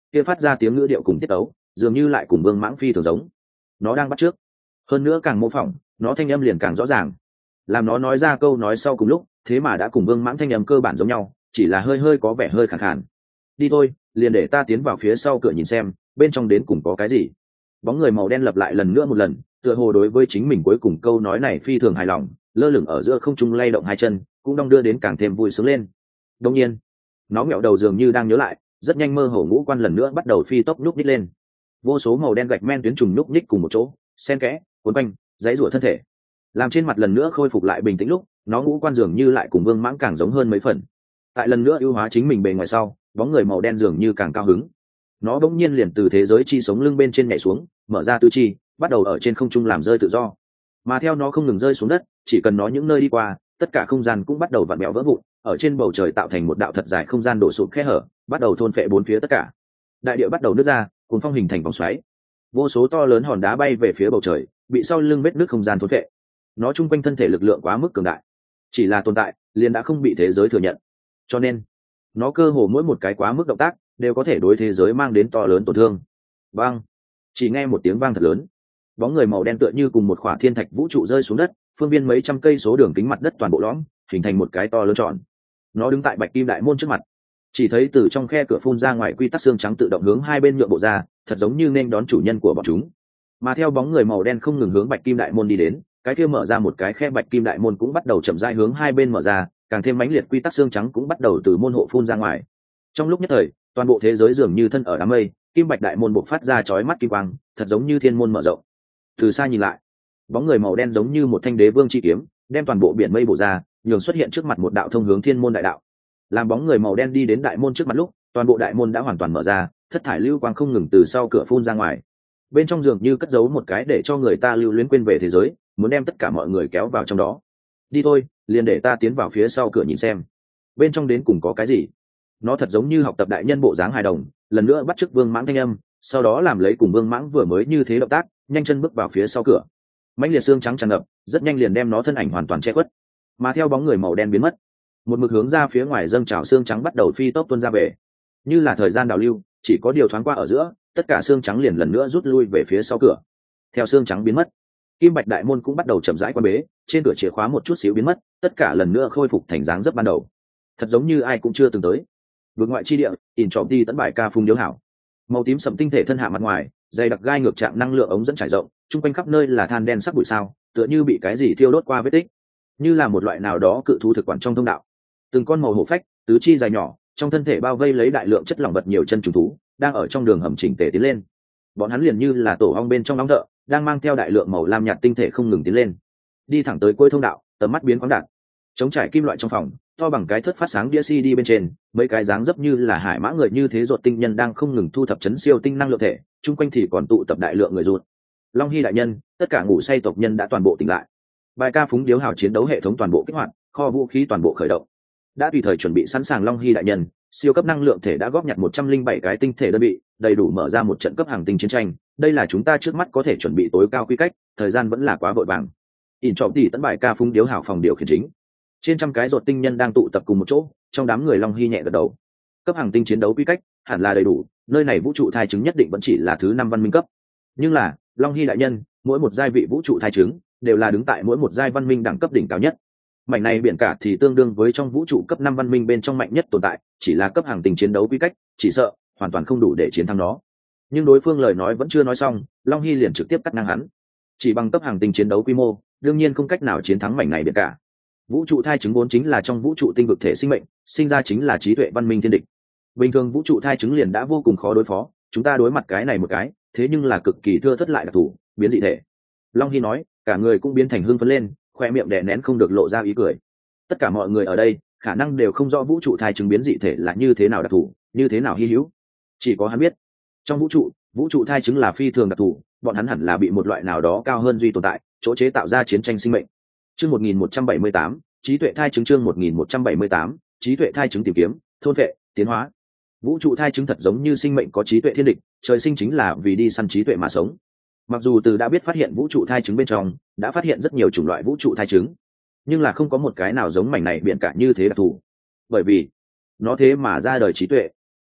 kia phát ra tiếng ngữ điệu cùng tiết ấu dường như lại cùng vương mãng phi thường giống. Nó đang bắt chước, hơn nữa càng mô phỏng nó thanh âm liền càng rõ ràng. Làm nó nói ra câu nói sau cùng lúc thế mà đã cùng vương mãng thanh âm cơ bản giống nhau, chỉ là hơi hơi có vẻ hơi khàn khàn. Đi thôi, liền để ta tiến vào phía sau cửa nhìn xem bên trong đến cùng có cái gì. Bóng người màu đen lặp lại lần nữa một lần, tựa hồ đối với chính mình cuối cùng câu nói này phi thường hài lòng, lơ lửng ở giữa không trung lay động hai chân cũng đong đưa đến càng thêm vui sướng lên. Đông nhiên nó nghẹo đầu dường như đang nhớ lại, rất nhanh mơ hồ ngũ quan lần nữa bắt đầu phi tốc nhúc nhích lên. Vô số màu đen gạch men tuyến trùng nhúc nhích cùng một chỗ, xen kẽ cuốn quanh dãy rủa thân thể, làm trên mặt lần nữa khôi phục lại bình tĩnh lúc nó ngũ quan dường như lại cùng vương mãng càng giống hơn mấy phần. Tại lần nữa ưu hóa chính mình bề ngoài sau, bóng người màu đen dường như càng cao hứng. Nó bỗng nhiên liền từ thế giới chi sống lưng bên trên nhảy xuống, mở ra tư chi, bắt đầu ở trên không trung làm rơi tự do. Mà theo nó không ngừng rơi xuống đất, chỉ cần nó những nơi đi qua, tất cả không gian cũng bắt đầu vặn mèo vỡ vụn, ở trên bầu trời tạo thành một đạo thật dài không gian đổ sụp khe hở, bắt đầu thôn phệ bốn phía tất cả. Đại địa bắt đầu nứt ra, cuốn phong hình thành vòng xoáy. Vô số to lớn hòn đá bay về phía bầu trời, bị sau lưng vết nước không gian thôn phệ. Nó chung quanh thân thể lực lượng quá mức cường đại, chỉ là tồn tại liền đã không bị thế giới thừa nhận, cho nên nó cơ hồ mỗi một cái quá mức động tác đều có thể đối thế giới mang đến to lớn tổn thương. Bang! Chỉ nghe một tiếng vang thật lớn, bóng người màu đen tựa như cùng một khỏa thiên thạch vũ trụ rơi xuống đất, phương viên mấy trăm cây số đường kính mặt đất toàn bộ lõm, hình thành một cái to lớn tròn. Nó đứng tại bạch kim đại môn trước mặt, chỉ thấy từ trong khe cửa phun ra ngoài quy tắc xương trắng tự động hướng hai bên nhượng bộ ra, thật giống như nên đón chủ nhân của bọn chúng. Mà theo bóng người màu đen không ngừng hướng bạch kim đại môn đi đến, cái kia mở ra một cái khe bạch kim đại môn cũng bắt đầu chậm rãi hướng hai bên mở ra, càng thêm mãnh liệt quy tắc xương trắng cũng bắt đầu từ môn hộ phun ra ngoài. Trong lúc nhất thời, toàn bộ thế giới dường như thân ở đám mây, kim bạch đại môn bộc phát ra chói mắt kim quang, thật giống như thiên môn mở rộng. Từ xa nhìn lại, bóng người màu đen giống như một thanh đế vương chi kiếm, đem toàn bộ biển mây bổ ra, nhường xuất hiện trước mặt một đạo thông hướng thiên môn đại đạo. Làm bóng người màu đen đi đến đại môn trước mặt lúc, toàn bộ đại môn đã hoàn toàn mở ra, thất thải lưu quang không ngừng từ sau cửa phun ra ngoài. Bên trong dường như cất giấu một cái để cho người ta lưu luyến quên về thế giới, muốn đem tất cả mọi người kéo vào trong đó. Đi thôi, liền để ta tiến vào phía sau cửa nhìn xem bên trong đến cùng có cái gì. Nó thật giống như học tập đại nhân bộ dáng hài đồng, lần nữa bắt chước vương mãng thanh âm, sau đó làm lấy cùng vương mãng vừa mới như thế động tác, nhanh chân bước vào phía sau cửa. Mãnh liệt xương trắng tràn ngập, rất nhanh liền đem nó thân ảnh hoàn toàn che khuất. Mà theo bóng người màu đen biến mất, một mực hướng ra phía ngoài dâng trào xương trắng bắt đầu phi tốc tuôn ra về, như là thời gian đảo lưu, chỉ có điều thoáng qua ở giữa, tất cả xương trắng liền lần nữa rút lui về phía sau cửa. Theo xương trắng biến mất, kim bạch đại môn cũng bắt đầu chậm rãi quan bế, trên cửa chìa khóa một chút xíu biến mất, tất cả lần nữa khôi phục thành dáng dấp ban đầu, thật giống như ai cũng chưa từng tới. Vượt ngoại chi địa, ỉn trọm đi tấn bài ca phung điếu hảo, màu tím sậm tinh thể thân hạ mặt ngoài, dày đặc gai ngược trạng năng lượng ống dẫn trải rộng, chung quanh khắp nơi là than đen sắc bụi sao, tựa như bị cái gì thiêu đốt qua vết tích, như là một loại nào đó cự thú thực quản trong thông đạo. Từng con màu hổ phách, tứ chi dài nhỏ, trong thân thể bao vây lấy đại lượng chất lỏng vật nhiều chân trùng thú, đang ở trong đường hầm chỉnh tề tiến lên. Bọn hắn liền như là tổ ong bên trong nóng thợ, đang mang theo đại lượng màu lam nhạt tinh thể không ngừng tiến lên, đi thẳng tới cuối thông đạo, tầm mắt biến khoáng đạt. Chống trải kim loại trong phòng, to bằng cái thớt phát sáng đĩa CD bên trên, mấy cái dáng dấp như là hải mã người như thế ruột tinh nhân đang không ngừng thu thập chấn siêu tinh năng lượng thể, chung quanh thì còn tụ tập đại lượng người ruột. Long Hy đại nhân, tất cả ngủ say tộc nhân đã toàn bộ tỉnh lại. Bài ca phúng điếu hào chiến đấu hệ thống toàn bộ kích hoạt, kho vũ khí toàn bộ khởi động. Đã tùy thời chuẩn bị sẵn sàng Long Hy đại nhân, siêu cấp năng lượng thể đã góp nhặt 107 cái tinh thể đơn vị, đầy đủ mở ra một trận cấp hàng tinh chiến tranh. Đây là chúng ta trước mắt có thể chuẩn bị tối cao quy cách, thời gian vẫn là quá vội vàng. ỉn trọm tỉ tấn bài ca phúng điếu hào phòng điều khiển chính, trên trăm cái ruột tinh nhân đang tụ tập cùng một chỗ, trong đám người Long Hy nhẹ gật đầu. Cấp hàng tinh chiến đấu quy cách hẳn là đầy đủ, nơi này vũ trụ thai chứng nhất định vẫn chỉ là thứ 5 văn minh cấp. Nhưng là Long Hy đại nhân, mỗi một giai vị vũ trụ thai chứng đều là đứng tại mỗi một giai văn minh đẳng cấp đỉnh cao nhất. Mảnh này biển cả thì tương đương với trong vũ trụ cấp 5 văn minh bên trong mạnh nhất tồn tại, chỉ là cấp hàng tinh chiến đấu quy cách, chỉ sợ hoàn toàn không đủ để chiến thắng nó. Nhưng đối phương lời nói vẫn chưa nói xong, Long Hy liền trực tiếp cắt ngang hắn. Chỉ bằng cấp hàng tinh chiến đấu quy mô, đương nhiên không cách nào chiến thắng mảnh này biển cả. Vũ trụ thai chứng vốn chính là trong vũ trụ tinh vực thể sinh mệnh, sinh ra chính là trí tuệ văn minh thiên địch. Bình thường vũ trụ thai chứng liền đã vô cùng khó đối phó, chúng ta đối mặt cái này một cái, thế nhưng là cực kỳ thưa thất lại đặc thù, biến dị thể. Long Hy nói, cả người cũng biến thành hưng phấn lên, khoe miệng đè nén không được lộ ra ý cười. Tất cả mọi người ở đây khả năng đều không rõ vũ trụ thai chứng biến dị thể là như thế nào đặc thù, như thế nào hy hữu, chỉ có hắn biết. Trong vũ trụ thai chứng là phi thường đặc thù, bọn hắn hẳn là bị một loại nào đó cao hơn duy tồn tại chỗ chế tạo ra chiến tranh sinh mệnh. Chương 1178, trí tuệ thai chứng. Chương 1178, trí tuệ thai chứng tìm kiếm, thôn vệ, tiến hóa. Vũ trụ thai chứng thật giống như sinh mệnh có trí tuệ thiên địch, trời sinh chính là vì đi săn trí tuệ mà sống. Mặc dù từ đã biết phát hiện vũ trụ thai chứng bên trong đã phát hiện rất nhiều chủng loại vũ trụ thai chứng, nhưng là không có một cái nào giống mảnh này biển cả như thế đặc thù, bởi vì nó thế mà ra đời trí tuệ.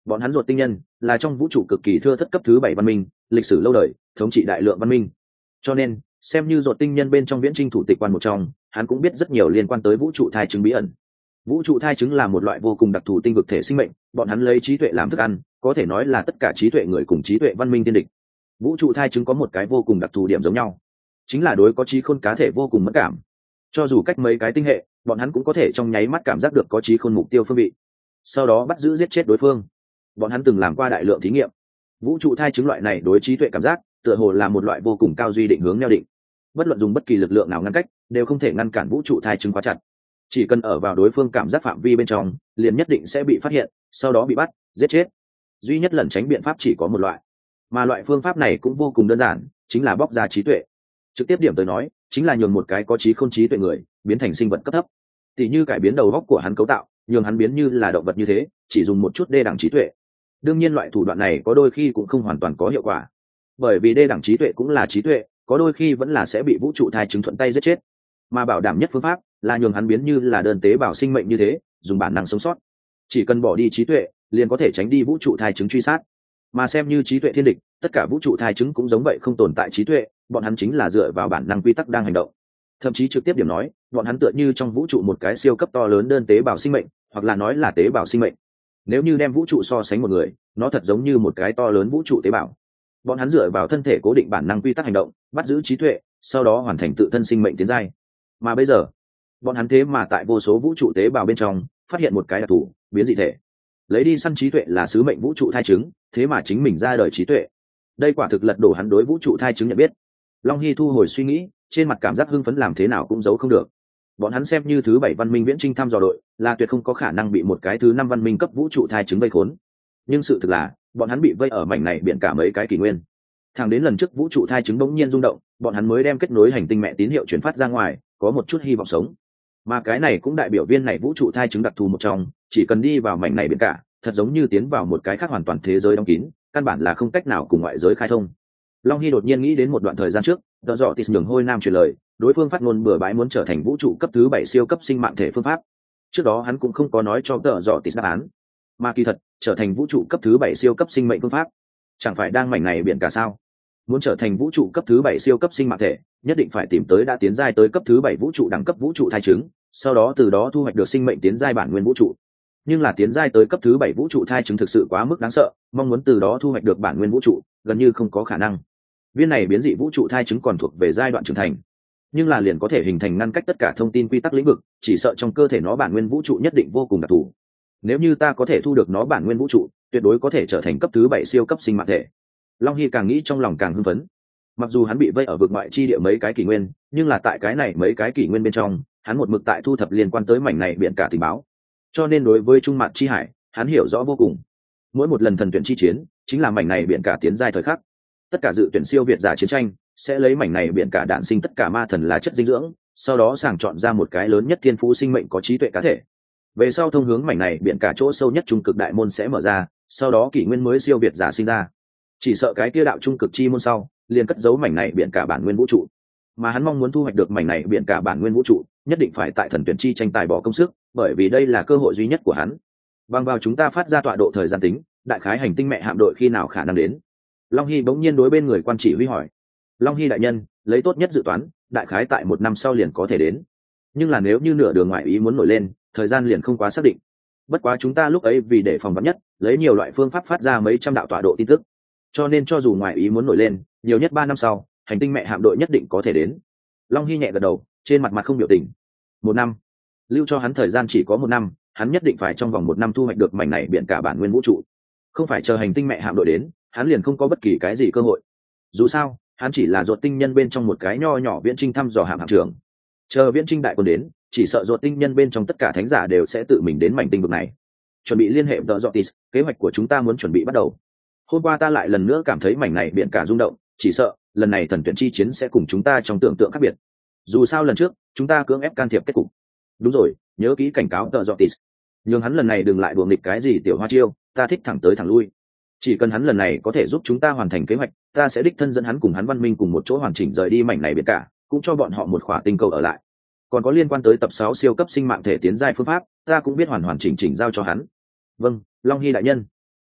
Bọn hắn ruột tinh nhân là trong vũ trụ cực kỳ thưa thất cấp thứ 7 văn minh, lịch sử lâu đời, thống trị đại lượng văn minh. Cho nên xem như ruột tinh nhân bên trong viễn trinh thủ tịch quan một trong, hắn cũng biết rất nhiều liên quan tới vũ trụ thai chứng bí ẩn. Vũ trụ thai chứng là một loại vô cùng đặc thù tinh vực thể sinh mệnh, bọn hắn lấy trí tuệ làm thức ăn, có thể nói là tất cả trí tuệ người cùng trí tuệ văn minh tiên địch. Vũ trụ thai chứng có một cái vô cùng đặc thù điểm giống nhau, chính là đối có trí khôn cá thể vô cùng mất cảm. Cho dù cách mấy cái tinh hệ, bọn hắn cũng có thể trong nháy mắt cảm giác được có trí khôn mục tiêu phương vị, sau đó bắt giữ giết chết đối phương. Bọn hắn từng làm qua đại lượng thí nghiệm. Vũ trụ thai chứng loại này đối trí tuệ cảm giác tựa hồ là một loại vô cùng cao duy định hướng neo định, bất luận dùng bất kỳ lực lượng nào ngăn cách đều không thể ngăn cản vũ trụ thai chứng quá chặt. Chỉ cần ở vào đối phương cảm giác phạm vi bên trong, liền nhất định sẽ bị phát hiện, sau đó bị bắt giết chết. Duy nhất lẩn tránh biện pháp chỉ có một loại, mà loại phương pháp này cũng vô cùng đơn giản, chính là bóc ra trí tuệ. Trực tiếp điểm tới nói, chính là nhường một cái có trí không trí tuệ người biến thành sinh vật cấp thấp. Tỉ như cải biến đầu óc của hắn cấu tạo, nhường hắn biến như là động vật như thế, chỉ dùng một chút đê đẳng trí tuệ. Đương nhiên loại thủ đoạn này có đôi khi cũng không hoàn toàn có hiệu quả, bởi vì đê đẳng trí tuệ cũng là trí tuệ, có đôi khi vẫn là sẽ bị vũ trụ thai chứng thuận tay giết chết. Mà bảo đảm nhất phương pháp là nhường hắn biến như là đơn tế bào sinh mệnh như thế, dùng bản năng sống sót. Chỉ cần bỏ đi trí tuệ, liền có thể tránh đi vũ trụ thai chứng truy sát. Mà xem như trí tuệ thiên địch, tất cả vũ trụ thai chứng cũng giống vậy, không tồn tại trí tuệ, bọn hắn chính là dựa vào bản năng quy tắc đang hành động. Thậm chí trực tiếp điểm nói, bọn hắn tựa như trong vũ trụ một cái siêu cấp to lớn đơn tế bào sinh mệnh, hoặc là nói là tế bào sinh mệnh. Nếu như đem vũ trụ so sánh một người, nó thật giống như một cái to lớn vũ trụ tế bào. Bọn hắn dựa vào thân thể cố định bản năng quy tắc hành động, bắt giữ trí tuệ, sau đó hoàn thành tự thân sinh mệnh tiến giai. Mà bây giờ, bọn hắn thế mà tại vô số vũ trụ tế bào bên trong phát hiện một cái đặc thù biến dị thể, lấy đi săn trí tuệ là sứ mệnh vũ trụ thai chứng, thế mà chính mình ra đời trí tuệ. Đây quả thực lật đổ hắn đối vũ trụ thai chứng nhận biết. Long Hy thu hồi suy nghĩ, trên mặt cảm giác hưng phấn làm thế nào cũng giấu không được. Bọn hắn xem như thứ 7 văn minh viễn trinh thăm dò đội, là tuyệt không có khả năng bị một cái thứ 5 văn minh cấp vũ trụ thai chứng vây khốn. Nhưng sự thực là, bọn hắn bị vây ở mảnh này biển cả mấy cái kỷ nguyên. Thẳng đến lần trước vũ trụ thai chứng bỗng nhiên rung động, bọn hắn mới đem kết nối hành tinh mẹ tín hiệu truyền phát ra ngoài, có một chút hy vọng sống. Mà cái này cũng đại biểu viên này vũ trụ thai chứng đặc thù một trong, chỉ cần đi vào mảnh này biển cả, thật giống như tiến vào một cái khác hoàn toàn thế giới đóng kín, căn bản là không cách nào cùng ngoại giới khai thông. Long Hy đột nhiên nghĩ đến một đoạn thời gian trước, Đợ Dọ Tịt nhường Hôi Nam truyền lời, đối phương phát ngôn bừa bãi muốn trở thành vũ trụ cấp thứ 7 siêu cấp sinh mạng thể phương pháp. Trước đó hắn cũng không có nói cho Đợ Dọ Tịt đáp án, mà kỳ thật, trở thành vũ trụ cấp thứ 7 siêu cấp sinh mệnh phương pháp, chẳng phải đang mảnh này biển cả sao? Muốn trở thành vũ trụ cấp thứ 7 siêu cấp sinh mạng thể, nhất định phải tìm tới đã tiến giai tới cấp thứ 7 vũ trụ đẳng cấp vũ trụ thai chứng, sau đó từ đó thu hoạch được sinh mệnh tiến giai bản nguyên vũ trụ. Nhưng là tiến giai tới cấp thứ 7 vũ trụ thai chứng thực sự quá mức đáng sợ, mong muốn từ đó thu hoạch được bản nguyên vũ trụ, gần như không có khả năng. Viên này biến dị vũ trụ thai chứng còn thuộc về giai đoạn trưởng thành, nhưng là liền có thể hình thành ngăn cách tất cả thông tin quy tắc lĩnh vực, chỉ sợ trong cơ thể nó bản nguyên vũ trụ nhất định vô cùng đặc thù. Nếu như ta có thể thu được nó bản nguyên vũ trụ, tuyệt đối có thể trở thành cấp thứ 7 siêu cấp sinh mạng thể. Long Hy càng nghĩ trong lòng càng hưng phấn. Mặc dù hắn bị vây ở vực ngoại chi địa mấy cái kỷ nguyên, nhưng là tại cái này mấy cái kỷ nguyên bên trong, hắn một mực tại thu thập liên quan tới mảnh này biển cả tình báo. Cho nên đối với Trung Mạn chi hải, hắn hiểu rõ vô cùng. Mỗi một lần thần tuyển chi chiến, chính là mảnh này biển cả tiến giai thời khắc. Tất cả dự tuyển siêu việt giả chiến tranh sẽ lấy mảnh này biển cả đạn sinh tất cả ma thần là chất dinh dưỡng, sau đó sàng chọn ra một cái lớn nhất thiên phú sinh mệnh có trí tuệ cá thể. Về sau thông hướng mảnh này biển cả chỗ sâu nhất trung cực đại môn sẽ mở ra, sau đó kỷ nguyên mới siêu việt giả sinh ra. Chỉ sợ cái kia đạo trung cực chi môn sau, liền cất giấu mảnh này biển cả bản nguyên vũ trụ. Mà hắn mong muốn thu hoạch được mảnh này biển cả bản nguyên vũ trụ, nhất định phải tại thần tuyển chi tranh tài bỏ công sức, bởi vì đây là cơ hội duy nhất của hắn. Bằng vào chúng ta phát ra tọa độ thời gian tính, đại khái hành tinh mẹ hạm đội khi nào khả năng đến? Long Hy bỗng nhiên đối bên người quan chỉ huy hỏi. Long Hy đại nhân, lấy tốt nhất dự toán, đại khái tại 1 năm sau liền có thể đến. Nhưng là nếu như nửa đường ngoại ý muốn nổi lên, thời gian liền không quá xác định. Bất quá chúng ta lúc ấy vì để phòng vắn nhất, lấy nhiều loại phương pháp phát ra mấy trăm đạo tọa độ tin tức. Cho nên cho dù ngoại ý muốn nổi lên, nhiều nhất 3 năm sau, hành tinh mẹ hạm đội nhất định có thể đến. Long Hy nhẹ gật đầu, trên mặt mặt không biểu tình. 1 năm, lưu cho hắn thời gian chỉ có 1 năm, hắn nhất định phải trong vòng 1 năm thu hoạch được mảnh này biển cả bản nguyên vũ trụ. Không phải chờ hành tinh mẹ hạm đội đến, hắn liền không có bất kỳ cái gì cơ hội. Dù sao, hắn chỉ là ruột tinh nhân bên trong một cái nho nhỏ viễn trinh thăm dò hạm trưởng. Chờ viễn trinh đại quân đến, chỉ sợ ruột tinh nhân bên trong tất cả thánh giả đều sẽ tự mình đến mảnh tinh vực này. Chuẩn bị liên hệ với Dọtis, kế hoạch của chúng ta muốn chuẩn bị bắt đầu. Hôm qua ta lại lần nữa cảm thấy mảnh này biển cả rung động, chỉ sợ lần này thần tuyển chi chiến sẽ cùng chúng ta trong tưởng tượng khác biệt. Dù sao lần trước chúng ta cưỡng ép can thiệp kết cục. Đúng rồi, nhớ kỹ cảnh cáo Dọtis, nhưng hắn lần này đừng lại đùa nghịch cái gì tiểu hoa chiêu, ta thích thẳng tới thẳng lui. Chỉ cần hắn lần này có thể giúp chúng ta hoàn thành kế hoạch, ta sẽ đích thân dẫn hắn cùng hắn văn minh cùng một chỗ hoàn chỉnh rời đi mảnh này biển cả, cũng cho bọn họ một khỏa tinh cầu ở lại. Còn có liên quan tới tập 6 siêu cấp sinh mạng thể tiến giai phương pháp, ta cũng biết hoàn hoàn chỉnh chỉnh giao cho hắn. Vâng, Long Hy đại nhân.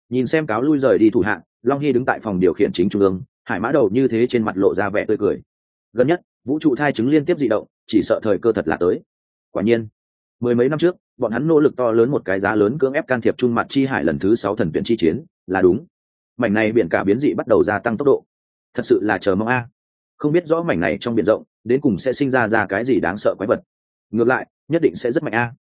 Nhìn xem cáo lui rời đi thủ hạng, Long Hy đứng tại phòng điều khiển chính trung ương, Hải Mã Đầu như thế trên mặt lộ ra vẻ tươi cười. Gần nhất vũ trụ thai chứng liên tiếp dị động, chỉ sợ thời cơ thật là tới. Quả nhiên, mười mấy năm trước bọn hắn nỗ lực to lớn một cái giá lớn cưỡng ép can thiệp Trung Mặt Chi Hải lần thứ 6 thần tuyển chi chiến là đúng. Mảnh này biển cả biến dị bắt đầu gia tăng tốc độ, thật sự là chờ mong a. Không biết rõ mảnh này trong biển rộng đến cùng sẽ sinh ra cái gì đáng sợ quái vật, ngược lại nhất định sẽ rất mạnh a.